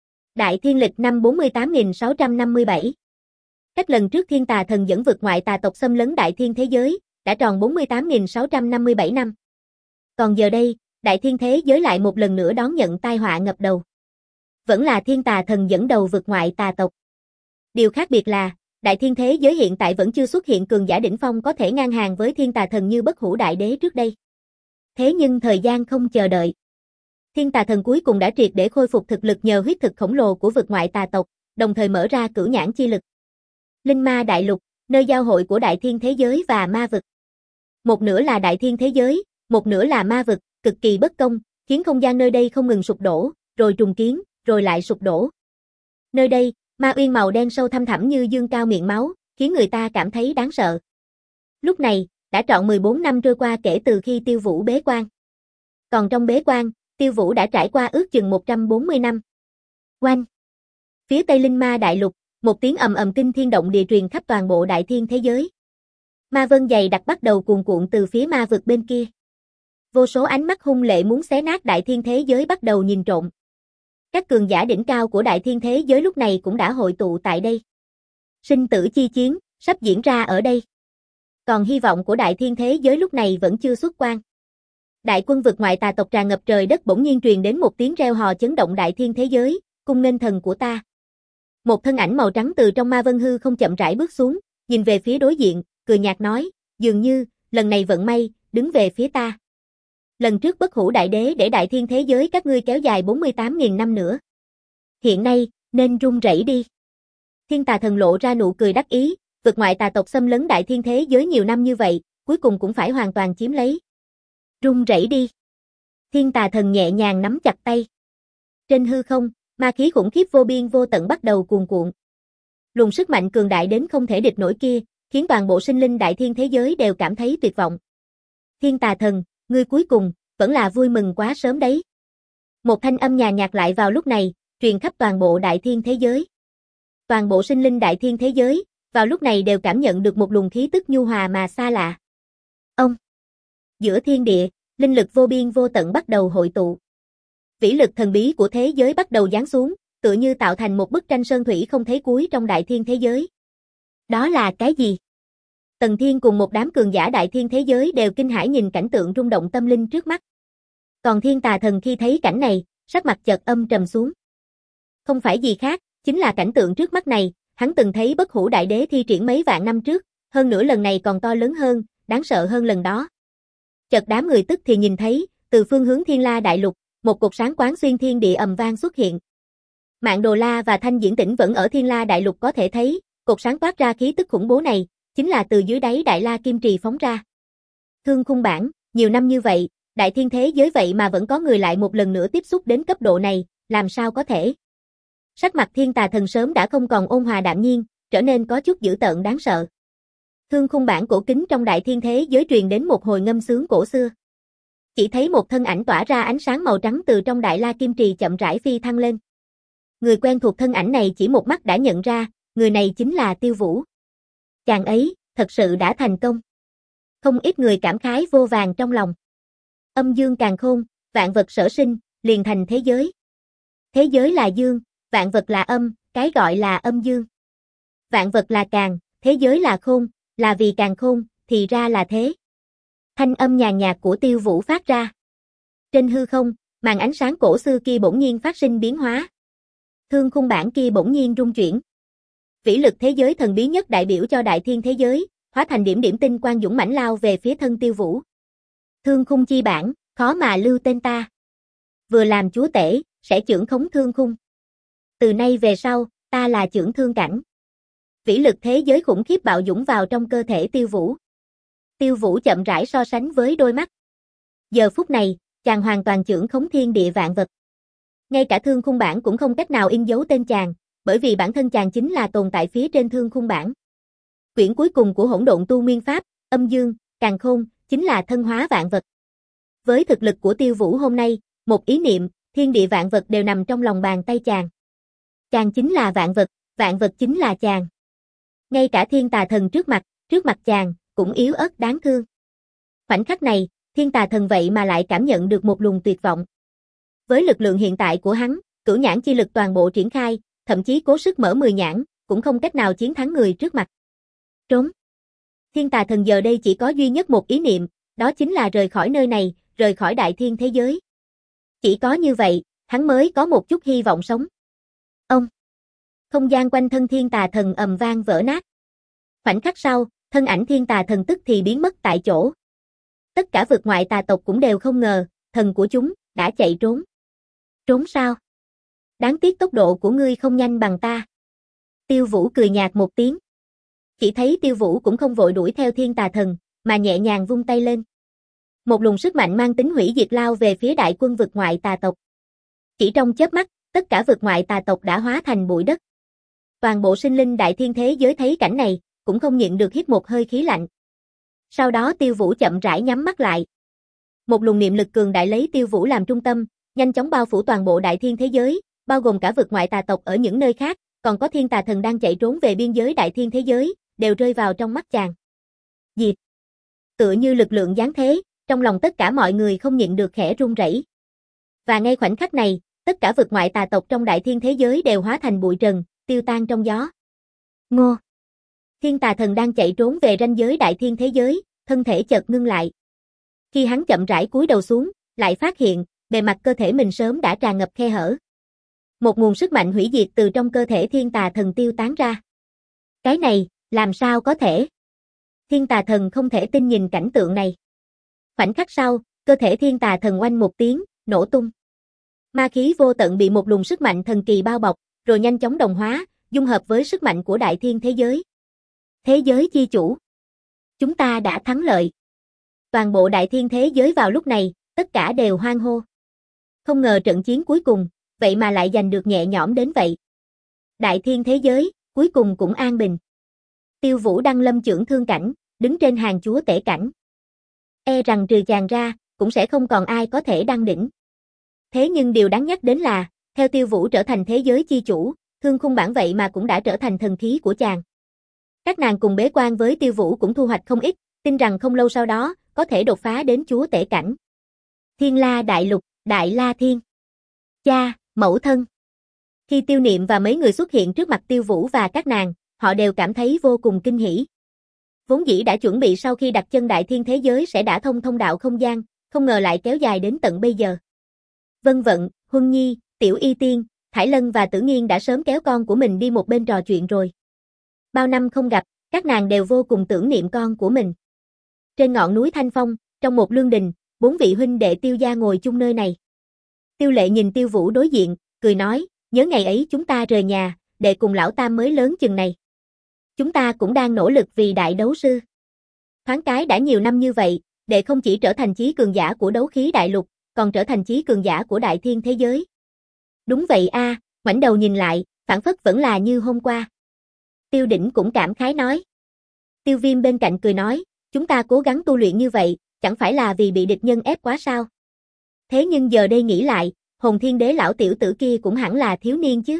Đại thiên lịch năm bốn mươi tám nghìn sáu trăm năm mươi bảy. Cách lần trước thiên tà thần dẫn vực ngoại tà tộc xâm lấn đại thiên thế giới, đã tròn bốn mươi tám nghìn sáu trăm năm mươi bảy năm. Còn giờ đây, đại thiên thế giới lại một lần nữa đón nhận tai họa ngập đầu. Vẫn là thiên tà thần dẫn đầu vực ngoại tà tộc. Điều khác biệt là, đại thiên thế giới hiện tại vẫn chưa xuất hiện cường giả đỉnh phong có thể ngang hàng với thiên tà thần như Bất Hủ Đại Đế trước đây. Thế nhưng thời gian không chờ đợi. Thiên tà thần cuối cùng đã triệt để khôi phục thực lực nhờ huyết thực khổng lồ của vực ngoại tà tộc, đồng thời mở ra cửu nhãn chi lực. Linh ma đại lục, nơi giao hội của đại thiên thế giới và ma vực. Một nửa là đại thiên thế giới, một nửa là ma vực, cực kỳ bất công, khiến không gian nơi đây không ngừng sụp đổ, rồi trùng kiến, rồi lại sụp đổ. Nơi đây, ma uyên màu đen sâu thăm thẳm như dương cao miệng máu, khiến người ta cảm thấy đáng sợ. Lúc này, đã trọn mười bốn năm trôi qua kể từ khi Tiêu Vũ bế quan. Còn trong bế quan, Tiêu Vũ đã trải qua ước chừng một trăm bốn mươi năm. Oanh! Phía Tây Linh Ma Đại Lục, một tiếng ầm ầm kinh thiên động địa truyền khắp toàn bộ đại thiên thế giới. Ma vân dày đặc bắt đầu cuồn cuộn từ phía ma vực bên kia. Vô số ánh mắt hung lệ muốn xé nát đại thiên thế giới bắt đầu nhìn trộm. Các cường giả đỉnh cao của đại thiên thế giới lúc này cũng đã hội tụ tại đây. Sinh tử chi chiến, sắp diễn ra ở đây. Còn hy vọng của đại thiên thế giới lúc này vẫn chưa xuất quan. Đại quân vực ngoại tà tộc tràn ngập trời đất bỗng nhiên truyền đến một tiếng reo hò chấn động đại thiên thế giới, cung nghênh thần của ta. Một thân ảnh màu trắng từ trong ma vân hư không chậm rãi bước xuống, nhìn về phía đối diện, cười nhạt nói, dường như, lần này vận may, đứng về phía ta. Lần trước bất hủ đại đế để đại thiên thế giới các ngươi kéo dài bốn mươi tám nghìn năm nữa. Hiện nay, nên run rẩy đi. Thiên tà thần lộ ra nụ cười đắc ý, vực ngoại tà tộc xâm lấn đại thiên thế giới nhiều năm như vậy, cuối cùng cũng phải hoàn toàn chiếm lấy. Run rẩy đi. Thiên tà thần nhẹ nhàng nắm chặt tay. Trên hư không, ma khí khủng khiếp vô biên vô tận bắt đầu cuồn cuộn. Luồng sức mạnh cường đại đến không thể địch nổi kia, khiến toàn bộ sinh linh đại thiên thế giới đều cảm thấy tuyệt vọng. Thiên tà thần, ngươi cuối cùng, vẫn là vui mừng quá sớm đấy. Một thanh âm nhàn nhạt lại vào lúc này, truyền khắp toàn bộ đại thiên thế giới. Toàn bộ sinh linh đại thiên thế giới, vào lúc này đều cảm nhận được một luồng khí tức nhu hòa mà xa lạ. Ông! Giữa thiên địa, linh lực vô biên vô tận bắt đầu hội tụ. Vĩ lực thần bí của thế giới bắt đầu giáng xuống, tựa như tạo thành một bức tranh sơn thủy không thấy cuối trong đại thiên thế giới. Đó là cái gì? Tần Thiên cùng một đám cường giả đại thiên thế giới đều kinh hãi nhìn cảnh tượng rung động tâm linh trước mắt. Còn thiên tà thần khi thấy cảnh này, sắc mặt chợt âm trầm xuống. Không phải gì khác, chính là cảnh tượng trước mắt này, hắn từng thấy bất hủ đại đế thi triển mấy vạn năm trước, hơn nữa lần này còn to lớn hơn, đáng sợ hơn lần đó. Chợt đám người tức thì nhìn thấy, từ phương hướng Thiên La Đại Lục, một cột sáng quán xuyên thiên địa ầm vang xuất hiện. Mạng Đồ La và Thanh Diễn Tĩnh vẫn ở Thiên La Đại Lục có thể thấy, cột sáng toát ra khí tức khủng bố này, chính là từ dưới đáy Đại La Kim Trì phóng ra. Thương khung bản, nhiều năm như vậy, đại thiên thế giới vậy mà vẫn có người lại một lần nữa tiếp xúc đến cấp độ này, làm sao có thể? Sắc mặt thiên tà thần sớm đã không còn ôn hòa đạm nhiên, trở nên có chút dữ tợn đáng sợ. Thương khung bản cổ kính trong đại thiên thế giới truyền đến một hồi ngâm sướng cổ xưa. Chỉ thấy một thân ảnh tỏa ra ánh sáng màu trắng từ trong Đại La Kim Trì chậm rãi phi thăng lên. Người quen thuộc thân ảnh này chỉ một mắt đã nhận ra, người này chính là Tiêu Vũ. Chàng ấy, thật sự đã thành công. Không ít người cảm khái vô vàn trong lòng. Âm dương càn khôn, vạn vật sở sinh, liền thành thế giới. Thế giới là dương, vạn vật là âm, cái gọi là âm dương. Vạn vật là càn, thế giới là khôn, là vì càn khôn, thì ra là thế. Thanh âm nhàn nhạt của Tiêu Vũ phát ra. Trên hư không, màn ánh sáng cổ xưa kia bỗng nhiên phát sinh biến hóa. Thương khung bản kia bỗng nhiên rung chuyển. Vĩ lực thế giới thần bí nhất đại biểu cho đại thiên thế giới, hóa thành điểm điểm tinh quang dũng mãnh lao về phía thân Tiêu Vũ. Thương khung chi bản, khó mà lưu tên ta. Vừa làm chúa tể, sẽ chưởng khống thương khung. Từ nay về sau, ta là chưởng thương cảnh. Vĩ lực thế giới khủng khiếp bạo dũng vào trong cơ thể Tiêu Vũ. Tiêu Vũ chậm rãi so sánh với đôi mắt. Giờ phút này, chàng hoàn toàn chưởng khống thiên địa vạn vật. Ngay cả thương khung bản cũng không cách nào in dấu tên chàng, bởi vì bản thân chàng chính là tồn tại phía trên thương khung bản. Quyển cuối cùng của Hỗn Độn Tu Nguyên Pháp, âm dương, càn khôn, chính là thân hóa vạn vật. Với thực lực của Tiêu Vũ hôm nay, một ý niệm, thiên địa vạn vật đều nằm trong lòng bàn tay chàng. Chàng chính là vạn vật, vạn vật chính là chàng. Ngay cả thiên tà thần trước mặt, trước mặt chàng, cũng yếu ớt đáng thương. Khoảnh khắc này, thiên tà thần vậy mà lại cảm nhận được một luồng tuyệt vọng. Với lực lượng hiện tại của hắn, cửu nhãn chi lực toàn bộ triển khai, thậm chí cố sức mở mười nhãn, cũng không cách nào chiến thắng người trước mặt. Trốn. Thiên tà thần giờ đây chỉ có duy nhất một ý niệm, đó chính là rời khỏi nơi này, rời khỏi đại thiên thế giới. Chỉ có như vậy, hắn mới có một chút hy vọng sống. Ông. Không gian quanh thân thiên tà thần ầm vang vỡ nát. Khoảnh khắc sau, thân ảnh thiên tà thần tức thì biến mất tại chỗ. Tất cả vực ngoại tà tộc cũng đều không ngờ, thần của chúng đã chạy trốn. Trốn sao? Đáng tiếc tốc độ của ngươi không nhanh bằng ta. Tiêu Vũ cười nhạt một tiếng. Chỉ thấy Tiêu Vũ cũng không vội đuổi theo thiên tà thần, mà nhẹ nhàng vung tay lên. Một luồng sức mạnh mang tính hủy diệt lao về phía đại quân vực ngoại tà tộc. Chỉ trong chớp mắt, tất cả vực ngoại tà tộc đã hóa thành bụi đất. Toàn bộ sinh linh đại thiên thế giới thấy cảnh này, cũng không nhịn được hít một hơi khí lạnh. Sau đó Tiêu Vũ chậm rãi nhắm mắt lại. Một luồng niệm lực cường đại lấy Tiêu Vũ làm trung tâm, nhanh chóng bao phủ toàn bộ đại thiên thế giới, bao gồm cả vực ngoại tà tộc ở những nơi khác, còn có thiên tà thần đang chạy trốn về biên giới đại thiên thế giới, đều rơi vào trong mắt chàng. Diệt. Tựa như lực lượng giáng thế, trong lòng tất cả mọi người không nhịn được khẽ run rẩy. Và ngay khoảnh khắc này, tất cả vực ngoại tà tộc trong đại thiên thế giới đều hóa thành bụi trần, tiêu tan trong gió. Ngô. Thiên tà thần đang chạy trốn về ranh giới đại thiên thế giới, thân thể chợt ngưng lại. Khi hắn chậm rãi cúi đầu xuống, lại phát hiện, bề mặt cơ thể mình sớm đã tràn ngập khe hở. Một nguồn sức mạnh hủy diệt từ trong cơ thể thiên tà thần tiêu tán ra. Cái này, làm sao có thể? Thiên tà thần không thể tin nhìn cảnh tượng này. Khoảnh khắc sau, cơ thể thiên tà thần oanh một tiếng, nổ tung. Ma khí vô tận bị một luồng sức mạnh thần kỳ bao bọc, rồi nhanh chóng đồng hóa, dung hợp với sức mạnh của đại thiên thế giới. Thế giới chi chủ. Chúng ta đã thắng lợi. Toàn bộ đại thiên thế giới vào lúc này, tất cả đều hoan hô. Không ngờ trận chiến cuối cùng, vậy mà lại giành được nhẹ nhõm đến vậy. Đại thiên thế giới, cuối cùng cũng an bình. Tiêu Vũ đăng lâm trưởng thương cảnh, đứng trên hàng chúa tể cảnh. E rằng trừ chàng ra, cũng sẽ không còn ai có thể đăng đỉnh. Thế nhưng điều đáng nhắc đến là, theo Tiêu Vũ trở thành thế giới chi chủ, Thương Khung Bản vậy mà cũng đã trở thành thần khí của chàng. Các nàng cùng bế quan với Tiêu Vũ cũng thu hoạch không ít, tin rằng không lâu sau đó, có thể đột phá đến chúa tể cảnh. Thiên La Đại Lục, Đại La Thiên. Cha, mẫu thân. Khi Tiêu Niệm và mấy người xuất hiện trước mặt Tiêu Vũ và các nàng, họ đều cảm thấy vô cùng kinh hỉ. Vốn dĩ đã chuẩn bị sau khi đặt chân đại thiên thế giới sẽ đã thông thông đạo không gian, không ngờ lại kéo dài đến tận bây giờ. Vân Vận, Huân Nhi, Tiểu Y Tiên, Thải Lân và Tử Nghiên đã sớm kéo con của mình đi một bên trò chuyện rồi. Bao năm không gặp, các nàng đều vô cùng tưởng niệm con của mình. Trên ngọn núi Thanh Phong, trong một lương đình, bốn vị huynh đệ Tiêu gia ngồi chung nơi này. Tiêu Lệ nhìn Tiêu Vũ đối diện, cười nói, nhớ ngày ấy chúng ta rời nhà, đệ cùng lão tam mới lớn chừng này. Chúng ta cũng đang nỗ lực vì đại đấu sư. Thoáng cái đã nhiều năm như vậy, đệ không chỉ trở thành chí cường giả của đấu khí đại lục, còn trở thành chí cường giả của đại thiên thế giới. Đúng vậy a, à, ngoảnh đầu nhìn lại, phảng phất vẫn là như hôm qua. Tiêu Đỉnh cũng cảm khái nói. Tiêu Viêm bên cạnh cười nói, chúng ta cố gắng tu luyện như vậy, chẳng phải là vì bị địch nhân ép quá sao? Thế nhưng giờ đây nghĩ lại, Hồn Thiên Đế lão tiểu tử kia cũng hẳn là thiếu niên chứ.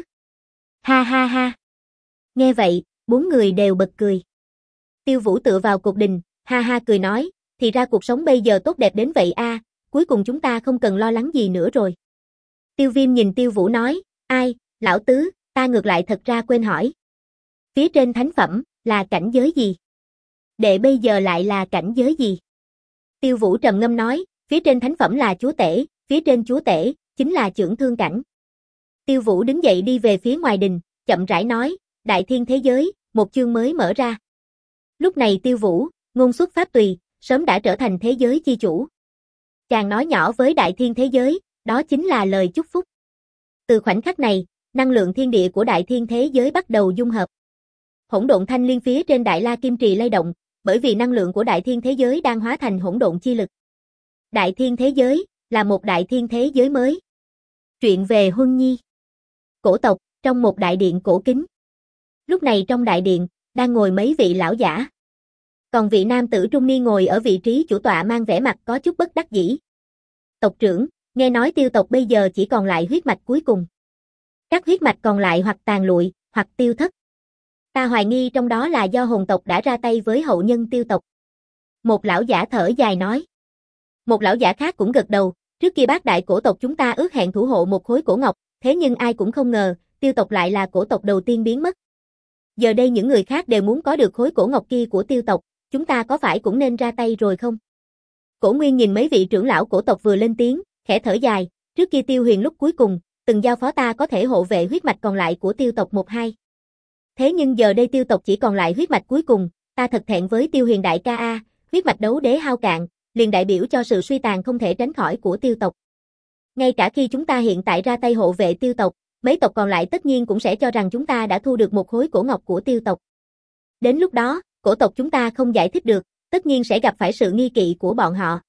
Ha ha ha. Nghe vậy, bốn người đều bật cười. Tiêu Vũ tựa vào cột đình, ha ha cười nói, thì ra cuộc sống bây giờ tốt đẹp đến vậy a, à, cuối cùng chúng ta không cần lo lắng gì nữa rồi. Tiêu Viêm nhìn Tiêu Vũ nói, ai, lão tứ, ta ngược lại thật ra quên hỏi. Phía trên thánh phẩm, là cảnh giới gì? Đệ bây giờ lại là cảnh giới gì? Tiêu Vũ trầm ngâm nói, phía trên thánh phẩm là chúa tể, phía trên chúa tể, chính là trưởng thương cảnh. Tiêu Vũ đứng dậy đi về phía ngoài đình, chậm rãi nói, đại thiên thế giới, một chương mới mở ra. Lúc này Tiêu Vũ, ngôn xuất pháp tùy, sớm đã trở thành thế giới chi chủ. Chàng nói nhỏ với đại thiên thế giới, đó chính là lời chúc phúc. Từ khoảnh khắc này, năng lượng thiên địa của đại thiên thế giới bắt đầu dung hợp. Hỗn độn thanh liên phía trên Đại La Kim Trì lay động, bởi vì năng lượng của đại thiên thế giới đang hóa thành hỗn độn chi lực. Đại thiên thế giới, là một đại thiên thế giới mới. Truyện về Huân Nhi. Cổ tộc, trong một đại điện cổ kính. Lúc này trong đại điện, đang ngồi mấy vị lão giả. Còn vị nam tử trung niên ngồi ở vị trí chủ tọa mang vẻ mặt có chút bất đắc dĩ. Tộc trưởng, nghe nói Tiêu tộc bây giờ chỉ còn lại huyết mạch cuối cùng. Các huyết mạch còn lại hoặc tàn lụi, hoặc tiêu thất. Ta hoài nghi trong đó là do hồn tộc đã ra tay với hậu nhân Tiêu tộc. Một lão giả thở dài nói. Một lão giả khác cũng gật đầu, trước kia bác đại cổ tộc chúng ta ước hẹn thủ hộ một khối cổ ngọc, thế nhưng ai cũng không ngờ, Tiêu tộc lại là cổ tộc đầu tiên biến mất. Giờ đây những người khác đều muốn có được khối cổ ngọc kia của Tiêu tộc, chúng ta có phải cũng nên ra tay rồi không? Cổ Nguyên nhìn mấy vị trưởng lão cổ tộc vừa lên tiếng, khẽ thở dài, trước kia Tiêu Huyền lúc cuối cùng, từng giao phó ta có thể hộ vệ huyết mạch còn lại của Tiêu tộc một hai. Thế nhưng giờ đây Tiêu tộc chỉ còn lại huyết mạch cuối cùng, ta thật thẹn với Tiêu Huyền đại ca a, huyết mạch đấu đế hao cạn, liền đại biểu cho sự suy tàn không thể tránh khỏi của Tiêu tộc. Ngay cả khi chúng ta hiện tại ra tay hộ vệ Tiêu tộc, mấy tộc còn lại tất nhiên cũng sẽ cho rằng chúng ta đã thu được một khối cổ ngọc của Tiêu tộc. Đến lúc đó, cổ tộc chúng ta không giải thích được, tất nhiên sẽ gặp phải sự nghi kỵ của bọn họ.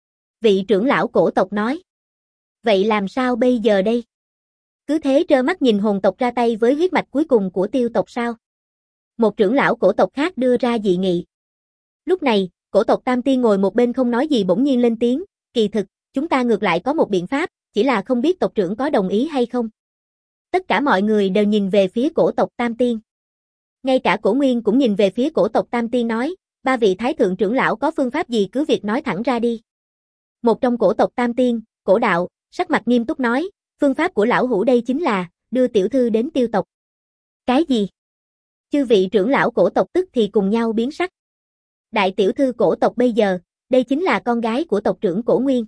Vị trưởng lão cổ tộc nói. Vậy làm sao bây giờ đây? Cứ thế trơ mắt nhìn hồn tộc ra tay với huyết mạch cuối cùng của Tiêu tộc sao? Một trưởng lão cổ tộc khác đưa ra dị nghị. Lúc này, cổ tộc Tam Tiên ngồi một bên không nói gì bỗng nhiên lên tiếng, kỳ thực, chúng ta ngược lại có một biện pháp, chỉ là không biết tộc trưởng có đồng ý hay không. Tất cả mọi người đều nhìn về phía cổ tộc Tam Tiên. Ngay cả Cổ Nguyên cũng nhìn về phía cổ tộc Tam Tiên nói, ba vị thái thượng trưởng lão có phương pháp gì cứ việc nói thẳng ra đi. Một trong cổ tộc Tam Tiên, Cổ Đạo, sắc mặt nghiêm túc nói, phương pháp của lão hủ đây chính là, đưa tiểu thư đến tiêu tộc. Cái gì? Chư vị trưởng lão cổ tộc tức thì cùng nhau biến sắc. Đại tiểu thư cổ tộc bây giờ, đây chính là con gái của tộc trưởng Cổ Nguyên.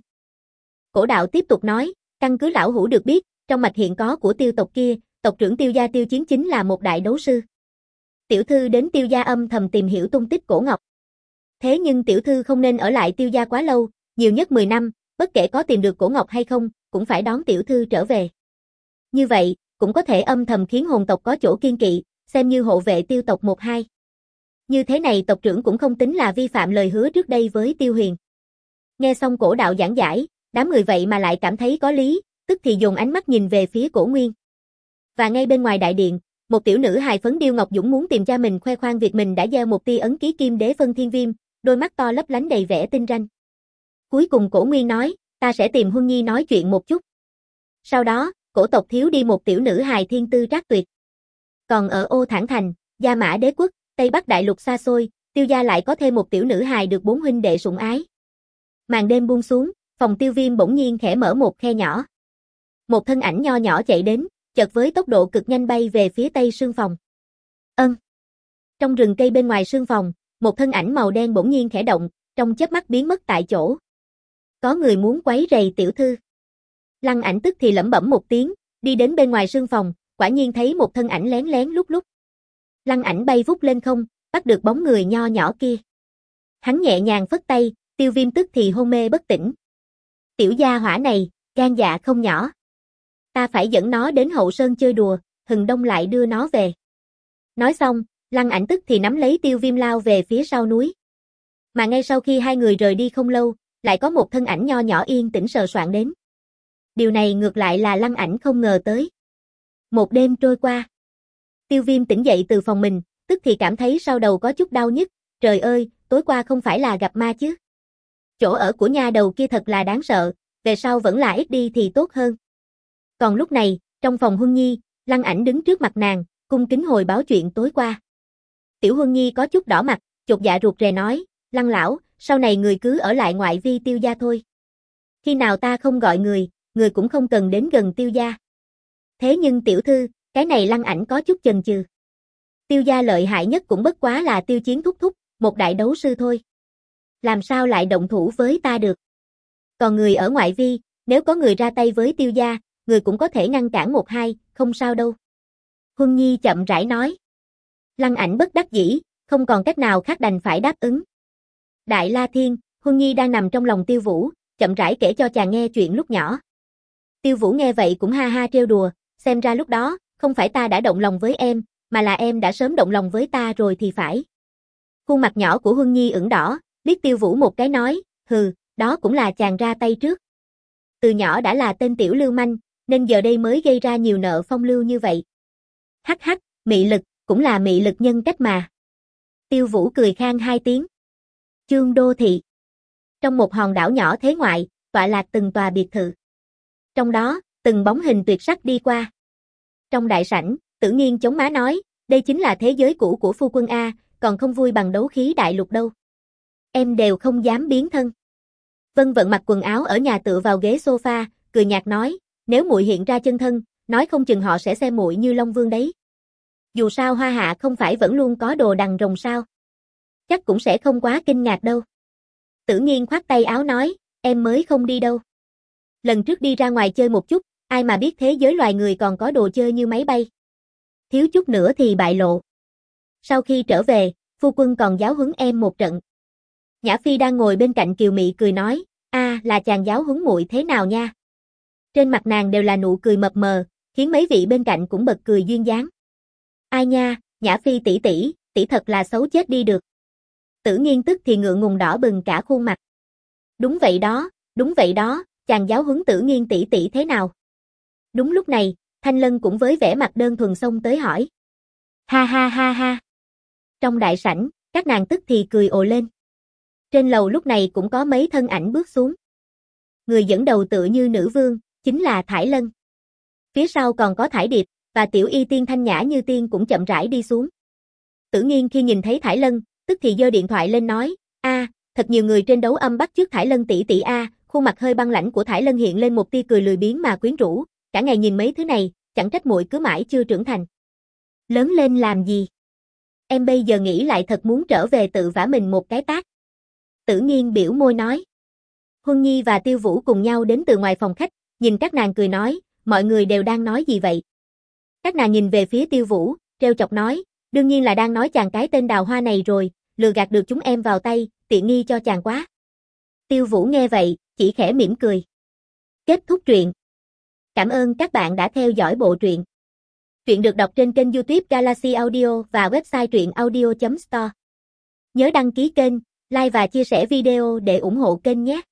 Cổ Đạo tiếp tục nói, căn cứ lão hủ được biết, trong mạch hiện có của tiêu tộc kia, tộc trưởng tiêu gia Tiêu Chiến chính là một đại đấu sư. Tiểu thư đến tiêu gia âm thầm tìm hiểu tung tích Cổ Ngọc. Thế nhưng tiểu thư không nên ở lại tiêu gia quá lâu, nhiều nhất mười năm, bất kể có tìm được Cổ Ngọc hay không, cũng phải đón tiểu thư trở về. Như vậy, cũng có thể âm thầm khiến hồn tộc có chỗ kiên kỵ, xem như hộ vệ tiêu tộc một hai. Như thế này tộc trưởng cũng không tính là vi phạm lời hứa trước đây với Tiêu Huyền. Nghe xong Cổ Đạo giảng giải, đám người vậy mà lại cảm thấy có lý, tức thì dồn ánh mắt nhìn về phía Cổ Nguyên. Và ngay bên ngoài đại điện, một tiểu nữ hài phấn điêu ngọc dũng muốn tìm cha mình khoe khoang việc mình đã gieo một tia ấn ký Kim Đế Phân Thiên Viêm, đôi mắt to lấp lánh đầy vẻ tinh ranh. Cuối cùng Cổ Nguyên nói, ta sẽ tìm Huân Nhi nói chuyện một chút. Sau đó, cổ tộc thiếu đi một tiểu nữ hài thiên tư trác tuyệt. Còn ở Ô Thản Thành, Gia Mã Đế quốc, Tây Bắc đại lục xa xôi, Tiêu gia lại có thêm một tiểu nữ hài được bốn huynh đệ sủng ái. Màn đêm buông xuống, phòng Tiêu Viêm bỗng nhiên khẽ mở một khe nhỏ. Một thân ảnh nho nhỏ chạy đến, chợt với tốc độ cực nhanh bay về phía tây sương phòng. Ân. Trong rừng cây bên ngoài sương phòng, một thân ảnh màu đen bỗng nhiên khẽ động, trong chớp mắt biến mất tại chỗ. Có người muốn quấy rầy tiểu thư. Lăng Ảnh tức thì lẩm bẩm một tiếng, đi đến bên ngoài sương phòng, quả nhiên thấy một thân ảnh lén lén lúc lúc. Lăng Ảnh bay vút lên không, bắt được bóng người nho nhỏ kia. Hắn nhẹ nhàng phất tay, Tiêu Viêm tức thì hôn mê bất tỉnh. Tiểu gia hỏa này, gan dạ không nhỏ. Ta phải dẫn nó đến Hậu Sơn chơi đùa, hừng đông lại đưa nó về. Nói xong, Lăng Ảnh tức thì nắm lấy Tiêu Viêm lao về phía sau núi. Mà ngay sau khi hai người rời đi không lâu, lại có một thân ảnh nho nhỏ yên tĩnh sờ soạng đến. Điều này ngược lại là Lăng Ảnh không ngờ tới. Một đêm trôi qua. Tiêu Viêm tỉnh dậy từ phòng mình, tức thì cảm thấy sau đầu có chút đau nhức, trời ơi, tối qua không phải là gặp ma chứ. Chỗ ở của nha đầu kia thật là đáng sợ, về sau vẫn là ít đi thì tốt hơn. Còn lúc này, trong phòng Huân Nhi, Lăng Ảnh đứng trước mặt nàng, cung kính hồi báo chuyện tối qua. Tiểu Huân Nhi có chút đỏ mặt, chột dạ ruột rè nói, Lăng lão, sau này người cứ ở lại ngoại vi Tiêu gia thôi. Khi nào ta không gọi người, người cũng không cần đến gần Tiêu gia. Thế nhưng tiểu thư, cái này Lăng Ảnh có chút chần chừ. Tiêu gia lợi hại nhất cũng bất quá là Tiêu Chiến thúc thúc, một đại đấu sư thôi. Làm sao lại động thủ với ta được? Còn người ở ngoại vi, nếu có người ra tay với Tiêu gia, người cũng có thể ngăn cản một hai, không sao đâu. Huân Nhi chậm rãi nói. Lăng Ảnh bất đắc dĩ, không còn cách nào khác đành phải đáp ứng. Đại La Thiên, Huân Nhi đang nằm trong lòng Tiêu Vũ, chậm rãi kể cho chàng nghe chuyện lúc nhỏ. Tiêu Vũ nghe vậy cũng ha ha trêu đùa, xem ra lúc đó, không phải ta đã động lòng với em, mà là em đã sớm động lòng với ta rồi thì phải. Khuôn mặt nhỏ của Huân Nhi ửng đỏ, liếc Tiêu Vũ một cái nói, hừ, đó cũng là chàng ra tay trước. Từ nhỏ đã là tên tiểu lưu manh, nên giờ đây mới gây ra nhiều nợ phong lưu như vậy. Hắc hắc, mị lực, cũng là mị lực nhân cách mà. Tiêu Vũ cười khan hai tiếng. Chương Đô Thị. Trong một hòn đảo nhỏ thế ngoại, tọa lạc từng tòa biệt thự. Trong đó, từng bóng hình tuyệt sắc đi qua. Trong đại sảnh, Tử Nghiên chống má nói, đây chính là thế giới cũ của phu quân A, còn không vui bằng đấu khí đại lục đâu. Em đều không dám biến thân. Vân Vận mặc quần áo ở nhà tựa vào ghế sofa, cười nhạt nói, nếu muội hiện ra chân thân, nói không chừng họ sẽ xem muội như Long Vương đấy. Dù sao Hoa Hạ không phải vẫn luôn có đồ đằng rồng sao? Chắc cũng sẽ không quá kinh ngạc đâu. Tử Nghiên khoát tay áo nói, em mới không đi đâu. Lần trước đi ra ngoài chơi một chút, ai mà biết thế giới loài người còn có đồ chơi như máy bay. Thiếu chút nữa thì bại lộ. Sau khi trở về, phu quân còn giáo huấn em một trận. Nhã Phi đang ngồi bên cạnh Kiều Mị cười nói, a là chàng giáo huấn muội thế nào nha? Trên mặt nàng đều là nụ cười mập mờ, khiến mấy vị bên cạnh cũng bật cười duyên dáng. Ai nha, Nhã Phi tỷ tỷ, tỷ thật là xấu chết đi được. Tử Nghiên tức thì ngượng ngùng đỏ bừng cả khuôn mặt. Đúng vậy đó, đúng vậy đó, chàng giáo huấn Tử Nghiên tỷ tỷ thế nào? Đúng lúc này, Thanh Lân cũng với vẻ mặt đơn thuần xông tới hỏi. Ha ha ha ha. Trong đại sảnh, các nàng tức thì cười ồ lên. Trên lầu lúc này cũng có mấy thân ảnh bước xuống. Người dẫn đầu tựa như nữ vương, chính là Thải Lân. Phía sau còn có Thải Điệp, và tiểu y tiên thanh nhã như tiên cũng chậm rãi đi xuống. Tử Nghiên khi nhìn thấy Thải Lân, tức thì giơ điện thoại lên nói, a, thật nhiều người trên đấu âm bắt chước Thải Lân tỷ tỷ a, khuôn mặt hơi băng lãnh của Thải Lân hiện lên một tia cười lười biếng mà quyến rũ, cả ngày nhìn mấy thứ này, chẳng trách muội cứ mãi chưa trưởng thành. Lớn lên làm gì? Em bây giờ nghĩ lại thật muốn trở về tự vả mình một cái tát. Tử Nghiên biểu môi nói. Huân Nhi và Tiêu Vũ cùng nhau đến từ ngoài phòng khách, nhìn các nàng cười nói, mọi người đều đang nói gì vậy? Các nàng nhìn về phía Tiêu Vũ, trêu chọc nói, đương nhiên là đang nói chàng cái tên Đào Hoa này rồi, lừa gạt được chúng em vào tay, tiện nghi cho chàng quá. Tiêu Vũ nghe vậy, chỉ khẽ mỉm cười. Kết thúc truyện. Cảm ơn các bạn đã theo dõi bộ truyện. Truyện được đọc trên kênh YouTube Galaxy Audio và website truyện audio chấm store. Nhớ đăng ký kênh, like và chia sẻ video để ủng hộ kênh nhé.